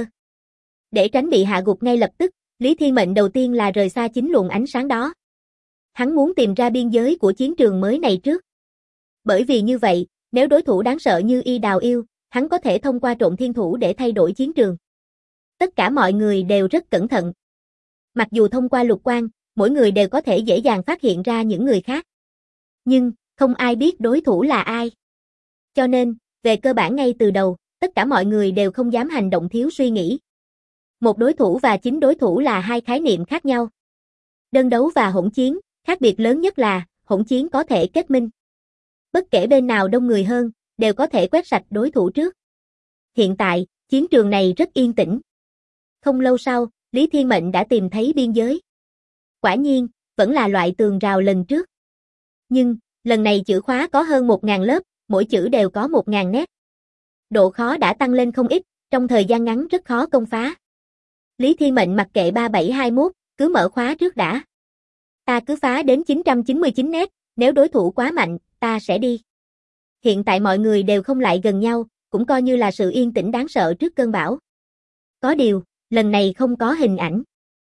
Để tránh bị hạ gục ngay lập tức, Lý Thiên Mệnh đầu tiên là rời xa 9 luồng ánh sáng đó. Hắn muốn tìm ra biên giới của chiến trường mới này trước. Bởi vì như vậy, nếu đối thủ đáng sợ như Y Đào Yêu, hắn có thể thông qua trộn thiên thủ để thay đổi chiến trường. Tất cả mọi người đều rất cẩn thận. Mặc dù thông qua lục quang, mỗi người đều có thể dễ dàng phát hiện ra những người khác. Nhưng, không ai biết đối thủ là ai. Cho nên, về cơ bản ngay từ đầu, tất cả mọi người đều không dám hành động thiếu suy nghĩ. Một đối thủ và 9 đối thủ là hai khái niệm khác nhau. Đơn đấu và hỗn chiến, khác biệt lớn nhất là, hỗn chiến có thể kết minh. Bất kể bên nào đông người hơn, đều có thể quét sạch đối thủ trước. Hiện tại, chiến trường này rất yên tĩnh. Không lâu sau, Lý Thiên Mệnh đã tìm thấy biên giới. Quả nhiên, vẫn là loại tường rào lần trước. Nhưng, lần này chữ khóa có hơn 1.000 lớp, mỗi chữ đều có 1.000 nét. Độ khó đã tăng lên không ít, trong thời gian ngắn rất khó công phá. Lý Thiên Mệnh mặc kệ 3721, cứ mở khóa trước đã. Ta cứ phá đến 999 nét, nếu đối thủ quá mạnh, ta sẽ đi. Hiện tại mọi người đều không lại gần nhau, cũng coi như là sự yên tĩnh đáng sợ trước cơn bão. Có điều, lần này không có hình ảnh.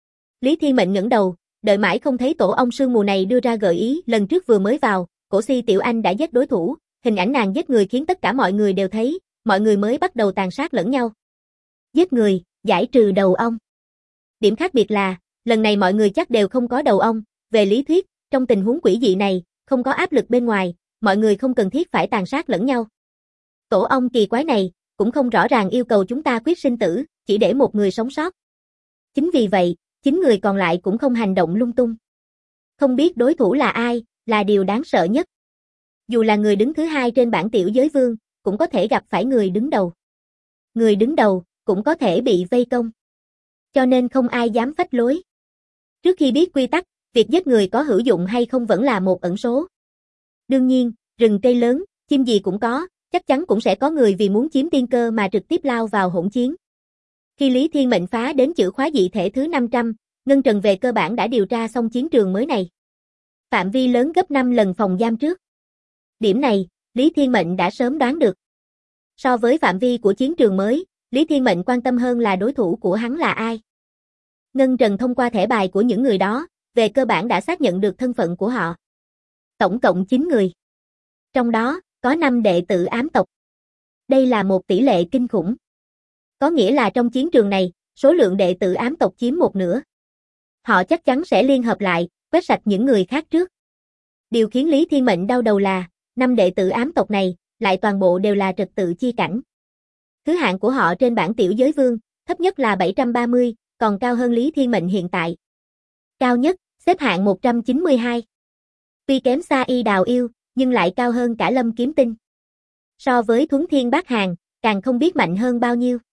Lý Thiên Mệnh ngẩng đầu, đợi mãi không thấy tổ ong sương mù này đưa ra gợi ý, lần trước vừa mới vào, Cổ Si Tiểu Anh đã giết đối thủ, hình ảnh nàng giết người khiến tất cả mọi người đều thấy, mọi người mới bắt đầu tàn sát lẫn nhau. Giết người, giải trừ đầu ong. Điểm khác biệt là, lần này mọi người chắc đều không có đầu ong, về lý thuyết, trong tình huống quỷ dị này, không có áp lực bên ngoài, mọi người không cần thiết phải tàn sát lẫn nhau. Tổ ong kỳ quái này, cũng không rõ ràng yêu cầu chúng ta quyết sinh tử, chỉ để một người sống sót. Chính vì vậy, 9 người còn lại cũng không hành động lung tung. Không biết đối thủ là ai, là điều đáng sợ nhất. Dù là người đứng thứ hai trên bảng tiểu giới vương, cũng có thể gặp phải người đứng đầu. Người đứng đầu, cũng có thể bị vây công. Cho nên không ai dám phách lối. Trước khi biết quy tắc, việc giết người có hữu dụng hay không vẫn là một ẩn số. Đương nhiên, rừng cây lớn, chim gì cũng có, chắc chắn cũng sẽ có người vì muốn chiếm tiên cơ mà trực tiếp lao vào hỗn chiến. Khi Lý Thiên Mệnh phá đến chữ khóa dị thể thứ 500, Ngân Trần về cơ bản đã điều tra xong chiến trường mới này. Phạm vi lớn gấp 5 lần phòng giam trước. Điểm này, Lý Thiên Mệnh đã sớm đoán được. So với phạm vi của chiến trường mới, Lý Thiên Mệnh quan tâm hơn là đối thủ của hắn là ai. Ngân Trần thông qua thẻ bài của những người đó, về cơ bản đã xác nhận được thân phận của họ. Tổng cộng 9 người. Trong đó, có 5 đệ tử ám tộc. Đây là một tỷ lệ kinh khủng. Có nghĩa là trong chiến trường này, số lượng đệ tử ám tộc chiếm 1/2. Họ chắc chắn sẽ liên hợp lại, quét sạch những người khác trước. Điều khiến Lý Thiên Mệnh đau đầu là, 5 đệ tử ám tộc này, lại toàn bộ đều là trật tự chi cảnh. Thứ hạng của họ trên bảng tiểu giới vương, thấp nhất là 730, còn cao hơn Lý Thiên Mệnh hiện tại. Cao nhất, xếp hạng 192. Tuy kém xa Y Đào Yêu, nhưng lại cao hơn cả Lâm Kiếm Tinh. So với Thuấn Thiên Bát Hàn, càng không biết mạnh hơn bao nhiêu.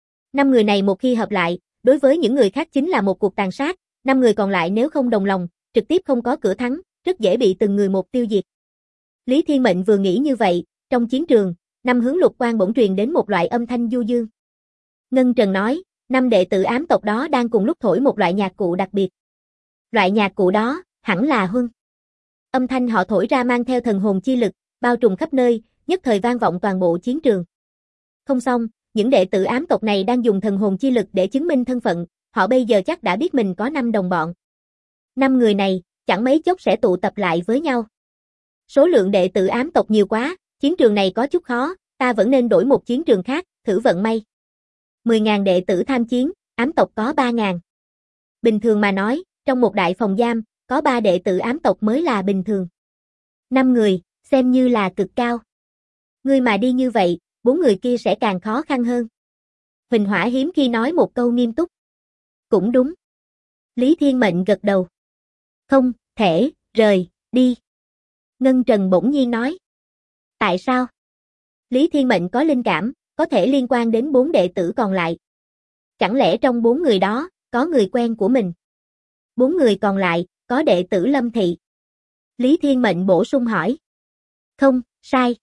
5 người này một khi hợp lại, đối với những người khác chính là một cuộc tàn sát, 5 người còn lại nếu không đồng lòng, trực tiếp không có cửa thắng, rất dễ bị từng người một tiêu diệt. Lý Thiên Mệnh vừa nghĩ như vậy, trong chiến trường, 5 hướng lục quang bỗng truyền đến một loại âm thanh du dương. Ngân Trần nói, 5 đệ tử ám tộc đó đang cùng lúc thổi một loại nhạc cụ đặc biệt. Loại nhạc cụ đó, hẳn là huân. Âm thanh họ thổi ra mang theo thần hồn chi lực, bao trùm khắp nơi, nhất thời vang vọng toàn bộ chiến trường. Không xong, những đệ tử ám tộc này đang dùng thần hồn chi lực để chứng minh thân phận, họ bây giờ chắc đã biết mình có 5 đồng bọn. 5 người này, chẳng mấy chốc sẽ tụ tập lại với nhau. Số lượng đệ tử ám tộc nhiều quá, chiến trường này có chút khó, ta vẫn nên đổi một chiến trường khác, thử vận may. 10.000 đệ tử tham chiến, ám tộc có 3.000. Bình thường mà nói, trong một đại phòng giam, có 3 đệ tử ám tộc mới là bình thường. 5 người, xem như là cực cao. Ngươi mà đi như vậy, 4 người kia sẽ càng khó khăn hơn. Huỳnh Hỏa hiếm khi nói một câu nghiêm túc. Cũng đúng. Lý Thiên Mệnh gật đầu. Không thể rời đi. Ngân Trần bỗng nhiên nói. Tại sao? Lý Thiên Mệnh có linh cảm, có thể liên quan đến 4 đệ tử còn lại. Chẳng lẽ trong 4 người đó, có người quen của mình? 4 người còn lại, có đệ tử Lâm Thị. Lý Thiên Mệnh bổ sung hỏi. Không, sai.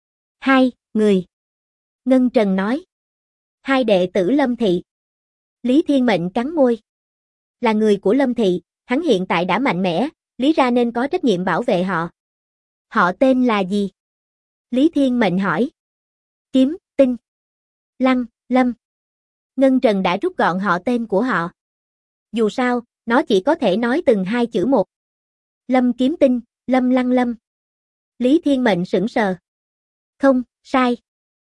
2 người. Ngân Trần nói. 2 đệ tử Lâm Thị. Lý Thiên Mệnh cắn môi. Là người của Lâm Thị, hắn hiện tại đã mạnh mẽ, lý ra nên có trách nhiệm bảo vệ họ. Họ tên là gì? Lý Thiên Mệnh hỏi. Kiếm, Tinh, Lăng, Lâm. Ngân Trần đã rút gọn họ tên của họ. Dù sao, nó chỉ có thể nói từng 2 chữ một. Lâm Kiếm Tinh, Lâm Lăng Lâm. Lý Thiên Mệnh sững sờ. Không, sai.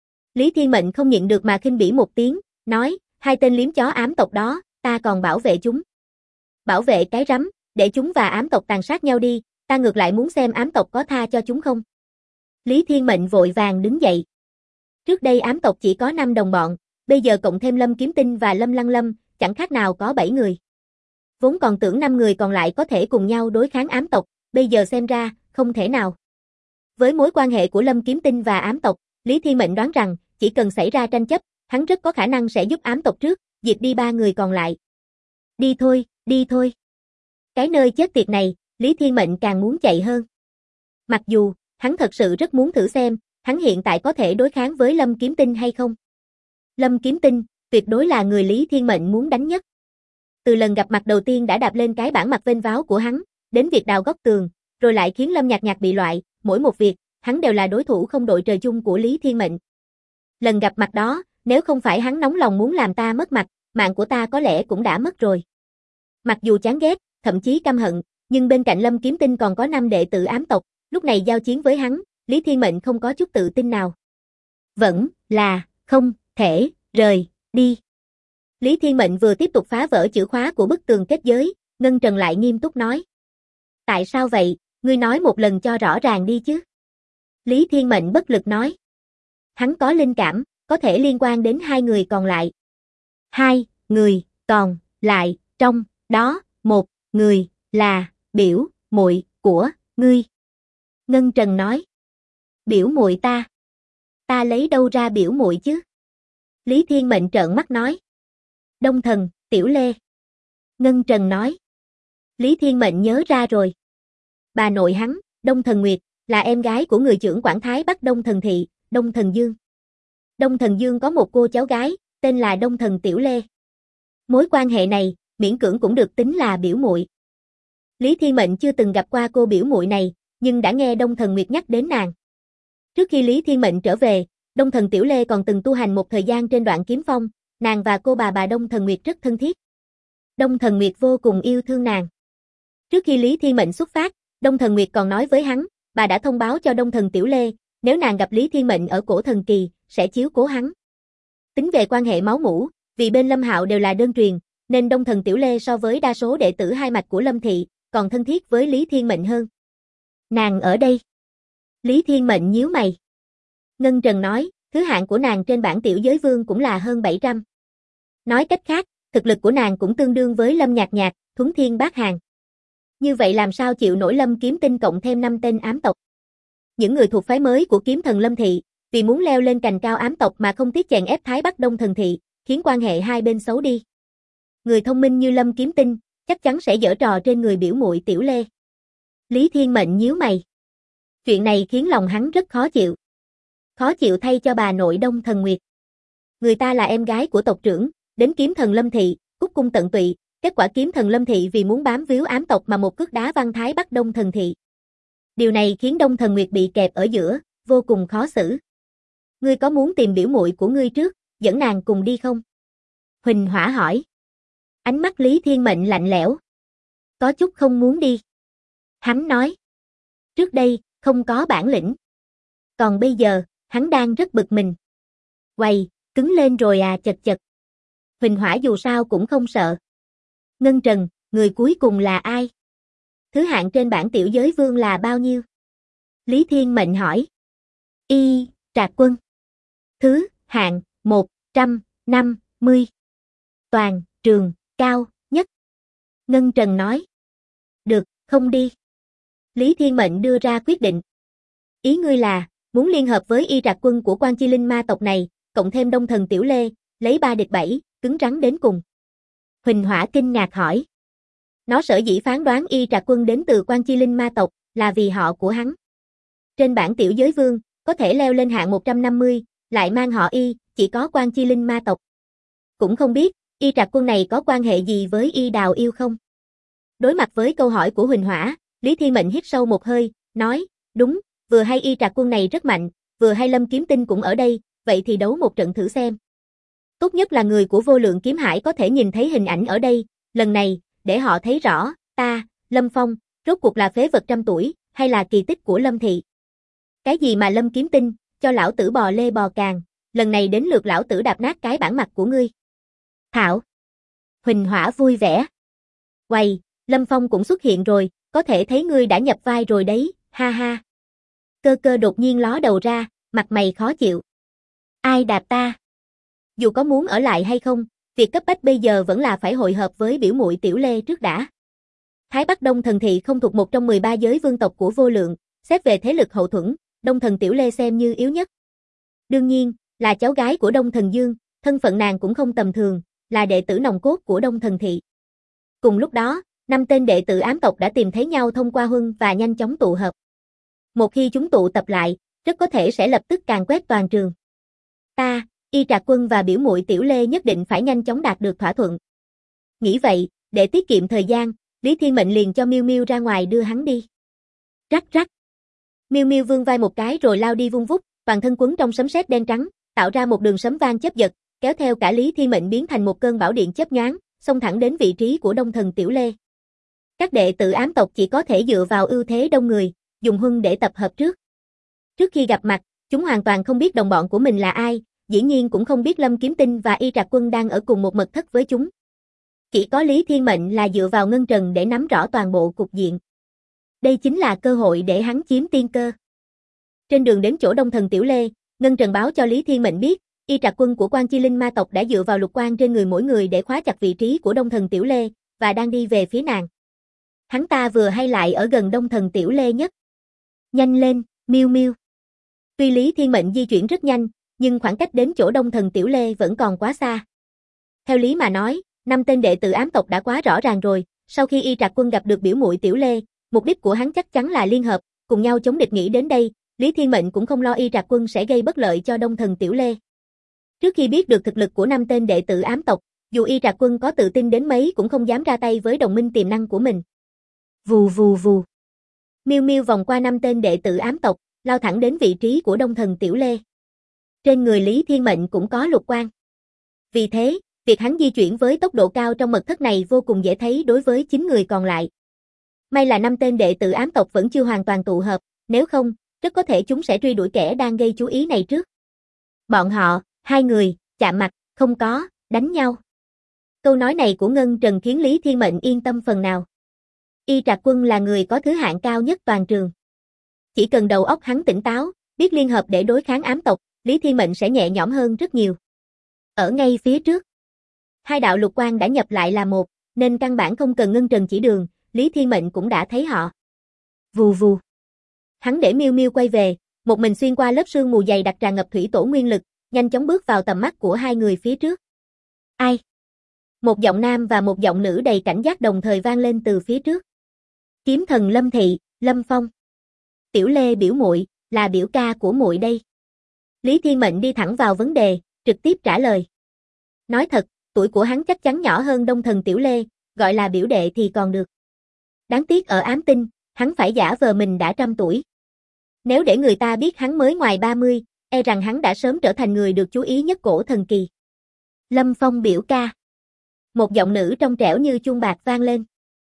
Lý Thiên Mệnh không nhịn được mà khinh bỉ một tiếng, nói, 2 tên liếm chó ám tộc đó, ta còn bảo vệ chúng. Bảo vệ cái rắm, để chúng và ám tộc tàn sát nhau đi, ta ngược lại muốn xem ám tộc có tha cho chúng không. Lý Thiên Mệnh vội vàng đứng dậy. Trước đây ám tộc chỉ có 5 đồng bọn, bây giờ cộng thêm Lâm Kiếm Tinh và Lâm Lăng Lâm, chẳng khác nào có 7 người. Vốn còn tưởng 5 người còn lại có thể cùng nhau đối kháng ám tộc, bây giờ xem ra, không thể nào. Với mối quan hệ của Lâm Kiếm Tinh và ám tộc, Lý Thiên Mệnh đoán rằng, chỉ cần xảy ra tranh chấp, hắn rất có khả năng sẽ giúp ám tộc trước, diệt đi 3 người còn lại. Đi thôi, đi thôi. Cái nơi chết tiệt này, Lý Thiên Mệnh càng muốn chạy hơn. Mặc dù, hắn thật sự rất muốn thử xem, hắn hiện tại có thể đối kháng với Lâm Kiếm Tinh hay không. Lâm Kiếm Tinh, tuyệt đối là người Lý Thiên Mệnh muốn đánh nhất. Từ lần gặp mặt đầu tiên đã đạp lên cái bản mặt vênh váo của hắn, đến việc đào góc tường, rồi lại khiến Lâm Nhạc Nhạc bị loại, mỗi một việc, hắn đều là đối thủ không đội trời chung của Lý Thiên Mệnh. Lần gặp mặt đó, nếu không phải hắn nóng lòng muốn làm ta mất mặt, mạng của ta có lẽ cũng đã mất rồi. Mặc dù chán ghét, thậm chí căm hận, nhưng bên cạnh Lâm Kiếm Tinh còn có 5 đệ tử ám tộc, lúc này giao chiến với hắn, Lý Thiên Mệnh không có chút tự tin nào. Vẫn là không thể rời đi. Lý Thiên Mệnh vừa tiếp tục phá vỡ chữ khóa của bức tường kết giới, Ngân Trần lại nghiêm túc nói. Tại sao vậy, ngươi nói một lần cho rõ ràng đi chứ. Lý Thiên Mệnh bất lực nói. Hắn có linh cảm, có thể liên quan đến 2 người còn lại. 2 người còn lại, trong đó, 1 người là biểu muội của ngươi. Ngân Trần nói. Biểu muội ta? Ta lấy đâu ra biểu muội chứ? Lý Thiên Mệnh trợn mắt nói. Đông Thần, Tiểu Lê. Ngân Trần nói. Lý Thiên Mệnh nhớ ra rồi. Bà nội hắn, Đông Thần Nguyệt, là em gái của người trưởng quản Thái Bắc Đông Thần Thị, Đông Thần Dương. Đông Thần Dương có một cô cháu gái, tên là Đông Thần Tiểu Lê. Mối quan hệ này, miễn cưỡng cũng được tính là biểu muội. Lý Thiên Mệnh chưa từng gặp qua cô biểu muội này, nhưng đã nghe Đông Thần Nguyệt nhắc đến nàng. Trước khi Lý Thiên Mệnh trở về, Đông Thần Tiểu Lê còn từng tu hành một thời gian trên Đoạn Kiếm Phong, nàng và cô bà Đông Thần Nguyệt rất thân thiết. Đông Thần Nguyệt vô cùng yêu thương nàng. Trước khi Lý Thiên Mệnh xuất phát, Đông Thần Nguyệt còn nói với hắn, bà đã thông báo cho Đông Thần Tiểu Lê, nếu nàng gặp Lý Thiên Mệnh ở Cổ Thần Kỳ, sẽ chiếu cố hắn. Tính về quan hệ máu mủ, vì bên Lâm Hạo đều là đơn truyền, nên Đông Thần Tiểu Lê so với đa số đệ tử hai mạch của Lâm Thị, còn thân thiết với Lý Thiên Mệnh hơn. Nàng ở đây. Lý Thiên Mệnh nhíu mày. Ngân Trần nói, thứ hạng của nàng trên bảng tiểu giới vương cũng là hơn 700. Nói cách khác, thực lực của nàng cũng tương đương với Lâm Nhạc Nhạc, Thuấn Thiên Bát Hàng. Như vậy làm sao chịu nổi Lâm Kiếm Tinh cộng thêm 5 tên ám tộc. Những người thuộc phái mới của kiếm thần Lâm Thị, vì muốn leo lên cành cao ám tộc mà không tiếc chèn ép Thái Bắc Đông Thần Thị, khiến quan hệ hai bên xấu đi. Người thông minh như Lâm Kiếm Tinh, chắc chắn sẽ giở trò trên người biểu muội Tiểu Lê. Lý Thiên Mệnh nhíu mày. Chuyện này khiến lòng hắn rất khó chịu. Khó chịu thay cho bà nội Đông Thần Nguyệt. Người ta là em gái của tộc trưởng, đến kiếm thần Lâm Thị, cúc cung tận tụy, kết quả kiếm thần Lâm Thị vì muốn bám víu ám tộc mà một cước đá văng Thái Bắc Đông Thần Thị. Điều này khiến Đông Thần Nguyệt bị kẹp ở giữa, vô cùng khó xử. Ngươi có muốn tìm biểu muội của ngươi trước, dẫn nàng cùng đi không? Huỳnh Hỏa hỏi. Ánh mắt Lý Thiên Mệnh lạnh lẽo. Có chút không muốn đi. Hắn nói. Trước đây, không có bản lĩnh. Còn bây giờ, hắn đang rất bực mình. Quầy, cứng lên rồi à, chật chật. Huỳnh Hỏa dù sao cũng không sợ. Ngân Trần, người cuối cùng là ai? Thứ hạng trên bảng tiểu giới vương là bao nhiêu? Lý Thiên Mệnh hỏi. Y Trạc Quân. Thứ hạng 150. Toàn trường cao nhất. Ngân Trần nói. Được, không đi. Lý Thiên Mệnh đưa ra quyết định. Ý ngươi là, muốn liên hợp với Y Trạc Quân của Quan Chi Linh ma tộc này, cộng thêm Đông Thần Tiểu Lê, lấy 3 địch 7, cứng rắn đến cùng. Huỳnh Hỏa kinh ngạc hỏi. Nó sở dĩ phán đoán Y Trạc Quân đến từ Quan Chi Linh ma tộc, là vì họ của hắn. Trên bảng tiểu giới vương, có thể leo lên hạng 150, lại mang họ Y, chỉ có Quan Chi Linh ma tộc. Cũng không biết, Y Trạc Quân này có quan hệ gì với Y Đào Yêu không? Đối mặt với câu hỏi của Huỳnh Hỏa, Lý Thiên Mệnh hít sâu một hơi, nói, đúng, vừa hay Y Trạc Quân này rất mạnh, vừa hay Lâm Kiếm Tinh cũng ở đây, vậy thì đấu một trận thử xem. Tốt nhất là người của Vô Lượng Kiếm Hải có thể nhìn thấy hình ảnh ở đây, lần này, để họ thấy rõ, ta, Lâm Phong, rốt cuộc là phế vật trăm tuổi, hay là kỳ tích của Lâm Thị. Cái gì mà Lâm Kiếm Tinh, cho lão tử bò lê bò càng, lần này đến lượt lão tử đạp nát cái bản mặt của ngươi. Thảo. Huỳnh Hỏa vui vẻ. Quầy, Lâm Phong cũng xuất hiện rồi, có thể thấy ngươi đã nhập vai rồi đấy, ha ha. Cơ cơ đột nhiên ló đầu ra, mặt mày khó chịu. Ai đạp ta? Dù có muốn ở lại hay không, việc cấp bách bây giờ vẫn là phải hội hợp với biểu muội Tiểu Lê trước đã. Thái Bắc Đông Thần Thị không thuộc một trong 13 giới vương tộc của Vô Lượng, xét về thế lực hậu thuẫn, Đông Thần Tiểu Lê xem như yếu nhất. Đương nhiên, là cháu gái của Đông Thần Dương, thân phận nàng cũng không tầm thường, là đệ tử nòng cốt của Đông Thần Thị. Cùng lúc đó, 5 tên đệ tử ám tộc đã tìm thấy nhau thông qua huân và nhanh chóng tụ hợp. Một khi chúng tụ tập lại, rất có thể sẽ lập tức càn quét toàn trường. Ta, Y Trạc Quân và biểu muội Tiểu Lê nhất định phải nhanh chóng đạt được thỏa thuận. Nghĩ vậy, để tiết kiệm thời gian, Lý Thiên Mệnh liền cho Miêu Miêu ra ngoài đưa hắn đi. Rắc rắc. Miêu Miêu vươn vai một cái rồi lao đi vung vút, toàn thân quấn trong sấm sét đen trắng, tạo ra một đường sấm vang chớp giật, kéo theo cả Lý Thiên Mệnh biến thành một cơn bão điện chớp nhoáng, xông thẳng đến vị trí của Đông Thần Tiểu Lê. Các đệ tử ám tộc chỉ có thể dựa vào ưu thế đông người, dùng huân để tập hợp trước. Trước khi gặp mặt, chúng hoàn toàn không biết đồng bọn của mình là ai, dĩ nhiên cũng không biết Lâm Kiếm Tinh và Y Trạc Quân đang ở cùng một mật thất với chúng. Chỉ có Lý Thiên Mệnh là dựa vào Ngân Trần để nắm rõ toàn bộ cục diện. Đây chính là cơ hội để hắn chiếm tiên cơ. Trên đường đến chỗ Đông Thần Tiểu Lê, Ngân Trần báo cho Lý Thiên Mệnh biết, Y Trạc Quân của Quan Chi Linh ma tộc đã dựa vào lục quan trên người mỗi người để khóa chặt vị trí của Đông Thần Tiểu Lê, và đang đi về phía nàng. Hắn ta vừa hay lại ở gần Đông Thần Tiểu Lê nhất. Nhanh lên, Miêu Miêu. Tuy Lý Thiên Mệnh di chuyển rất nhanh, nhưng khoảng cách đến chỗ Đông Thần Tiểu Lê vẫn còn quá xa. Theo lý mà nói, 5 tên đệ tử ám tộc đã quá rõ ràng rồi, sau khi Y Trạc Quân gặp được biểu muội Tiểu Lê, mục đích của hắn chắc chắn là liên hợp, cùng nhau chống địch. Nghĩ đến đây, Lý Thiên Mệnh cũng không lo Y Trạc Quân sẽ gây bất lợi cho Đông Thần Tiểu Lê. Trước khi biết được thực lực của 5 tên đệ tử ám tộc, dù Y Trạc Quân có tự tin đến mấy cũng không dám ra tay với đồng minh tiềm năng của mình. Vù vù vù. Miêu Miêu vòng qua 5 tên đệ tử ám tộc, lao thẳng đến vị trí của Đông Thần Tiểu Lê. Trên người Lý Thiên Mệnh cũng có lục quan. Vì thế, việc hắn di chuyển với tốc độ cao trong mật thất này vô cùng dễ thấy đối với 9 người còn lại. May là 5 tên đệ tử ám tộc vẫn chưa hoàn toàn tụ hợp, nếu không, rất có thể chúng sẽ truy đuổi kẻ đang gây chú ý này trước. Bọn họ, 2 người, chạm mặt, không có, đánh nhau. Câu nói này của Ngân Trần khiến Lý Thiên Mệnh yên tâm phần nào. Y Trạc Quân là người có thứ hạng cao nhất toàn trường. Chỉ cần đầu óc hắn tỉnh táo, biết liên hợp để đối kháng ám tộc, Lý Thiên Mệnh sẽ nhẹ nhõm hơn rất nhiều. Ở ngay phía trước, 2 đạo lục quang đã nhập lại là một, nên căn bản không cần Ngân Trần chỉ đường, Lý Thiên Mệnh cũng đã thấy họ. Vù vù. Hắn để Miêu Miêu quay về, một mình xuyên qua lớp sương mù dày đặc tràn ngập thủy tổ nguyên lực, nhanh chóng bước vào tầm mắt của 2 người phía trước. Ai? Một giọng nam và một giọng nữ đầy cảnh giác đồng thời vang lên từ phía trước. Kiếm thần Lâm Thị, Lâm Phong. Tiểu Lê biểu muội, là biểu ca của muội đây. Lý Thiên Mệnh đi thẳng vào vấn đề, trực tiếp trả lời. Nói thật, tuổi của hắn chắc chắn nhỏ hơn Đông Thần Tiểu Lê, gọi là biểu đệ thì còn được. Đáng tiếc ở ám tinh, hắn phải giả vờ mình đã trăm tuổi. Nếu để người ta biết hắn mới ngoài 30, e rằng hắn đã sớm trở thành người được chú ý nhất cổ thần kỳ. Lâm Phong biểu ca. Một giọng nữ trong trẻo như chuông bạc vang lên.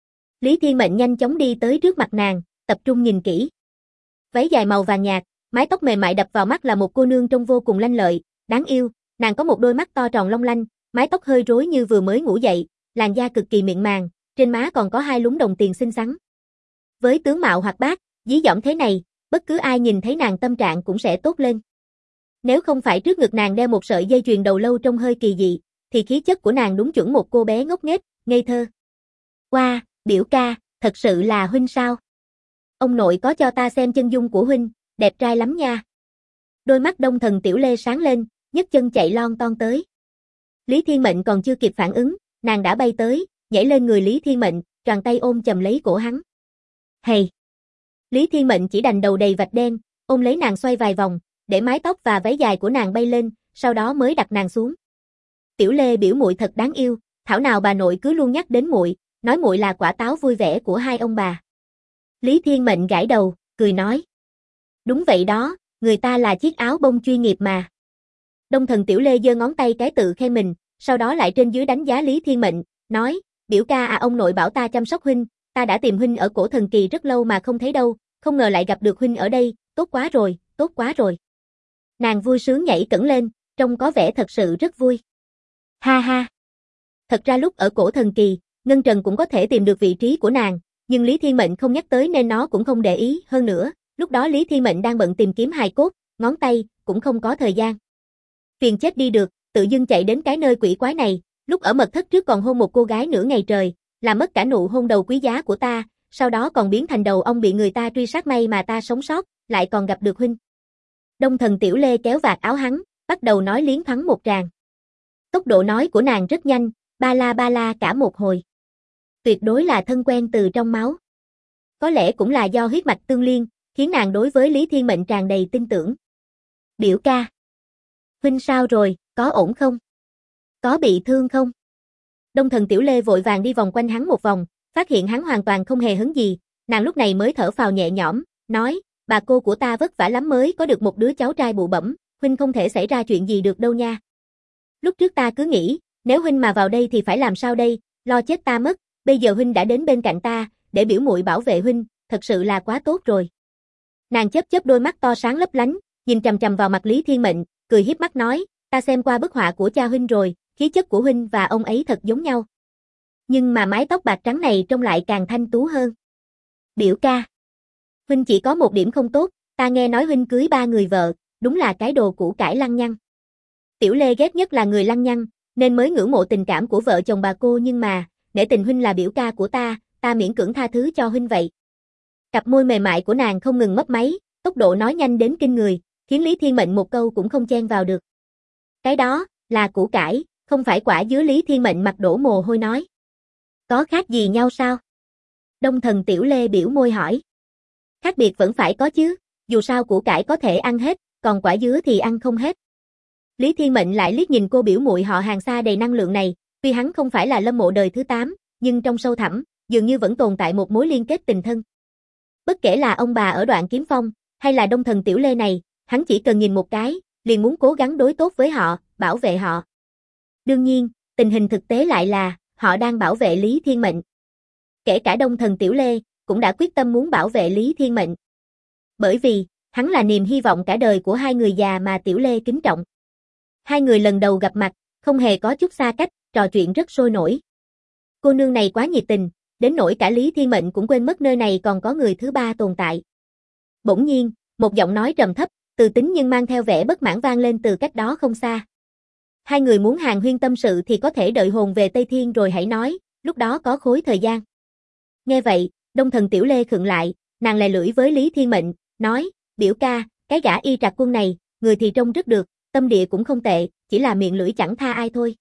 Lý Thiên Mệnh nhanh chóng đi tới trước mặt nàng, tập trung nhìn kỹ. Váy dài màu vàng nhạt, mái tóc mềm mại đập vào mắt là một cô nương trông vô cùng lanh lợi, đáng yêu, nàng có một đôi mắt to tròn long lanh, mái tóc hơi rối như vừa mới ngủ dậy, làn da cực kỳ mịn màng, trên má còn có hai lúm đồng tiền xinh xắn. Với tướng mạo hoạt bát, dí dỏm thế này, bất cứ ai nhìn thấy nàng tâm trạng cũng sẽ tốt lên. Nếu không phải trước ngực nàng đeo một sợi dây chuyền đầu lâu trông hơi kỳ dị, thì khí chất của nàng đúng chuẩn một cô bé ngốc nghếch, ngây thơ. Wow, biểu ca, thật sự là huynh sao? Ông nội có cho ta xem chân dung của huynh, đẹp trai lắm nha. Đôi mắt Đông Thần Tiểu Lê sáng lên, nhấc chân chạy lon ton tới. Lý Thiên Mệnh còn chưa kịp phản ứng, nàng đã bay tới, nhảy lên người Lý Thiên Mệnh, tròn tay ôm chầm lấy cổ hắn. Hầy! Lý Thiên Mệnh chỉ đành đầu đầy vạch đen, ôm lấy nàng xoay vài vòng, để mái tóc và váy dài của nàng bay lên, sau đó mới đặt nàng xuống. Tiểu Lê biểu muội thật đáng yêu, thảo nào bà nội cứ luôn nhắc đến muội, nói muội là quả táo vui vẻ của hai ông bà. Lý Thiên Mệnh gãi đầu, cười nói. Đúng vậy đó, người ta là chiếc áo bông chuyên nghiệp mà. Đông Thần Tiểu Lê giơ ngón tay cái tự khen mình, sau đó lại trên dưới đánh giá Lý Thiên Mệnh, nói, biểu ca à, ông nội bảo ta chăm sóc huynh, ta đã tìm huynh ở cổ thần kỳ rất lâu mà không thấy đâu, không ngờ lại gặp được huynh ở đây, tốt quá rồi, tốt quá rồi. Nàng vui sướng nhảy cẫng lên, trông có vẻ thật sự rất vui. Ha ha. Thật ra lúc ở cổ thần kỳ, Ngân Trần cũng có thể tìm được vị trí của nàng, nhưng Lý Thiên Mệnh không nhắc tới nên nó cũng không để ý, hơn nữa, lúc đó Lý Thiên Mệnh đang bận tìm kiếm hài cốt, ngón tay, cũng không có thời gian. Phiền chết đi được, tự dưng chạy đến cái nơi quỷ quái này, lúc ở mật thất trước còn hôn một cô gái nửa ngày trời, làm mất cả nụ hôn đầu quý giá của ta, sau đó còn biến thành đầu ong bị người ta truy sát, may mà ta sống sót, lại còn gặp được huynh. Đông Thần Tiểu Lê kéo vạt áo hắn, bắt đầu nói liến thoáng một tràng. Tốc độ nói của nàng rất nhanh, ba la cả một hồi. Tuyệt đối là thân quen từ trong máu. Có lẽ cũng là do huyết mạch tương liên, khiến nàng đối với Lý Thiên Mệnh tràn đầy tin tưởng. Biểu ca. Huynh sao rồi, có ổn không? Có bị thương không? Đông Thần Tiểu Lê vội vàng đi vòng quanh hắn một vòng, phát hiện hắn hoàn toàn không hề hứng gì, nàng lúc này mới thở phào nhẹ nhõm, nói, bà cô của ta vất vả lắm mới có được một đứa cháu trai bụ bẫm, huynh không thể xảy ra chuyện gì được đâu nha. Lúc trước ta cứ nghĩ, nếu huynh mà vào đây thì phải làm sao đây, lo chết ta mất, bây giờ huynh đã đến bên cạnh ta, để biểu muội bảo vệ huynh, thật sự là quá tốt rồi. Nàng chớp chớp đôi mắt to sáng lấp lánh, nhìn chằm chằm vào mặt Lý Thiên Mệnh, cười hiếp mắt nói, ta xem qua bức họa của cha huynh rồi, khí chất của huynh và ông ấy thật giống nhau. Nhưng mà mái tóc bạc trắng này trông lại càng thanh tú hơn. Biểu ca. Huynh chỉ có một điểm không tốt, ta nghe nói huynh cưới 3 người vợ, đúng là cái đồ củ cải lăng nhăng. Tiểu Lê ghét nhất là người lăng nhăng, nên mới ngưỡng mộ tình cảm của vợ chồng bà cô, nhưng mà, nể tình huynh là biểu ca của ta miễn cưỡng tha thứ cho huynh vậy. Cặp môi mềm mại của nàng không ngừng mấp máy, tốc độ nói nhanh đến kinh người, khiến Lý Thiên Mệnh một câu cũng không chen vào được. Cái đó, là củ cải, không phải quả dứa. Lý Thiên Mệnh mặt đổ mồ hôi nói. Có khác gì nhau sao? Đông Thần Tiểu Lê biểu môi hỏi. Khác biệt vẫn phải có chứ, dù sao củ cải có thể ăn hết, còn quả dứa thì ăn không hết. Lý Thiên Mệnh lại liếc nhìn cô biểu muội họ hàng xa đầy năng lượng này, tuy hắn không phải là Lâm Mộ đời thứ 8, nhưng trong sâu thẳm, dường như vẫn tồn tại một mối liên kết tình thân. Bất kể là ông bà ở Đoạn Kiếm Phong, hay là Đông Thần Tiểu Lê này, hắn chỉ cần nhìn một cái, liền muốn cố gắng đối tốt với họ, bảo vệ họ. Đương nhiên, tình hình thực tế lại là, họ đang bảo vệ Lý Thiên Mệnh. Kể cả Đông Thần Tiểu Lê, cũng đã quyết tâm muốn bảo vệ Lý Thiên Mệnh. Bởi vì, hắn là niềm hy vọng cả đời của hai người già mà Tiểu Lê kính trọng. Hai người lần đầu gặp mặt, không hề có chút xa cách, trò chuyện rất sôi nổi. Cô nương này quá nhiệt tình, đến nỗi cả Lý Thiên Mệnh cũng quên mất nơi này còn có người thứ ba tồn tại. Bỗng nhiên, một giọng nói trầm thấp, từ tính nhưng mang theo vẻ bất mãn vang lên từ cách đó không xa. Hai người muốn hàn huyên tâm sự thì có thể đợi hồn về Tây Thiên rồi hãy nói, lúc đó có khối thời gian. Nghe vậy, Đông Thần Tiểu Lê khựng lại, nàng lè lưỡi với Lý Thiên Mệnh, nói, biểu ca, cái gã Y Trạc Quân này, người thì trông rất được, tâm địa cũng không tệ, chỉ là miệng lưỡi chẳng tha ai thôi.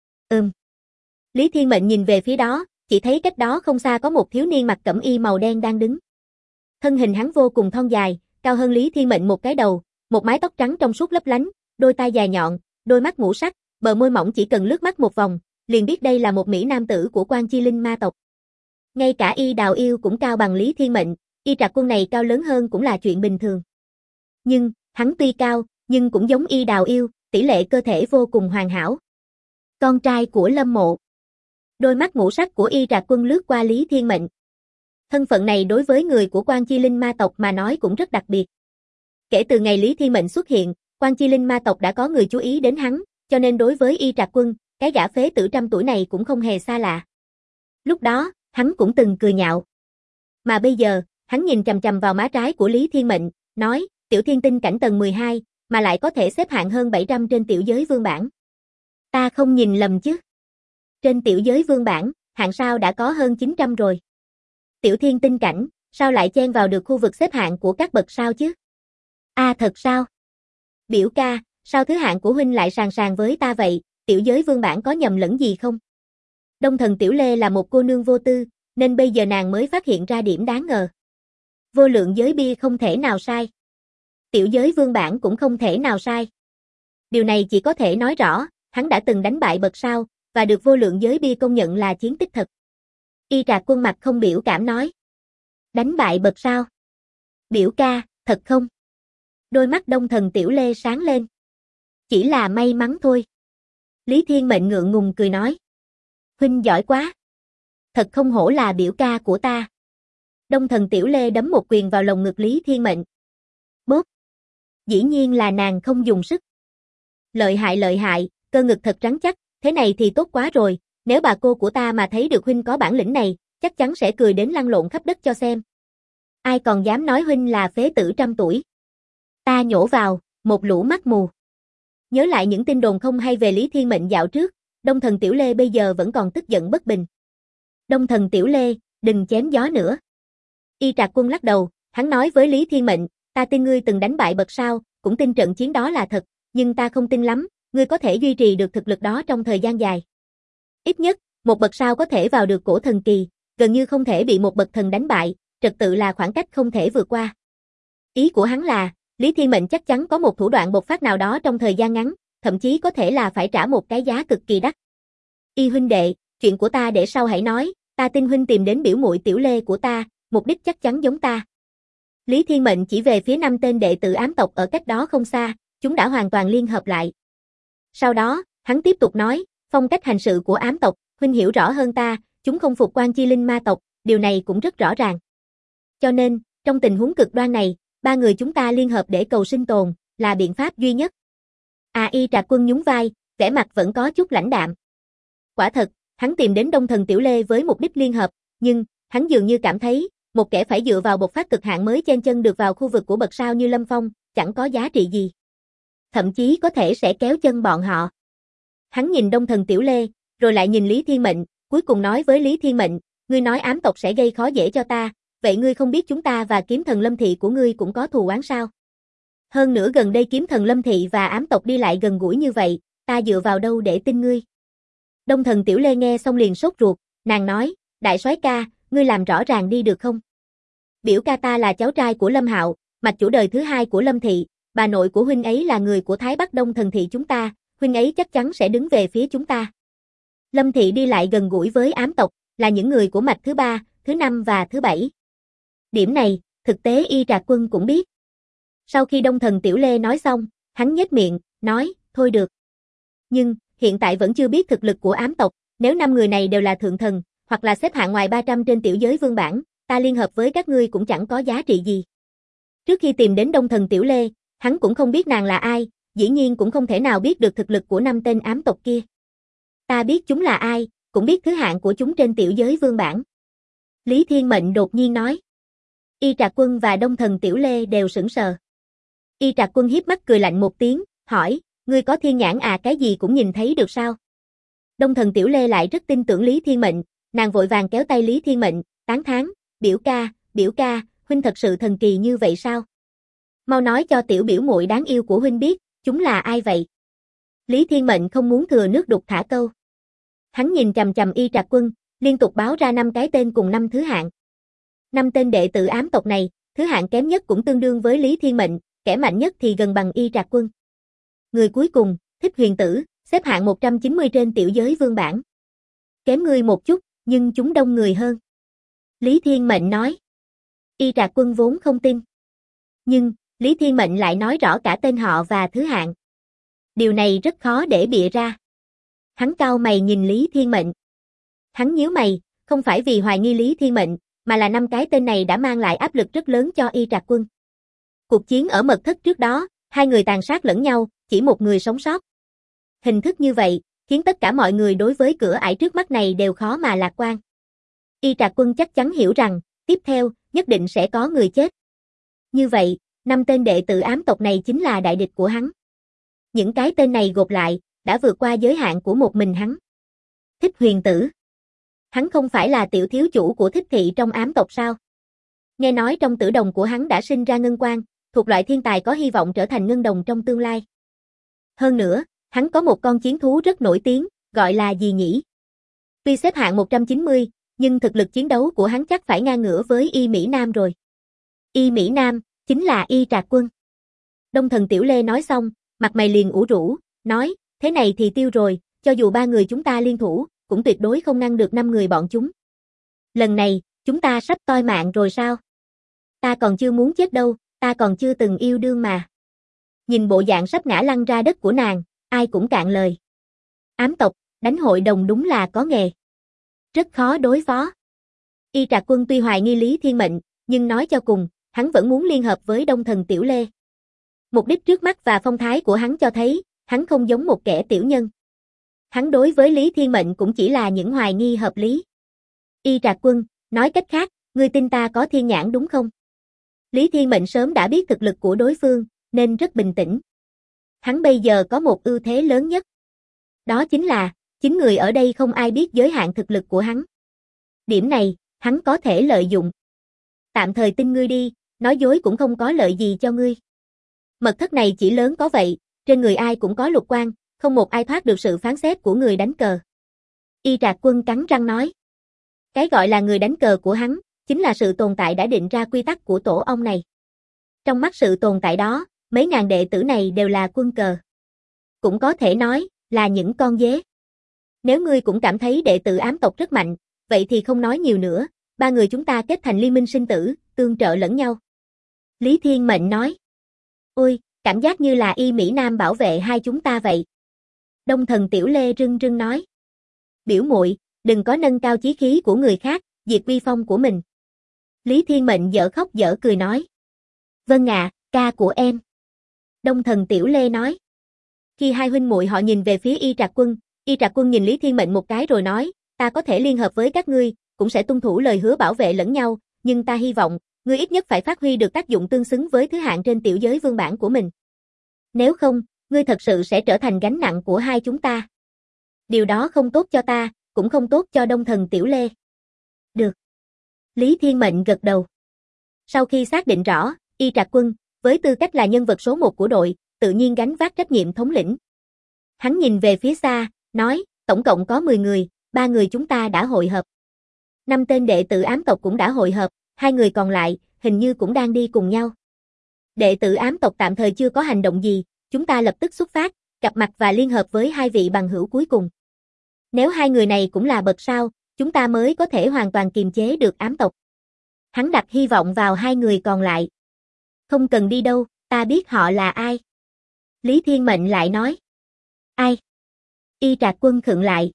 Lý Thiên Mệnh nhìn về phía đó, chỉ thấy cách đó không xa có một thiếu niên mặc cẩm y màu đen đang đứng. Thân hình hắn vô cùng thon dài, cao hơn Lý Thiên Mệnh một cái đầu, một mái tóc trắng trong suốt lấp lánh, đôi tai dài nhọn, đôi mắt ngũ sắc, bờ môi mỏng chỉ cần lướt mắt một vòng, liền biết đây là một mỹ nam tử của Quan Chi Linh ma tộc. Ngay cả Y Đào Yêu cũng cao bằng Lý Thiên Mệnh, Y Trạc Quân này cao lớn hơn cũng là chuyện bình thường. Nhưng, hắn tuy cao, nhưng cũng giống Y Đào Yêu, tỷ lệ cơ thể vô cùng hoàn hảo. Con trai của Lâm Mộ. Đôi mắt ngũ sắc của Y Trạc Quân lướt qua Lý Thiên Mệnh. Thân phận này đối với người của Quan Chi Linh ma tộc mà nói cũng rất đặc biệt. Kể từ ngày Lý Thiên Mệnh xuất hiện, Quan Chi Linh ma tộc đã có người chú ý đến hắn, cho nên đối với Y Trạc Quân, cái gã phế tử trăm tuổi này cũng không hề xa lạ. Lúc đó, hắn cũng từng cười nhạo. Mà bây giờ, hắn nhìn chằm chằm vào má trái của Lý Thiên Mệnh, nói, tiểu thiên tinh cảnh tầng 12, mà lại có thể xếp hạng hơn 700 trên tiểu giới vương bảng. Ta không nhìn lầm chứ? Trên tiểu giới vương bảng, hạng sao đã có hơn 900 rồi. Tiểu thiên tinh cảnh, sao lại chen vào được khu vực xếp hạng của các bậc sao chứ? Thật sao? Biểu ca, sao thứ hạng của huynh lại sàng sàng với ta vậy, tiểu giới vương bảng có nhầm lẫn gì không? Đông Thần Tiểu Lê là một cô nương vô tư, nên bây giờ nàng mới phát hiện ra điểm đáng ngờ. Vô lượng giới bia không thể nào sai. Tiểu giới vương bảng cũng không thể nào sai. Điều này chỉ có thể nói rõ, hắn đã từng đánh bại bậc sao, và được vô lượng giới bia công nhận là chiến tích thật. Y Trạc Quân mặt không biểu cảm nói. Đánh bại bậc sao? Biểu ca, thật không? Đôi mắt Đông Thần Tiểu Lê sáng lên. Chỉ là may mắn thôi. Lý Thiên Mệnh ngượng ngùng cười nói. Huynh giỏi quá. Thật không hổ là biểu ca của ta. Đông Thần Tiểu Lê đấm một quyền vào lồng ngực Lý Thiên Mệnh. Bốp. Dĩ nhiên là nàng không dùng sức. Lợi hại, cơ ngực thật rắn chắc, thế này thì tốt quá rồi, nếu bà cô của ta mà thấy được huynh có bản lĩnh này, chắc chắn sẽ cười đến lăn lộn khắp đất cho xem. Ai còn dám nói huynh là phế tử trăm tuổi. Ta nhổ vào, một lũ mắt mù. Nhớ lại những tin đồn không hay về Lý Thiên Mệnh dạo trước, Đông Thần Tiểu Lê bây giờ vẫn còn tức giận bất bình. Đông Thần Tiểu Lê, đừng chém gió nữa. Y Trạc Quân lắc đầu, hắn nói với Lý Thiên Mệnh, ta tin ngươi từng đánh bại bậc sao, cũng tin trận chiến đó là thật, nhưng ta không tin lắm, ngươi có thể duy trì được thực lực đó trong thời gian dài. Ít nhất, một bậc sao có thể vào được cổ thần kỳ, gần như không thể bị một bậc thần đánh bại, trật tự là khoảng cách không thể vượt qua. Ý của hắn là, Lý Thiên Mệnh chắc chắn có một thủ đoạn bộc phát nào đó trong thời gian ngắn, thậm chí có thể là phải trả một cái giá cực kỳ đắt. Y huynh đệ, chuyện của ta để sau hãy nói, ta tin huynh tìm đến biểu muội Tiểu Lê của ta, mục đích chắc chắn giống ta. Lý Thiên Mệnh chỉ về phía 5 tên đệ tử ám tộc ở cách đó không xa, chúng đã hoàn toàn liên hợp lại. Sau đó, hắn tiếp tục nói, phong cách hành sự của ám tộc, huynh hiểu rõ hơn ta, chúng không phục Quan Chi Linh ma tộc, điều này cũng rất rõ ràng. Cho nên, trong tình huống cực đoan này, 3 người chúng ta liên hợp để cầu sinh tồn, là biện pháp duy nhất. Y Trạc Quân nhún vai, vẻ mặt vẫn có chút lãnh đạm. Quả thật, hắn tìm đến Đông Thần Tiểu Lê với mục đích liên hợp, nhưng, hắn dường như cảm thấy, một kẻ phải dựa vào bộc phát cực hạn mới chen chân được vào khu vực của bậc sao như Lâm Phong, chẳng có giá trị gì. Thậm chí có thể sẽ kéo chân bọn họ. Hắn nhìn Đông Thần Tiểu Lê, rồi lại nhìn Lý Thiên Mệnh, cuối cùng nói với Lý Thiên Mệnh, ngươi nói ám tộc sẽ gây khó dễ cho ta, vậy ngươi không biết chúng ta và kiếm thần Lâm Thị của ngươi cũng có thù oán sao? Hơn nữa gần đây kiếm thần Lâm Thị và ám tộc đi lại gần gũi như vậy, ta dựa vào đâu để tin ngươi? Đông Thần Tiểu Lê nghe xong liền sốt ruột, nàng nói, đại soái ca, ngươi làm rõ ràng đi được không? Biểu ca ta là cháu trai của Lâm Hạo, mạch chủ đời thứ 2 của Lâm Thị, bà nội của huynh ấy là người của Thái Bắc Đông Thần Thị chúng ta, huynh ấy chắc chắn sẽ đứng về phía chúng ta. Lâm Thị đi lại gần gũi với ám tộc, là những người của mạch thứ 3, thứ 5 và thứ 7. Điểm này, thực tế Y Trạc Quân cũng biết. Sau khi Đông Thần Tiểu Lê nói xong, hắn nhếch miệng, nói, thôi được. Nhưng, hiện tại vẫn chưa biết thực lực của ám tộc, nếu 5 người này đều là thượng thần, hoặc là xếp hạng ngoài 300 trên tiểu giới vương bảng, ta liên hợp với các ngươi cũng chẳng có giá trị gì. Trước khi tìm đến Đông Thần Tiểu Lê, hắn cũng không biết nàng là ai, dĩ nhiên cũng không thể nào biết được thực lực của 5 tên ám tộc kia. Ta biết chúng là ai, cũng biết thứ hạng của chúng trên tiểu giới vương bảng. Lý Thiên Mệnh đột nhiên nói. Y Trạc Quân và Đông Thần Tiểu Lê đều sững sờ. Y Trạc Quân hiếp mắt cười lạnh một tiếng, hỏi, ngươi có thiên nhãn cái gì cũng nhìn thấy được sao? Đông Thần Tiểu Lê lại rất tin tưởng Lý Thiên Mệnh, nàng vội vàng kéo tay Lý Thiên Mệnh, tán thán, biểu ca, huynh thật sự thần kỳ như vậy sao? Mau nói cho tiểu biểu muội đáng yêu của huynh biết, chúng là ai vậy? Lý Thiên Mệnh không muốn thừa nước đục thả câu. Hắn nhìn chằm chằm Y Trạc Quân, liên tục báo ra 5 cái tên cùng 5 thứ hạng. 5 tên đệ tử ám tộc này, thứ hạng kém nhất cũng tương đương với Lý Thiên Mệnh, kẻ mạnh nhất thì gần bằng Y Trạc Quân. Người cuối cùng, Thích Huyền Tử, xếp hạng 190 trên tiểu giới vương bảng. Kém ngươi một chút, nhưng chúng đông người hơn. Lý Thiên Mệnh nói. Y Trạc Quân vốn không tin. Nhưng, Lý Thiên Mệnh lại nói rõ cả tên họ và thứ hạng. Điều này rất khó để bịa ra. Hắn cau mày nhìn Lý Thiên Mệnh. Hắn nhíu mày, không phải vì hoài nghi Lý Thiên Mệnh, mà là 5 cái tên này đã mang lại áp lực rất lớn cho Y Trạc Quân. Cuộc chiến ở mật thất trước đó, 2 người tàn sát lẫn nhau, chỉ một người sống sót. Hình thức như vậy, khiến tất cả mọi người đối với cửa ải trước mắt này đều khó mà lạc quan. Y Trạc Quân chắc chắn hiểu rằng, tiếp theo, nhất định sẽ có người chết. Như vậy, 5 tên đệ tử ám tộc này chính là đại địch của hắn. Những cái tên này gộp lại, đã vượt qua giới hạn của một mình hắn. Thích Huyền Tử. Hắn không phải là tiểu thiếu chủ của Thích thị trong ám tộc sao? Nghe nói trong tử đồng của hắn đã sinh ra ngân quang, thuộc loại thiên tài có hy vọng trở thành ngân đồng trong tương lai. Hơn nữa, hắn có một con chiến thú rất nổi tiếng, gọi là gì nhỉ? Tuy xếp hạng 190, nhưng thực lực chiến đấu của hắn chắc phải ngang ngửa với Y Mỹ Nam rồi. Y Mỹ Nam, chính là Y Trạc Quân. Đông Thần Tiểu Lê nói xong, mặt mày liền ủ rũ, nói, thế này thì tiêu rồi, cho dù 3 người chúng ta liên thủ, cũng tuyệt đối không ngăn được 5 người bọn chúng. Lần này, chúng ta sắp toi mạng rồi sao? Ta còn chưa muốn chết đâu, ta còn chưa từng yêu đương mà. Nhìn bộ dạng sắp ngã lăn ra đất của nàng, ai cũng cạn lời. Ám tộc, đánh hội đồng đúng là có nghề. Rất khó đối phó. Y Trạc Quân tuy hoài nghi Lý Thiên Mệnh, nhưng nói cho cùng, hắn vẫn muốn liên hợp với Đông Thần Tiểu Lê. Mục đích trước mắt và phong thái của hắn cho thấy, hắn không giống một kẻ tiểu nhân. Hắn đối với Lý Thiên Mệnh cũng chỉ là những hoài nghi hợp lý. Y Trạc Quân, nói cách khác, ngươi tin ta có thiên nhãn đúng không? Lý Thiên Mệnh sớm đã biết thực lực của đối phương, nên rất bình tĩnh. Hắn bây giờ có một ưu thế lớn nhất. Đó chính là, 9 người ở đây không ai biết giới hạn thực lực của hắn. Điểm này, hắn có thể lợi dụng. Tạm thời tin ngươi đi, nói dối cũng không có lợi gì cho ngươi. Mật thất này chỉ lớn có vậy, trên người ai cũng có lục quan, không một ai thoát được sự phán xét của người đánh cờ. Y Trạc Quân cắn răng nói. Cái gọi là người đánh cờ của hắn, chính là sự tồn tại đã định ra quy tắc của tổ ong này. Trong mắt sự tồn tại đó, mấy ngàn đệ tử này đều là quân cờ. Cũng có thể nói, là những con dế. Nếu ngươi cũng cảm thấy đệ tử ám tộc rất mạnh, vậy thì không nói nhiều nữa, 3 người chúng ta kết thành liên minh sinh tử, tương trợ lẫn nhau. Lý Thiên Mệnh nói. Ôi, cảm giác như là Y Mỹ Nam bảo vệ hai chúng ta vậy. Đông Thần Tiểu Lê rưng rưng nói. Biểu muội, đừng có nâng cao chí khí của người khác, diệt uy phong của mình. Lý Thiên Mệnh dở khóc dở cười nói. Vâng ạ, ca của em. Đông Thần Tiểu Lê nói. Khi hai huynh muội họ nhìn về phía Y Trạc Quân nhìn Lý Thiên Mệnh một cái rồi nói, ta có thể liên hợp với các ngươi, cũng sẽ tuân thủ lời hứa bảo vệ lẫn nhau, nhưng ta hy vọng, ngươi ít nhất phải phát huy được tác dụng tương xứng với thứ hạng trên tiểu giới vương bản của mình. Nếu không, ngươi thật sự sẽ trở thành gánh nặng của hai chúng ta. Điều đó không tốt cho ta, cũng không tốt cho Đông Thần Tiểu Lê. Được. Lý Thiên Mệnh gật đầu. Sau khi xác định rõ, Y Trạc Quân, với tư cách là nhân vật số 1 của đội, tự nhiên gánh vác trách nhiệm thống lĩnh. Hắn nhìn về phía xa, nói, tổng cộng có 10 người, 3 người chúng ta đã hội hợp. 5 tên đệ tử ám tộc cũng đã hội hợp, 2 người còn lại, hình như cũng đang đi cùng nhau. Đệ tử ám tộc tạm thời chưa có hành động gì, chúng ta lập tức xuất phát, gặp mặt và liên hợp với 2 vị bằng hữu cuối cùng. Nếu 2 người này cũng là bậc sao, chúng ta mới có thể hoàn toàn kiềm chế được ám tộc. Hắn đặt hy vọng vào 2 người còn lại. Không cần đi đâu, ta biết họ là ai. Lý Thiên Mệnh lại nói. Ai? Y Trạc Quân khựng lại.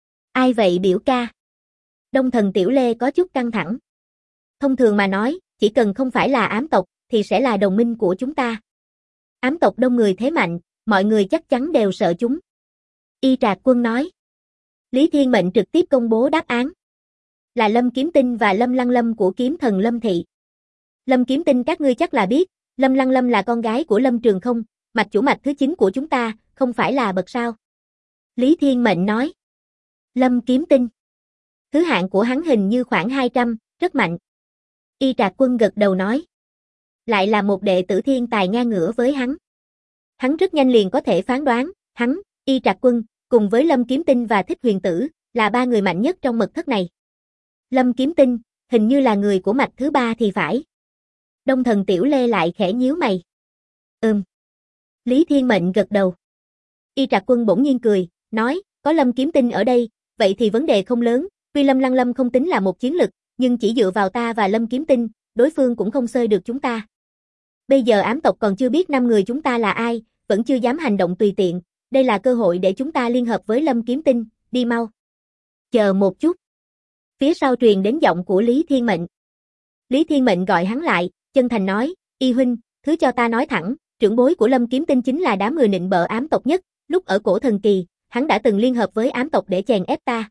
Ai vậy biểu ca? Đông Thần Tiểu Lê có chút căng thẳng. Thông thường mà nói, chỉ cần không phải là ám tộc, thì sẽ là đồng minh của chúng ta. Ám tộc đông người thế mạnh, mọi người chắc chắn đều sợ chúng. Y Trạc Quân nói. Lý Thiên Mệnh trực tiếp công bố đáp án. Là Lâm Kiếm Tinh và Lâm Lăng Lâm của kiếm thần Lâm Thị. Lâm Kiếm Tinh các ngươi chắc là biết, Lâm Lăng Lâm là con gái của Lâm Trường Không, mạch chủ mạch thứ 9 của chúng ta, không phải là bậc sao. Lý Thiên Mệnh nói. Lâm Kiếm Tinh. Thứ hạng của hắn hình như khoảng 200, rất mạnh. Y Trạc Quân gật đầu nói. Lại là một đệ tử thiên tài ngang ngửa với hắn. Hắn rất nhanh liền có thể phán đoán, hắn, Y Trạc Quân, cùng với Lâm Kiếm Tinh và Thích Huyền Tử, là 3 người mạnh nhất trong mật thất này. Lâm Kiếm Tinh, hình như là người của mạch thứ 3 thì phải. Đông Thần Tiểu Lê lại khẽ nhíu mày. Lý Thiên Mệnh gật đầu. Y Trạc Quân bỗng nhiên cười, nói, có Lâm Kiếm Tinh ở đây, vậy thì vấn đề không lớn, tuy Lâm Lăng Lâm không tính là một chiến lực, nhưng chỉ dựa vào ta và Lâm Kiếm Tinh, đối phương cũng không xơi được chúng ta. Bây giờ ám tộc còn chưa biết 5 người chúng ta là ai, vẫn chưa dám hành động tùy tiện, đây là cơ hội để chúng ta liên hợp với Lâm Kiếm Tinh, đi mau. Chờ một chút. Phía sau truyền đến giọng của Lý Thiên Mệnh. Lý Thiên Mệnh gọi hắn lại, chân thành nói, Y huynh, thứ cho ta nói thẳng, trưởng bối của Lâm Kiếm Tinh chính là đám người nịnh bợ ám tộc nhất, lúc ở cổ thần kỳ, hắn đã từng liên hợp với ám tộc để chèn ép ta.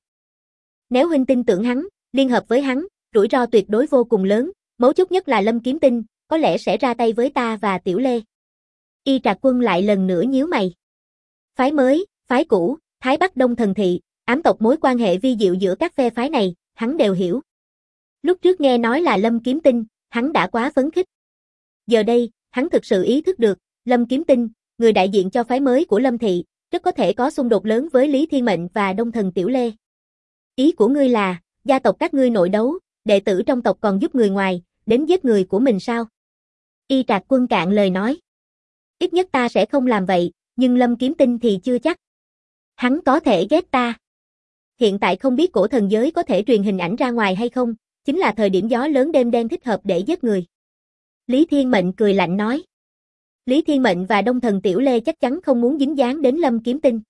Nếu huynh tin tưởng hắn, liên hợp với hắn, rủi ro tuyệt đối vô cùng lớn, mấu chốt nhất là Lâm Kiếm Tinh, có lẽ sẽ ra tay với ta và Tiểu Lê. Y Trạc Quân lại lần nữa nhíu mày. Phái mới, phái cũ, Thái Bắc Đông Thần Thị, ám tộc mối quan hệ vi diệu giữa các phe phái này, hắn đều hiểu. Lúc trước nghe nói là Lâm Kiếm Tinh, hắn đã quá phấn khích. Giờ đây, hắn thực sự ý thức được, Lâm Kiếm Tinh, người đại diện cho phái mới của Lâm Thị, rất có thể có xung đột lớn với Lý Thiên Mệnh và Đông Thần Tiểu Lê. Ý của ngươi là, gia tộc các ngươi nội đấu, đệ tử trong tộc còn giúp người ngoài, đến giết người của mình sao? Y Trạc Quân cạn lời nói. Ít nhất ta sẽ không làm vậy, nhưng Lâm Kiếm Tinh thì chưa chắc. Hắn có thể ghét ta. Hiện tại không biết cổ thần giới có thể truyền hình ảnh ra ngoài hay không, chính là thời điểm gió lớn đêm đen thích hợp để giết người. Lý Thiên Mệnh cười lạnh nói. Lý Thiên Mệnh và Đông Thần Tiểu Lê chắc chắn không muốn dính dáng đến Lâm Kiếm Tinh.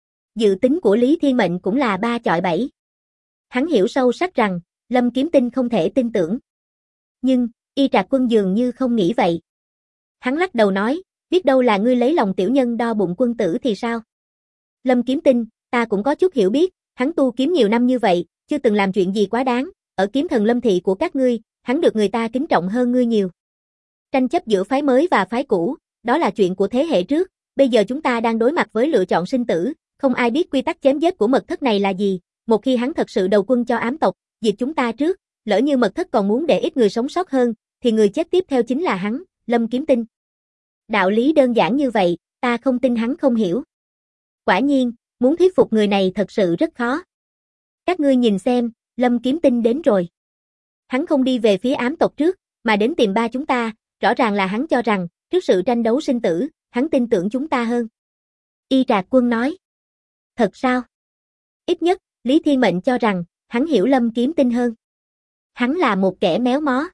Dự tính của Lý Thiên Mệnh cũng là 3 chọi 7. Hắn hiểu sâu sắc rằng, Lâm Kiếm Tinh không thể tin tưởng. Nhưng, Y Trạc Quân dường như không nghĩ vậy. Hắn lắc đầu nói, biết đâu là ngươi lấy lòng tiểu nhân đo bụng quân tử thì sao? Lâm Kiếm Tinh, ta cũng có chút hiểu biết, hắn tu kiếm nhiều năm như vậy, chưa từng làm chuyện gì quá đáng, ở kiếm thần Lâm Thị của các ngươi, hắn được người ta kính trọng hơn ngươi nhiều. Tranh chấp giữa phái mới và phái cũ, đó là chuyện của thế hệ trước, bây giờ chúng ta đang đối mặt với lựa chọn sinh tử, không ai biết quy tắc chém giết của mật thất này là gì, một khi hắn thật sự đầu quân cho ám tộc, diệt chúng ta trước, lỡ như mật thất còn muốn để ít người sống sót hơn, thì người chết tiếp theo chính là hắn, Lâm Kiếm Tinh. Đạo lý đơn giản như vậy, ta không tin hắn không hiểu. Quả nhiên, muốn thuyết phục người này thật sự rất khó. Các ngươi nhìn xem, Lâm Kiếm Tinh đến rồi. Hắn không đi về phía ám tộc trước, mà đến tìm ba chúng ta, rõ ràng là hắn cho rằng, trước sự tranh đấu sinh tử, hắn tin tưởng chúng ta hơn. Y Trạc Quân nói. Thật sao? Ít nhất, Lý Thiên Mệnh cho rằng, hắn hiểu Lâm Kiếm Tinh hơn. Hắn là một kẻ méo mó.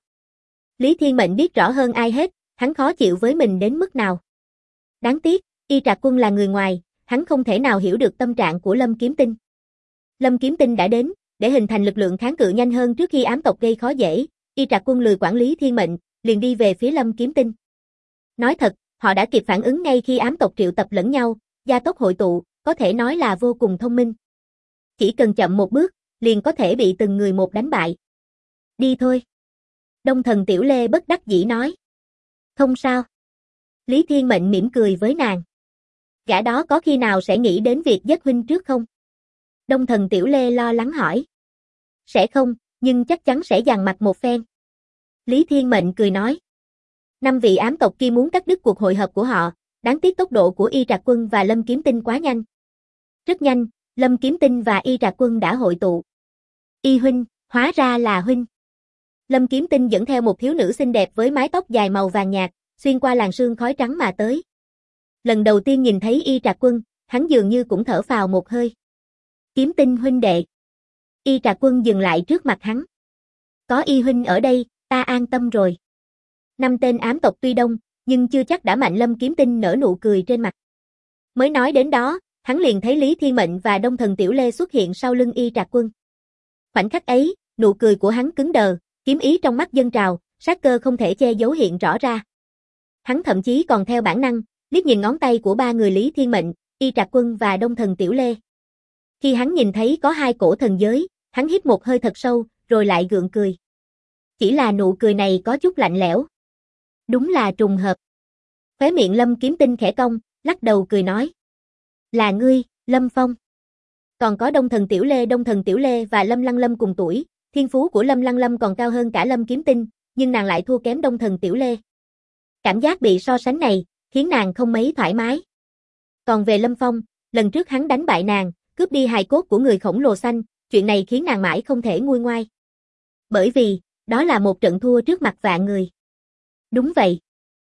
Lý Thiên Mệnh biết rõ hơn ai hết, hắn khó chịu với mình đến mức nào. Đáng tiếc, Y Trạc Quân là người ngoài, hắn không thể nào hiểu được tâm trạng của Lâm Kiếm Tinh. Lâm Kiếm Tinh đã đến, để hình thành lực lượng kháng cự nhanh hơn trước khi ám tộc gây khó dễ, Y Trạc Quân lười quản lý Thiên Mệnh, liền đi về phía Lâm Kiếm Tinh. Nói thật, họ đã kịp phản ứng ngay khi ám tộc triệu tập lẫn nhau, gia tốc hội tụ, có thể nói là vô cùng thông minh. Chỉ cần chậm một bước, liền có thể bị từng người một đánh bại. Đi thôi. Đông Thần Tiểu Lê bất đắc dĩ nói. Không sao. Lý Thiên Mệnh mỉm cười với nàng. Gã đó có khi nào sẽ nghĩ đến việc giết huynh trước không? Đông Thần Tiểu Lê lo lắng hỏi. Sẽ không, nhưng chắc chắn sẽ dằn mặt một phen. Lý Thiên Mệnh cười nói. 5 vị ám tộc kia muốn cắt đứt cuộc hội hợp của họ, đáng tiếc tốc độ của Y Trạc Quân và Lâm Kiếm Tinh quá nhanh. Rất nhanh, Lâm Kiếm Tinh và Y Trạc Quân đã hội tụ. Y huynh, hóa ra là huynh. Lâm Kiếm Tinh dẫn theo một thiếu nữ xinh đẹp với mái tóc dài màu vàng nhạt, xuyên qua làn sương khói trắng mà tới. Lần đầu tiên nhìn thấy Y Trạc Quân, hắn dường như cũng thở phào một hơi. Kiếm Tinh huynh đệ. Y Trạc Quân dừng lại trước mặt hắn. Có Y huynh ở đây, ta an tâm rồi. 5 tên ám tộc tuy đông, nhưng chưa chắc đã mạnh. Lâm Kiếm Tinh nở nụ cười trên mặt. Mới nói đến đó, hắn liền thấy Lý Thiên Mệnh và Đông Thần Tiểu Lê xuất hiện sau lưng Y Trạc Quân. Khoảnh khắc ấy, nụ cười của hắn cứng đờ, kiếm ý trong mắt dâng trào, sát cơ không thể che giấu hiện rõ ra. Hắn thậm chí còn theo bản năng, liếc nhìn ngón tay của 3 người Lý Thiên Mệnh, Y Trạc Quân và Đông Thần Tiểu Lê. Khi hắn nhìn thấy có 2 cổ thần giới, hắn hít một hơi thật sâu, rồi lại gượng cười. Chỉ là nụ cười này có chút lạnh lẽo. Đúng là trùng hợp. Khóe miệng Lâm Kiếm Tinh khẽ cong, lắc đầu cười nói. Là ngươi, Lâm Phong. Còn có Đông Thần Tiểu Lê và Lâm Lăng Lâm cùng tuổi, thiên phú của Lâm Lăng Lâm còn cao hơn cả Lâm Kiếm Tinh, nhưng nàng lại thua kém Đông Thần Tiểu Lê. Cảm giác bị so sánh này, khiến nàng không mấy thoải mái. Còn về Lâm Phong, lần trước hắn đánh bại nàng, cướp đi hài cốt của người khổng lồ xanh, chuyện này khiến nàng mãi không thể nguôi ngoai. Bởi vì, đó là một trận thua trước mặt vạn người. Đúng vậy.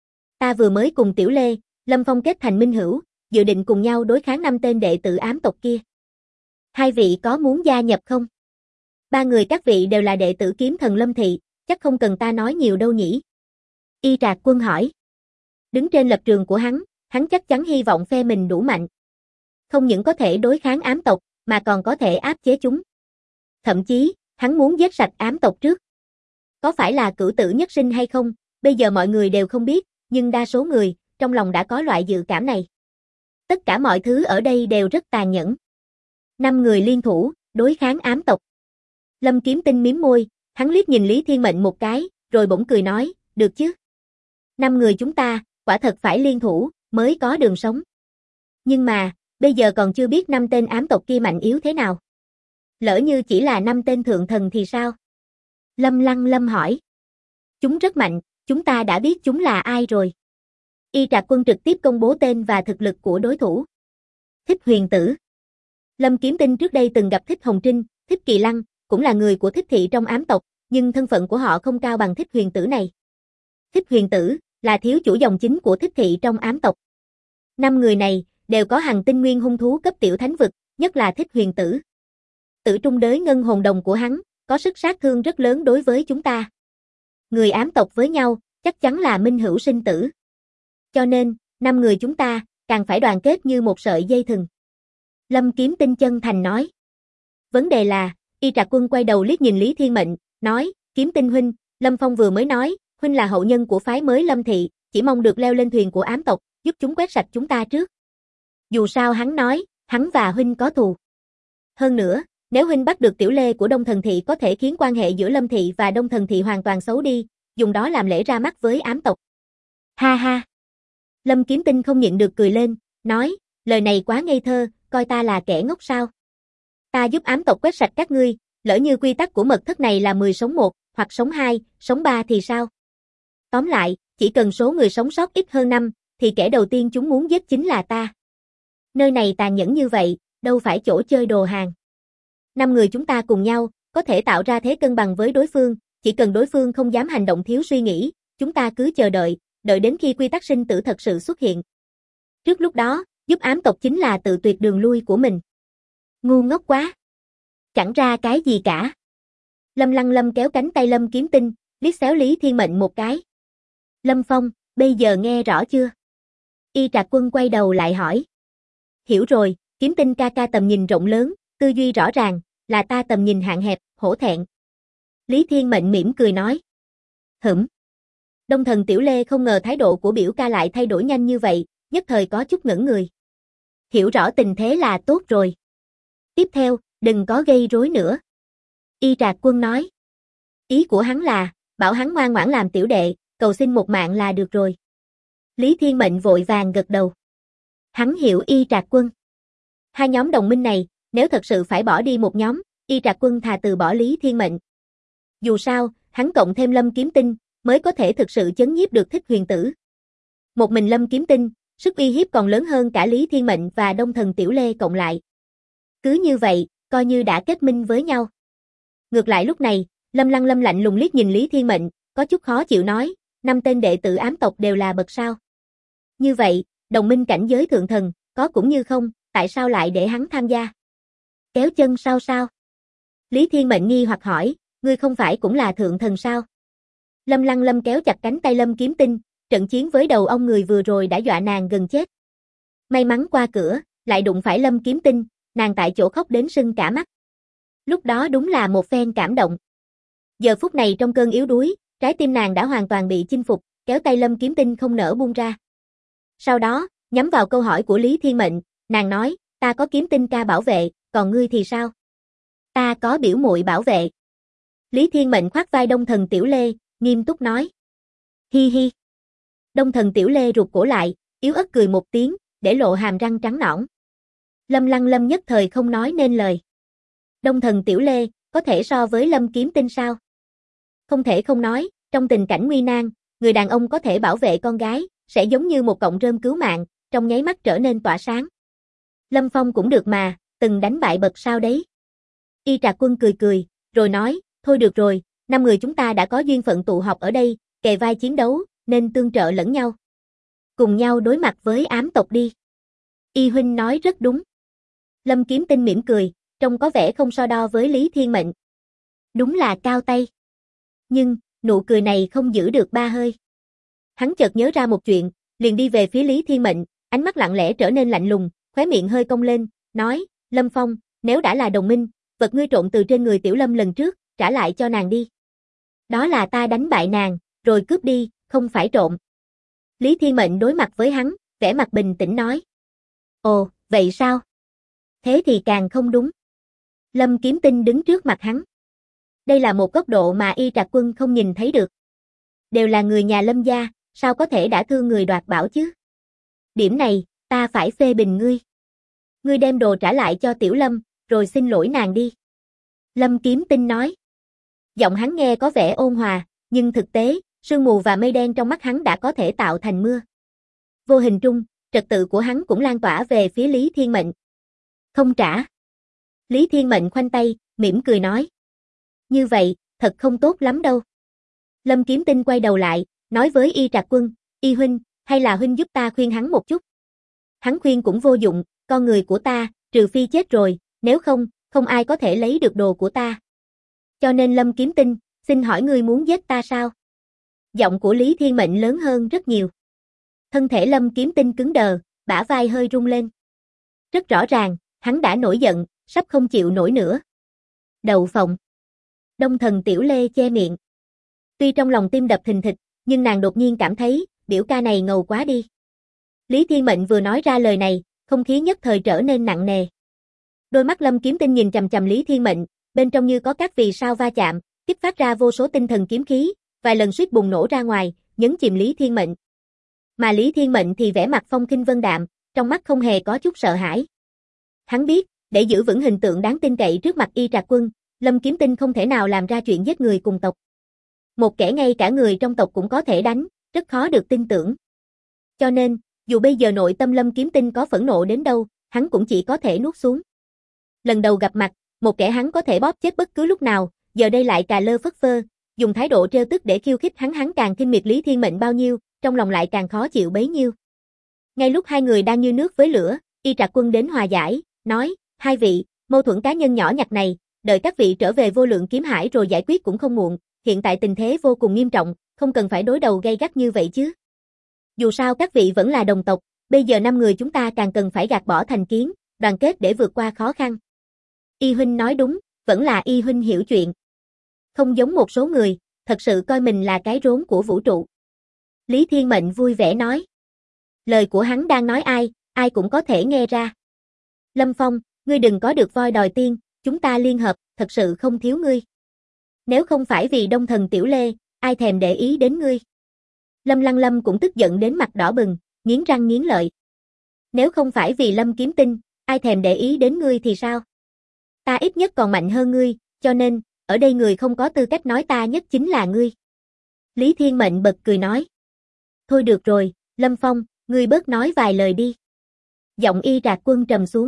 Ta vừa mới cùng Tiểu Lê, Lâm Phong kết thành minh hữu, dự định cùng nhau đối kháng 5 tên đệ tử ám tộc kia. 2 vị có muốn gia nhập không? 3 người các vị đều là đệ tử kiếm thần Lâm Thị, chắc không cần ta nói nhiều đâu nhỉ? Y Trạc Quân hỏi. Đứng trên lập trường của hắn chắc chắn hy vọng phe mình đủ mạnh. Không những có thể đối kháng ám tộc, mà còn có thể áp chế chúng. Thậm chí, hắn muốn giết sạch ám tộc trước. Có phải là cửu tử nhất sinh hay không, bây giờ mọi người đều không biết, nhưng đa số người, trong lòng đã có loại dự cảm này. Tất cả mọi thứ ở đây đều rất tàn nhẫn. 5 người liên thủ, đối kháng ám tộc. Lâm Kiếm Tinh mím môi, hắn liếc nhìn Lý Thiên Mệnh một cái, rồi bỗng cười nói, được chứ. 5 người chúng ta, quả thật phải liên thủ, mới có đường sống. Nhưng mà, bây giờ còn chưa biết 5 tên ám tộc kia mạnh yếu thế nào. Lỡ như chỉ là 5 tên thượng thần thì sao? Lâm Lăng Lâm hỏi. Chúng rất mạnh, chúng ta đã biết chúng là ai rồi. Y Trạc Quân trực tiếp công bố tên và thực lực của đối thủ. Thích Huyền Tử. Lâm Kiếm Tinh trước đây từng gặp Thích Hồng Trinh, Thích Kỳ Lăng, cũng là người của Thích thị trong ám tộc, nhưng thân phận của họ không cao bằng Thích Huyền Tử này. Thích Huyền Tử là thiếu chủ dòng chính của Thích thị trong ám tộc. 5 người này đều có hằng tinh nguyên hung thú cấp tiểu thánh vực, nhất là Thích Huyền Tử. Tử trung đới ngân hồn đồng của hắn có sức sát thương rất lớn đối với chúng ta. Người ám tộc với nhau, chắc chắn là minh hữu sinh tử. Cho nên, 5 người chúng ta càng phải đoàn kết như một sợi dây thừng. Lâm Kiếm Tinh chân thành nói. Vấn đề là, Y Trạc Quân quay đầu liếc nhìn Lý Thiên Mệnh, nói, Kiếm Tinh huynh, Lâm Phong vừa mới nói, huynh là hậu nhân của phái mới Lâm thị, chỉ mong được leo lên thuyền của ám tộc, giúp chúng quét sạch chúng ta trước. Dù sao hắn nói, hắn và huynh có thù. Hơn nữa, nếu huynh bắt được tiểu lê của Đông Thần thị có thể khiến quan hệ giữa Lâm thị và Đông Thần thị hoàn toàn xấu đi, dùng đó làm lễ ra mắt với ám tộc. Ha ha. Lâm Kiếm Tinh không nhịn được cười lên, nói, lời này quá ngây thơ, coi ta là kẻ ngốc sao? Ta giúp ám tộc quét sạch các ngươi, lỡ như quy tắc của mật thất này là 10 sống 1, hoặc sống 2, sống 3 thì sao? Tóm lại, chỉ cần số người sống sót ít hơn 5, thì kẻ đầu tiên chúng muốn giết chính là ta. Nơi này tàn nhẫn như vậy, đâu phải chỗ chơi đồ hàng. 5 người chúng ta cùng nhau, có thể tạo ra thế cân bằng với đối phương, chỉ cần đối phương không dám hành động thiếu suy nghĩ, chúng ta cứ chờ đợi, đợi đến khi quy tắc sinh tử thật sự xuất hiện. Trước lúc đó, giúp ám tộc chính là tự tuyệt đường lui của mình. Ngu ngốc quá. Chẳng ra cái gì cả. Lâm Lăng Lâm kéo cánh tay Lâm Kiếm Tinh, liếc xéo Lý Thiên Mệnh một cái. Lâm Phong, bây giờ nghe rõ chưa? Y Trạc Quân quay đầu lại hỏi. Hiểu rồi, Kiếm Tinh ca ca tầm nhìn rộng lớn, tư duy rõ ràng, là ta tầm nhìn hạn hẹp, hổ thẹn. Lý Thiên Mệnh mỉm cười nói. Đông Thần Tiểu Lê không ngờ thái độ của biểu ca lại thay đổi nhanh như vậy, nhất thời có chút ngẩn người. Hiểu rõ tình thế là tốt rồi. Tiếp theo, đừng có gây rối nữa. Y Trạc Quân nói. Ý của hắn là, bảo hắn ngoan ngoãn làm tiểu đệ, cầu xin một mạng là được rồi. Lý Thiên Mệnh vội vàng gật đầu. Hắn hiểu Y Trạc Quân. Hai nhóm đồng minh này, nếu thật sự phải bỏ đi một nhóm, Y Trạc Quân thà từ bỏ Lý Thiên Mệnh. Dù sao, hắn cộng thêm Lâm Kiếm Tinh, mới có thể thực sự chấn nhiếp được Thích Huyền Tử. Một mình Lâm Kiếm Tinh, sức uy hiếp còn lớn hơn cả Lý Thiên Mệnh và Đông Thần Tiểu Lê cộng lại. Cứ như vậy, coi như đã kết minh với nhau. Ngược lại lúc này, Lâm Lăng Lâm lạnh lùng liếc nhìn Lý Thiên Mệnh, có chút khó chịu nói, 5 tên đệ tử ám tộc đều là bậc sao. Như vậy, đồng minh cảnh giới thượng thần, có cũng như không, tại sao lại để hắn tham gia? Kéo chân sao sao? Lý Thiên Mệnh nghi hoặc hỏi, ngươi không phải cũng là thượng thần sao? Lâm Lăng Lâm kéo chặt cánh tay Lâm Kiếm Tinh, trận chiến với đầu ông người vừa rồi đã dọa nàng gần chết. May mắn qua cửa, lại đụng phải Lâm Kiếm Tinh, nàng tại chỗ khóc đến sưng cả mắt. Lúc đó đúng là một phen cảm động. Giờ phút này trong cơn yếu đuối, trái tim nàng đã hoàn toàn bị chinh phục, kéo tay Lâm Kiếm Tinh không nỡ buông ra. Sau đó, nhắm vào câu hỏi của Lý Thiên Mệnh, nàng nói, ta có Kiếm Tinh ca bảo vệ, còn ngươi thì sao? Ta có biểu muội bảo vệ. Lý Thiên Mệnh khoác vai Đông Thần Tiểu Lê, nghiêm túc nói. Hi hi. Đông Thần Tiểu Lê rụt cổ lại, yếu ớt cười một tiếng, để lộ hàm răng trắng nõn. Lâm Lăng Lâm nhất thời không nói nên lời. Đông Thần Tiểu Lê, có thể so với Lâm Kiếm Tinh sao? Không thể không nói, trong tình cảnh nguy nan, người đàn ông có thể bảo vệ con gái, sẽ giống như một cọng rơm cứu mạng, trong nháy mắt trở nên tỏa sáng. Lâm Phong cũng được mà, từng đánh bại bậc sao đấy. Y Trạc Quân cười cười, rồi nói, thôi được rồi, 5 người chúng ta đã có duyên phận tụ họp ở đây, kề vai chiến đấu, nên tương trợ lẫn nhau. Cùng nhau đối mặt với ám tộc đi. Y huynh nói rất đúng. Lâm Kiếm Tinh mỉm cười, trông có vẻ không so đo với Lý Thiên Mệnh. Đúng là cao tay. Nhưng, nụ cười này không giữ được ba hơi. Hắn chợt nhớ ra một chuyện, liền đi về phía Lý Thiên Mệnh, ánh mắt lặng lẽ trở nên lạnh lùng, khóe miệng hơi cong lên, nói, Lâm Phong, nếu đã là đồng minh, vật ngươi trộn từ trên người Tiểu Lâm lần trước, trả lại cho nàng đi. Đó là ta đánh bại nàng, rồi cướp đi, không phải trộm. Lý Thiên Mệnh đối mặt với hắn, vẻ mặt bình tĩnh nói. Ồ, vậy sao? Thế thì càng không đúng. Lâm Kiếm Tinh đứng trước mặt hắn. Đây là một góc độ mà Y Trạc Quân không nhìn thấy được. Đều là người nhà Lâm gia, sao có thể đã thương người đoạt bảo chứ? Điểm này, ta phải phê bình ngươi. Ngươi đem đồ trả lại cho Tiểu Lâm, rồi xin lỗi nàng đi. Lâm Kiếm Tinh nói. Giọng hắn nghe có vẻ ôn hòa, nhưng thực tế, sương mù và mây đen trong mắt hắn đã có thể tạo thành mưa. Vô hình trung, trật tự của hắn cũng lan tỏa về phía Lý Thiên Mệnh. Không trả. Lý Thiên Mệnh khoanh tay, mỉm cười nói. Như vậy, thật không tốt lắm đâu. Lâm Kiếm Tinh quay đầu lại, nói với Y Trạc Quân, Y huynh, hay là huynh giúp ta khuyên hắn một chút. Hắn khuyên cũng vô dụng, con người của ta, trừ phi chết rồi, nếu không, không ai có thể lấy được đồ của ta. Cho nên Lâm Kiếm Tinh, xin hỏi ngươi muốn giết ta sao? Giọng của Lý Thiên Mệnh lớn hơn rất nhiều. Thân thể Lâm Kiếm Tinh cứng đờ, bả vai hơi rung lên. Rất rõ ràng, hắn đã nổi giận, sắp không chịu nổi nữa. Đậu phộng. Đông Thần Tiểu Lê che miệng. Tuy trong lòng tim đập thình thịch, nhưng nàng đột nhiên cảm thấy, biểu ca này ngầu quá đi. Lý Thiên Mệnh vừa nói ra lời này, không khí nhất thời trở nên nặng nề. Đôi mắt Lâm Kiếm Tinh nhìn chằm chằm Lý Thiên Mệnh, bên trong như có các vì sao va chạm, kích phát ra vô số tinh thần kiếm khí, vài lần suýt bùng nổ ra ngoài, nhấn chìm Lý Thiên Mệnh. Mà Lý Thiên Mệnh thì vẻ mặt phong khinh vân đạm, trong mắt không hề có chút sợ hãi. Hắn biết, để giữ vững hình tượng đáng tin cậy trước mặt Y Trạc Quân, Lâm Kiếm Tinh không thể nào làm ra chuyện giết người cùng tộc. Một kẻ ngay cả người trong tộc cũng có thể đánh, rất khó được tin tưởng. Cho nên, dù bây giờ nội tâm Lâm Kiếm Tinh có phẫn nộ đến đâu, hắn cũng chỉ có thể nuốt xuống. Lần đầu gặp mặt, một kẻ hắn có thể bóp chết bất cứ lúc nào, giờ đây lại cà lơ phất phơ, dùng thái độ trêu tức để khiêu khích hắn càng khinh miệt Lý Thiên Mệnh bao nhiêu, trong lòng lại càng khó chịu bấy nhiêu. Ngay lúc hai người đang như nước với lửa, Y Trạc Quân đến hòa giải, nói, hai vị, mâu thuẫn cá nhân nhỏ nhặt này, đợi các vị trở về Vô Lượng Kiếm Hải rồi giải quyết cũng không muộn, hiện tại tình thế vô cùng nghiêm trọng, không cần phải đối đầu gay gắt như vậy chứ. Dù sao các vị vẫn là đồng tộc, bây giờ 5 người chúng ta càng cần phải gạt bỏ thành kiến, đoàn kết để vượt qua khó khăn. Y huynh nói đúng, vẫn là Y huynh hiểu chuyện. Không giống một số người, thật sự coi mình là cái rốn của vũ trụ. Lý Thiên Mệnh vui vẻ nói. Lời của hắn đang nói ai cũng có thể nghe ra. Lâm Phong, ngươi đừng có được voi đòi tiên, chúng ta liên hợp, thật sự không thiếu ngươi. Nếu không phải vì Đông Thần Tiểu Lê, ai thèm để ý đến ngươi. Lâm Lăng Lâm cũng tức giận đến mặt đỏ bừng, nghiến răng nghiến lợi. Nếu không phải vì Lâm Kiếm Tinh, ai thèm để ý đến ngươi thì sao? Ta ít nhất còn mạnh hơn ngươi, cho nên, ở đây người không có tư cách nói ta nhất chính là ngươi. Lý Thiên Mệnh bật cười nói. Thôi được rồi, Lâm Phong, ngươi bớt nói vài lời đi. Giọng Y Trạc Quân trầm xuống.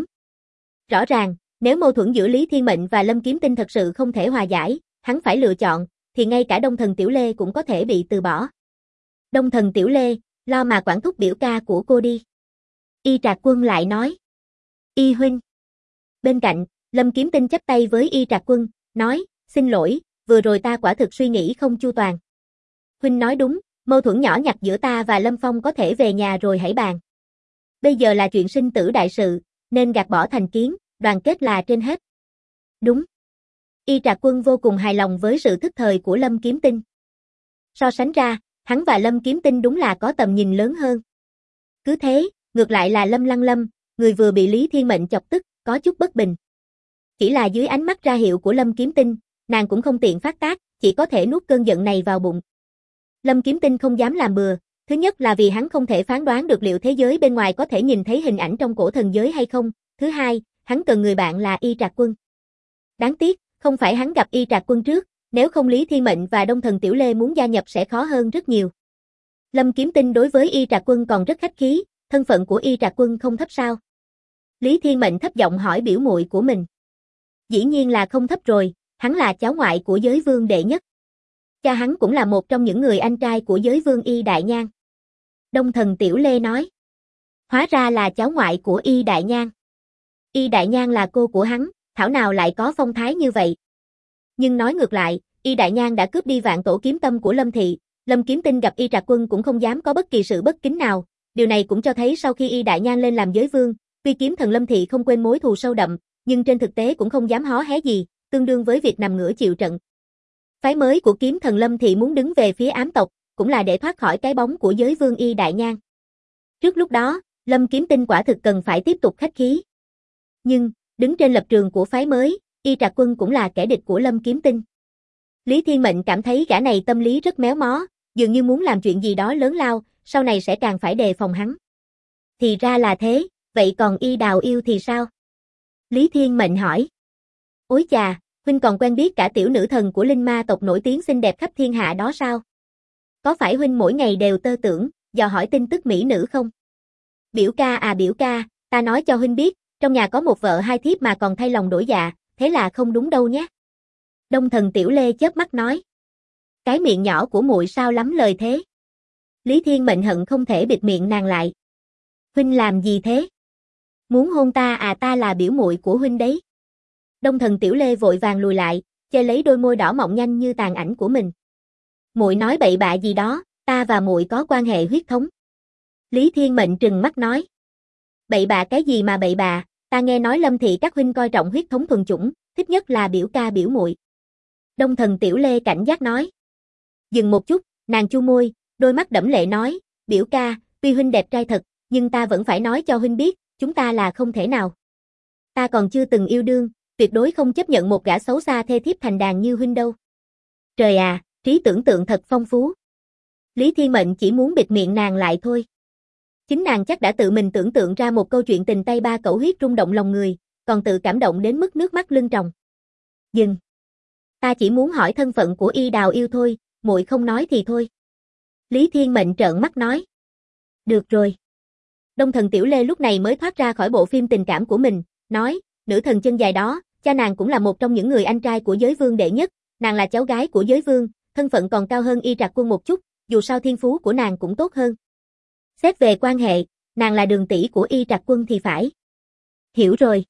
Rõ ràng, nếu mâu thuẫn giữa Lý Thiên Mệnh và Lâm Kiếm Tinh thật sự không thể hòa giải, hắn phải lựa chọn, thì ngay cả Đông Thần Tiểu Lê cũng có thể bị từ bỏ. Đông Thần Tiểu Lê, lo mà quản thúc biểu ca của cô đi. Y Trạc Quân lại nói. Y huynh. Bên cạnh, Lâm Kiếm Tinh chắp tay với Y Trạc Quân, nói, xin lỗi, vừa rồi ta quả thực suy nghĩ không chu toàn. Huynh nói đúng, mâu thuẫn nhỏ nhặt giữa ta và Lâm Phong có thể về nhà rồi hãy bàn. Bây giờ là chuyện sinh tử đại sự, nên gạt bỏ thành kiến, đoàn kết là trên hết. Đúng. Y Trạc Quân vô cùng hài lòng với sự thức thời của Lâm Kiếm Tinh. So sánh ra, hắn và Lâm Kiếm Tinh đúng là có tầm nhìn lớn hơn. Cứ thế, ngược lại là Lâm Lăng Lâm, người vừa bị Lý Thiên Mệnh chọc tức, có chút bất bình. Chỉ là dưới ánh mắt ra hiệu của Lâm Kiếm Tinh, nàng cũng không tiện phát tác, chỉ có thể nuốt cơn giận này vào bụng. Lâm Kiếm Tinh không dám làm bừa, thứ nhất là vì hắn không thể phán đoán được liệu thế giới bên ngoài có thể nhìn thấy hình ảnh trong cổ thần giới hay không, thứ hai, hắn cần người bạn là Y Trạc Quân. Đáng tiếc, không phải hắn gặp Y Trạc Quân trước, nếu không Lý Thiên Mệnh và Đông Thần Tiểu Lê muốn gia nhập sẽ khó hơn rất nhiều. Lâm Kiếm Tinh đối với Y Trạc Quân còn rất khách khí, thân phận của Y Trạc Quân không thấp sao? Lý Thiên Mệnh thấp giọng hỏi biểu muội của mình. Dĩ nhiên là không thấp rồi, hắn là cháu ngoại của giới vương đệ nhất. Cha hắn cũng là một trong những người anh trai của giới vương Y Đại Nhan. Đông Thần Tiểu Lê nói. Hóa ra là cháu ngoại của Y Đại Nhan. Y Đại Nhan là cô của hắn, thảo nào lại có phong thái như vậy. Nhưng nói ngược lại, Y Đại Nhan đã cướp đi vạn tổ kiếm tâm của Lâm Thị, Lâm Kiếm Tinh gặp Y Trạc Quân cũng không dám có bất kỳ sự bất kính nào, Điều này cũng cho thấy sau khi Y Đại Nhan lên làm giới vương, tuy kiếm thần Lâm Thị không quên mối thù sâu đậm, nhưng trên thực tế cũng không dám hó hé gì, tương đương với việc nằm ngửa chịu trận. Phái mới của kiếm thần Lâm Thị muốn đứng về phía ám tộc, cũng là để thoát khỏi cái bóng của giới vương Y Đại Nhan. Trước lúc đó, Lâm Kiếm Tinh quả thực cần phải tiếp tục khách khí. Nhưng, đứng trên lập trường của phái mới, Y Trạc Quân cũng là kẻ địch của Lâm Kiếm Tinh. Lý Thiên Mệnh cảm thấy gã này tâm lý rất méo mó, dường như muốn làm chuyện gì đó lớn lao, sau này sẽ càng phải đề phòng hắn. Thì ra là thế, vậy còn Y Đào Yêu thì sao? Lý Thiên Mệnh hỏi. Ối chà, huynh còn quen biết cả tiểu nữ thần của linh ma tộc nổi tiếng xinh đẹp khắp thiên hạ đó sao? Có phải huynh mỗi ngày đều tơ tưởng, dò hỏi tin tức mỹ nữ không? Biểu ca à biểu ca, ta nói cho huynh biết, trong nhà có một vợ hai thiếp mà còn thay lòng đổi dạ, thế là không đúng đâu nhé. Đông thần Tiểu Lê chớp mắt nói. Cái miệng nhỏ của muội sao lắm lời thế? Lý Thiên Mệnh hận không thể bịt miệng nàng lại. Huynh làm gì thế? Muốn hôn ta à, ta là biểu muội của huynh đấy. Đông thần Tiểu Lê vội vàng lùi lại, che lấy đôi môi đỏ mọng nhanh như tàn ảnh của mình. Muội nói bậy bạ gì đó, ta và muội có quan hệ huyết thống. Lý Thiên Mệnh trừng mắt nói. Bậy bạ cái gì mà bậy bạ, ta nghe nói Lâm Thị các huynh coi trọng huyết thống thuần chủng, thích nhất là biểu ca biểu muội. Đông thần Tiểu Lê cảnh giác nói. Dừng một chút, nàng chu môi, đôi mắt đẫm lệ nói, biểu ca, tuy huynh đẹp trai thật, nhưng ta vẫn phải nói cho huynh biết, chúng ta là không thể nào. Ta còn chưa từng yêu đương, tuyệt đối không chấp nhận một gã xấu xa thê thiếp thành đàn như huynh đâu. Trời à, trí tưởng tượng thật phong phú. Lý Thiên Mệnh chỉ muốn bịt miệng nàng lại thôi. Chính nàng chắc đã tự mình tưởng tượng ra một câu chuyện tình tay ba cẩu huyết rung động lòng người, còn tự cảm động đến mức nước mắt lưng tròng. Dừng. Ta chỉ muốn hỏi thân phận của Y Đào Yêu thôi, muội không nói thì thôi. Lý Thiên Mệnh trợn mắt nói. Được rồi. Đông thần Tiểu Lê lúc này mới thoát ra khỏi bộ phim tình cảm của mình, nói, nữ thần chân dài đó, cha nàng cũng là một trong những người anh trai của giới vương đệ nhất, nàng là cháu gái của giới vương, thân phận còn cao hơn Y Trạc Quân một chút, dù sao thiên phú của nàng cũng tốt hơn. Xét về quan hệ, nàng là đường tỷ của Y Trạc Quân thì phải. Hiểu rồi.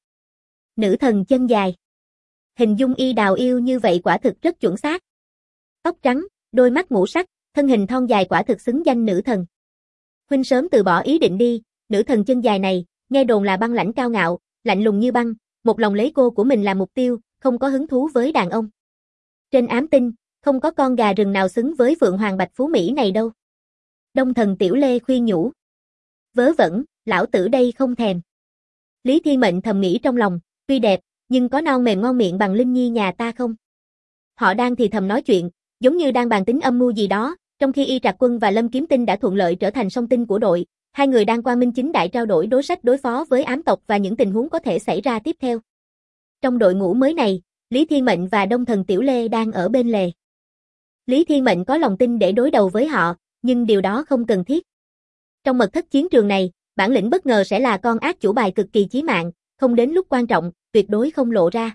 Nữ thần chân dài. Hình dung Y Đào Yêu như vậy quả thực rất chuẩn xác. Tóc trắng, đôi mắt ngũ sắc, thân hình thon dài quả thực xứng danh nữ thần. Huynh sớm từ bỏ ý định đi, nữ thần chân dài này, nghe đồn là băng lãnh cao ngạo, lạnh lùng như băng, một lòng lấy cô của mình làm mục tiêu, không có hứng thú với đàn ông. Trên ám tinh, không có con gà rừng nào xứng với Phượng Hoàng Bạch Phú Mỹ này đâu. Đông thần Tiểu Lê khuyên nhủ. Vớ vẩn, lão tử đây không thèm. Lý Thiên Mệnh thầm nghĩ trong lòng, tuy đẹp, nhưng có non mềm ngon miệng bằng Linh Nhi nhà ta không? Họ đang thì thầm nói chuyện, giống như đang bàn tính âm mưu gì đó, trong khi Y Trạc Quân và Lâm Kiếm Tinh đã thuận lợi trở thành song tinh của đội, hai người đang qua minh chính đại trao đổi đối sách đối phó với ám tộc và những tình huống có thể xảy ra tiếp theo. Trong đội ngũ mới này, Lý Thiên Mệnh và Đông thần Tiểu Lê đang ở bên lề. Lý Thiên Mệnh có lòng tin để đối đầu với họ, nhưng điều đó không cần thiết. Trong mật thất chiến trường này, bản lĩnh bất ngờ sẽ là con ác chủ bài cực kỳ chí mạng, không đến lúc quan trọng, tuyệt đối không lộ ra.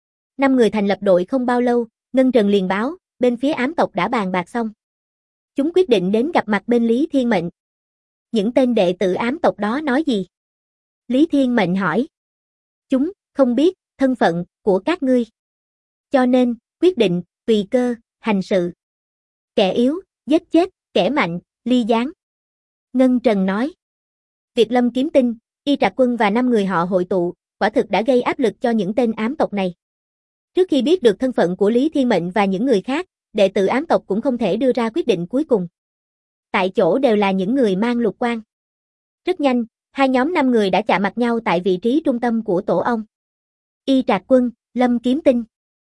5 người thành lập đội không bao lâu, Ngân Trần liền báo, bên phía ám tộc đã bàn bạc xong. Chúng quyết định đến gặp mặt bên Lý Thiên Mệnh. Những tên đệ tử ám tộc đó nói gì? Lý Thiên Mệnh hỏi. Chúng không biết thân phận của các ngươi. Cho nên, quyết định, tùy cơ, hành sự. Kẻ yếu, giết chết, kẻ mạnh, ly gián. Ngân Trần nói. Việc Lâm Kiếm Tinh, Y Trạc Quân và 5 người họ hội tụ, quả thực đã gây áp lực cho những tên ám tộc này. Trước khi biết được thân phận của Lý Thiên Mệnh và những người khác, đệ tử ám tộc cũng không thể đưa ra quyết định cuối cùng. Tại chỗ đều là những người mang lục quan. Rất nhanh, hai nhóm 5 người đã chạm mặt nhau tại vị trí trung tâm của tổ ong. Y Trạc Quân, Lâm Kiếm Tinh.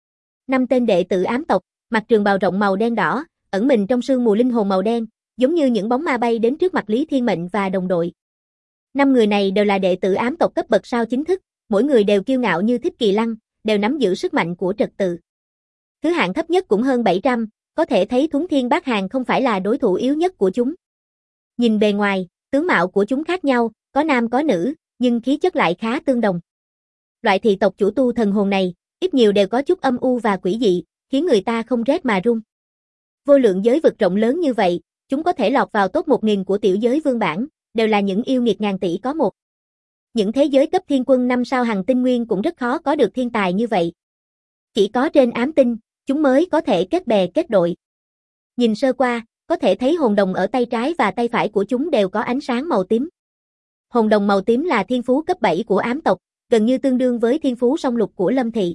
5 tên đệ tử ám tộc, mặc trường bào rộng màu đen đỏ, ẩn mình trong sương mù linh hồn màu đen, giống như những bóng ma bay đến trước mặt Lý Thiên Mệnh và đồng đội. 5 người này đều là đệ tử ám tộc cấp bậc sao chính thức, mỗi người đều kiêu ngạo như Thích Kỳ Lăng, đều nắm giữ sức mạnh của trật tự. Thứ hạng thấp nhất cũng hơn 700, có thể thấy Thuấn Thiên Bát Hàng không phải là đối thủ yếu nhất của chúng. Nhìn bề ngoài, tướng mạo của chúng khác nhau, có nam có nữ, nhưng khí chất lại khá tương đồng. Loại thị tộc chủ tu thần hồn này, ít nhiều đều có chút âm u và quỷ dị, khiến người ta không rét mà run. Vô lượng giới vực rộng lớn như vậy, chúng có thể lọt vào top 1000 của tiểu giới vương bản, đều là những yêu nghiệt ngàn tỷ có một. Những thế giới cấp thiên quân 5 sao hành tinh nguyên cũng rất khó có được thiên tài như vậy. Chỉ có trên ám tinh, chúng mới có thể kết bè kết đội. Nhìn sơ qua, có thể thấy hồn đồng ở tay trái và tay phải của chúng đều có ánh sáng màu tím. Hồn đồng màu tím là thiên phú cấp 7 của ám tộc, gần như tương đương với thiên phú song lục của Lâm Thị.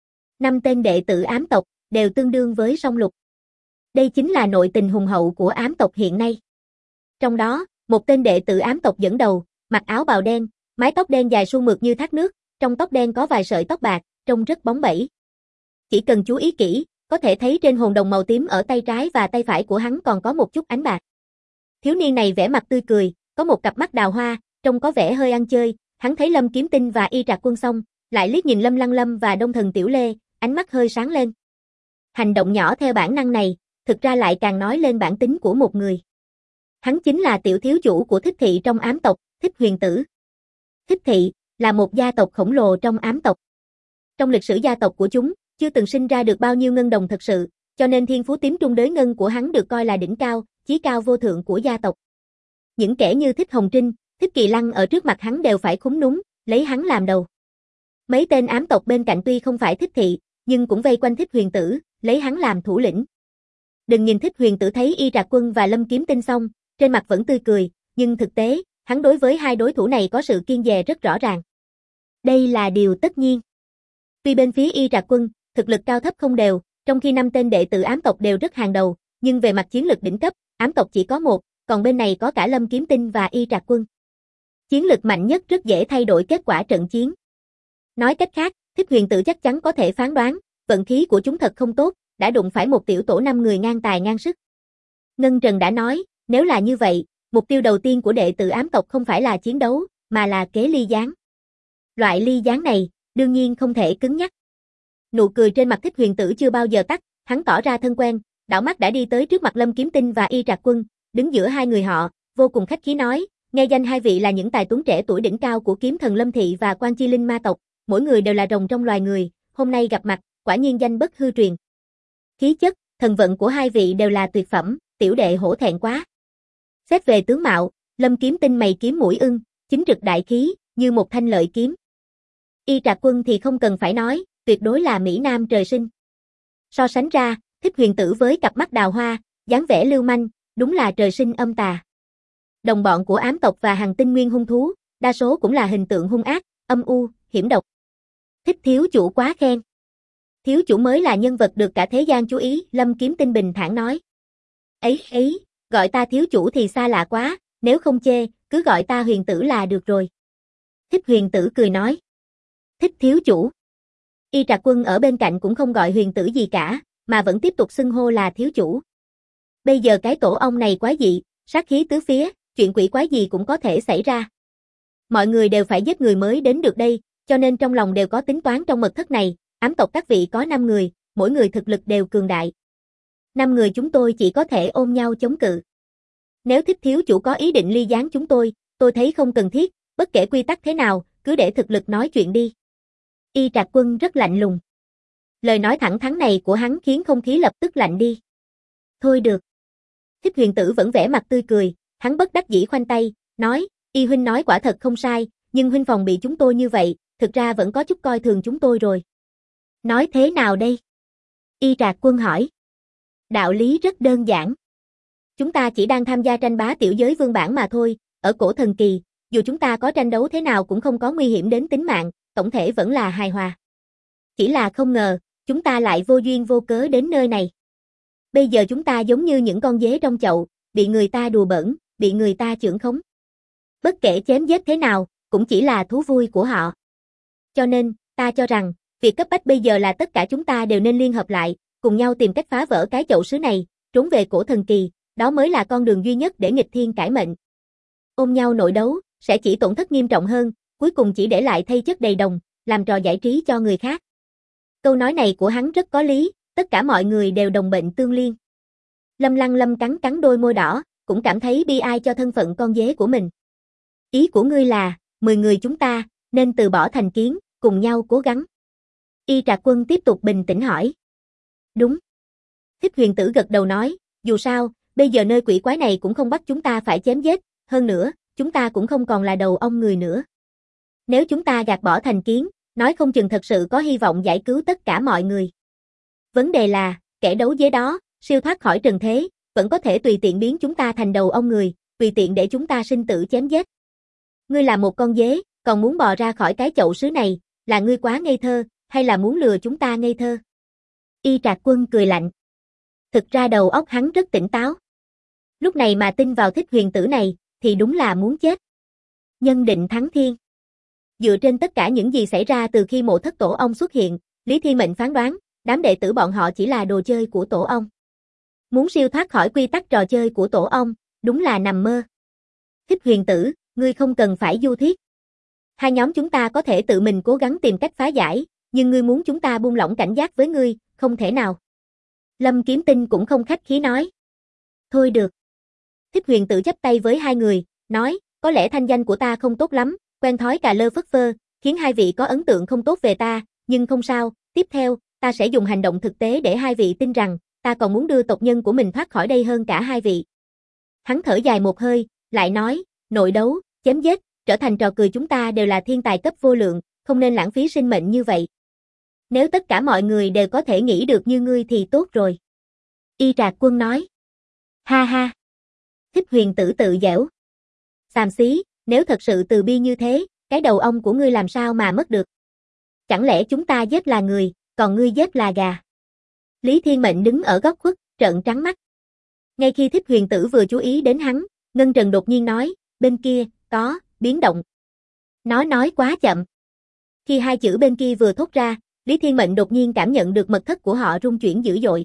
5 tên đệ tử ám tộc đều tương đương với song lục. Đây chính là nội tình hùng hậu của ám tộc hiện nay. Trong đó, một tên đệ tử ám tộc dẫn đầu, mặc áo bào đen, mái tóc đen dài suôn mượt như thác nước, trong tóc đen có vài sợi tóc bạc, trông rất bóng bẩy. Chỉ cần chú ý kỹ, có thể thấy trên hồn đồng màu tím ở tay trái và tay phải của hắn còn có một chút ánh bạc. Thiếu niên này vẻ mặt tươi cười, có một cặp mắt đào hoa, trông có vẻ hơi ăn chơi. Hắn thấy Lâm Kiếm Tinh và Y Trạc Quân xong, lại liếc nhìn Lâm Lăng Lâm và Đông Thần Tiểu Lê, ánh mắt hơi sáng lên. Hành động nhỏ theo bản năng này, thực ra lại càng nói lên bản tính của một người. Hắn chính là tiểu thiếu chủ của Thích Thị trong ám tộc, Thích Huyền Tử. Thích Thị là một gia tộc khổng lồ trong ám tộc. Trong lịch sử gia tộc của chúng, chưa từng sinh ra được bao nhiêu ngân đồng thật sự, cho nên thiên phú tím trung đới ngân của hắn được coi là đỉnh cao, chí cao vô thượng của gia tộc. Những kẻ như Thích Hồng Trinh, Thích Kỳ Lăng ở trước mặt hắn đều phải khúm núm, lấy hắn làm đầu. Mấy tên ám tộc bên cạnh tuy không phải Thích Thị, nhưng cũng vây quanh Thích Huyền Tử, lấy hắn làm thủ lĩnh. Đừng nhìn Thích Huyền Tử thấy Y Trạc Quân và Lâm Kiếm Tinh xong, trên mặt vẫn tươi cười, nhưng thực tế, hắn đối với hai đối thủ này có sự kiêng dè rất rõ ràng. Đây là điều tất nhiên. Tuy bên phía Y Trạc Quân, thực lực cao thấp không đều, trong khi 5 tên đệ tử ám tộc đều rất hàng đầu, nhưng về mặt chiến lực đỉnh cấp, ám tộc chỉ có một, còn bên này có cả Lâm Kiếm Tinh và Y Trạc Quân. Chiến lực mạnh nhất rất dễ thay đổi kết quả trận chiến. Nói cách khác, Thích Huyền Tử chắc chắn có thể phán đoán, vận khí của chúng thật không tốt, đã đụng phải một tiểu tổ 5 người ngang tài ngang sức. Ngân Trần đã nói, nếu là như vậy, mục tiêu đầu tiên của đệ tử ám tộc không phải là chiến đấu, mà là kế ly gián. Loại ly gián này, đương nhiên không thể cứng nhắc. Nụ cười trên mặt Thích Huyền Tử chưa bao giờ tắt, hắn tỏ ra thân quen, đảo mắt đã đi tới trước mặt Lâm Kiếm Tinh và Y Trạc Quân, đứng giữa hai người họ, vô cùng khách khí nói, nghe danh hai vị là những tài tuấn trẻ tuổi đỉnh cao của kiếm thần Lâm Thị và Quan Chi Linh ma tộc, mỗi người đều là rồng trong loài người, hôm nay gặp mặt, quả nhiên danh bất hư truyền. Khí chất, thần vận của hai vị đều là tuyệt phẩm, tiểu đệ hổ thẹn quá. Xét về tướng mạo, Lâm Kiếm Tinh mày kiếm mũi ưng, chính trực đại khí, như một thanh lợi kiếm. Y Trạc Quân thì không cần phải nói, tuyệt đối là mỹ nam trời sinh. So sánh ra, Thích Huyền Tử với cặp mắt đào hoa, dáng vẻ lưu manh, đúng là trời sinh âm tà. Đồng bọn của ám tộc và Hằng Tinh Nguyên hung thú, đa số cũng là hình tượng hung ác, âm u, hiểm độc. Thích thiếu chủ quá khen. Thiếu chủ mới là nhân vật được cả thế gian chú ý, Lâm Kiếm Tinh bình thản nói. Ấy, gọi ta thiếu chủ thì xa lạ quá, nếu không chê, cứ gọi ta Huyền Tử là được rồi. Thích Huyền Tử cười nói. Thích thiếu chủ. Y Trạc Quân ở bên cạnh cũng không gọi Huyền Tử gì cả, mà vẫn tiếp tục xưng hô là thiếu chủ. Bây giờ cái tổ ong này quái dị, sát khí tứ phía, chuyện quỷ quái gì cũng có thể xảy ra. Mọi người đều phải giết người mới đến được đây, cho nên trong lòng đều có tính toán trong mật thất này, ám tộc các vị có 5 người, mỗi người thực lực đều cường đại. 5 người chúng tôi chỉ có thể ôm nhau chống cự. Nếu Thích thiếu chủ có ý định ly gián chúng tôi thấy không cần thiết, bất kể quy tắc thế nào, cứ để thực lực nói chuyện đi. Y Trạc Quân rất lạnh lùng. Lời nói thẳng thắn này của hắn khiến không khí lập tức lạnh đi. Thôi được. Thích Huyền Tử vẫn vẻ mặt tươi cười, hắn bất đắc dĩ khoanh tay, nói, Y huynh nói quả thật không sai, nhưng huynh phòng bị chúng tôi như vậy, thực ra vẫn có chút coi thường chúng tôi rồi. Nói thế nào đây? Y Trạc Quân hỏi. Đạo lý rất đơn giản. Chúng ta chỉ đang tham gia tranh bá tiểu giới vương bản mà thôi, ở cổ thần kỳ, dù chúng ta có tranh đấu thế nào cũng không có nguy hiểm đến tính mạng, tổng thể vẫn là hài hòa. Chỉ là không ngờ, chúng ta lại vô duyên vô cớ đến nơi này. Bây giờ chúng ta giống như những con dế trong chậu, bị người ta đùa bỡn, bị người ta chưởng khống. Bất kể chém giết thế nào, cũng chỉ là thú vui của họ. Cho nên, ta cho rằng, việc cấp bách bây giờ là tất cả chúng ta đều nên liên hợp lại, cùng nhau tìm cách phá vỡ cái chậu sứ này, trốn về cổ thần kỳ, đó mới là con đường duy nhất để nghịch thiên cải mệnh. Ôm nhau nội đấu, sẽ chỉ tổn thất nghiêm trọng hơn, cuối cùng chỉ để lại thây chất đầy đồng, làm trò giải trí cho người khác. Câu nói này của hắn rất có lý, tất cả mọi người đều đồng bệnh tương liên. Lâm Lăng Lâm cắn cắn đôi môi đỏ, cũng cảm thấy bi ai cho thân phận con dế của mình. Ý của ngươi là, 10 người chúng ta, nên từ bỏ thành kiến, cùng nhau cố gắng. Y Trạc Quân tiếp tục bình tĩnh hỏi. Đúng. Thích Huyền Tử gật đầu nói, dù sao, bây giờ nơi quỷ quái này cũng không bắt chúng ta phải chém giết, hơn nữa, chúng ta cũng không còn là đầu ong người nữa. Nếu chúng ta gạt bỏ thành kiến, nói không chừng thật sự có hy vọng giải cứu tất cả mọi người. Vấn đề là, kẻ đấu với đó, siêu thoát khỏi trần thế, vẫn có thể tùy tiện biến chúng ta thành đầu ong người, tùy tiện để chúng ta sinh tử chém giết. Ngươi là một con dế, còn muốn bò ra khỏi cái chậu sứ này, là ngươi quá ngây thơ, hay là muốn lừa chúng ta ngây thơ? Y Trạc Quân cười lạnh. Thực ra đầu óc hắn rất tỉnh táo. Lúc này mà tin vào Thích Huyền Tử này, thì đúng là muốn chết. Nhân định thắng thiên. Dựa trên tất cả những gì xảy ra từ khi Mộ Thất Tổ Ong xuất hiện, Lý Thiên Mệnh phán đoán, đám đệ tử bọn họ chỉ là đồ chơi của Tổ Ong. Muốn siêu thoát khỏi quy tắc trò chơi của Tổ Ong, đúng là nằm mơ. Thích Huyền Tử, ngươi không cần phải du thuyết. Hai nhóm chúng ta có thể tự mình cố gắng tìm cách phá giải, nhưng ngươi muốn chúng ta buông lỏng cảnh giác với ngươi, không thể nào. Lâm Kiếm Tinh cũng không khách khí nói. Thôi được. Thích Huyền Tử chắp tay với hai người, nói, có lẽ thanh danh của ta không tốt lắm, quen thói cà lơ phất phơ, khiến hai vị có ấn tượng không tốt về ta, nhưng không sao, tiếp theo, ta sẽ dùng hành động thực tế để hai vị tin rằng, ta còn muốn đưa tộc nhân của mình thoát khỏi đây hơn cả hai vị. Hắn thở dài một hơi, lại nói, nội đấu, chém giết, trở thành trò cười chúng ta đều là thiên tài cấp vô lượng, không nên lãng phí sinh mệnh như vậy. Nếu tất cả mọi người đều có thể nghĩ được như ngươi thì tốt rồi. Y Trạc Quân nói. Ha ha. Thích Huyền Tử tự giễu. Xàm xí, nếu thật sự từ bi như thế, cái đầu ong của ngươi làm sao mà mất được? Chẳng lẽ chúng ta giết là người, còn ngươi giết là gà? Lý Thiên Mệnh đứng ở góc khuất, trợn trắng mắt. Ngay khi Thích Huyền Tử vừa chú ý đến hắn, Ngân Trần đột nhiên nói, bên kia, có, biến động. Nó nói quá chậm. Khi hai chữ bên kia vừa thốt ra, Lý Thiên Mệnh đột nhiên cảm nhận được mật thất của họ rung chuyển dữ dội.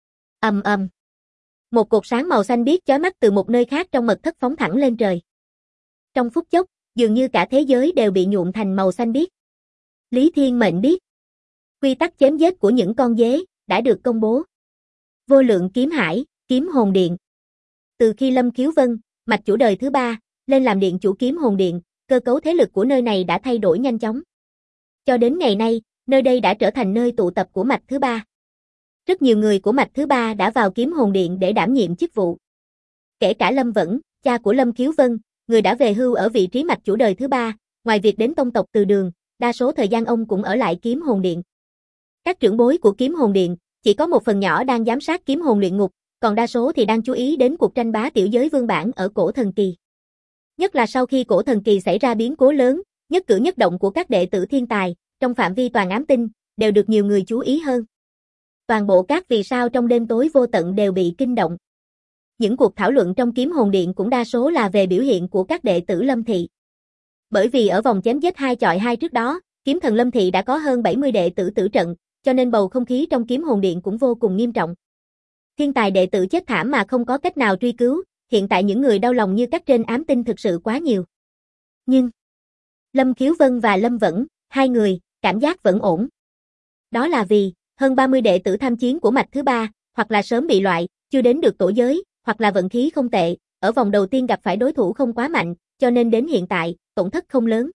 Ầm ầm. Một cột sáng màu xanh biếc chói mắt từ một nơi khác trong mật thất phóng thẳng lên trời. Trong phút chốc, dường như cả thế giới đều bị nhuộm thành màu xanh biếc. Lý Thiên Mệnh biết. Quy tắc chém giết của những con dế đã được công bố. Vô lượng kiếm hải, kiếm hồn điện. Từ khi Lâm Khiếu Vân, mạch chủ đời thứ 3, lên làm điện chủ kiếm hồn điện, cơ cấu thế lực của nơi này đã thay đổi nhanh chóng. Cho đến ngày nay, nơi đây đã trở thành nơi tụ tập của mạch thứ 3. Rất nhiều người của mạch thứ 3 đã vào kiếm hồn điện để đảm nhiệm chức vụ. Kể cả Lâm Vẫn, cha của Lâm Khiếu Vân, người đã về hưu ở vị trí mạch chủ đời thứ 3, ngoài việc đến tông tộc Từ Đường, đa số thời gian ông cũng ở lại kiếm hồn điện. Các trưởng bối của kiếm hồn điện, chỉ có một phần nhỏ đang giám sát kiếm hồn luyện ngục, còn đa số thì đang chú ý đến cuộc tranh bá tiểu giới vương bản ở cổ thần kỳ. Nhất là sau khi cổ thần kỳ xảy ra biến cố lớn, nhất cử nhất động của các đệ tử thiên tài, trong phạm vi toàn ám tinh, đều được nhiều người chú ý hơn. Toàn bộ các vì sao trong đêm tối vô tận đều bị kinh động. Những cuộc thảo luận trong kiếm hồn điện cũng đa số là về biểu hiện của các đệ tử Lâm Thị. Bởi vì ở vòng chém giết 2 chọi 2 trước đó, kiếm thần Lâm Thị đã có hơn 70 đệ tử tử trận, cho nên bầu không khí trong kiếm hồn điện cũng vô cùng nghiêm trọng. Thiên tài đệ tử chết thảm mà không có cách nào truy cứu, hiện tại những người đau lòng như các trên ám tinh thực sự quá nhiều. Nhưng Lâm Khiếu Vân và Lâm Vẫn, hai người, cảm giác vẫn ổn. Đó là vì, hơn 30 đệ tử tham chiến của mạch thứ 3, hoặc là sớm bị loại, chưa đến được tổ giới, hoặc là vận khí không tệ, ở vòng đầu tiên gặp phải đối thủ không quá mạnh, cho nên đến hiện tại, tổn thất không lớn.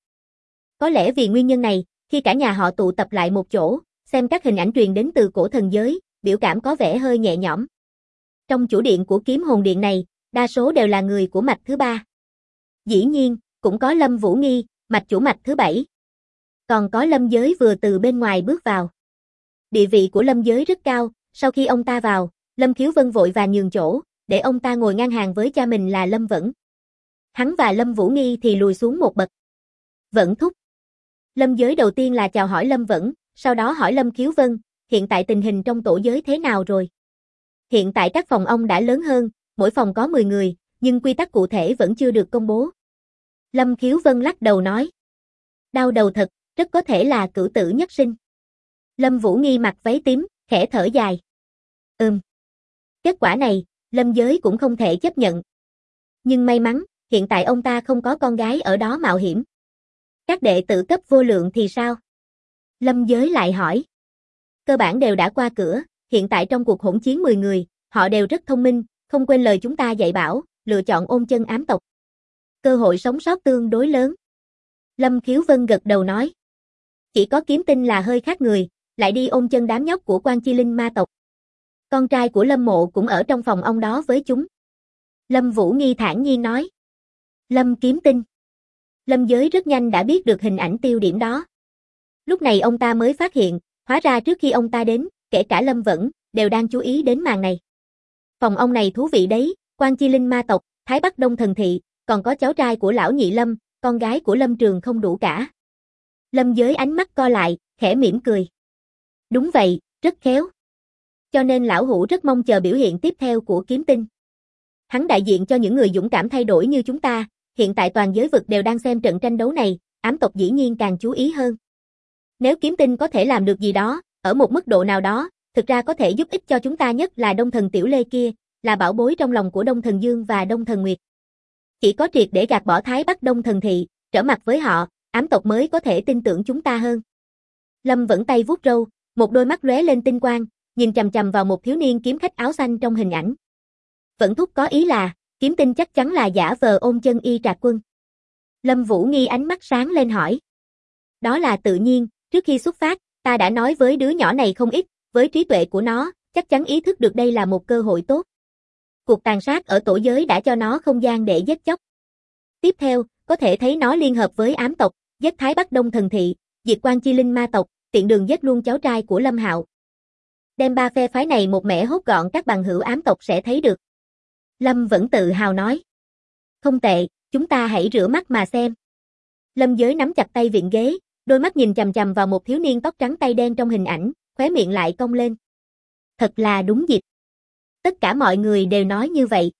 Có lẽ vì nguyên nhân này, khi cả nhà họ tụ tập lại một chỗ, xem các hình ảnh truyền đến từ cổ thần giới, biểu cảm có vẻ hơi nhẹ nhõm. Trong chủ điện của kiếm hồn điện này, đa số đều là người của mạch thứ 3. Dĩ nhiên, cũng có Lâm Vũ Nghi, mạch chủ mạch thứ 7. Còn có Lâm Giới vừa từ bên ngoài bước vào. Địa vị của Lâm Giới rất cao, sau khi ông ta vào, Lâm Khiếu Vân vội vàng nhường chỗ, để ông ta ngồi ngang hàng với cha mình là Lâm Vẫn. Hắn và Lâm Vũ Nghi thì lùi xuống một bậc. Vẫn thúc. Lâm Giới đầu tiên là chào hỏi Lâm Vẫn, sau đó hỏi Lâm Khiếu Vân, hiện tại tình hình trong tổ giới thế nào rồi? Hiện tại các phòng ông đã lớn hơn, mỗi phòng có 10 người, nhưng quy tắc cụ thể vẫn chưa được công bố. Lâm Khiếu Vân lắc đầu nói. Đau đầu thật, rất có thể là cửu tử nhất sinh. Lâm Vũ Nghi mặc váy tím, khẽ thở dài. Kết quả này, Lâm Giới cũng không thể chấp nhận. Nhưng may mắn, hiện tại ông ta không có con gái ở đó mạo hiểm. Các đệ tử cấp vô lượng thì sao? Lâm Giới lại hỏi. Cơ bản đều đã qua cửa, hiện tại trong cuộc hỗn chiến 10 người, họ đều rất thông minh, không quên lời chúng ta dạy bảo, lựa chọn ôn chân ám tộc. Cơ hội sống sót tương đối lớn. Lâm Khiếu Vân gật đầu nói. Chỉ có Kiếm Tinh là hơi khác người, lại đi ôn chân đám nhóc của Quan Chi Linh ma tộc. Con trai của Lâm Mộ cũng ở trong phòng ông đó với chúng. Lâm Vũ Nghi thản nhiên nói. Lâm Kiếm Tinh. Lâm Giới rất nhanh đã biết được hình ảnh tiêu điểm đó. Lúc này ông ta mới phát hiện, hóa ra trước khi ông ta đến, kể cả Lâm Vẫn, đều đang chú ý đến màn này. Phòng ông này thú vị đấy, Quan Chi Linh ma tộc, Thái Bắc Đông Thần Thị, còn có cháu trai của lão nhị Lâm, con gái của Lâm Trường không đủ cả. Lâm Giới ánh mắt co lại, khẽ mỉm cười. Đúng vậy, rất khéo. Cho nên lão hủ rất mong chờ biểu hiện tiếp theo của Kiếm Tinh. Hắn đại diện cho những người dũng cảm thay đổi như chúng ta, hiện tại toàn giới vực đều đang xem trận tranh đấu này, ám tộc dĩ nhiên càng chú ý hơn. Nếu Kiếm Tinh có thể làm được gì đó, ở một mức độ nào đó, thực ra có thể giúp ích cho chúng ta, nhất là Đông Thần Tiểu Lê kia, là bảo bối trong lòng của Đông Thần Dương và Đông Thần Nguyệt. Chỉ có triệt để gạt bỏ Thái Bắc Đông Thần Thị, trở mặt với họ, ám tộc mới có thể tin tưởng chúng ta hơn. Lâm vẫn tay vuốt râu, một đôi mắt lóe lên tinh quang, nhìn chằm chằm vào một thiếu niên kiếm khách áo xanh trong hình ảnh. Vẫn thúc có ý là, Kiếm Tinh chắc chắn là giả vờ ôm chân Y Trạc Quân. Lâm Vũ Nghi ánh mắt sáng lên hỏi. Đó là tự nhiên, trước khi xuất phát, ta đã nói với đứa nhỏ này không ít, với trí tuệ của nó, chắc chắn ý thức được đây là một cơ hội tốt. Cuộc tàn sát ở tổ giới đã cho nó không gian để giết chóc. Tiếp theo, có thể thấy nó liên hợp với ám tộc, giết Thái Bắc Đông Thần Thị, diệt Quan Chi Linh ma tộc, tiện đường giết luôn cháu trai của Lâm Hạo. Đem ba phe phái này một mẻ hốt gọn, các bằng hữu ám tộc sẽ thấy được. Lâm vẫn tự hào nói. Không tệ, chúng ta hãy rửa mắt mà xem. Lâm Giới nắm chặt tay viện ghế, đôi mắt nhìn chằm chằm vào một thiếu niên tóc trắng tay đen trong hình ảnh, khóe miệng lại cong lên. Thật là đúng dịp. Tất cả mọi người đều nói như vậy.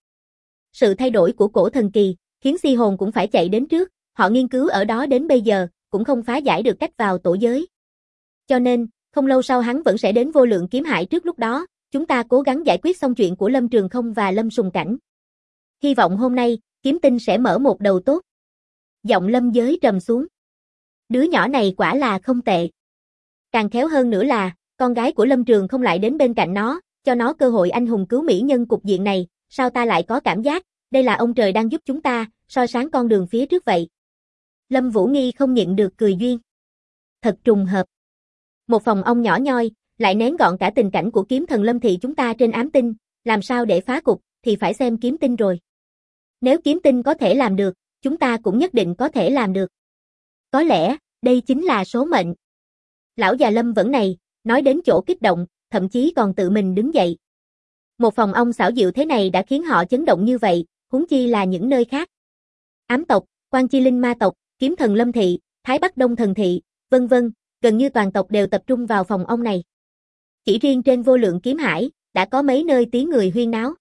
Sự thay đổi của cổ thần kỳ, khiến Si Hồn cũng phải chạy đến trước, họ nghiên cứu ở đó đến bây giờ, cũng không phá giải được cách vào tổ giới. Cho nên, không lâu sau hắn vẫn sẽ đến Vô Lượng Kiếm Hải, trước lúc đó, chúng ta cố gắng giải quyết xong chuyện của Lâm Trường Không và Lâm Sùng Cảnh. Hy vọng hôm nay, Kiếm Tinh sẽ mở một đầu tốt. Giọng Lâm Giới trầm xuống. Đứa nhỏ này quả là không tệ. Càng khéo hơn nữa là, con gái của Lâm Trường Không lại đến bên cạnh nó, cho nó cơ hội anh hùng cứu mỹ nhân. Cục diện này, sao ta lại có cảm giác, đây là ông trời đang giúp chúng ta, soi sáng con đường phía trước vậy. Lâm Vũ Nghi không nhịn được cười duyên. Thật trùng hợp. Một phòng ông nhỏ nhoi, lại nén gọn cả tình cảnh của kiếm thần Lâm Thị chúng ta trên ám tinh, làm sao để phá cục, thì phải xem Kiếm Tinh rồi. Nếu Kiếm Tinh có thể làm được, chúng ta cũng nhất định có thể làm được. Có lẽ, đây chính là số mệnh. Lão già Lâm vẫn này, nói đến chỗ kích động, thậm chí còn tự mình đứng dậy. Một phòng ông xảo diệu thế này đã khiến họ chấn động như vậy, huống chi là những nơi khác. Ám tộc, Quan Chi Linh ma tộc, Kiếm thần Lâm Thị, Thái Bắc Đông Thần Thị, vân vân, gần như toàn tộc đều tập trung vào phòng ông này. Chỉ riêng trên Vô Lượng Kiếm Hải, đã có mấy nơi tiếng người huyên náo.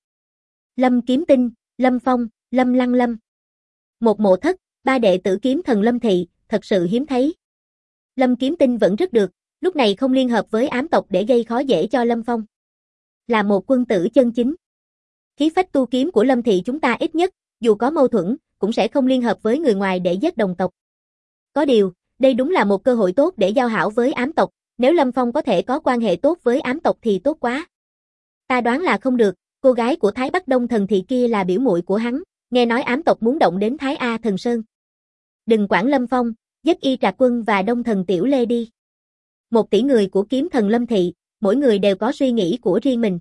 Lâm Kiếm Tinh, Lâm Phong, Lâm Lăng Lâm. Một mộ thất, ba đệ tử kiếm thần Lâm Thị, thật sự hiếm thấy. Lâm Kiếm Tinh vẫn rất được, lúc này không liên hợp với ám tộc để gây khó dễ cho Lâm Phong. Là một quân tử chân chính. Khí phách tu kiếm của Lâm Thị chúng ta ít nhất, dù có mâu thuẫn, cũng sẽ không liên hợp với người ngoài để giết đồng tộc. Có điều, đây đúng là một cơ hội tốt để giao hảo với ám tộc, nếu Lâm Phong có thể có quan hệ tốt với ám tộc thì tốt quá. Ta đoán là không được, cô gái của Thái Bắc Đông Thần Thị kia là biểu muội của hắn, nghe nói ám tộc muốn động đến Thái A Thần Sơn. Đừng quản Lâm Phong, giết Y Trạc Quân và Đông Thần Tiểu Lê đi. 1 tỷ người của kiếm thần Lâm Thị, mỗi người đều có suy nghĩ của riêng mình.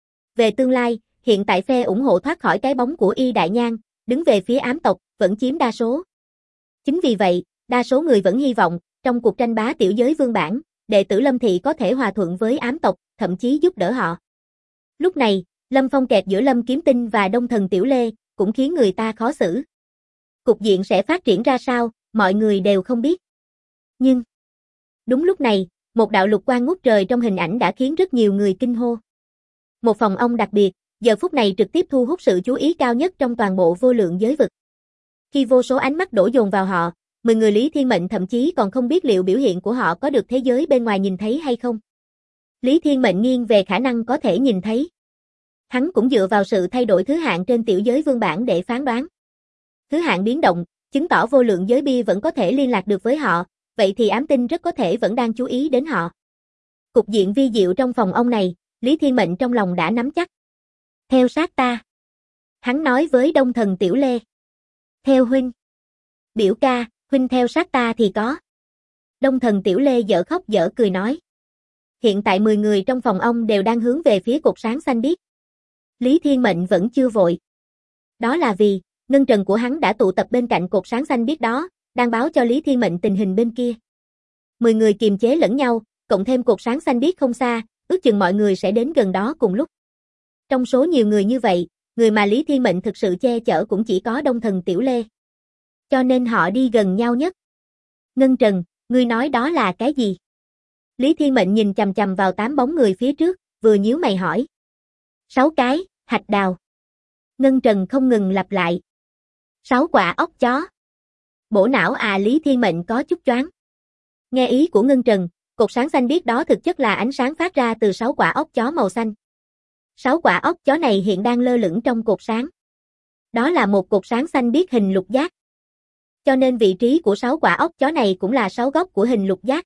Về tương lai, hiện tại phe ủng hộ thoát khỏi cái bóng của Y Đại Nhan, đứng về phía ám tộc, vẫn chiếm đa số. Chính vì vậy, đa số người vẫn hy vọng, trong cuộc tranh bá tiểu giới vương bản, đệ tử Lâm Thị có thể hòa thuận với ám tộc, thậm chí giúp đỡ họ. Lúc này, Lâm Phong kẹt giữa Lâm Kiếm Tinh và Đông Thần Tiểu Lê, cũng khiến người ta khó xử. Cục diện sẽ phát triển ra sao, mọi người đều không biết. Nhưng, đúng lúc này, một đạo lục quang ngút trời trong hình ảnh đã khiến rất nhiều người kinh hô. Một phòng ông đặc biệt, giờ phút này trực tiếp thu hút sự chú ý cao nhất trong toàn bộ vô lượng giới vực. Khi vô số ánh mắt đổ dồn vào họ, 10 người Lý Thiên Mệnh thậm chí còn không biết liệu biểu hiện của họ có được thế giới bên ngoài nhìn thấy hay không. Lý Thiên Mệnh nghiêng về khả năng có thể nhìn thấy. Hắn cũng dựa vào sự thay đổi thứ hạng trên tiểu giới vương bản để phán đoán. Thứ hạng biến động, chứng tỏ vô lượng giới bia vẫn có thể liên lạc được với họ, vậy thì ám tinh rất có thể vẫn đang chú ý đến họ. Cục diện vi diệu trong phòng ông này, Lý Thiên Mệnh trong lòng đã nắm chắc. Theo sát ta. Hắn nói với Đông Thần Tiểu Lê. Theo huynh. Biểu ca, huynh theo sát ta thì có. Đông Thần Tiểu Lê dở khóc dở cười nói. Hiện tại 10 người trong phòng ông đều đang hướng về phía cột sáng xanh biếc. Lý Thiên Mệnh vẫn chưa vội. Đó là vì, ngân trần của hắn đã tụ tập bên cạnh cột sáng xanh biếc đó, đang báo cho Lý Thiên Mệnh tình hình bên kia. 10 người kiềm chế lẫn nhau, cộng thêm cột sáng xanh biếc không xa, ước chừng mọi người sẽ đến gần đó cùng lúc. Trong số nhiều người như vậy, người mà Lý Thiên Mệnh thực sự che chở cũng chỉ có Đông Thần Tiểu Lê. Cho nên họ đi gần nhau nhất. Ngân Trần, ngươi nói đó là cái gì? Lý Thiên Mệnh nhìn chằm chằm vào 8 bóng người phía trước, vừa nhíu mày hỏi. 6 cái, hạch đào. Ngân Trần không ngừng lặp lại. 6 quả ốc chó. Bổ não à, Lý Thiên Mệnh có chút choáng. Nghe ý của Ngân Trần, cột sáng xanh biếc đó thực chất là ánh sáng phát ra từ 6 quả ốc chó màu xanh. 6 quả ốc chó này hiện đang lơ lửng trong cột sáng. Đó là một cột sáng xanh biếc hình lục giác. Cho nên vị trí của 6 quả ốc chó này cũng là 6 góc của hình lục giác.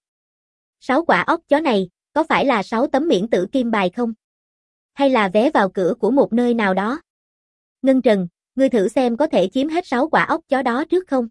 6 quả ốc chó này, có phải là 6 tấm miễn tử kim bài không? Hay là vé vào cửa của một nơi nào đó? Ngân Trần, ngươi thử xem có thể chiếm hết 6 quả ốc chó đó trước không?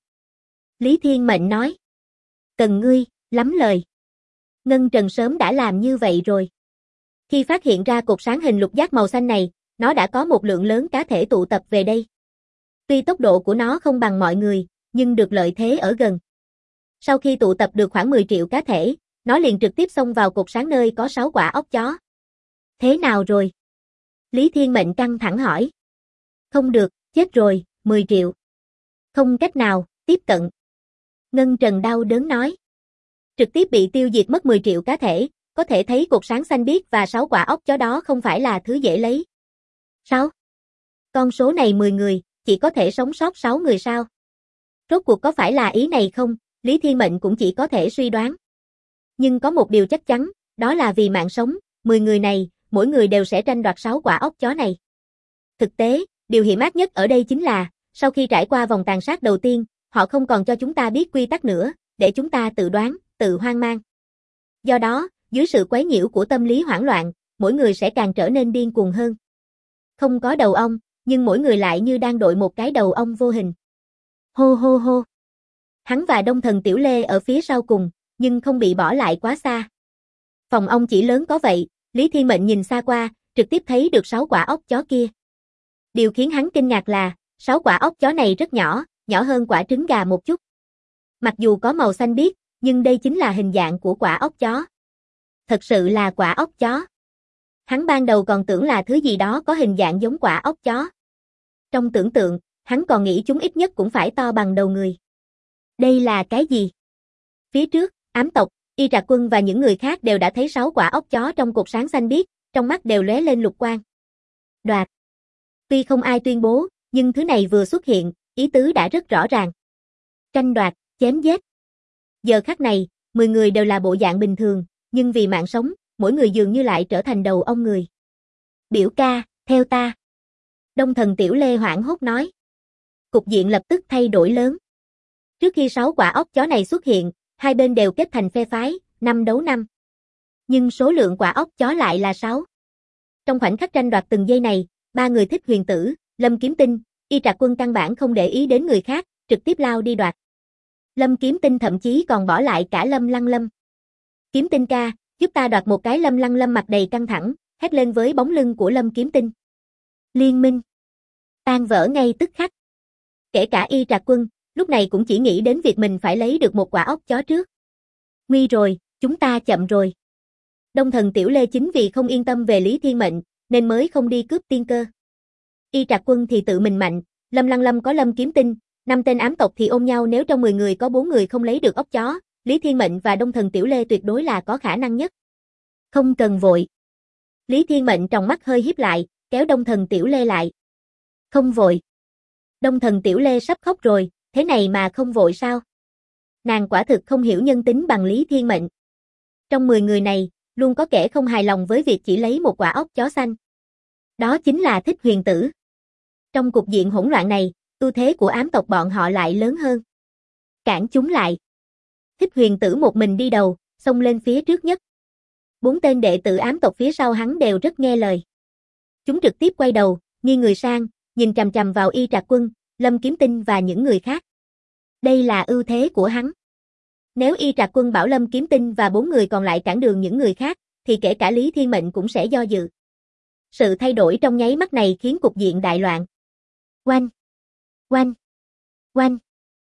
Lý Thiên Mệnh nói. Cần ngươi, lắm lời. Ngân Trần sớm đã làm như vậy rồi. Khi phát hiện ra cột sáng hình lục giác màu xanh này, nó đã có một lượng lớn cá thể tụ tập về đây. Tuy tốc độ của nó không bằng mọi người, nhưng được lợi thế ở gần. Sau khi tụ tập được khoảng 10 triệu cá thể, nó liền trực tiếp xông vào cột sáng nơi có 6 quả ốc chó. Thế nào rồi? Lý Thiên Mệnh căng thẳng hỏi. Không được, chết rồi, 10 triệu. Không cách nào, tiếp cận. Ngân Trần đau đớn nói. Trực tiếp bị tiêu diệt mất 10 triệu cá thể, có thể thấy cột sáng xanh biếc và 6 quả ốc chó đó không phải là thứ dễ lấy. Sao? Con số này 10 người, chỉ có thể sống sót 6 người sao? Rốt cuộc có phải là ý này không? Lý Thiên Mệnh cũng chỉ có thể suy đoán. Nhưng có một điều chắc chắn, đó là vì mạng sống, 10 người này, mỗi người đều sẽ tranh đoạt 6 quả ốc chó này. Thực tế, điều hiểm ác nhất ở đây chính là, sau khi trải qua vòng tàn sát đầu tiên, họ không còn cho chúng ta biết quy tắc nữa, để chúng ta tự đoán, tự hoang mang. Do đó, dưới sự quấy nhiễu của tâm lý hoảng loạn, mỗi người sẽ càng trở nên điên cuồng hơn. Không có đầu ong, nhưng mỗi người lại như đang đội một cái đầu ong vô hình. Hô hô hô. Hắn và Đông Thần Tiểu Lê ở phía sau cùng, nhưng không bị bỏ lại quá xa. Phòng ong chỉ lớn có vậy, Lý Thiên Mệnh nhìn xa qua, trực tiếp thấy được 6 quả ốc chó kia. Điều khiến hắn kinh ngạc là, 6 quả ốc chó này rất nhỏ, nhỏ hơn quả trứng gà một chút. Mặc dù có màu xanh biếc, nhưng đây chính là hình dạng của quả ốc chó. Thật sự là quả ốc chó. Hắn ban đầu còn tưởng là thứ gì đó có hình dạng giống quả ốc chó. Trong tưởng tượng, hắn còn nghĩ chúng ít nhất cũng phải to bằng đầu người. Đây là cái gì? Phía trước, ám tộc, Y Trạc Quân và những người khác đều đã thấy 6 quả ốc chó trong cột sáng xanh biếc, trong mắt đều lóe lên lục quang. Đoạt. Tuy không ai tuyên bố, nhưng thứ này vừa xuất hiện, ý tứ đã rất rõ ràng. Tranh đoạt, chém giết. Giờ khắc này, 10 người đều là bộ dạng bình thường, nhưng vì mạng sống, mỗi người dường như lại trở thành đầu ong người. Biểu ca, theo ta. Đông Thần Tiểu Lê hoảng hốt nói. Cục diện lập tức thay đổi lớn. Trước khi 6 quả ốc chó này xuất hiện, hai bên đều kết thành phe phái, 5 đấu 5. Nhưng số lượng quả ốc chó lại là 6. Trong khoảnh khắc tranh đoạt từng giây này, ba người Thích Huyền Tử, Lâm Kiếm Tinh, Y Trạc Quân căn bản không để ý đến người khác, trực tiếp lao đi đoạt. Lâm Kiếm Tinh thậm chí còn bỏ lại cả Lâm Lăng Lâm. Kiếm Tinh ca, giúp ta đoạt một cái. Lâm Lăng Lâm mặt đầy căng thẳng, hét lên với bóng lưng của Lâm Kiếm Tinh. Liên minh tan vỡ ngay tức khắc. Kể cả Y Trạc Quân, lúc này cũng chỉ nghĩ đến việc mình phải lấy được một quả ốc chó trước. Nguy rồi, chúng ta chậm rồi. Đông Thần Tiểu Lê chính vì không yên tâm về Lý Thiên Mệnh, nên mới không đi cướp tiên cơ. Y Trạc Quân thì tự mình mạnh, Lâm Lăng Lâm có Lâm Kiếm Tinh, 5 tên ám tộc thì ôm nhau, nếu trong 10 người có 4 người không lấy được ốc chó, Lý Thiên Mệnh và Đông Thần Tiểu Lê tuyệt đối là có khả năng nhất. Không cần vội. Lý Thiên Mệnh trong mắt hơi híp lại, kéo Đông Thần Tiểu Lê lại. Không vội. Đông Thần Tiểu Lê sắp khóc rồi, thế này mà không vội sao? Nàng quả thực không hiểu nhân tính bằng Lý Thiên Mệnh. Trong 10 người này, luôn có kẻ không hài lòng với việc chỉ lấy một quả ốc chó xanh. Đó chính là Thích Huyền Tử. Trong cục diện hỗn loạn này, ưu thế của ám tộc bọn họ lại lớn hơn. Cản chúng lại. Thích Huyền Tử một mình đi đầu, xông lên phía trước nhất. 4 tên đệ tử ám tộc phía sau hắn đều rất nghe lời. Chúng trực tiếp quay đầu, nghiêng người sang, nhìn chằm chằm vào Y Trạc Quân, Lâm Kiếm Tinh và những người khác. Đây là ưu thế của hắn. Nếu Y Trạc Quân bảo Lâm Kiếm Tinh và 4 người còn lại cản đường những người khác, thì kể cả Lý Thiên Mệnh cũng sẽ do dự. Sự thay đổi trong nháy mắt này khiến cục diện đại loạn. Oanh! Oanh! Oanh!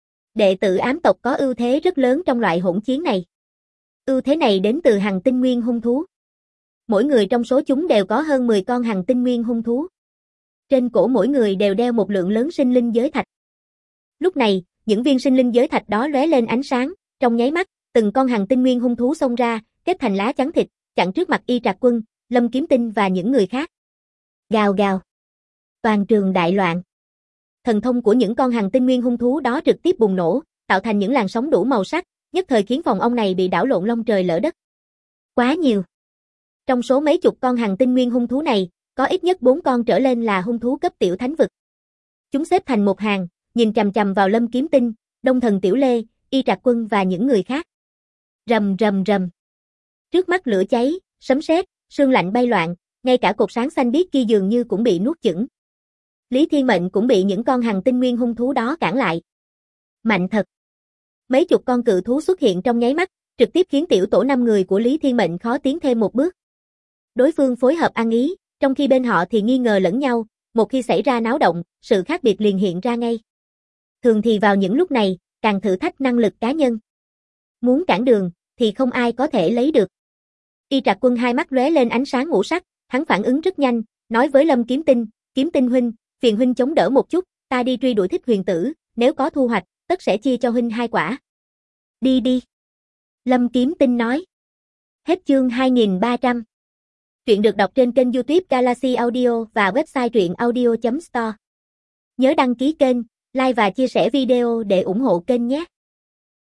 Đệ tử ám tộc có ưu thế rất lớn trong loại hỗn chiến này. Ưu thế này đến từ hành tinh nguyên hung thú. Mỗi người trong số chúng đều có hơn 10 con hằng tinh nguyên hung thú. Trên cổ mỗi người đều đeo một lượng lớn sinh linh giới thạch. Lúc này, những viên sinh linh giới thạch đó lóe lên ánh sáng, trong nháy mắt, từng con hằng tinh nguyên hung thú xông ra, kết thành lá chắn thịt, chặn trước mặt Y Trạc Quân, Lâm Kiếm Tinh và những người khác. Gào gào. Toàn trường đại loạn. Thần thông của những con hằng tinh nguyên hung thú đó trực tiếp bùng nổ, tạo thành những làn sóng đủ màu sắc, nhất thời khiến phòng ông này bị đảo lộn long trời lỡ đất. Quá nhiều. Trong số mấy chục con hằng tinh nguyên hung thú này, có ít nhất 4 con trở lên là hung thú cấp tiểu thánh vực. Chúng xếp thành một hàng, nhìn chằm chằm vào Lâm Kiếm Tinh, Đông Thần Tiểu Lê, Y Trạc Quân và những người khác. Rầm rầm rầm. Trước mắt lửa cháy, sấm sét, sương lạnh bay loạn, ngay cả cột sáng xanh biếc kia dường như cũng bị nuốt chửng. Lý Thiên Mệnh cũng bị những con hằng tinh nguyên hung thú đó cản lại. Mạnh thật. Mấy chục con cự thú xuất hiện trong nháy mắt, trực tiếp khiến tiểu tổ 5 người của Lý Thiên Mệnh khó tiến thêm một bước. Đối phương phối hợp ăn ý, trong khi bên họ thì nghi ngờ lẫn nhau, một khi xảy ra náo động, sự khác biệt liền hiện ra ngay. Thường thì vào những lúc này, càng thử thách năng lực cá nhân. Muốn cản đường, thì không ai có thể lấy được. Y Trạc Quân hai mắt lóe lên ánh sáng ngũ sắc, hắn phản ứng rất nhanh, nói với Lâm Kiếm Tinh huynh, phiền huynh chống đỡ một chút, ta đi truy đuổi Thích Huyền Tử, nếu có thu hoạch, tất sẽ chia cho huynh 2 quả. Đi đi. Lâm Kiếm Tinh nói. Hết chương 2300. Truyện được đọc trên kênh YouTube Galaxy Audio và website truyệnaudio.store. Nhớ đăng ký kênh, like và chia sẻ video để ủng hộ kênh nhé.